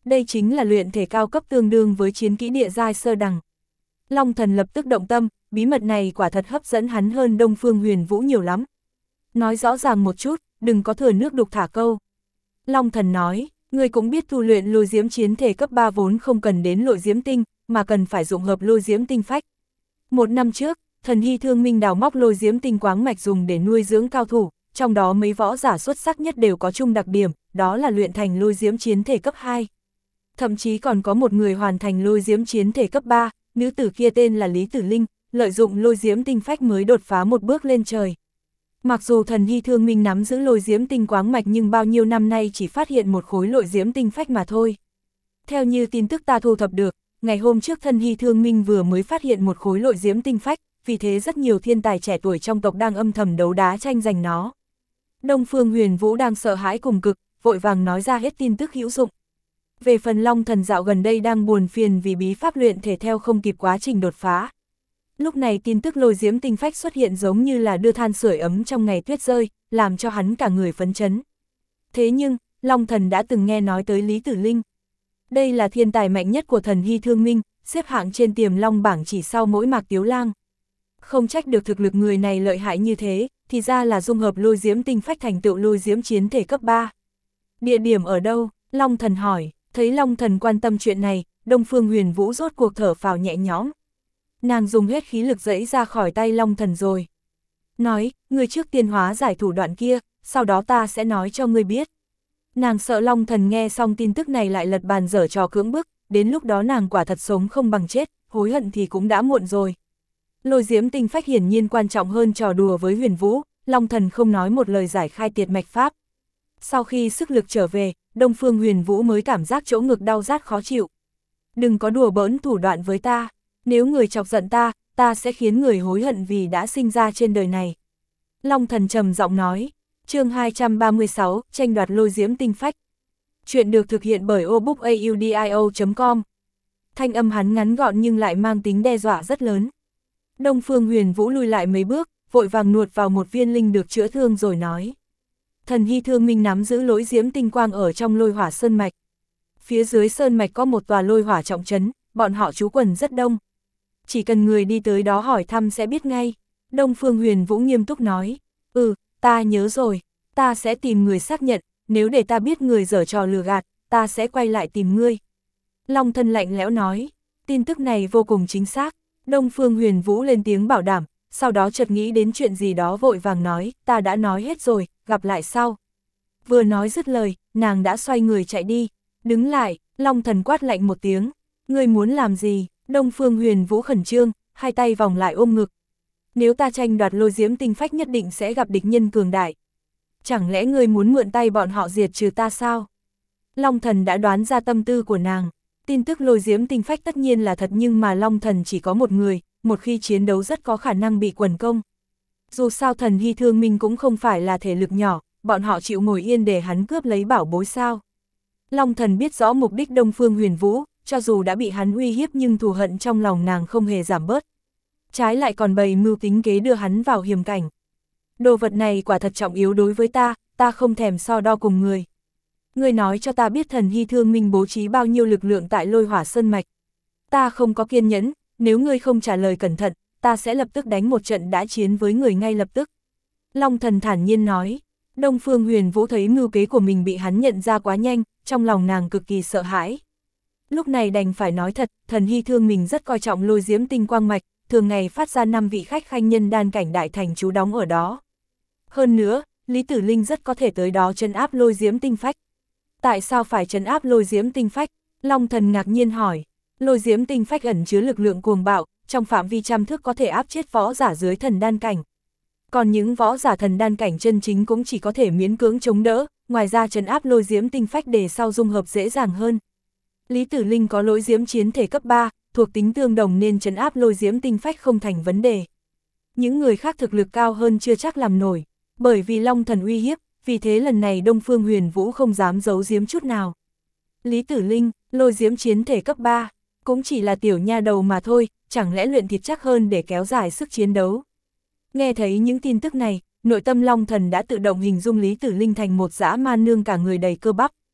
Đây chính là luyện thể cao cấp tương đương với chiến kỹ địa giai sơ đẳng. Long Thần lập tức động tâm, bí mật này quả thật hấp dẫn hắn hơn Đông Phương Huyền Vũ nhiều lắm. Nói rõ ràng một chút, đừng có thừa nước đục thả câu. Long Thần nói, người cũng biết tu luyện lôi diễm chiến thể cấp ba vốn không cần đến lôi diễm tinh, mà cần phải dụng hợp lôi diễm tinh phách. Một năm trước, Thần Hy Thương Minh đào móc lôi diễm tinh quáng mạch dùng để nuôi dưỡng cao thủ, trong đó mấy võ giả xuất sắc nhất đều có chung đặc điểm, đó là luyện thành lôi diễm chiến thể cấp hai. Thậm chí còn có một người hoàn thành lôi diễm chiến thể cấp ba, nữ tử kia tên là Lý Tử Linh, lợi dụng lôi diễm tinh phách mới đột phá một bước lên trời. Mặc dù Thần Hy Thương Minh nắm giữ lôi diễm tinh quáng mạch nhưng bao nhiêu năm nay chỉ phát hiện một khối lôi diễm tinh phách mà thôi. Theo như tin tức ta thu thập được, ngày hôm trước Thần Hy Thương Minh vừa mới phát hiện một khối lôi diễm tinh phách, vì thế rất nhiều thiên tài trẻ tuổi trong tộc đang âm thầm đấu đá tranh giành nó. Đông Phương Huyền Vũ đang sợ hãi cùng cực, vội vàng nói ra hết tin tức hữu dụng. Về phần Long Thần dạo gần đây đang buồn phiền vì bí pháp luyện thể theo không kịp quá trình đột phá. Lúc này tin tức lôi diễm tinh phách xuất hiện giống như là đưa than sưởi ấm trong ngày tuyết rơi, làm cho hắn cả người phấn chấn. Thế nhưng, Long Thần đã từng nghe nói tới Lý Tử Linh. Đây là thiên tài mạnh nhất của Thần Hy Thương Minh, xếp hạng trên Tiềm Long bảng chỉ sau mỗi Mạc Tiếu Lang. Không trách được thực lực người này lợi hại như thế, thì ra là dung hợp lôi diễm tinh phách thành tựu lôi diễm chiến thể cấp ba. Địa điểm ở đâu? Long Thần hỏi. Thấy Long Thần quan tâm chuyện này, Đông Phương Huyền Vũ rốt cuộc thở phào nhẹ nhõm. Nàng dùng hết khí lực giãy ra khỏi tay Long Thần rồi. Nói, ngươi trước tiên hóa giải thủ đoạn kia, sau đó ta sẽ nói cho ngươi biết. Nàng sợ Long Thần nghe xong tin tức này lại lật bàn dở trò cưỡng bức, đến lúc đó nàng quả thật sống không bằng chết, hối hận thì cũng đã muộn rồi. Lôi diễm tinh phách hiển nhiên quan trọng hơn trò đùa với Huyền Vũ, Long Thần không nói một lời giải khai tiệt mạch pháp. Sau khi sức lực trở về, Đông Phương Huyền Vũ mới cảm giác chỗ ngực đau rát khó chịu. Đừng có đùa bỡn thủ đoạn với ta, nếu người chọc giận ta, ta sẽ khiến người hối hận vì đã sinh ra trên đời này. Long Thần trầm giọng nói, chương hai trăm ba mươi sáu, tranh đoạt lôi diễm tinh phách. Chuyện được thực hiện bởi obookaudio chấm com. Thanh âm hắn ngắn gọn nhưng lại mang tính đe dọa rất lớn. Đông Phương Huyền Vũ lùi lại mấy bước, vội vàng nuốt vào một viên linh được chữa thương rồi nói. Thần Hy Thương Minh nắm giữ lôi diễm tinh quang ở trong lôi hỏa sơn mạch. Phía dưới sơn mạch có một tòa lôi hỏa trọng trấn, bọn họ trú quần rất đông. Chỉ cần người đi tới đó hỏi thăm sẽ biết ngay. Đông Phương Huyền Vũ nghiêm túc nói, ừ, ta nhớ rồi, ta sẽ tìm người xác nhận, nếu để ta biết người giở trò lừa gạt, ta sẽ quay lại tìm ngươi. Long Thân lạnh lẽo nói, tin tức này vô cùng chính xác. Đông Phương Huyền Vũ lên tiếng bảo đảm, sau đó chợt nghĩ đến chuyện gì đó vội vàng nói, ta đã nói hết rồi, gặp lại sau. Vừa nói dứt lời, nàng đã xoay người chạy đi, đứng lại, Long Thần quát lạnh một tiếng, ngươi muốn làm gì? Đông Phương Huyền Vũ khẩn trương, hai tay vòng lại ôm ngực. Nếu ta tranh đoạt lôi diễm tinh phách nhất định sẽ gặp địch nhân cường đại. Chẳng lẽ ngươi muốn mượn tay bọn họ diệt trừ ta sao? Long Thần đã đoán ra tâm tư của nàng. Tin tức lôi diễm tinh phách tất nhiên là thật nhưng mà Long Thần chỉ có một người, một khi chiến đấu rất có khả năng bị quần công. Dù sao Thần Hy Thương Minh cũng không phải là thể lực nhỏ, bọn họ chịu ngồi yên để hắn cướp lấy bảo bối sao. Long Thần biết rõ mục đích Đông Phương Huyền Vũ, cho dù đã bị hắn uy hiếp nhưng thù hận trong lòng nàng không hề giảm bớt. Trái lại còn bày mưu tính kế đưa hắn vào hiểm cảnh. Đồ vật này quả thật trọng yếu đối với ta, ta không thèm so đo cùng người. Ngươi nói cho ta biết Thần Hy Thương Minh bố trí bao nhiêu lực lượng tại lôi hỏa sơn mạch. Ta không có kiên nhẫn, nếu ngươi không trả lời cẩn thận, ta sẽ lập tức đánh một trận đã chiến với người ngay lập tức. Long Thần thản nhiên nói. Đông Phương Huyền Vũ thấy mưu kế của mình bị hắn nhận ra quá nhanh, trong lòng nàng cực kỳ sợ hãi. Lúc này đành phải nói thật, Thần Hy Thương mình rất coi trọng lôi diễm tinh quang mạch, thường ngày phát ra năm vị khách khanh nhân đan cảnh đại thành trú đóng ở đó. Hơn nữa, Lý Tử Linh rất có thể tới đó trấn áp lôi diễm tinh phách. Tại sao phải trấn áp lôi diễm tinh phách? Long Thần ngạc nhiên hỏi. Lôi diễm tinh phách ẩn chứa lực lượng cuồng bạo, trong phạm vi trăm thước có thể áp chết võ giả dưới thần đan cảnh. Còn những võ giả thần đan cảnh chân chính cũng chỉ có thể miễn cưỡng chống đỡ, ngoài ra trấn áp lôi diễm tinh phách để sau dung hợp dễ dàng hơn. Lý Tử Linh có lôi diễm chiến thể cấp ba, thuộc tính tương đồng nên trấn áp lôi diễm tinh phách không thành vấn đề. Những người khác thực lực cao hơn chưa chắc làm nổi, bởi vì Long Thần uy hiếp, vì thế lần này Đông Phương Huyền Vũ không dám giấu giếm chút nào. Lý Tử Linh, lôi diễm chiến thể cấp ba, cũng chỉ là tiểu nha đầu mà thôi, chẳng lẽ luyện thịt chắc hơn để kéo dài sức chiến đấu. Nghe thấy những tin tức này, nội tâm Long Thần đã tự động hình dung Lý Tử Linh thành một dã man nương cả người đầy cơ bắp.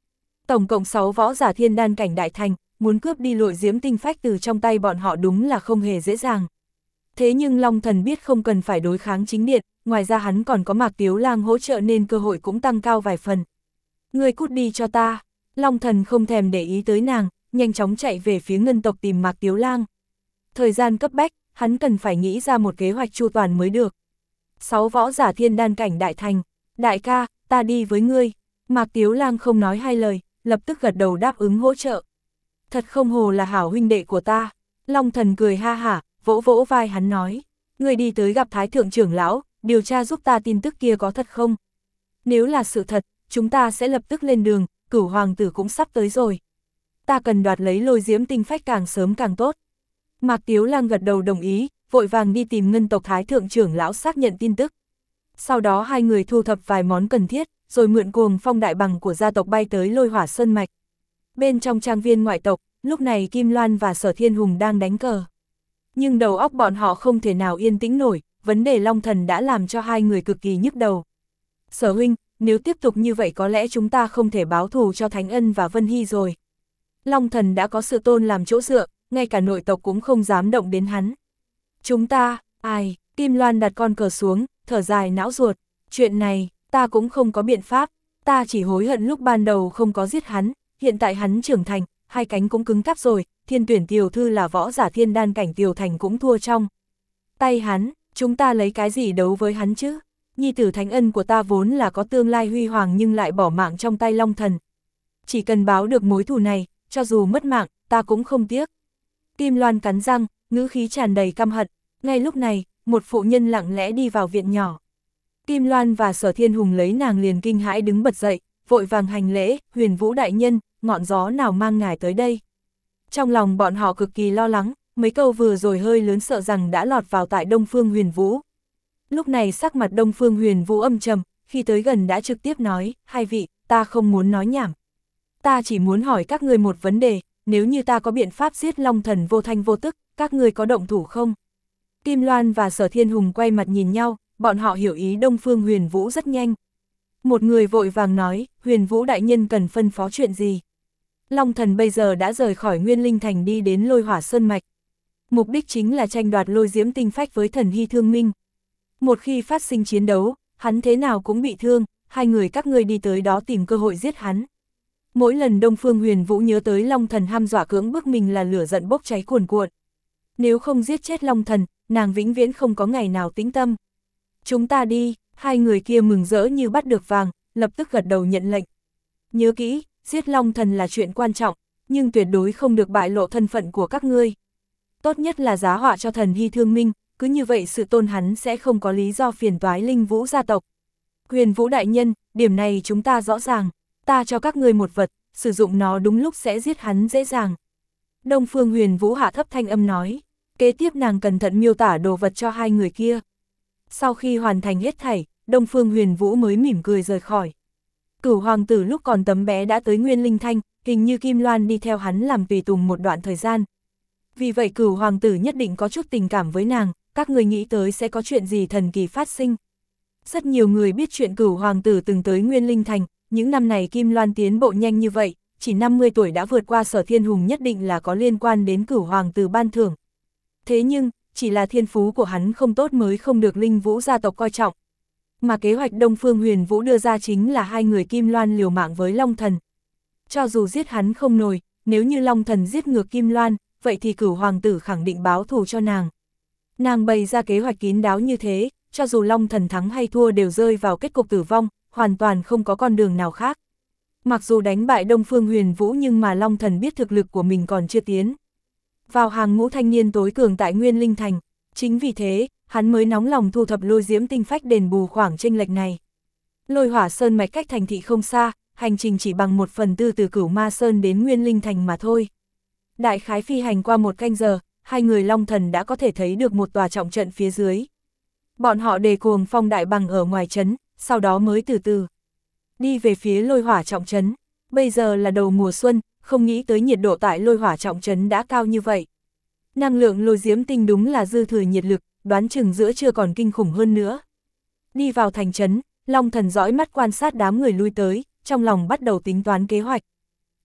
Tổng cộng sáu võ giả thiên đan cảnh đại thành, muốn cướp đi lôi diễm tinh phách từ trong tay bọn họ đúng là không hề dễ dàng. Thế nhưng Long Thần biết không cần phải đối kháng chính điện, ngoài ra hắn còn có Mạc Tiếu Lang hỗ trợ nên cơ hội cũng tăng cao vài phần. Ngươi cút đi cho ta. Long Thần không thèm để ý tới nàng, nhanh chóng chạy về phía ngân tộc tìm Mạc Tiếu Lang. Thời gian cấp bách, hắn cần phải nghĩ ra một kế hoạch chu toàn mới được. Sáu võ giả thiên đan cảnh đại thành, đại ca, ta đi với ngươi. Mạc Tiếu Lang không nói hai lời, lập tức gật đầu đáp ứng hỗ trợ. Thật không hồ là hảo huynh đệ của ta. Long Thần cười ha hả, vỗ vỗ vai hắn nói. Ngươi đi tới gặp Thái Thượng trưởng lão, điều tra giúp ta tin tức kia có thật không? Nếu là sự thật, chúng ta sẽ lập tức lên đường, Cửu hoàng tử cũng sắp tới rồi. Ta cần đoạt lấy lôi diễm tinh phách càng sớm càng tốt. Mạc Tiếu Lang gật đầu đồng ý, vội vàng đi tìm ngân tộc Thái Thượng trưởng lão xác nhận tin tức. Sau đó hai người thu thập vài món cần thiết, rồi mượn cuồng phong đại bằng của gia tộc bay tới Lôi Hỏa Sơn Mạch. Bên trong trang viên ngoại tộc, lúc này Kim Loan và Sở Thiên Hùng đang đánh cờ. Nhưng đầu óc bọn họ không thể nào yên tĩnh nổi, vấn đề Long Thần đã làm cho hai người cực kỳ nhức đầu. Sở huynh, nếu tiếp tục như vậy có lẽ chúng ta không thể báo thù cho Thánh Ân và Vân Hy rồi. Long Thần đã có sự tôn làm chỗ dựa, ngay cả nội tộc cũng không dám động đến hắn. Chúng ta, ai, Kim Loan đặt con cờ xuống, thở dài não ruột, chuyện này, ta cũng không có biện pháp, ta chỉ hối hận lúc ban đầu không có giết hắn, hiện tại hắn trưởng thành, hai cánh cũng cứng cáp rồi, Thiên Tuyển tiểu thư là võ giả thiên đan cảnh tiểu thành cũng thua trong tay hắn, chúng ta lấy cái gì đấu với hắn chứ? Nhi tử Thánh Ân của ta vốn là có tương lai huy hoàng nhưng lại bỏ mạng trong tay Long Thần. Chỉ cần báo được mối thù này, cho dù mất mạng, ta cũng không tiếc. Kim Loan cắn răng, ngữ khí tràn đầy căm hận. Ngay lúc này, một phụ nhân lặng lẽ đi vào viện nhỏ. Kim Loan và Sở Thiên Hùng lấy nàng liền kinh hãi đứng bật dậy, vội vàng hành lễ, Huyền Vũ đại nhân, ngọn gió nào mang ngài tới đây. Trong lòng bọn họ cực kỳ lo lắng, mấy câu vừa rồi hơi lớn sợ rằng đã lọt vào tại Đông Phương Huyền Vũ. Lúc này sắc mặt Đông Phương Huyền Vũ âm trầm, khi tới gần đã trực tiếp nói, hai vị, ta không muốn nói nhảm. Ta chỉ muốn hỏi các ngươi một vấn đề, nếu như ta có biện pháp giết Long Thần vô thanh vô tức, các ngươi có động thủ không? Kim Loan và Sở Thiên Hùng quay mặt nhìn nhau, bọn họ hiểu ý Đông Phương Huyền Vũ rất nhanh. Một người vội vàng nói, Huyền Vũ đại nhân cần phân phó chuyện gì? Long Thần bây giờ đã rời khỏi Nguyên Linh Thành đi đến Lôi Hỏa Sơn Mạch. Mục đích chính là tranh đoạt lôi diễm tinh phách với thần Hy Thương Minh. Một khi phát sinh chiến đấu, hắn thế nào cũng bị thương, hai người các ngươi đi tới đó tìm cơ hội giết hắn. Mỗi lần Đông Phương Huyền Vũ nhớ tới Long Thần hăm dọa cưỡng bức mình là lửa giận bốc cháy cuồn cuộn. Nếu không giết chết Long Thần, nàng vĩnh viễn không có ngày nào tĩnh tâm. Chúng ta đi, hai người kia mừng rỡ như bắt được vàng, lập tức gật đầu nhận lệnh. Nhớ kỹ, giết Long Thần là chuyện quan trọng, nhưng tuyệt đối không được bại lộ thân phận của các ngươi. Tốt nhất là giá họa cho thần Hy Thương Minh, cứ như vậy sự tôn hắn sẽ không có lý do phiền toái Linh Vũ gia tộc. Huyền Vũ đại nhân, điểm này chúng ta rõ ràng, ta cho các ngươi một vật, sử dụng nó đúng lúc sẽ giết hắn dễ dàng. Đông Phương Huyền Vũ hạ thấp thanh âm nói, kế tiếp nàng cẩn thận miêu tả đồ vật cho hai người kia. Sau khi hoàn thành hết thảy, Đông Phương Huyền Vũ mới mỉm cười rời khỏi. Cửu hoàng tử lúc còn tấm bé đã tới Nguyên Linh Thanh, hình như Kim Loan đi theo hắn làm tùy tùng một đoạn thời gian. Vì vậy Cửu hoàng tử nhất định có chút tình cảm với nàng, các người nghĩ tới sẽ có chuyện gì thần kỳ phát sinh. Rất nhiều người biết chuyện Cửu hoàng tử từng tới Nguyên Linh Thành, những năm này Kim Loan tiến bộ nhanh như vậy, chỉ năm mươi tuổi đã vượt qua Sở Thiên Hùng nhất định là có liên quan đến Cửu hoàng tử ban thưởng. Thế nhưng, chỉ là thiên phú của hắn không tốt mới không được Linh Vũ gia tộc coi trọng. Mà kế hoạch Đông Phương Huyền Vũ đưa ra chính là hai người Kim Loan liều mạng với Long Thần. Cho dù giết hắn không nổi, nếu như Long Thần giết ngược Kim Loan, vậy thì Cửu hoàng tử khẳng định báo thù cho nàng. Nàng bày ra kế hoạch kín đáo như thế, cho dù Long Thần thắng hay thua đều rơi vào kết cục tử vong, hoàn toàn không có con đường nào khác. Mặc dù đánh bại Đông Phương Huyền Vũ nhưng mà Long Thần biết thực lực của mình còn chưa tiến vào hàng ngũ thanh niên tối cường tại Nguyên Linh Thành. Chính vì thế, hắn mới nóng lòng thu thập lôi diễm tinh phách đền bù khoảng chênh lệch này. Lôi Hỏa Sơn mạch cách thành thị không xa, hành trình chỉ bằng một phần tư từ Cửu Ma Sơn đến Nguyên Linh Thành mà thôi. Đại khái phi hành qua một canh giờ, hai người Long Thần đã có thể thấy được một tòa trọng trận phía dưới. Bọn họ đề cuồng phong đại bằng ở ngoài trấn, sau đó mới từ từ đi về phía Lôi Hỏa trọng trấn. Bây giờ là đầu mùa xuân, không nghĩ tới nhiệt độ tại Lôi Hỏa trọng trấn đã cao như vậy. Năng lượng lôi diễm tinh đúng là dư thừa nhiệt lực, đoán chừng giữa trưa còn kinh khủng hơn nữa. Đi vào thành trấn, Long Thần dõi mắt quan sát đám người lui tới, trong lòng bắt đầu tính toán kế hoạch.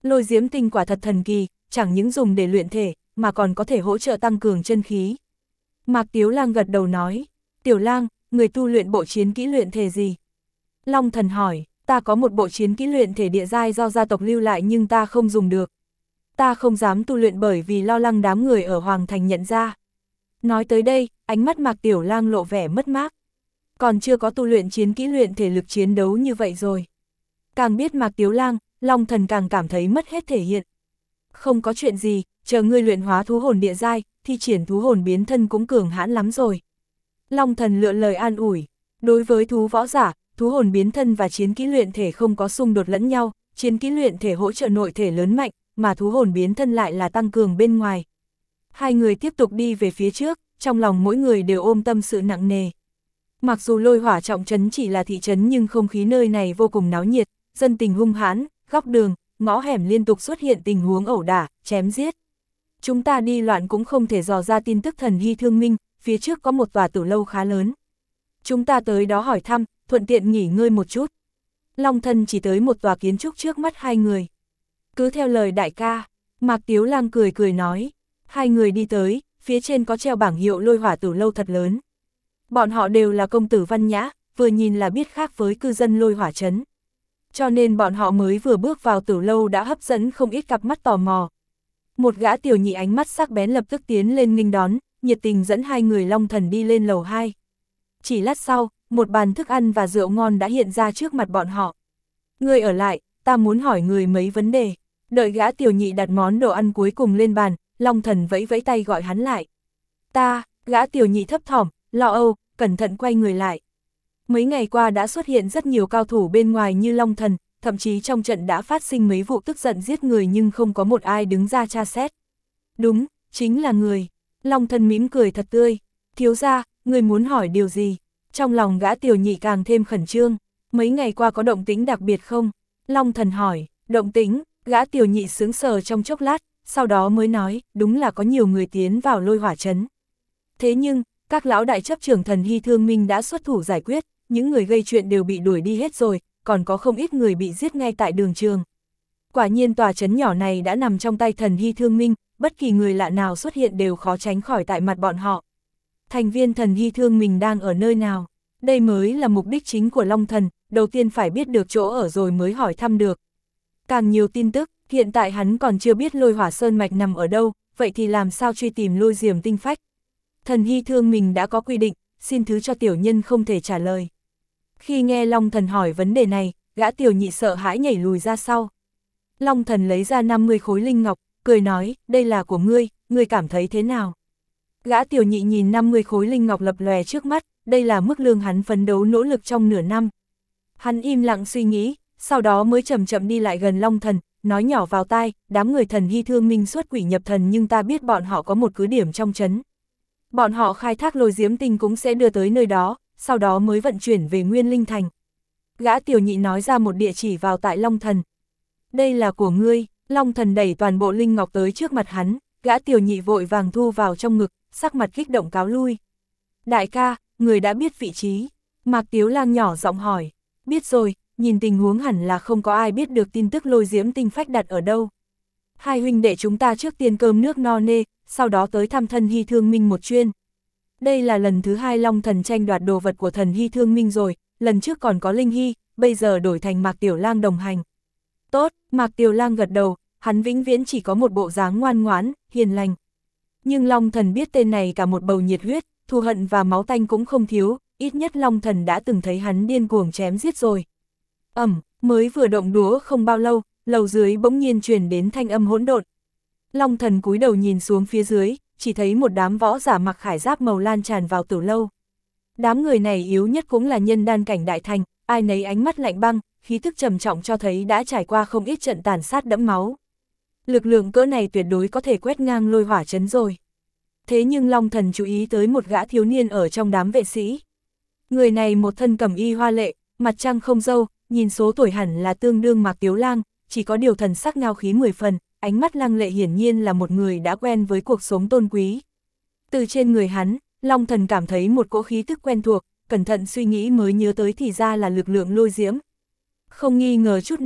Lôi diễm tinh quả thật thần kỳ, chẳng những dùng để luyện thể, mà còn có thể hỗ trợ tăng cường chân khí. Mạc Tiếu Lang gật đầu nói, Tiểu Lang, người tu luyện bộ chiến kỹ luyện thể gì? Long Thần hỏi, ta có một bộ chiến kỹ luyện thể địa giai do gia tộc lưu lại nhưng ta không dùng được. Ta không dám tu luyện bởi vì lo lắng đám người ở Hoàng Thành nhận ra. Nói tới đây, ánh mắt Mạc Tiểu Lang lộ vẻ mất mát. Còn chưa có tu luyện chiến kỹ luyện thể lực chiến đấu như vậy rồi. Càng biết Mạc Tiếu Lang, Long Thần càng cảm thấy mất hết thể hiện. Không có chuyện gì, chờ ngươi luyện hóa thú hồn địa giai, thi triển thú hồn biến thân cũng cường hãn lắm rồi. Long Thần lựa lời an ủi, đối với thú võ giả, thú hồn biến thân và chiến kỹ luyện thể không có xung đột lẫn nhau, chiến kỹ luyện thể hỗ trợ nội thể lớn mạnh, mà thú hồn biến thân lại là tăng cường bên ngoài. Hai người tiếp tục đi về phía trước, trong lòng mỗi người đều ôm tâm sự nặng nề. Mặc dù Lôi Hỏa trọng trấn chỉ là thị trấn nhưng không khí nơi này vô cùng náo nhiệt, dân tình hung hãn, góc đường, ngõ hẻm liên tục xuất hiện tình huống ẩu đả, chém giết. Chúng ta đi loạn cũng không thể dò ra tin tức Thần Hy Thương Minh, phía trước có một tòa tử lâu khá lớn. Chúng ta tới đó hỏi thăm, thuận tiện nghỉ ngơi một chút. Long Thần chỉ tới một tòa kiến trúc trước mắt hai người. Cứ theo lời đại ca, Mạc Tiếu Lang cười cười nói. Hai người đi tới, phía trên có treo bảng hiệu Lôi Hỏa tử lâu thật lớn. Bọn họ đều là công tử văn nhã, vừa nhìn là biết khác với cư dân Lôi Hỏa trấn. Cho nên bọn họ mới vừa bước vào tử lâu đã hấp dẫn không ít cặp mắt tò mò. Một gã tiểu nhị ánh mắt sắc bén lập tức tiến lên nghênh đón, nhiệt tình dẫn hai người Long Thần đi lên lầu hai. Chỉ lát sau, một bàn thức ăn và rượu ngon đã hiện ra trước mặt bọn họ. Người ở lại, ta muốn hỏi người mấy vấn đề. Đợi gã tiểu nhị đặt món đồ ăn cuối cùng lên bàn, Long Thần vẫy vẫy tay gọi hắn lại. Ta, gã tiểu nhị thấp thỏm, lo âu, cẩn thận quay người lại. Mấy ngày qua đã xuất hiện rất nhiều cao thủ bên ngoài như Long Thần, thậm chí trong trận đã phát sinh mấy vụ tức giận giết người nhưng không có một ai đứng ra tra xét. Đúng, chính là người. Long Thần mỉm cười thật tươi. Thiếu gia, người muốn hỏi điều gì? Trong lòng gã tiểu nhị càng thêm khẩn trương. Mấy ngày qua có động tĩnh đặc biệt không? Long Thần hỏi, động tĩnh, gã tiểu nhị sướng sờ trong chốc lát, sau đó mới nói, đúng là có nhiều người tiến vào Lôi Hỏa trấn. Thế nhưng, các lão đại chấp trưởng Thần Hy Thương Minh đã xuất thủ giải quyết, những người gây chuyện đều bị đuổi đi hết rồi, còn có không ít người bị giết ngay tại đường trường. Quả nhiên tòa trấn nhỏ này đã nằm trong tay Thần Hy Thương Minh, bất kỳ người lạ nào xuất hiện đều khó tránh khỏi tại mặt bọn họ. Thành viên Thần Hy Thương mình đang ở nơi nào? Đây mới là mục đích chính của Long Thần, đầu tiên phải biết được chỗ ở rồi mới hỏi thăm được. Càng nhiều tin tức, hiện tại hắn còn chưa biết Lôi Hỏa Sơn Mạch nằm ở đâu, vậy thì làm sao truy tìm Lôi Diềm Tinh Phách? Thần Hy Thương mình đã có quy định, xin thứ cho tiểu nhân không thể trả lời. Khi nghe Long Thần hỏi vấn đề này, gã tiểu nhị sợ hãi nhảy lùi ra sau. Long Thần lấy ra năm mươi khối linh ngọc, cười nói, đây là của ngươi, ngươi cảm thấy thế nào? Gã tiểu nhị nhìn năm mươi khối linh ngọc lập lòe trước mắt, đây là mức lương hắn phấn đấu nỗ lực trong nửa năm. Hắn im lặng suy nghĩ, sau đó mới chậm chậm đi lại gần Long Thần, nói nhỏ vào tai, đám người Thần Hy Thương Minh xuất quỷ nhập thần nhưng ta biết bọn họ có một cứ điểm trong trấn. Bọn họ khai thác lôi diễm tinh cũng sẽ đưa tới nơi đó, sau đó mới vận chuyển về Nguyên Linh Thành. Gã tiểu nhị nói ra một địa chỉ vào tại Long Thần. Đây là của ngươi. Long Thần đẩy toàn bộ linh ngọc tới trước mặt hắn, gã tiểu nhị vội vàng thu vào trong ngực, sắc mặt kích động cáo lui. Đại ca, người đã biết vị trí. Mạc Tiếu Lang nhỏ giọng hỏi. Biết rồi, nhìn tình huống hẳn là không có ai biết được tin tức lôi diễm tinh phách đặt ở đâu. Hai huynh đệ chúng ta trước tiên cơm nước no nê, sau đó tới thăm Thần Hy Thương Minh một chuyên. Đây là lần thứ hai Long Thần tranh đoạt đồ vật của Thần Hy Thương Minh rồi, lần trước còn có Linh Hy, bây giờ đổi thành Mạc Tiểu Lang đồng hành. Tốt, Mạc Tiểu Lang gật đầu, hắn vĩnh viễn chỉ có một bộ dáng ngoan ngoãn, hiền lành. Nhưng Long Thần biết tên này cả một bầu nhiệt huyết, thù hận và máu tanh cũng không thiếu, ít nhất Long Thần đã từng thấy hắn điên cuồng chém giết rồi. Ẩm, mới vừa động đũa không bao lâu, lầu dưới bỗng nhiên truyền đến thanh âm hỗn độn. Long Thần cúi đầu nhìn xuống phía dưới, chỉ thấy một đám võ giả mặc khải giáp màu lan tràn vào tử lâu. Đám người này yếu nhất cũng là nhân đan cảnh đại thành, ai nấy ánh mắt lạnh băng, khí thức trầm trọng cho thấy đã trải qua không ít trận tàn sát đẫm máu. Lực lượng cỡ này tuyệt đối có thể quét ngang Lôi Hỏa trấn rồi. Thế nhưng Long Thần chú ý tới một gã thiếu niên ở trong đám vệ sĩ. Người này một thân cẩm y hoa lệ, mặt trăng không râu, nhìn số tuổi hẳn là tương đương Mạc Tiếu Lang, chỉ có điều thần sắc ngao khí mười phần, ánh mắt lăng lệ hiển nhiên là một người đã quen với cuộc sống tôn quý. Từ trên người hắn, Long Thần cảm thấy một cỗ khí tức quen thuộc, cẩn thận suy nghĩ mới nhớ tới thì ra là lực lượng lôi diễm. Không nghi ngờ chút nào,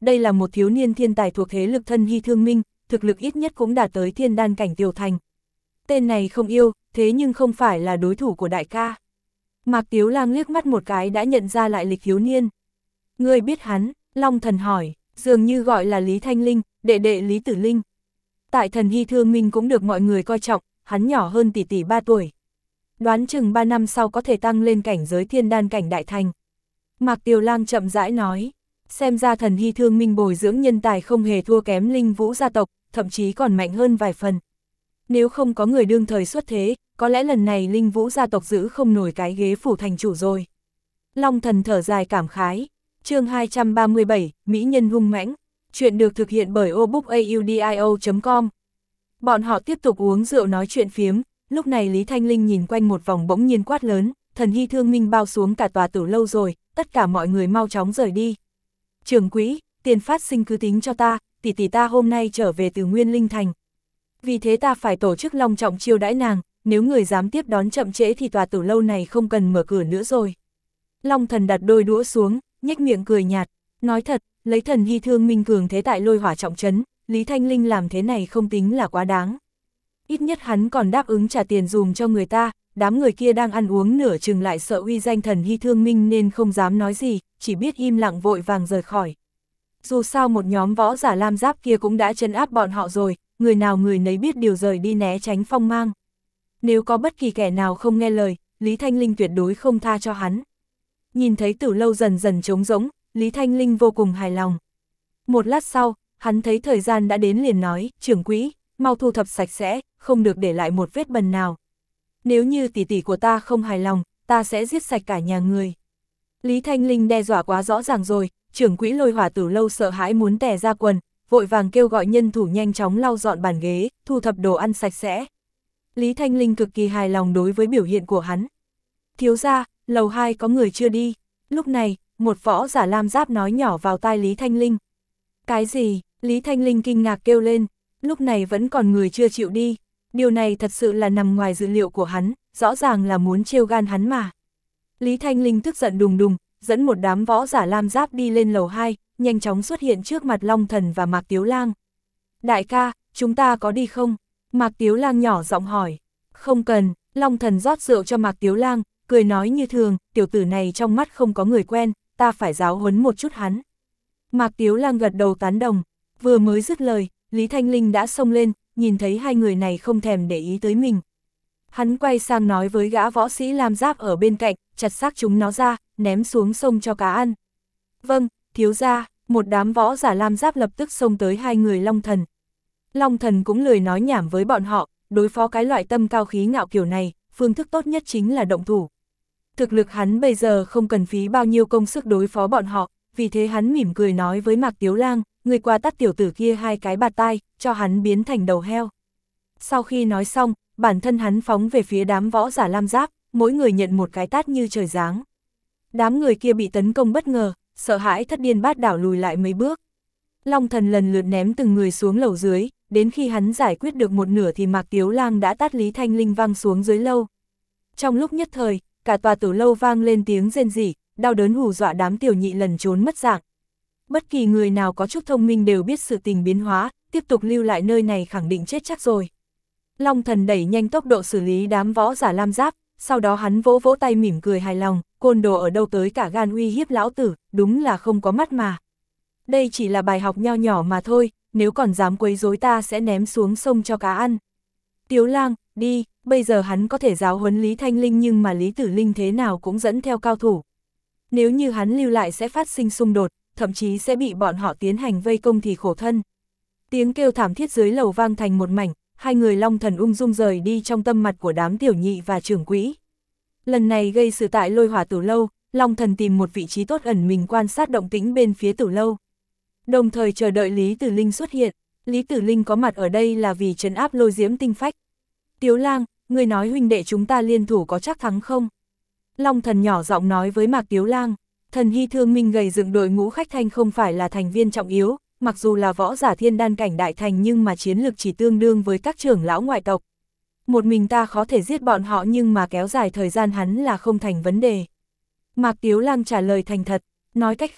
đây là một thiếu niên thiên tài thuộc thế lực Thân Hy Thương Minh, thực lực ít nhất cũng đạt tới thiên đan cảnh tiểu thành. Tên này không yêu, thế nhưng không phải là đối thủ của đại ca. Mạc Tiếu Lang liếc mắt một cái đã nhận ra lại lịch thiếu niên. Ngươi biết hắn? Long Thần hỏi, dường như gọi là Lý Thanh Linh, đệ đệ Lý Tử Linh. Tại Thần Hy Thương Minh cũng được mọi người coi trọng, hắn nhỏ hơn tỷ tỷ ba tuổi. Đoán chừng ba năm sau có thể tăng lên cảnh giới thiên đan cảnh đại thành. Mạc Tiếu Lang chậm rãi nói, xem ra Thần Hy Thương Minh bồi dưỡng nhân tài không hề thua kém Linh Vũ gia tộc, thậm chí còn mạnh hơn vài phần. Nếu không có người đương thời xuất thế, có lẽ lần này Linh Vũ gia tộc giữ không nổi cái ghế phủ thành chủ rồi. Long Thần thở dài cảm khái. Chương hai trăm ba mươi bảy, Mỹ nhân hung mãnh. Chuyện được thực hiện bởi obookaudio chấm com. Bọn họ tiếp tục uống rượu nói chuyện phiếm, lúc này Lý Thanh Linh nhìn quanh một vòng bỗng nhiên quát lớn, Thần Hy Thương Minh bao xuống cả tòa tử lâu rồi, tất cả mọi người mau chóng rời đi. Trưởng quỹ, tiền phát sinh cứ tính cho ta, tỷ tỷ ta hôm nay trở về từ Nguyên Linh Thành. Vì thế ta phải tổ chức long trọng chiêu đãi nàng, nếu người dám tiếp đón chậm trễ thì tòa tử lâu này không cần mở cửa nữa rồi. Long Thần đặt đôi đũa xuống, nhếch miệng cười nhạt, nói thật, lấy Thần Hy Thương Minh cường thế tại Lôi Hỏa trọng trấn, Lý Thanh Linh làm thế này không tính là quá đáng. Ít nhất hắn còn đáp ứng trả tiền dùm cho người ta, đám người kia đang ăn uống nửa chừng lại sợ uy danh Thần Hy Thương Minh nên không dám nói gì, chỉ biết im lặng vội vàng rời khỏi. Dù sao một nhóm võ giả lam giáp kia cũng đã trấn áp bọn họ rồi, người nào người nấy biết điều rời đi né tránh phong mang. Nếu có bất kỳ kẻ nào không nghe lời, Lý Thanh Linh tuyệt đối không tha cho hắn. Nhìn thấy tử lâu dần dần trống rỗng, Lý Thanh Linh vô cùng hài lòng. Một lát sau, hắn thấy thời gian đã đến liền nói, trưởng quỹ, mau thu thập sạch sẽ, không được để lại một vết bẩn nào. Nếu như tỷ tỷ của ta không hài lòng, ta sẽ giết sạch cả nhà người. Lý Thanh Linh đe dọa quá rõ ràng rồi, trưởng quỹ Lôi Hỏa tử lâu sợ hãi muốn tè ra quần, vội vàng kêu gọi nhân thủ nhanh chóng lau dọn bàn ghế, thu thập đồ ăn sạch sẽ. Lý Thanh Linh cực kỳ hài lòng đối với biểu hiện của hắn. Thiếu gia, lầu hai có người chưa đi. Lúc này, một võ giả lam giáp nói nhỏ vào tai Lý Thanh Linh. Cái gì? Lý Thanh Linh kinh ngạc kêu lên, lúc này vẫn còn người chưa chịu đi. Điều này thật sự là nằm ngoài dự liệu của hắn, rõ ràng là muốn trêu gan hắn mà. Lý Thanh Linh tức giận đùng đùng, dẫn một đám võ giả lam giáp đi lên lầu hai, nhanh chóng xuất hiện trước mặt Long Thần và Mạc Tiếu Lang. Đại ca, chúng ta có đi không? Mạc Tiếu Lang nhỏ giọng hỏi. Không cần, Long Thần rót rượu cho Mạc Tiếu Lang, cười nói như thường, tiểu tử này trong mắt không có người quen, ta phải giáo huấn một chút hắn. Mạc Tiếu Lang gật đầu tán đồng, vừa mới dứt lời, Lý Thanh Linh đã xông lên, nhìn thấy hai người này không thèm để ý tới mình. Hắn quay sang nói với gã võ sĩ lam giáp ở bên cạnh, chặt xác chúng nó ra, ném xuống sông cho cá ăn. Vâng, thiếu gia, một đám võ giả lam giáp lập tức xông tới hai người Long Thần. Long Thần cũng lười nói nhảm với bọn họ, đối phó cái loại tâm cao khí ngạo kiểu này, phương thức tốt nhất chính là động thủ. Thực lực hắn bây giờ không cần phí bao nhiêu công sức đối phó bọn họ, vì thế hắn mỉm cười nói với Mạc Tiếu Lang, người qua tắt tiểu tử kia hai cái bạt tai, cho hắn biến thành đầu heo. Sau khi nói xong, bản thân hắn phóng về phía đám võ giả lam giáp, mỗi người nhận một cái tát như trời giáng. Đám người kia bị tấn công bất ngờ, sợ hãi thất điên bát đảo lùi lại mấy bước. Long Thần lần lượt ném từng người xuống lầu dưới, đến khi hắn giải quyết được một nửa thì Mạc Tiếu Lang đã tát Lý Thanh Linh văng xuống dưới lâu. Trong lúc nhất thời, cả tòa tử lâu vang lên tiếng rên rỉ, đau đớn hù dọa đám tiểu nhị lần trốn mất dạng. Bất kỳ người nào có chút thông minh đều biết sự tình biến hóa, tiếp tục lưu lại nơi này khẳng định chết chắc rồi. Long Thần đẩy nhanh tốc độ xử lý đám võ giả lam giáp, sau đó hắn vỗ vỗ tay mỉm cười hài lòng, côn đồ ở đâu tới cả gan uy hiếp lão tử, đúng là không có mắt mà. Đây chỉ là bài học nho nhỏ mà thôi, nếu còn dám quấy rối ta sẽ ném xuống sông cho cá ăn. Tiếu Lang, đi, bây giờ hắn có thể giáo huấn Lý Thanh Linh nhưng mà Lý Tử Linh thế nào cũng dẫn theo cao thủ. Nếu như hắn lưu lại sẽ phát sinh xung đột, thậm chí sẽ bị bọn họ tiến hành vây công thì khổ thân. Tiếng kêu thảm thiết dưới lầu vang thành một mảnh, hai người Long Thần ung dung rời đi trong tâm mặt của đám tiểu nhị và trưởng quỹ. Lần này gây sự tại Lôi Hỏa tử lâu, Long Thần tìm một vị trí tốt ẩn mình quan sát động tĩnh bên phía tử lâu. Đồng thời chờ đợi Lý Tử Linh xuất hiện. Lý Tử Linh có mặt ở đây là vì trấn áp Lôi Diễm tinh phách. Tiếu Lang, người nói huynh đệ chúng ta liên thủ có chắc thắng không? Long Thần nhỏ giọng nói với Mạc Tiếu Lang. Thần Hy Thương Minh gầy dựng đội ngũ khách thanh không phải là thành viên trọng yếu, mặc dù là võ giả thiên đan cảnh đại thành nhưng mà chiến lực chỉ tương đương với các trưởng lão ngoại tộc. Một mình ta khó thể giết bọn họ nhưng mà kéo dài thời gian hắn là không thành vấn đề. Mạc Tiếu Lang trả lời thành thật, nói cách khác,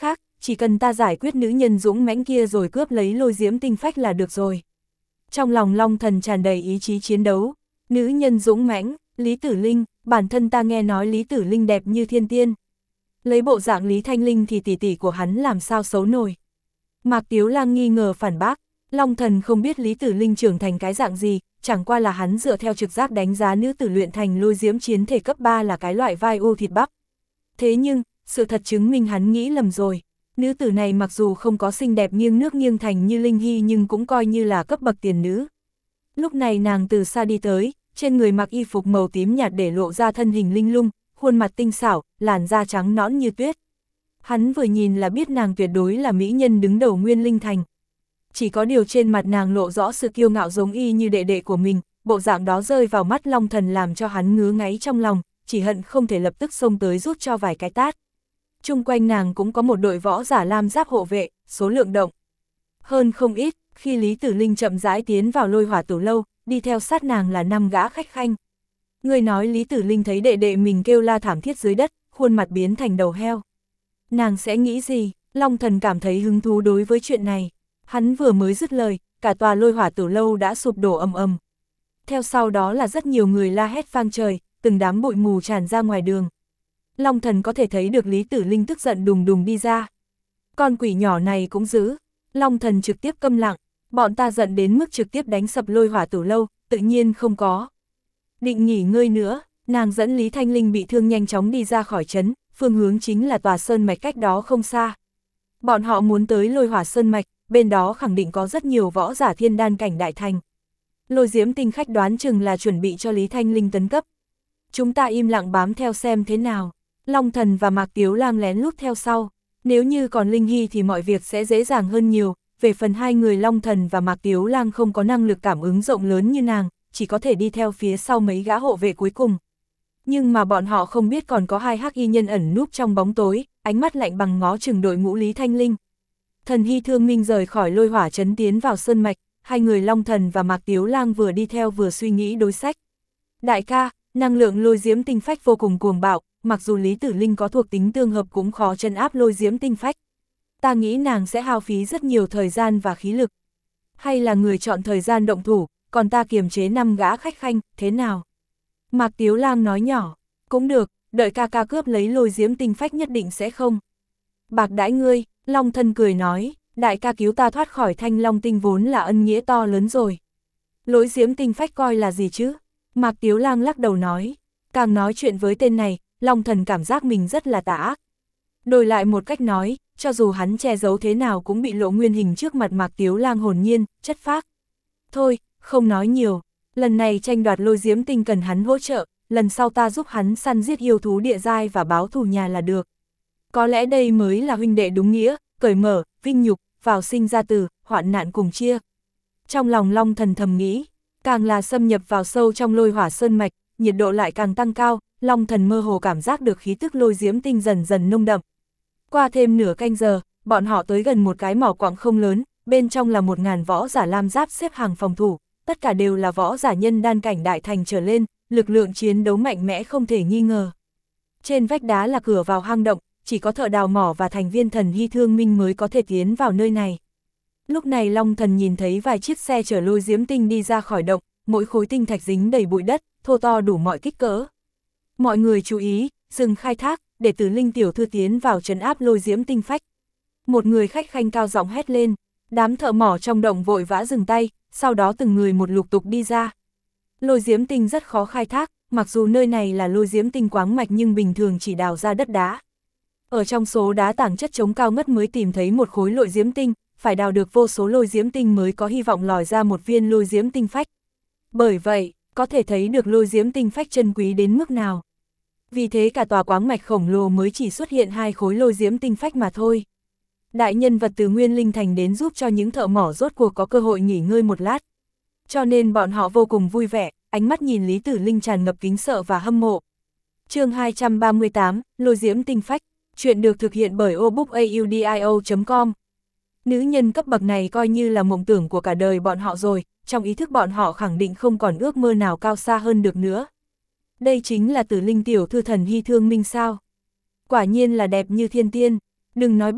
chỉ cần ta giải quyết nữ nhân dũng mãnh kia rồi cướp lấy lôi diễm tinh phách là được rồi. Trong lòng Long Thần tràn đầy ý chí chiến đấu, nữ nhân dũng mãnh, Lý Tử Linh, bản thân ta nghe nói Lý Tử Linh đẹp như thiên tiên. Lấy bộ dạng Lý Thanh Linh thì tỷ tỷ của hắn làm sao xấu nổi. Mạc Tiếu Lang nghi ngờ phản bác, Long Thần không biết Lý Tử Linh trưởng thành cái dạng gì, chẳng qua là hắn dựa theo trực giác đánh giá nữ tử luyện thành lôi diễm chiến thể cấp ba là cái loại vai u thịt bắp. Thế nhưng, sự thật chứng minh hắn nghĩ lầm rồi. Nữ tử này mặc dù không có xinh đẹp nghiêng nước nghiêng thành như Linh Hy nhưng cũng coi như là cấp bậc tiền nữ. Lúc này nàng từ xa đi tới, trên người mặc y phục màu tím nhạt để lộ ra thân hình linh lung, khuôn mặt tinh xảo, làn da trắng nõn như tuyết. Hắn vừa nhìn là biết nàng tuyệt đối là mỹ nhân đứng đầu Nguyên Linh Thành. Chỉ có điều trên mặt nàng lộ rõ sự kiêu ngạo giống y như đệ đệ của mình, bộ dạng đó rơi vào mắt Long Thần làm cho hắn ngứa ngáy trong lòng, chỉ hận không thể lập tức xông tới rút cho vài cái tát. Chung quanh nàng cũng có một đội võ giả lam giáp hộ vệ, số lượng động hơn không ít, khi Lý Tử Linh chậm rãi tiến vào Lôi Hỏa Tử lâu, đi theo sát nàng là năm gã khách khanh. Người nói Lý Tử Linh thấy đệ đệ mình kêu la thảm thiết dưới đất, khuôn mặt biến thành đầu heo. Nàng sẽ nghĩ gì? Long Thần cảm thấy hứng thú đối với chuyện này. Hắn vừa mới dứt lời, cả tòa Lôi Hỏa Tử lâu đã sụp đổ ầm ầm. Theo sau đó là rất nhiều người la hét vang trời, từng đám bụi mù tràn ra ngoài đường. Long Thần có thể thấy được Lý Tử Linh tức giận đùng đùng đi ra. Con quỷ nhỏ này cũng dữ. Long Thần trực tiếp câm lặng, bọn ta giận đến mức trực tiếp đánh sập Lôi Hỏa Tử lâu, tự nhiên không có. Định nghỉ ngơi nữa, nàng dẫn Lý Thanh Linh bị thương nhanh chóng đi ra khỏi trấn, phương hướng chính là tòa sơn mạch cách đó không xa. Bọn họ muốn tới Lôi Hỏa sơn mạch, bên đó khẳng định có rất nhiều võ giả thiên đan cảnh đại thành. Lôi diễm tinh khách đoán chừng là chuẩn bị cho Lý Thanh Linh tấn cấp. Chúng ta im lặng bám theo xem thế nào. Long Thần và Mạc Tiếu Lang lén lút theo sau. Nếu như còn Linh Hy thì mọi việc sẽ dễ dàng hơn nhiều. Về phần hai người Long Thần và Mạc Tiếu Lang không có năng lực cảm ứng rộng lớn như nàng, chỉ có thể đi theo phía sau mấy gã hộ vệ cuối cùng. Nhưng mà bọn họ không biết còn có hai hắc y nhân ẩn núp trong bóng tối, ánh mắt lạnh bằng ngó chừng đội ngũ Lý Thanh Linh. Thần Hy Thương Minh rời khỏi Lôi Hỏa trấn tiến vào sơn mạch, hai người Long Thần và Mạc Tiếu Lang vừa đi theo vừa suy nghĩ đối sách. Đại ca, năng lượng lôi diễm tinh phách vô cùng cuồng bạo, mặc dù Lý Tử Linh có thuộc tính tương hợp cũng khó trấn áp lôi diễm tinh phách. Ta nghĩ nàng sẽ hao phí rất nhiều thời gian và khí lực. Hay là người chọn thời gian động thủ, còn ta kiềm chế năm gã khách khanh, thế nào? Mạc Tiếu Lang nói nhỏ, cũng được, đợi ca ca cướp lấy lôi diễm tinh phách nhất định sẽ không. Bạc đãi ngươi, Long Thân cười nói, đại ca cứu ta thoát khỏi thanh long tinh vốn là ân nghĩa to lớn rồi. Lôi diễm tinh phách coi là gì chứ? Mạc Tiếu Lang lắc đầu nói, càng nói chuyện với tên này, Long Thần cảm giác mình rất là tà ác. Đổi lại một cách nói, cho dù hắn che giấu thế nào cũng bị lộ nguyên hình trước mặt Mạc Tiếu Lang hồn nhiên, chất phác. Thôi, không nói nhiều, lần này tranh đoạt lôi diễm tinh cần hắn hỗ trợ, lần sau ta giúp hắn săn giết yêu thú địa giai và báo thù nhà là được. Có lẽ đây mới là huynh đệ đúng nghĩa, cởi mở, vinh nhục, vào sinh ra tử, hoạn nạn cùng chia. Trong lòng Long Thần thầm nghĩ, càng là xâm nhập vào sâu trong Lôi Hỏa sơn mạch, nhiệt độ lại càng tăng cao, Long Thần mơ hồ cảm giác được khí tức lôi diễm tinh dần dần nông đậm. Qua thêm nửa canh giờ, bọn họ tới gần một cái mỏ quặng không lớn, bên trong là một ngàn võ giả lam giáp xếp hàng phòng thủ, tất cả đều là võ giả nhân đan cảnh đại thành trở lên, lực lượng chiến đấu mạnh mẽ không thể nghi ngờ. Trên vách đá là cửa vào hang động, chỉ có thợ đào mỏ và thành viên Thần Hy Thương Minh mới có thể tiến vào nơi này. Lúc này Long Thần nhìn thấy vài chiếc xe chở lôi diễm tinh đi ra khỏi động, mỗi khối tinh thạch dính đầy bụi đất, thô to đủ mọi kích cỡ. Mọi người chú ý, dừng khai thác, để Tử Linh tiểu thư tiến vào trấn áp lôi diễm tinh phách. Một người khách khanh cao giọng hét lên, đám thợ mỏ trong động vội vã dừng tay, sau đó từng người một lục tục đi ra. Lôi diễm tinh rất khó khai thác, mặc dù nơi này là lôi diễm tinh quáng mạch nhưng bình thường chỉ đào ra đất đá. Ở trong số đá tảng chất chống cao ngất mới tìm thấy một khối lôi diễm tinh, phải đào được vô số lôi diễm tinh mới có hy vọng lòi ra một viên lôi diễm tinh phách. Bởi vậy, có thể thấy được lôi diễm tinh phách chân quý đến mức nào. Vì thế cả tòa quáng mạch khổng lồ mới chỉ xuất hiện hai khối lôi diễm tinh phách mà thôi. Đại nhân vật từ Nguyên Linh Thành đến giúp cho những thợ mỏ rốt cuộc có cơ hội nghỉ ngơi một lát. Cho nên bọn họ vô cùng vui vẻ, ánh mắt nhìn Lý Tử Linh tràn ngập kính sợ và hâm mộ. Chương hai trăm ba mươi tám, lôi diễm tinh phách, chuyện được thực hiện bởi obookaudio chấm com. Nữ nhân cấp bậc này coi như là mộng tưởng của cả đời bọn họ rồi, trong ý thức bọn họ khẳng định không còn ước mơ nào cao xa hơn được nữa. Đây chính là Tử Linh tiểu thư Thần Hy Thương Minh sao? Quả nhiên là đẹp như thiên tiên, đừng nói bậy,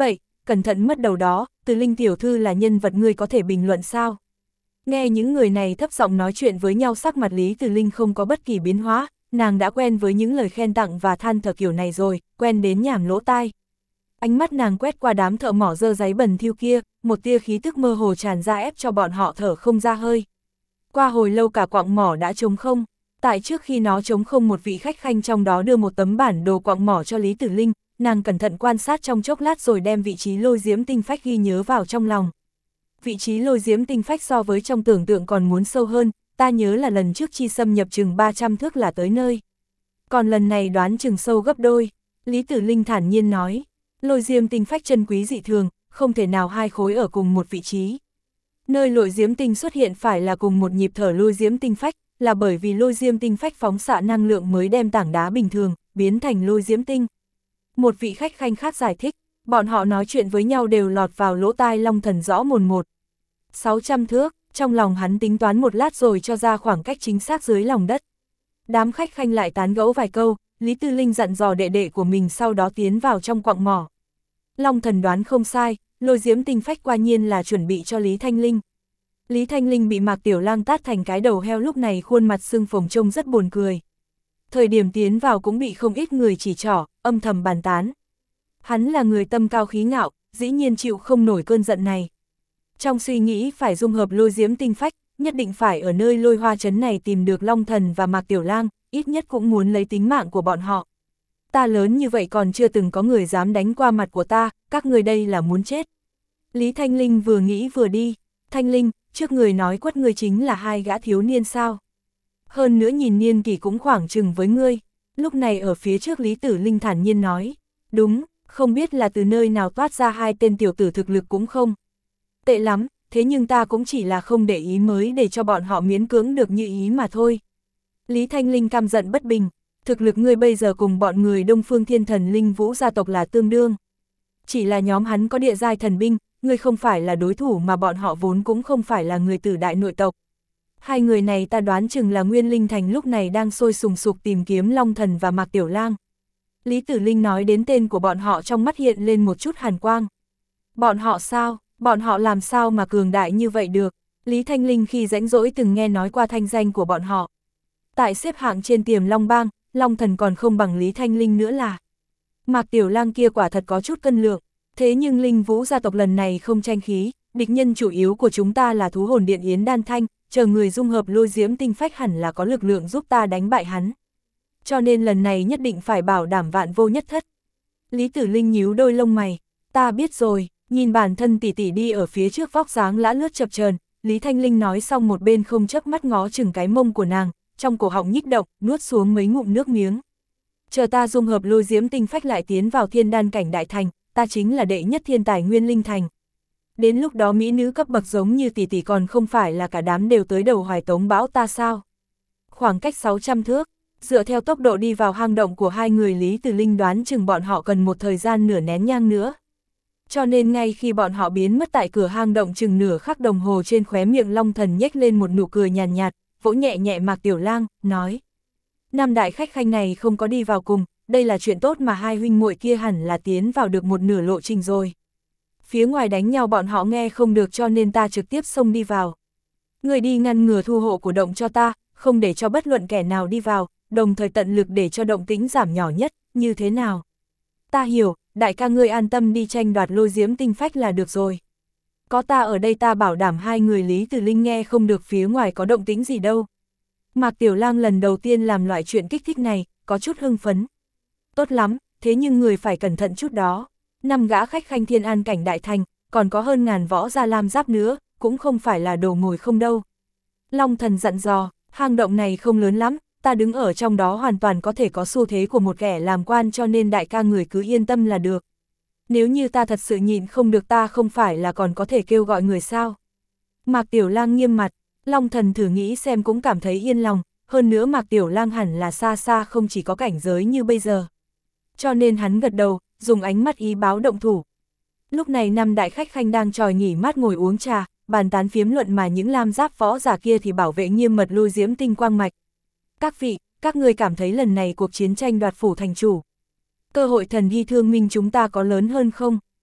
cẩn thận mất đầu đó, Từ Linh tiểu thư là nhân vật ngươi có thể bình luận sao? Nghe những người này thấp giọng nói chuyện với nhau, sắc mặt Lý Từ Linh không có bất kỳ biến hóa, nàng đã quen với những lời khen tặng và than thở kiểu này rồi, quen đến nhảm lỗ tai. Ánh mắt nàng quét qua đám thợ mỏ dơ giấy bẩn thỉu kia, một tia khí tức mơ hồ tràn ra ép cho bọn họ thở không ra hơi. Qua hồi lâu cả quặng mỏ đã trống không, tại trước khi nó trống không một vị khách khanh trong đó đưa một tấm bản đồ quặng mỏ cho Lý Tử Linh, nàng cẩn thận quan sát trong chốc lát rồi đem vị trí lôi diễm tinh phách ghi nhớ vào trong lòng. Vị trí lôi diễm tinh phách so với trong tưởng tượng còn muốn sâu hơn, ta nhớ là lần trước chi xâm nhập chừng ba trăm thước là tới nơi. Còn lần này đoán chừng sâu gấp đôi, Lý Tử Linh thản nhiên nói. Lôi diễm tinh phách chân quý dị thường, không thể nào hai khối ở cùng một vị trí. Nơi lôi diễm tinh xuất hiện phải là cùng một nhịp thở lôi diễm tinh phách, là bởi vì lôi diễm tinh phách phóng xạ năng lượng mới đem tảng đá bình thường, biến thành lôi diễm tinh. Một vị khách khanh khác giải thích, bọn họ nói chuyện với nhau đều lọt vào lỗ tai Long Thần rõ mồn một. sáu trăm thước, trong lòng hắn tính toán một lát rồi cho ra khoảng cách chính xác dưới lòng đất. Đám khách khanh lại tán gẫu vài câu, Lý Tư Linh dặn dò đệ đệ của mình sau đó tiến vào trong quặng mỏ. Long Thần đoán không sai, lôi diễm tinh phách quả nhiên là chuẩn bị cho Lý Thanh Linh. Lý Thanh Linh bị Mạc Tiểu Lang tát thành cái đầu heo, lúc này khuôn mặt sưng phồng trông rất buồn cười. Thời điểm tiến vào cũng bị không ít người chỉ trỏ, âm thầm bàn tán. Hắn là người tâm cao khí ngạo, dĩ nhiên chịu không nổi cơn giận này. Trong suy nghĩ phải dung hợp lôi diễm tinh phách, nhất định phải ở nơi lôi hoa trấn này tìm được Long Thần và Mạc Tiểu Lang, ít nhất cũng muốn lấy tính mạng của bọn họ. Ta lớn như vậy còn chưa từng có người dám đánh qua mặt của ta, các người đây là muốn chết. Lý Thanh Linh vừa nghĩ vừa đi. Thanh Linh, trước người nói quất ngươi chính là hai gã thiếu niên sao? Hơn nữa nhìn niên kỷ cũng khoảng chừng với ngươi. Lúc này ở phía trước Lý Tử Linh thản nhiên nói. Đúng, không biết là từ nơi nào toát ra hai tên tiểu tử thực lực cũng không tệ lắm, thế nhưng ta cũng chỉ là không để ý mới để cho bọn họ miễn cưỡng được như ý mà thôi. Lý Thanh Linh căm giận bất bình, thực lực ngươi bây giờ cùng bọn người Đông Phương Thiên Thần Linh Vũ gia tộc là tương đương. Chỉ là nhóm hắn có địa giai thần binh, ngươi không phải là đối thủ mà bọn họ vốn cũng không phải là người tử đại nội tộc. Hai người này ta đoán chừng là Nguyên Linh Thành lúc này đang sôi sùng sục tìm kiếm Long Thần và Mạc Tiểu Lang. Lý Tử Linh nói đến tên của bọn họ trong mắt hiện lên một chút hàn quang. Bọn họ sao? Bọn họ làm sao mà cường đại như vậy được? Lý Thanh Linh khi rãnh rỗi từng nghe nói qua thanh danh của bọn họ. Tại xếp hạng trên Tiềm Long Bang, Long Thần còn không bằng Lý Thanh Linh nữa là. Mạc Tiểu Lang kia quả thật có chút cân lượng, thế nhưng Linh Vũ gia tộc lần này không tranh khí, địch nhân chủ yếu của chúng ta là thú hồn điện Yến Đan Thanh, chờ người dung hợp lôi diễm tinh phách hẳn là có lực lượng giúp ta đánh bại hắn. Cho nên lần này nhất định phải bảo đảm vạn vô nhất thất. Lý Tử Linh nhíu đôi lông mày, ta biết rồi, nhìn bản thân tỷ tỷ đi ở phía trước vóc dáng lã lướt chập chờn, Lý Thanh Linh nói xong một bên không chớp mắt ngó chừng cái mông của nàng, trong cổ họng nhích động, nuốt xuống mấy ngụm nước miếng. Chờ ta dung hợp lôi diễm tinh phách lại tiến vào thiên đan cảnh đại thành, ta chính là đệ nhất thiên tài Nguyên Linh Thành. Đến lúc đó mỹ nữ cấp bậc giống như tỷ tỷ còn không phải là cả đám đều tới đầu Hoài Tống bão ta sao? Khoảng cách sáu trăm thước, dựa theo tốc độ đi vào hang động của hai người, Lý Tử Linh đoán chừng bọn họ cần một thời gian nửa nén nhang nữa. Cho nên ngay khi bọn họ biến mất tại cửa hang động chừng nửa khắc đồng hồ, trên khóe miệng Long Thần nhếch lên một nụ cười nhàn nhạt, nhạt, vỗ nhẹ nhẹ Mạc Tiểu Lang, nói. Năm đại khách khanh này không có đi vào cùng, đây là chuyện tốt mà hai huynh muội kia hẳn là tiến vào được một nửa lộ trình rồi. Phía ngoài đánh nhau bọn họ nghe không được cho nên ta trực tiếp xông đi vào. Người đi ngăn ngừa thu hộ của động cho ta, không để cho bất luận kẻ nào đi vào, đồng thời tận lực để cho động tĩnh giảm nhỏ nhất, như thế nào? Ta hiểu, đại ca ngươi an tâm đi tranh đoạt lôi diễm tinh phách là được rồi. Có ta ở đây ta bảo đảm hai người Lý Tử Linh nghe không được phía ngoài có động tĩnh gì đâu. Mạc Tiểu Lang lần đầu tiên làm loại chuyện kích thích này, có chút hưng phấn. Tốt lắm, thế nhưng người phải cẩn thận chút đó. Năm gã khách khanh thiên an cảnh đại thành, còn có hơn ngàn võ gia lam giáp nữa, cũng không phải là đồ ngồi không đâu. Long Thần dặn dò, hang động này không lớn lắm, ta đứng ở trong đó hoàn toàn có thể có xu thế của một kẻ làm quan, cho nên đại ca người cứ yên tâm là được. Nếu như ta thật sự nhịn không được ta không phải là còn có thể kêu gọi người sao? Mạc Tiểu Lang nghiêm mặt, Long Thần thử nghĩ xem cũng cảm thấy yên lòng, hơn nữa Mạc Tiểu Lang hẳn là xa xa không chỉ có cảnh giới như bây giờ. Cho nên hắn gật đầu, dùng ánh mắt ý báo động thủ. Lúc này năm đại khách khanh đang tròi nghỉ mát ngồi uống trà, bàn tán phiếm luận mà những lam giáp võ giả kia thì bảo vệ nghiêm mật lôi diễm tinh quang mạch. Các vị, các người cảm thấy lần này cuộc chiến tranh đoạt phủ thành chủ, cơ hội thần hy thương minh chúng ta có lớn hơn không?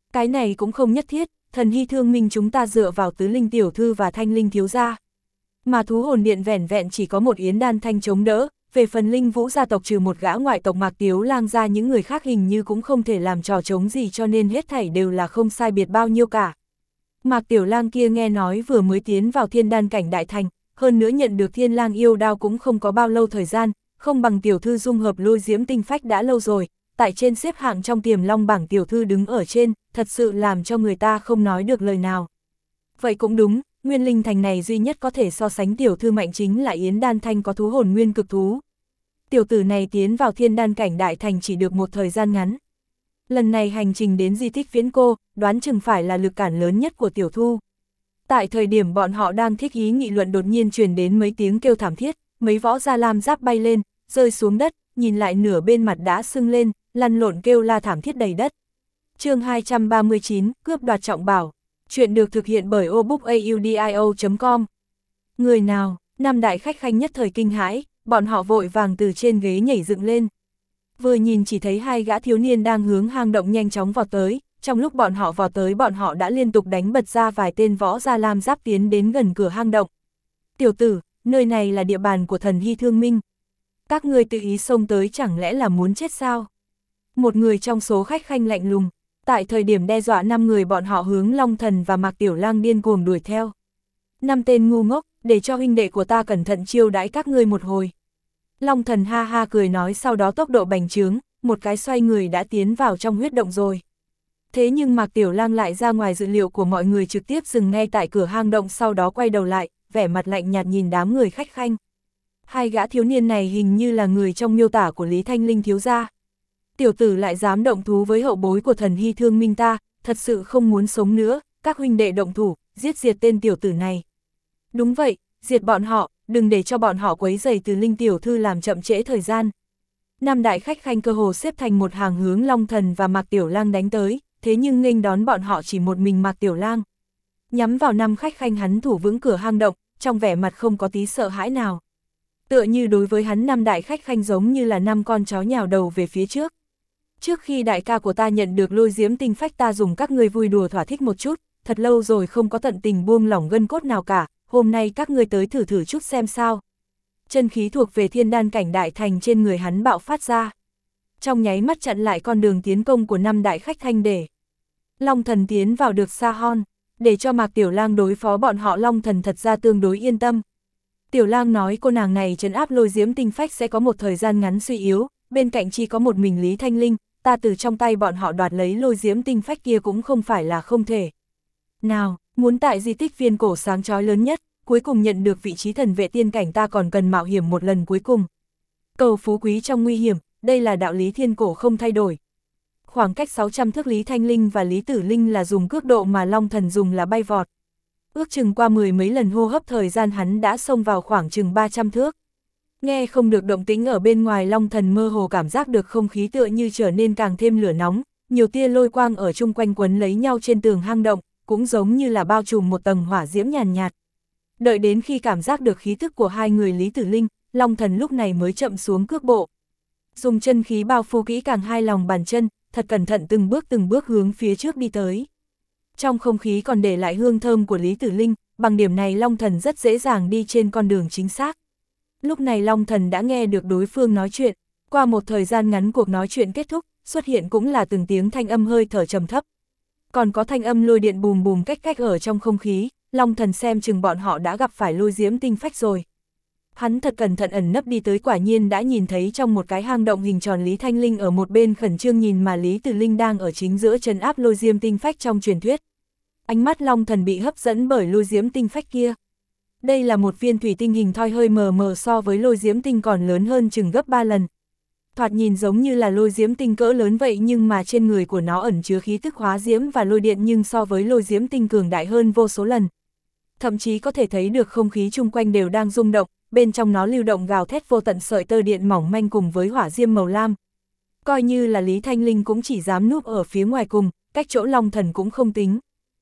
Cái này cũng không nhất thiết, thần hy thương minh chúng ta dựa vào tứ linh tiểu thư và thanh linh thiếu gia. Mà thú hồn điện vẻn vẹn chỉ có một Yến Đan Thanh chống đỡ, về phần linh vũ gia tộc trừ một gã ngoại tộc Mạc Tiếu Lang ra những người khác hình như cũng không thể làm trò chống gì cho nên hết thảy đều là không sai biệt bao nhiêu cả. Mạc Tiểu Lang kia nghe nói vừa mới tiến vào thiên đan cảnh đại thành, hơn nữa nhận được thiên lang yêu đao cũng không có bao lâu thời gian, không bằng tiểu thư dung hợp lôi diễm tinh phách đã lâu rồi, tại trên xếp hạng trong tiềm long bảng tiểu thư đứng ở trên, thật sự làm cho người ta không nói được lời nào. Vậy cũng đúng, Nguyên Linh Thành này duy nhất có thể so sánh tiểu thư mạnh chính là Yến Đan Thanh có thú hồn nguyên cực thú. Tiểu tử này tiến vào thiên đan cảnh đại thành chỉ được một thời gian ngắn. Lần này hành trình đến di tích Viễn Cô, đoán chừng phải là lực cản lớn nhất của tiểu thu. Tại thời điểm bọn họ đang thích ý nghị luận đột nhiên truyền đến mấy tiếng kêu thảm thiết, mấy võ gia lam giáp bay lên, rơi xuống đất, nhìn lại nửa bên mặt đã sưng lên, lăn lộn kêu la thảm thiết đầy đất. Chương hai trăm ba mươi chín, cướp đoạt trọng bảo. Chuyện được thực hiện bởi obookaudio chấm com. Người nào, năm đại khách khanh nhất thời kinh hãi, bọn họ vội vàng từ trên ghế nhảy dựng lên. Vừa nhìn chỉ thấy hai gã thiếu niên đang hướng hang động nhanh chóng vào tới, trong lúc bọn họ vào tới bọn họ đã liên tục đánh bật ra vài tên võ gia lam giáp tiến đến gần cửa hang động. Tiểu tử, nơi này là địa bàn của thần hy thương minh. Các ngươi tự ý xông tới chẳng lẽ là muốn chết sao? Một người trong số khách khanh lạnh lùng, tại thời điểm đe dọa năm người bọn họ hướng Long Thần và Mạc Tiểu Lang điên cuồng đuổi theo. Năm tên ngu ngốc, để cho huynh đệ của ta cẩn thận chiêu đãi các ngươi một hồi. Long Thần ha ha cười nói, sau đó tốc độ bành trướng, một cái xoay người đã tiến vào trong huyết động rồi. Thế nhưng Mạc Tiểu Lang lại ra ngoài dự liệu của mọi người, trực tiếp dừng ngay tại cửa hang động, sau đó quay đầu lại, vẻ mặt lạnh nhạt nhìn đám người khách khanh. Hai gã thiếu niên này hình như là người trong miêu tả của Lý Thanh Linh thiếu gia. Tiểu tử lại dám động thú với hậu bối của thần hy thương minh ta, thật sự không muốn sống nữa, các huynh đệ động thủ, giết diệt tên tiểu tử này. Đúng vậy, diệt bọn họ, đừng để cho bọn họ quấy rầy từ Linh tiểu thư làm chậm trễ thời gian. Năm đại khách khanh cơ hồ xếp thành một hàng hướng Long Thần và Mạc Tiểu Lang đánh tới, thế nhưng nghênh đón bọn họ chỉ một mình Mạc Tiểu Lang. Nhắm vào năm khách khanh hắn thủ vững cửa hang động, trong vẻ mặt không có tí sợ hãi nào. Tựa như đối với hắn năm đại khách khanh giống như là năm con chó nhào đầu về phía trước. Trước khi đại ca của ta nhận được lôi diễm tinh phách, ta dùng các ngươi vui đùa thỏa thích một chút, thật lâu rồi không có tận tình buông lỏng gân cốt nào cả, hôm nay các ngươi tới thử thử chút xem sao. Chân khí thuộc về thiên đan cảnh đại thành trên người hắn bạo phát ra. Trong nháy mắt chặn lại con đường tiến công của năm đại khách thanh để. Long Thần tiến vào được xa hon, để cho Mạc Tiểu Lang đối phó bọn họ. Long Thần thật ra tương đối yên tâm. Tiểu Lang nói cô nàng này trấn áp lôi diễm tinh phách sẽ có một thời gian ngắn suy yếu, bên cạnh chỉ có một mình Lý Thanh Linh, ta từ trong tay bọn họ đoạt lấy lôi diễm tinh phách kia cũng không phải là không thể. Nào, muốn tại di tích Viên Cổ sáng chói lớn nhất, cuối cùng nhận được vị trí thần vệ tiên cảnh, ta còn cần mạo hiểm một lần cuối cùng. Cầu phú quý trong nguy hiểm, đây là đạo lý thiên cổ không thay đổi. Khoảng cách sáu trăm thước, Lý Thanh Linh và Lý Tử Linh là dùng cước độ mà Long Thần dùng là bay vọt. Ước chừng qua mười mấy lần hô hấp thời gian hắn đã xông vào khoảng chừng ba trăm thước. Nghe không được động tĩnh ở bên ngoài, Long Thần mơ hồ cảm giác được không khí tựa như trở nên càng thêm lửa nóng, nhiều tia lôi quang ở chung quanh quấn lấy nhau trên tường hang động, cũng giống như là bao trùm một tầng hỏa diễm nhàn nhạt, nhạt. Đợi đến khi cảm giác được khí thức của hai người Lý Tử Linh, Long Thần lúc này mới chậm xuống cước bộ. Dùng chân khí bao phủ kỹ càng hai lòng bàn chân, thật cẩn thận từng bước từng bước hướng phía trước đi tới. Trong không khí còn để lại hương thơm của Lý Tử Linh, bằng điểm này Long Thần rất dễ dàng đi trên con đường chính xác. Lúc này Long Thần đã nghe được đối phương nói chuyện, qua một thời gian ngắn cuộc nói chuyện kết thúc, xuất hiện cũng là từng tiếng thanh âm hơi thở trầm thấp. Còn có thanh âm lôi điện bùm bùm cách cách ở trong không khí, Long Thần xem chừng bọn họ đã gặp phải lôi diễm tinh phách rồi. Hắn thật cẩn thận ẩn nấp đi tới, quả nhiên đã nhìn thấy trong một cái hang động hình tròn Lý Thanh Linh ở một bên khẩn trương nhìn, mà Lý Tử Linh đang ở chính giữa trấn áp lôi diễm tinh phách trong truyền thuyết. Ánh mắt Long Thần bị hấp dẫn bởi lôi diễm tinh phách kia. Đây là một viên thủy tinh hình thoi hơi mờ mờ, so với lôi diễm tinh còn lớn hơn chừng gấp ba lần. Thoạt nhìn giống như là lôi diễm tinh cỡ lớn vậy, nhưng mà trên người của nó ẩn chứa khí tức hóa diễm và lôi điện, nhưng so với lôi diễm tinh cường đại hơn vô số lần. Thậm chí có thể thấy được không khí chung quanh đều đang rung động, bên trong nó lưu động gào thét vô tận sợi tơ điện mỏng manh cùng với hỏa diêm màu lam. Coi như là Lý Thanh Linh cũng chỉ dám núp ở phía ngoài cùng, cách chỗ Long Thần cũng không tính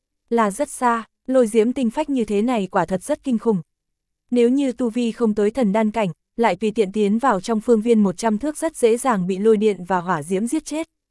là rất xa. Lôi diễm tinh phách như thế này quả thật rất kinh khủng. Nếu như tu vi không tới thần đan cảnh, lại tùy tiện tiến vào trong phương viên một trăm thước rất dễ dàng bị lôi điện và hỏa diễm giết chết.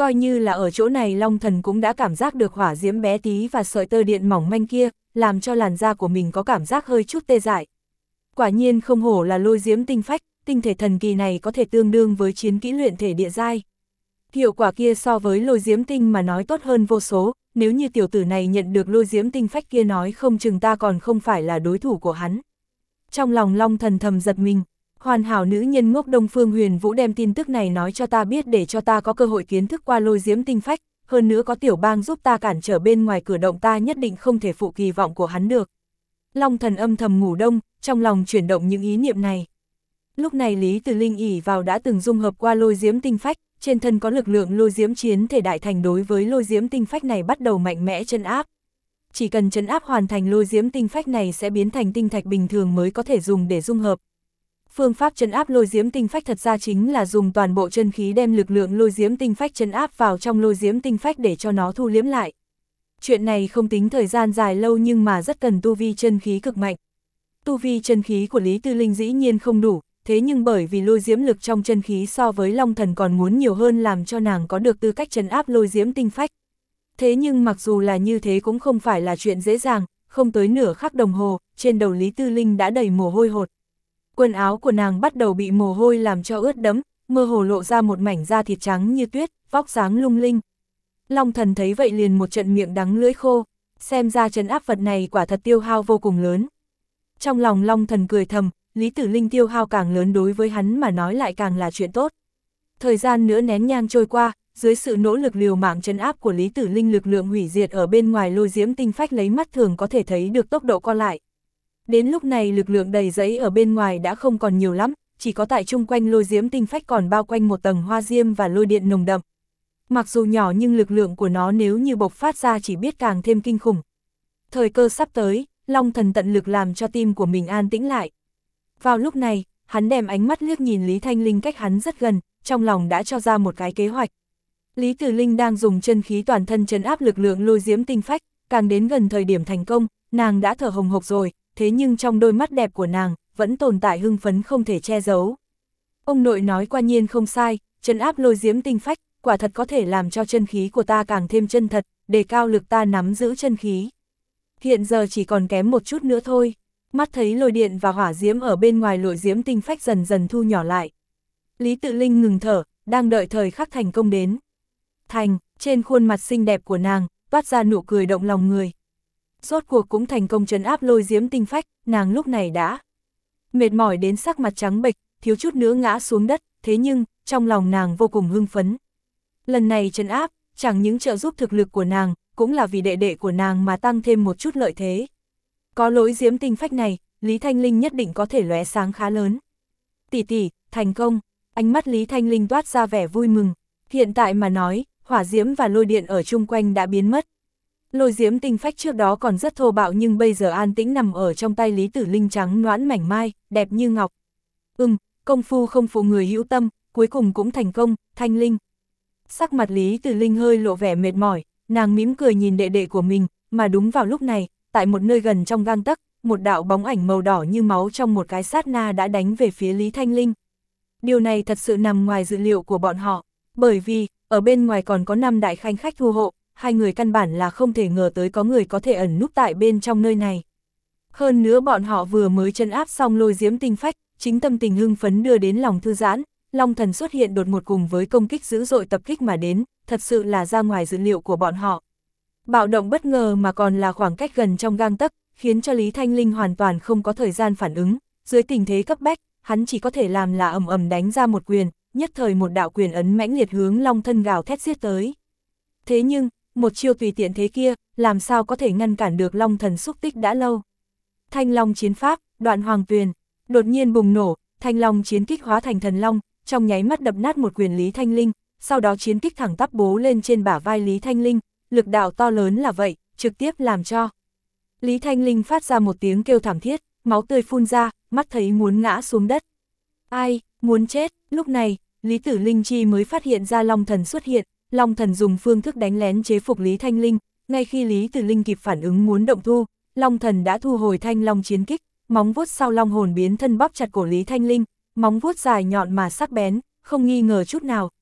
Coi như là ở chỗ này Long Thần cũng đã cảm giác được hỏa diễm bé tí và sợi tơ điện mỏng manh kia, làm cho làn da của mình có cảm giác hơi chút tê dại. Quả nhiên không hổ là lôi diễm tinh phách, tinh thể thần kỳ này có thể tương đương với chiến kỹ luyện thể địa giai. Hiệu quả kia so với lôi diễm tinh mà nói tốt hơn vô số, nếu như tiểu tử này nhận được lôi diễm tinh phách kia nói không chừng ta còn không phải là đối thủ của hắn. Trong lòng Long Thần thầm giật mình, hoàn hảo nữ nhân ngốc Đông Phương Huyền Vũ đem tin tức này nói cho ta biết để cho ta có cơ hội kiến thức qua lôi diễm tinh phách, hơn nữa có tiểu bang giúp ta cản trở bên ngoài cửa động ta nhất định không thể phụ kỳ vọng của hắn được. Long Thần âm thầm ngủ đông, trong lòng chuyển động những ý niệm này. Lúc này Lý Từ Linh ỷ vào đã từng dung hợp qua lôi diễm tinh phách, trên thân có lực lượng lôi diễm chiến thể đại thành đối với lôi diễm tinh phách này bắt đầu mạnh mẽ trấn áp. Chỉ cần trấn áp hoàn thành lôi diễm tinh phách này sẽ biến thành tinh thạch bình thường mới có thể dùng để dung hợp. Phương pháp trấn áp lôi diễm tinh phách thật ra chính là dùng toàn bộ chân khí đem lực lượng lôi diễm tinh phách trấn áp vào trong lôi diễm tinh phách để cho nó thu liễm lại. Chuyện này không tính thời gian dài lâu nhưng mà rất cần tu vi chân khí cực mạnh. Tu vi chân khí của Lý Tư Linh dĩ nhiên không đủ, thế nhưng bởi vì lôi diễm lực trong chân khí so với Long Thần còn muốn nhiều hơn làm cho nàng có được tư cách trấn áp lôi diễm tinh phách. Thế nhưng mặc dù là như thế cũng không phải là chuyện dễ dàng, không tới nửa khắc đồng hồ, trên đầu Lý Tư Linh đã đầy mồ hôi hột. Quần áo của nàng bắt đầu bị mồ hôi làm cho ướt đẫm, mơ hồ lộ ra một mảnh da thịt trắng như tuyết, vóc dáng lung linh. Long Thần thấy vậy liền một trận miệng đắng lưỡi khô, xem ra trấn áp vật này quả thật tiêu hao vô cùng lớn. Trong lòng Long Thần cười thầm, Lý Tử Linh tiêu hao càng lớn đối với hắn mà nói lại càng là chuyện tốt. Thời gian nữa nén nhang trôi qua, dưới sự nỗ lực liều mạng trấn áp của Lý Tử Linh lực lượng hủy diệt ở bên ngoài lôi diễm tinh phách lấy mắt thường có thể thấy được tốc độ co lại. Đến lúc này lực lượng đầy dẫy ở bên ngoài đã không còn nhiều lắm, chỉ có tại chung quanh lôi diễm tinh phách còn bao quanh một tầng hoa diêm và lôi điện nồng đậm. Mặc dù nhỏ nhưng lực lượng của nó nếu như bộc phát ra chỉ biết càng thêm kinh khủng. Thời cơ sắp tới, Long Thần tận lực làm cho tim của mình an tĩnh lại. Vào lúc này, hắn đem ánh mắt liếc nhìn Lý Thanh Linh cách hắn rất gần, trong lòng đã cho ra một cái kế hoạch. Lý Tử Linh đang dùng chân khí toàn thân trấn áp lực lượng lôi diễm tinh phách, càng đến gần thời điểm thành công, nàng đã thở hồng hộc rồi, thế nhưng trong đôi mắt đẹp của nàng, vẫn tồn tại hưng phấn không thể che giấu. Ông nội nói qua nhiên không sai, trấn áp lôi diễm tinh phách, quả thật có thể làm cho chân khí của ta càng thêm chân thật, đề cao lực ta nắm giữ chân khí. Hiện giờ chỉ còn kém một chút nữa thôi. Mắt thấy lôi điện và hỏa diễm ở bên ngoài lôi diễm tinh phách dần dần thu nhỏ lại. Lý Tự Linh ngừng thở, đang đợi thời khắc thành công đến. Thành, trên khuôn mặt xinh đẹp của nàng, toát ra nụ cười động lòng người. Rốt cuộc cũng thành công trấn áp lôi diễm tinh phách, nàng lúc này đã mệt mỏi đến sắc mặt trắng bệch, thiếu chút nữa ngã xuống đất, thế nhưng, trong lòng nàng vô cùng hưng phấn. Lần này trấn áp, chẳng những trợ giúp thực lực của nàng, cũng là vì đệ đệ của nàng mà tăng thêm một chút lợi thế. Có lôi diễm tinh phách này, Lý Thanh Linh nhất định có thể lóe sáng khá lớn. Tỷ tỷ, thành công, ánh mắt Lý Thanh Linh toát ra vẻ vui mừng. Hiện tại mà nói, hỏa diễm và lôi điện ở chung quanh đã biến mất. Lôi diễm tinh phách trước đó còn rất thô bạo nhưng bây giờ an tĩnh nằm ở trong tay Lý Tử Linh trắng nõn mảnh mai, đẹp như ngọc. Ừm, công phu không phụ người hữu tâm, cuối cùng cũng thành công, Thanh Linh. Sắc mặt Lý Tử Linh hơi lộ vẻ mệt mỏi, nàng mỉm cười nhìn đệ đệ của mình, mà đúng vào lúc này, tại một nơi gần trong gang tấc, một đạo bóng ảnh màu đỏ như máu trong một cái sát na đã đánh về phía Lý Thanh Linh. Điều này thật sự nằm ngoài dự liệu của bọn họ, bởi vì, ở bên ngoài còn có năm đại khanh khách thu hộ, hai người căn bản là không thể ngờ tới có người có thể ẩn núp tại bên trong nơi này. Hơn nữa bọn họ vừa mới trấn áp xong lôi diễm tinh phách, chính tâm tình hưng phấn đưa đến lòng thư giãn, Long Thần xuất hiện đột ngột cùng với công kích dữ dội tập kích mà đến, thật sự là ra ngoài dự liệu của bọn họ. Bạo động bất ngờ mà còn là khoảng cách gần trong gang tấc, khiến cho Lý Thanh Linh hoàn toàn không có thời gian phản ứng, dưới tình thế cấp bách, hắn chỉ có thể làm là ầm ầm đánh ra một quyền, nhất thời một đạo quyền ấn mãnh liệt hướng Long Thân gào thét giết tới. Thế nhưng, một chiêu tùy tiện thế kia, làm sao có thể ngăn cản được Long Thần xúc tích đã lâu. Thanh Long chiến pháp, đoạn hoàng tuyền, đột nhiên bùng nổ, Thanh Long chiến kích hóa thành thần long, trong nháy mắt đập nát một quyền Lý Thanh Linh, sau đó chiến kích thẳng tắp bố lên trên bả vai Lý Thanh Linh, lực đạo to lớn là vậy, trực tiếp làm cho Lý Thanh Linh phát ra một tiếng kêu thảm thiết, máu tươi phun ra, mắt thấy muốn ngã xuống đất. Ai, muốn chết, lúc này, Lý Tử Linh Chi mới phát hiện ra Long Thần xuất hiện, Long Thần dùng phương thức đánh lén chế phục Lý Thanh Linh, ngay khi Lý Tử Linh kịp phản ứng muốn động thu, Long Thần đã thu hồi Thanh Long chiến kích, móng vuốt sau long hồn biến thân bóp chặt cổ Lý Thanh Linh, móng vuốt dài nhọn mà sắc bén, không nghi ngờ chút nào,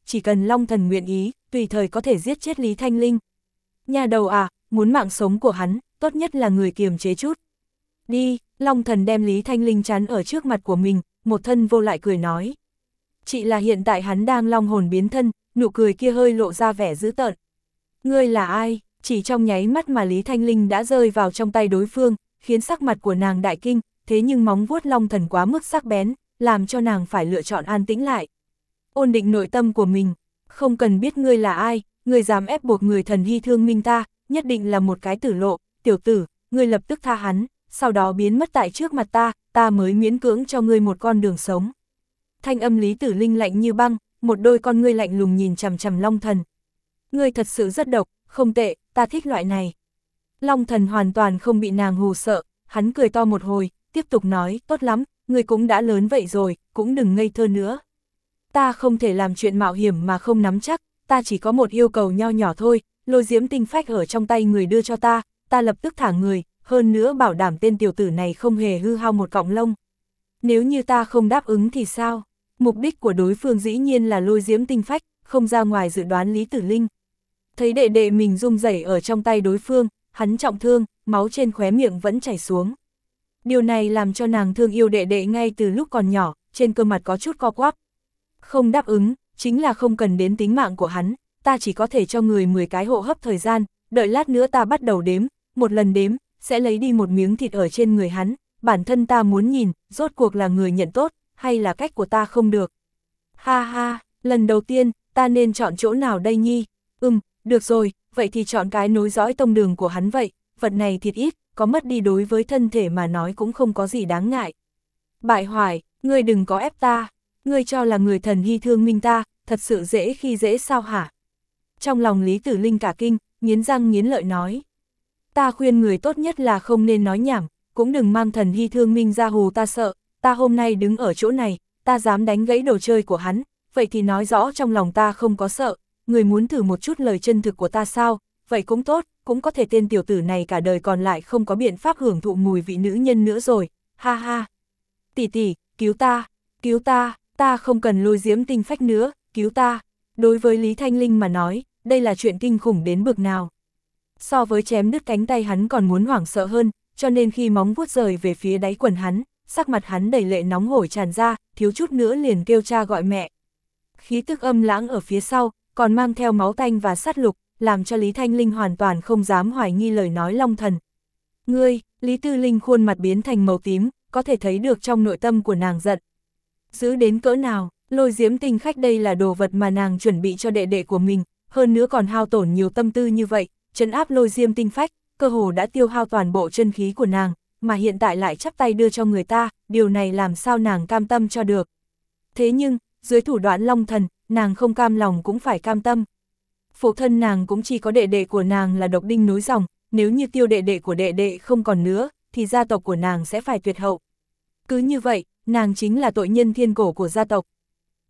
chỉ cần Long Thần nguyện ý, tùy thời có thể giết chết Lý Thanh Linh. Nhà đầu à, muốn mạng sống của hắn, tốt nhất là người kiềm chế chút. Đi, Long Thần đem Lý Thanh Linh chắn ở trước mặt của mình, một thân vô lại cười nói. Chỉ là hiện tại hắn đang long hồn biến thân, nụ cười kia hơi lộ ra vẻ dữ tợn. Ngươi là ai? Chỉ trong nháy mắt mà Lý Thanh Linh đã rơi vào trong tay đối phương, khiến sắc mặt của nàng đại kinh, thế nhưng móng vuốt Long Thần quá mức sắc bén, làm cho nàng phải lựa chọn an tĩnh lại. Ổn định nội tâm của mình, không cần biết ngươi là ai, ngươi dám ép buộc người thần hy thương minh ta, nhất định là một cái tử lộ, tiểu tử, ngươi lập tức tha hắn, sau đó biến mất tại trước mặt ta, ta mới miễn cưỡng cho ngươi một con đường sống. Thanh âm Lý Tử Linh lạnh như băng, một đôi con ngươi lạnh lùng nhìn chằm chằm Long Thần. Ngươi thật sự rất độc, không tệ, ta thích loại này. Long Thần hoàn toàn không bị nàng hù sợ, hắn cười to một hồi, tiếp tục nói, tốt lắm, ngươi cũng đã lớn vậy rồi, cũng đừng ngây thơ nữa. Ta không thể làm chuyện mạo hiểm mà không nắm chắc, ta chỉ có một yêu cầu nho nhỏ thôi, lôi diễm tinh phách ở trong tay người đưa cho ta, ta lập tức thả người, hơn nữa bảo đảm tên tiểu tử này không hề hư hao một cọng lông. Nếu như ta không đáp ứng thì sao? Mục đích của đối phương dĩ nhiên là lôi diễm tinh phách, không ra ngoài dự đoán Lý Tử Linh. Thấy đệ đệ mình rung rẩy ở trong tay đối phương, hắn trọng thương, máu trên khóe miệng vẫn chảy xuống. Điều này làm cho nàng thương yêu đệ đệ ngay từ lúc còn nhỏ, trên cơ mặt có chút co quắp. Không đáp ứng, chính là không cần đến tính mạng của hắn, ta chỉ có thể cho người mười cái hộ hấp thời gian, đợi lát nữa ta bắt đầu đếm, một lần đếm, sẽ lấy đi một miếng thịt ở trên người hắn, bản thân ta muốn nhìn, rốt cuộc là người nhận tốt, hay là cách của ta không được. Ha ha, lần đầu tiên, ta nên chọn chỗ nào đây nhi? Ừm, được rồi, vậy thì chọn cái nối dõi tông đường của hắn vậy, vật này thịt ít, có mất đi đối với thân thể mà nói cũng không có gì đáng ngại. Bại hoại, ngươi đừng có ép ta, ngươi cho là người thần hy thương minh ta, thật sự dễ khi dễ sao hả? Trong lòng Lý Tử Linh cả kinh, nghiến răng nghiến lợi nói. Ta khuyên người tốt nhất là không nên nói nhảm, cũng đừng mang thần hy thương minh ra hù ta sợ, ta hôm nay đứng ở chỗ này, ta dám đánh gãy đồ chơi của hắn, vậy thì nói rõ trong lòng ta không có sợ, người muốn thử một chút lời chân thực của ta sao, vậy cũng tốt, cũng có thể tên tiểu tử này cả đời còn lại không có biện pháp hưởng thụ mùi vị nữ nhân nữa rồi, ha ha. Tỷ tỷ, cứu ta, cứu ta, ta không cần lôi diễm tinh phách nữa, cứu ta. Đối với Lý Thanh Linh mà nói, đây là chuyện kinh khủng đến bực nào. So với chém đứt cánh tay hắn còn muốn hoảng sợ hơn, cho nên khi móng vuốt rời về phía đáy quần hắn, sắc mặt hắn đầy lệ nóng hổi tràn ra, thiếu chút nữa liền kêu cha gọi mẹ. Khí tức âm lãng ở phía sau, còn mang theo máu tanh và sát lục, làm cho Lý Thanh Linh hoàn toàn không dám hoài nghi lời nói Long Thần. Ngươi, Lý Tư Linh khuôn mặt biến thành màu tím, có thể thấy được trong nội tâm của nàng giận. Giữ đến cỡ nào, lôi diễm tinh khách đây là đồ vật mà nàng chuẩn bị cho đệ đệ của mình, hơn nữa còn hao tổn nhiều tâm tư như vậy, trấn áp lôi diễm tinh phách, cơ hồ đã tiêu hao toàn bộ chân khí của nàng, mà hiện tại lại chắp tay đưa cho người ta, điều này làm sao nàng cam tâm cho được. Thế nhưng, dưới thủ đoạn Long Thần, nàng không cam lòng cũng phải cam tâm. Phụ thân nàng cũng chỉ có đệ đệ của nàng là độc đinh nối dòng, nếu như tiêu đệ đệ của đệ đệ không còn nữa, thì gia tộc của nàng sẽ phải tuyệt hậu. Cứ như vậy, nàng chính là tội nhân thiên cổ của gia tộc.